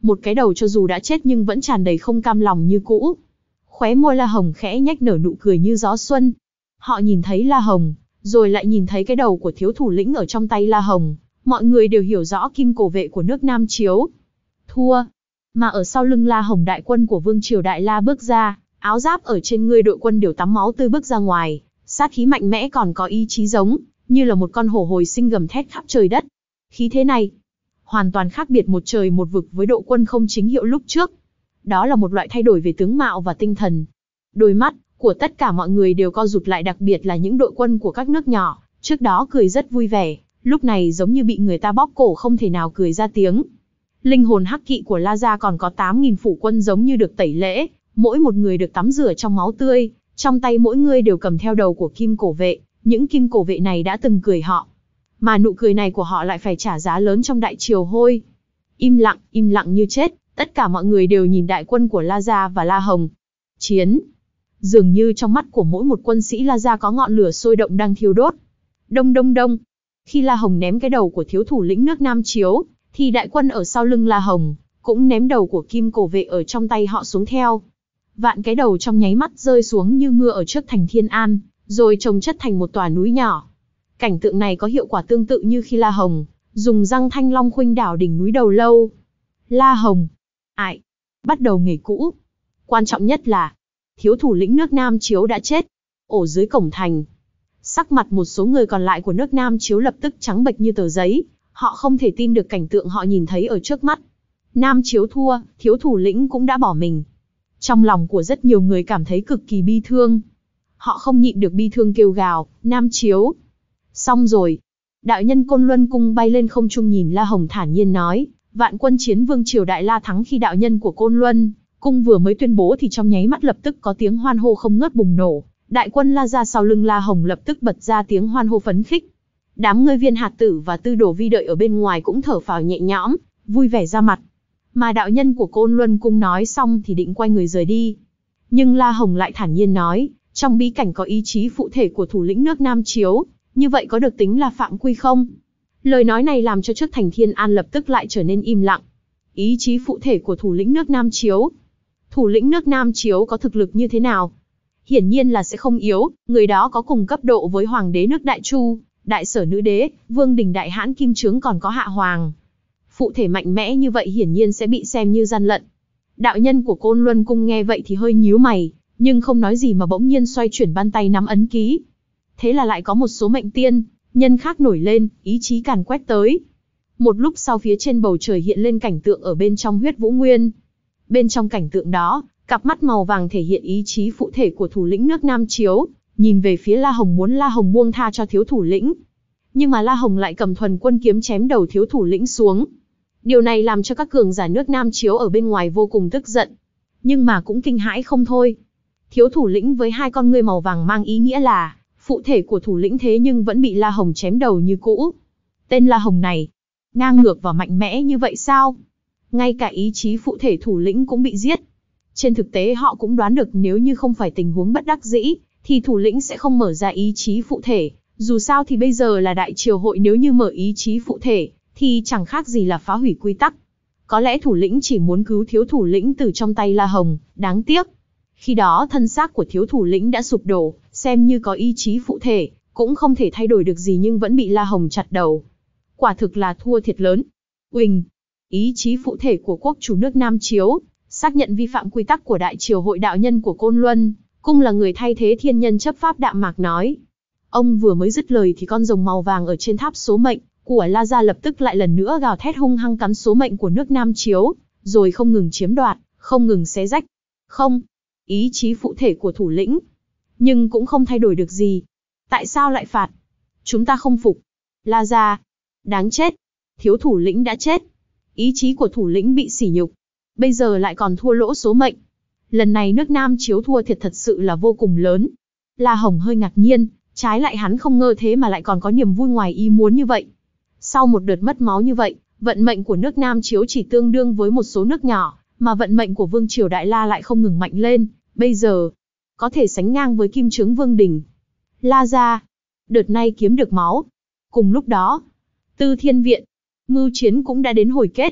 một cái đầu cho dù đã chết nhưng vẫn tràn đầy không cam lòng như cũ. Khóe môi La Hồng khẽ nhếch nở nụ cười như gió xuân. Họ nhìn thấy La Hồng, rồi lại nhìn thấy cái đầu của thiếu thủ lĩnh ở trong tay La Hồng. Mọi người đều hiểu rõ kim cổ vệ của nước Nam Chiếu thua. Mà ở sau lưng La Hồng, đại quân của Vương triều Đại La bước ra, áo giáp ở trên người đội quân đều tắm máu tươi bước ra ngoài, sát khí mạnh mẽ còn có ý chí giống như là một con hổ hồi sinh gầm thét khắp trời đất. Khí thế này hoàn toàn khác biệt một trời một vực với đội quân không chính hiệu lúc trước. Đó là một loại thay đổi về tướng mạo và tinh thần. Đôi mắt của tất cả mọi người đều co rụt lại, đặc biệt là những đội quân của các nước nhỏ, trước đó cười rất vui vẻ, lúc này giống như bị người ta bóp cổ không thể nào cười ra tiếng. Linh hồn hắc kỵ của La Gia còn có tám nghìn phủ quân giống như được tẩy lễ, mỗi một người được tắm rửa trong máu tươi, trong tay mỗi người đều cầm theo đầu của kim cổ vệ, những kim cổ vệ này đã từng cười họ. Mà nụ cười này của họ lại phải trả giá lớn trong đại triều hôi. Im lặng, im lặng như chết, tất cả mọi người đều nhìn đại quân của La Gia và La Hồng. Chiến. Dường như trong mắt của mỗi một quân sĩ La Gia có ngọn lửa sôi động đang thiêu đốt. Đông đông đông. Khi La Hồng ném cái đầu của thiếu thủ lĩnh nước Nam Chiếu, thì đại quân ở sau lưng La Hồng cũng ném đầu của kim cổ vệ ở trong tay họ xuống theo. Vạn cái đầu trong nháy mắt rơi xuống như mưa ở trước thành Thiên An, rồi chồng chất thành một tòa núi nhỏ. Cảnh tượng này có hiệu quả tương tự như khi La Hồng dùng răng thanh long khuynh đảo đỉnh núi Đầu Lâu. La Hồng, ải, bắt đầu nghề cũ. Quan trọng nhất là, thiếu thủ lĩnh nước Nam Chiếu đã chết. Ổ dưới cổng thành, sắc mặt một số người còn lại của nước Nam Chiếu lập tức trắng bệch như tờ giấy. Họ không thể tin được cảnh tượng họ nhìn thấy ở trước mắt. Nam Chiếu thua, thiếu thủ lĩnh cũng đã bỏ mình. Trong lòng của rất nhiều người cảm thấy cực kỳ bi thương. Họ không nhịn được bi thương kêu gào, Nam Chiếu. Xong rồi. Đạo nhân Côn Luân Cung bay lên không trung nhìn La Hồng thản nhiên nói, vạn quân chiến Vương triều Đại La thắng. Khi đạo nhân của Côn Luân Cung vừa mới tuyên bố thì trong nháy mắt lập tức có tiếng hoan hô không ngớt bùng nổ. Đại quân La Gia sau lưng La Hồng lập tức bật ra tiếng hoan hô phấn khích. Đám ngươi Viên Hạt Tử và Tư Đồ Vi đợi ở bên ngoài cũng thở phào nhẹ nhõm, vui vẻ ra mặt. Mà đạo nhân của Côn Luân Cung nói xong thì định quay người rời đi. Nhưng La Hồng lại thản nhiên nói, trong bí cảnh có ý chí phụ thể của thủ lĩnh nước Nam Chiếu, như vậy có được tính là phạm quy không? Lời nói này làm cho trước thành Thiên An lập tức lại trở nên im lặng. Ý chí phụ thể của thủ lĩnh nước Nam Chiếu. Thủ lĩnh nước Nam Chiếu có thực lực như thế nào? Hiển nhiên là sẽ không yếu, người đó có cùng cấp độ với Hoàng đế nước Đại Chu, Đại Sở Nữ Đế, Vương Đình Đại Hãn Kim Trướng còn có Hạ Hoàng. Phụ thể mạnh mẽ như vậy hiển nhiên sẽ bị xem như gian lận. Đạo nhân của Côn Luân Cung nghe vậy thì hơi nhíu mày, nhưng không nói gì mà bỗng nhiên xoay chuyển bàn tay nắm ấn ký. Thế là lại có một số mệnh tiên, nhân khác nổi lên, ý chí càn quét tới. Một lúc sau phía trên bầu trời hiện lên cảnh tượng ở bên trong Huyết Vũ Nguyên. Bên trong cảnh tượng đó, cặp mắt màu vàng thể hiện ý chí phụ thể của thủ lĩnh nước Nam Chiếu, nhìn về phía La Hồng muốn La Hồng buông tha cho thiếu thủ lĩnh. Nhưng mà La Hồng lại cầm thuần quân kiếm chém đầu thiếu thủ lĩnh xuống. Điều này làm cho các cường giả nước Nam Chiếu ở bên ngoài vô cùng tức giận. Nhưng mà cũng kinh hãi không thôi. Thiếu thủ lĩnh với hai con ngươi màu vàng mang ý nghĩa là phụ thể của thủ lĩnh, thế nhưng vẫn bị La Hồng chém đầu như cũ. Tên La Hồng này, ngang ngược và mạnh mẽ như vậy sao? Ngay cả ý chí phụ thể thủ lĩnh cũng bị giết. Trên thực tế họ cũng đoán được nếu như không phải tình huống bất đắc dĩ, thì thủ lĩnh sẽ không mở ra ý chí phụ thể. Dù sao thì bây giờ là đại triều hội, nếu như mở ý chí phụ thể, thì chẳng khác gì là phá hủy quy tắc. Có lẽ thủ lĩnh chỉ muốn cứu thiếu thủ lĩnh từ trong tay La Hồng, đáng tiếc. Khi đó thân xác của thiếu thủ lĩnh đã sụp đổ, xem như có ý chí phụ thể, cũng không thể thay đổi được gì nhưng vẫn bị La Hồng chặt đầu. Quả thực là thua thiệt lớn. Uỳnh, ý chí phụ thể của quốc chủ nước Nam Chiếu, xác nhận vi phạm quy tắc của đại triều hội. Đạo nhân của Côn Luân Cung là người thay thế thiên nhân chấp pháp đạm mạc nói. Ông vừa mới dứt lời thì con rồng màu vàng ở trên tháp số mệnh của La Gia lập tức lại lần nữa gào thét hung hăng cắn số mệnh của nước Nam Chiếu, rồi không ngừng chiếm đoạt, không ngừng xé rách. Không, ý chí phụ thể của thủ lĩnh, nhưng cũng không thay đổi được gì. Tại sao lại phạt? Chúng ta không phục. La Gia, đáng chết. Thiếu thủ lĩnh đã chết. Ý chí của thủ lĩnh bị sỉ nhục. Bây giờ lại còn thua lỗ số mệnh. Lần này nước Nam Chiếu thua thiệt thật sự là vô cùng lớn. La Hồng hơi ngạc nhiên, trái lại hắn không ngờ thế mà lại còn có niềm vui ngoài ý muốn như vậy. Sau một đợt mất máu như vậy, vận mệnh của nước Nam Chiếu chỉ tương đương với một số nước nhỏ, mà vận mệnh của Vương triều Đại La lại không ngừng mạnh lên, bây giờ có thể sánh ngang với Kim Trướng Vương Đình. La Gia, đợt này kiếm được máu. Cùng lúc đó, Tư Thiên Viện, mưu chiến cũng đã đến hồi kết.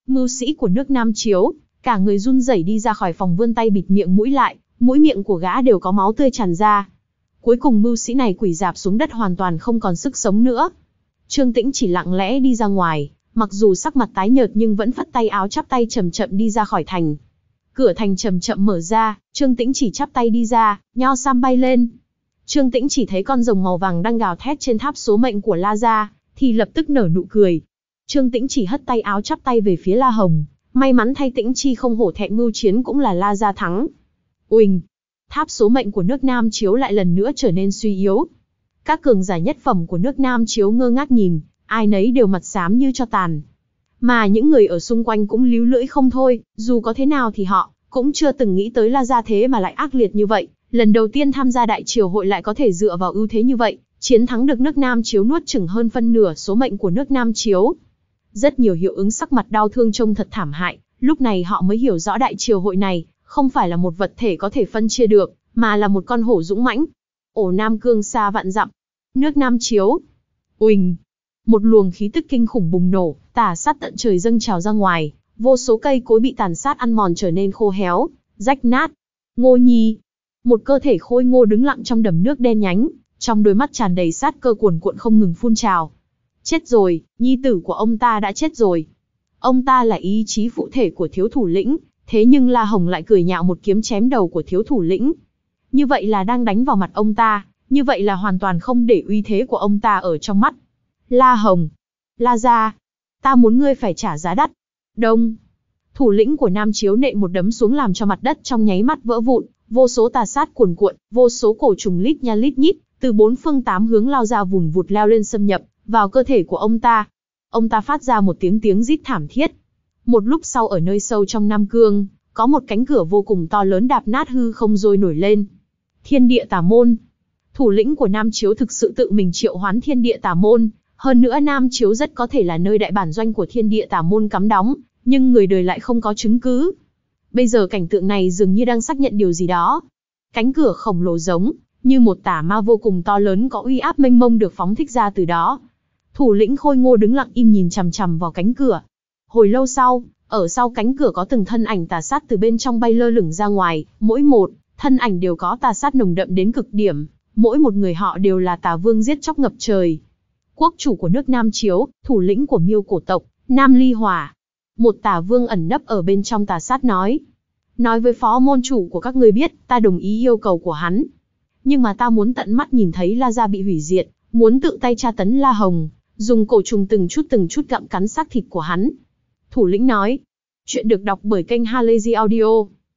mưu sĩ của nước Nam Chiếu, cả người run rẩy đi ra khỏi phòng vươn tay bịt miệng mũi lại, mũi miệng của gã đều có máu tươi tràn ra. Cuối cùng mưu sĩ này quỳ rạp xuống đất hoàn toàn không còn sức sống nữa. Trương Tĩnh chỉ lặng lẽ đi ra ngoài, mặc dù sắc mặt tái nhợt nhưng vẫn phất tay áo chắp tay chậm chậm đi ra khỏi thành. Cửa thành chậm chậm mở ra, Trương Tĩnh chỉ chắp tay đi ra, nho sam bay lên. Trương Tĩnh chỉ thấy con rồng màu vàng đang gào thét trên tháp số mệnh của La gia, thì lập tức nở nụ cười. Trương Tĩnh chỉ hất tay áo chắp tay về phía La Hồng, may mắn thay Tĩnh chi không hổ thẹn mưu chiến cũng là La gia thắng. Uỳnh, tháp số mệnh của nước Nam Chiếu lại lần nữa trở nên suy yếu. Các cường giả nhất phẩm của nước Nam Chiếu ngơ ngác nhìn, ai nấy đều mặt xám như tro tàn. Mà những người ở xung quanh cũng líu lưỡi không thôi, dù có thế nào thì họ cũng chưa từng nghĩ tới La gia thế mà lại ác liệt như vậy. Lần đầu tiên tham gia đại triều hội lại có thể dựa vào ưu thế như vậy, chiến thắng được nước Nam Chiếu nuốt chửng hơn phân nửa số mệnh của nước Nam Chiếu. Rất nhiều hiệu ứng sắc mặt đau thương trông thật thảm hại, lúc này họ mới hiểu rõ đại triều hội này không phải là một vật thể có thể phân chia được, mà là một con hổ dũng mãnh. Ổ Nam Cương xa vạn dặm, nước Nam Chiếu. Uỳnh, một luồng khí tức kinh khủng bùng nổ, tà sát tận trời dâng trào ra ngoài, vô số cây cối bị tàn sát ăn mòn trở nên khô héo, rách nát. Ngô Nhi, một cơ thể khôi ngô đứng lặng trong đầm nước đen nhánh, trong đôi mắt tràn đầy sát cơ cuồn cuộn không ngừng phun trào. Chết rồi, nhi tử của ông ta đã chết rồi. Ông ta là ý chí phụ thể của thiếu thủ lĩnh, thế nhưng La Hồng lại cười nhạo một kiếm chém đầu của thiếu thủ lĩnh. Như vậy là đang đánh vào mặt ông ta, như vậy là hoàn toàn không để uy thế của ông ta ở trong mắt. La Hồng, La gia, ta muốn ngươi phải trả giá đắt. Đông, thủ lĩnh của Nam Chiếu nện một đấm xuống làm cho mặt đất trong nháy mắt vỡ vụn, vô số tà sát cuồn cuộn, vô số cổ trùng lít nha lít nhít, từ bốn phương tám hướng lao ra vùn vụt leo lên xâm nhập vào cơ thể của ông ta. Ông ta phát ra một tiếng tiếng rít thảm thiết. Một lúc sau ở nơi sâu trong Nam Cương, có một cánh cửa vô cùng to lớn đạp nát hư không rồi nổi lên. Thiên địa tà môn. Thủ lĩnh của Nam Chiếu thực sự tự mình triệu hoán thiên địa tà môn. Hơn nữa Nam Chiếu rất có thể là nơi đại bản doanh của thiên địa tà môn cắm đóng, nhưng người đời lại không có chứng cứ. Bây giờ cảnh tượng này dường như đang xác nhận điều gì đó. Cánh cửa khổng lồ giống như một tà ma vô cùng to lớn có uy áp mênh mông được phóng thích ra từ đó. Thủ lĩnh khôi ngô đứng lặng im nhìn chằm chằm vào cánh cửa. Hồi lâu sau, ở sau cánh cửa có từng thân ảnh tà sát từ bên trong bay lơ lửng ra ngoài, mỗi một thân ảnh đều có tà sát nồng đậm đến cực điểm, mỗi một người họ đều là tà vương giết chóc ngập trời. Quốc chủ của nước Nam Chiếu, thủ lĩnh của Miêu cổ tộc, Nam Ly Hỏa. Một tà vương ẩn nấp ở bên trong tà sát nói. Nói với phó môn chủ của các ngươi biết, ta đồng ý yêu cầu của hắn. Nhưng mà ta muốn tận mắt nhìn thấy La gia bị hủy diệt, muốn tự tay tra tấn La Hồng, dùng cổ trùng từng chút từng chút gặm cắn xác thịt của hắn. Thủ lĩnh nói. Chuyện được đọc bởi kênh Halazy Audio.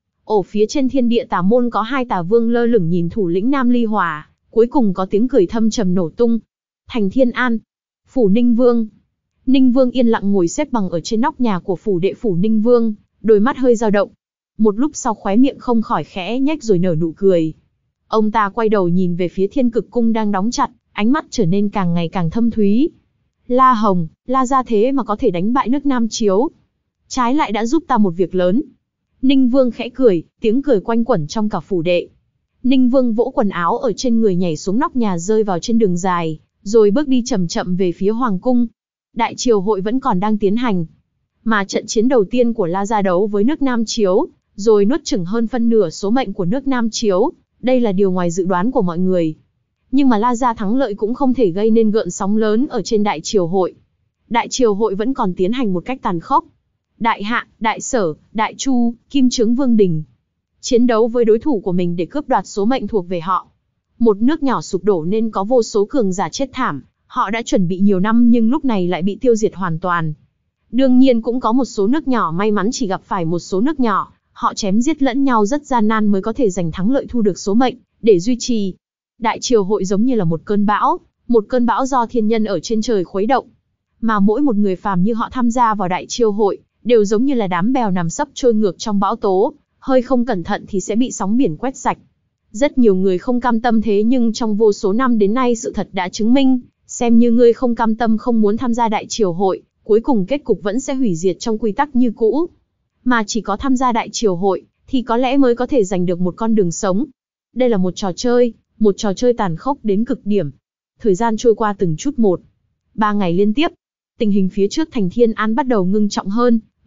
Ở phía trên thiên địa tà môn có hai tà vương lơ lửng nhìn thủ lĩnh Nam Ly Hỏa, cuối cùng có tiếng cười thâm trầm nổ tung. Thành Thiên An, phủ Ninh Vương. Ninh Vương yên lặng ngồi xếp bằng ở trên nóc nhà của phủ đệ phủ Ninh Vương, đôi mắt hơi dao động. Một lúc sau khóe miệng không khỏi khẽ nhếch rồi nở nụ cười. Ông ta quay đầu nhìn về phía Thiên Cực Cung đang đóng chặt, ánh mắt trở nên càng ngày càng thâm thúy. La Hồng, La gia thế mà có thể đánh bại nước Nam Chiếu. Trái lại đã giúp ta một việc lớn. Ninh Vương khẽ cười, tiếng cười quanh quẩn trong cả phủ đệ. Ninh Vương vỗ quần áo ở trên người nhảy xuống nóc nhà rơi vào trên đường dài, rồi bước đi chậm chậm về phía Hoàng cung. Đại triều hội vẫn còn đang tiến hành. Mà trận chiến đầu tiên của La gia đấu với nước Nam Chiếu, rồi nuốt chửng hơn phân nửa số mệnh của nước Nam Chiếu, đây là điều ngoài dự đoán của mọi người. Nhưng mà La gia thắng lợi cũng không thể gây nên gợn sóng lớn ở trên đại triều hội. Đại triều hội vẫn còn tiến hành một cách tàn khốc. Đại Hạ, Đại Sở, Đại Chu, Kim Chướng Vương Đình chiến đấu với đối thủ của mình để cướp đoạt số mệnh thuộc về họ. Một nước nhỏ sụp đổ nên có vô số cường giả chết thảm, họ đã chuẩn bị nhiều năm nhưng lúc này lại bị tiêu diệt hoàn toàn. Đương nhiên cũng có một số nước nhỏ may mắn chỉ gặp phải một số nước nhỏ, họ chém giết lẫn nhau rất gian nan mới có thể giành thắng lợi thu được số mệnh, để duy trì. Đại triều hội giống như là một cơn bão, một cơn bão do thiên nhân ở trên trời khuấy động. Mà mỗi một người phàm như họ tham gia vào đại triều hội, đều giống như là đám bèo nằm sấp trôi ngược trong bão tố, hơi không cẩn thận thì sẽ bị sóng biển quét sạch. Rất nhiều người không cam tâm thế nhưng trong vô số năm đến nay sự thật đã chứng minh, xem như ngươi không cam tâm không muốn tham gia đại triều hội, cuối cùng kết cục vẫn sẽ hủy diệt trong quy tắc như cũ. Mà chỉ có tham gia đại triều hội, thì có lẽ mới có thể giành được một con đường sống. Đây là một trò chơi, một trò chơi tàn khốc đến cực điểm. Thời gian trôi qua từng chút một. Ba ngày liên tiếp, tình hình phía trước thành Thiên An bắt đầu ngưng trọng hơn,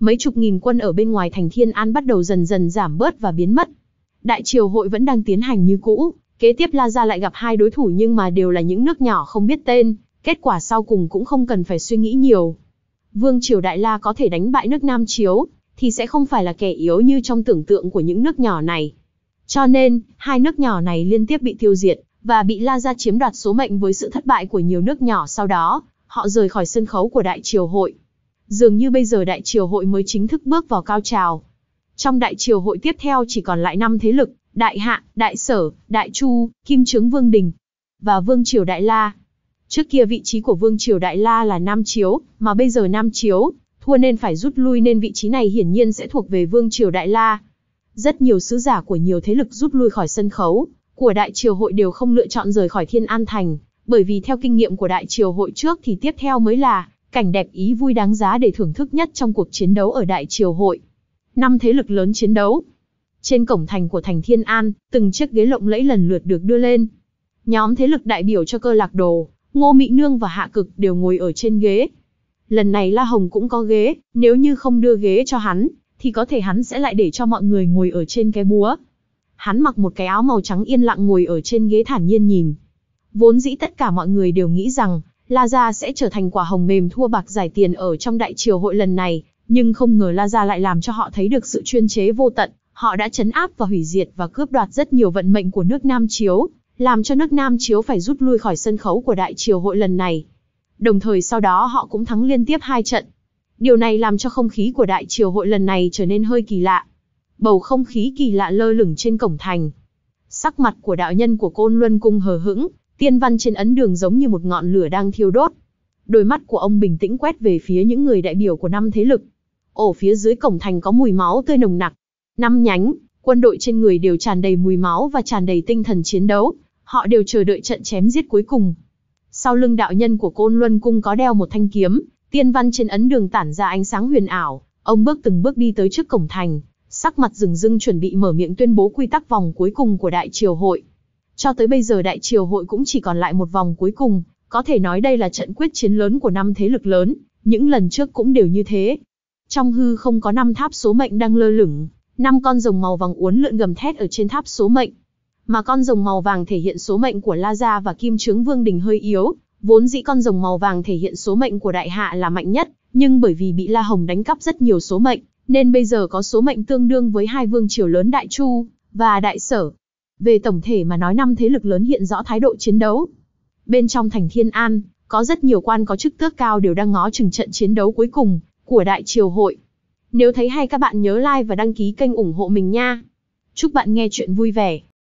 Mấy chục nghìn quân ở bên ngoài thành Thiên An bắt đầu dần dần giảm bớt và biến mất. Đại triều hội vẫn đang tiến hành như cũ, kế tiếp La Gia lại gặp hai đối thủ nhưng mà đều là những nước nhỏ không biết tên, kết quả sau cùng cũng không cần phải suy nghĩ nhiều. Vương triều Đại La có thể đánh bại nước Nam Chiếu, thì sẽ không phải là kẻ yếu như trong tưởng tượng của những nước nhỏ này. Cho nên, hai nước nhỏ này liên tiếp bị tiêu diệt, và bị La Gia chiếm đoạt số mệnh với sự thất bại của nhiều nước nhỏ sau đó, họ rời khỏi sân khấu của Đại triều hội. Dường như bây giờ Đại triều hội mới chính thức bước vào cao trào. Trong Đại triều hội tiếp theo chỉ còn lại năm thế lực, Đại Hạ, Đại Sở, Đại Chu, Kim Chướng Vương Đình và Vương triều Đại La. Trước kia vị trí của Vương triều Đại La là Nam Chiếu, mà bây giờ Nam Chiếu thua nên phải rút lui, nên vị trí này hiển nhiên sẽ thuộc về Vương triều Đại La. Rất nhiều sứ giả của nhiều thế lực rút lui khỏi sân khấu của Đại triều hội đều không lựa chọn rời khỏi Thiên An Thành, bởi vì theo kinh nghiệm của Đại triều hội trước thì tiếp theo mới là cảnh đẹp ý vui đáng giá để thưởng thức nhất trong cuộc chiến đấu ở Đại triều hội. Năm thế lực lớn chiến đấu. Trên cổng thành của thành Thiên An, từng chiếc ghế lộng lẫy lần lượt được đưa lên. Nhóm thế lực đại biểu cho Cơ Lạc Đồ, Ngô Mị Nương và Hạ Cực đều ngồi ở trên ghế. Lần này La Hồng cũng có ghế, nếu như không đưa ghế cho hắn, thì có thể hắn sẽ lại để cho mọi người ngồi ở trên cái búa. Hắn mặc một cái áo màu trắng yên lặng ngồi ở trên ghế thản nhiên nhìn. Vốn dĩ tất cả mọi người đều nghĩ rằng, La Gia sẽ trở thành quả hồng mềm thua bạc giải tiền ở trong Đại triều hội lần này, nhưng không ngờ La Gia lại làm cho họ thấy được sự chuyên chế vô tận. Họ đã trấn áp và hủy diệt và cướp đoạt rất nhiều vận mệnh của nước Nam Chiếu, làm cho nước Nam Chiếu phải rút lui khỏi sân khấu của Đại triều hội lần này. Đồng thời sau đó họ cũng thắng liên tiếp hai trận. Điều này làm cho không khí của Đại triều hội lần này trở nên hơi kỳ lạ. Bầu không khí kỳ lạ lơ lửng trên cổng thành. Sắc mặt của đạo nhân của Côn Luân Cung hờ hững, tiên văn trên ấn đường giống như một ngọn lửa đang thiêu đốt. Đôi mắt của ông bình tĩnh quét về phía những người đại biểu của năm thế lực. Ở phía dưới cổng thành có mùi máu tươi nồng nặc. Năm nhánh, quân đội trên người đều tràn đầy mùi máu và tràn đầy tinh thần chiến đấu. Họ đều chờ đợi trận chém giết cuối cùng. Sau lưng đạo nhân của Côn Luân Cung có đeo một thanh kiếm, tiên văn trên ấn đường tản ra ánh sáng huyền ảo. Ông bước từng bước đi tới trước cổng thành, sắc mặt rừng rưng chuẩn bị mở miệng tuyên bố quy tắc vòng cuối cùng của Đại triều hội. Cho tới bây giờ Đại triều hội cũng chỉ còn lại một vòng cuối cùng, có thể nói đây là trận quyết chiến lớn của năm thế lực lớn, những lần trước cũng đều như thế. Trong hư không có năm tháp số mệnh đang lơ lửng, năm con rồng màu vàng uốn lượn gầm thét ở trên tháp số mệnh. Mà con rồng màu vàng thể hiện số mệnh của La Gia và Kim Chướng Vương Đình hơi yếu, vốn dĩ con rồng màu vàng thể hiện số mệnh của Đại Hạ là mạnh nhất, nhưng bởi vì bị La Hồng đánh cắp rất nhiều số mệnh, nên bây giờ có số mệnh tương đương với hai vương triều lớn Đại Chu và Đại Sở. Về tổng thể mà nói, năm thế lực lớn hiện rõ thái độ chiến đấu. Bên trong thành Thiên An, có rất nhiều quan có chức tước cao đều đang ngó chừng trận chiến đấu cuối cùng của Đại triều hội. Nếu thấy hay các bạn nhớ like và đăng ký kênh ủng hộ mình nha. Chúc bạn nghe chuyện vui vẻ.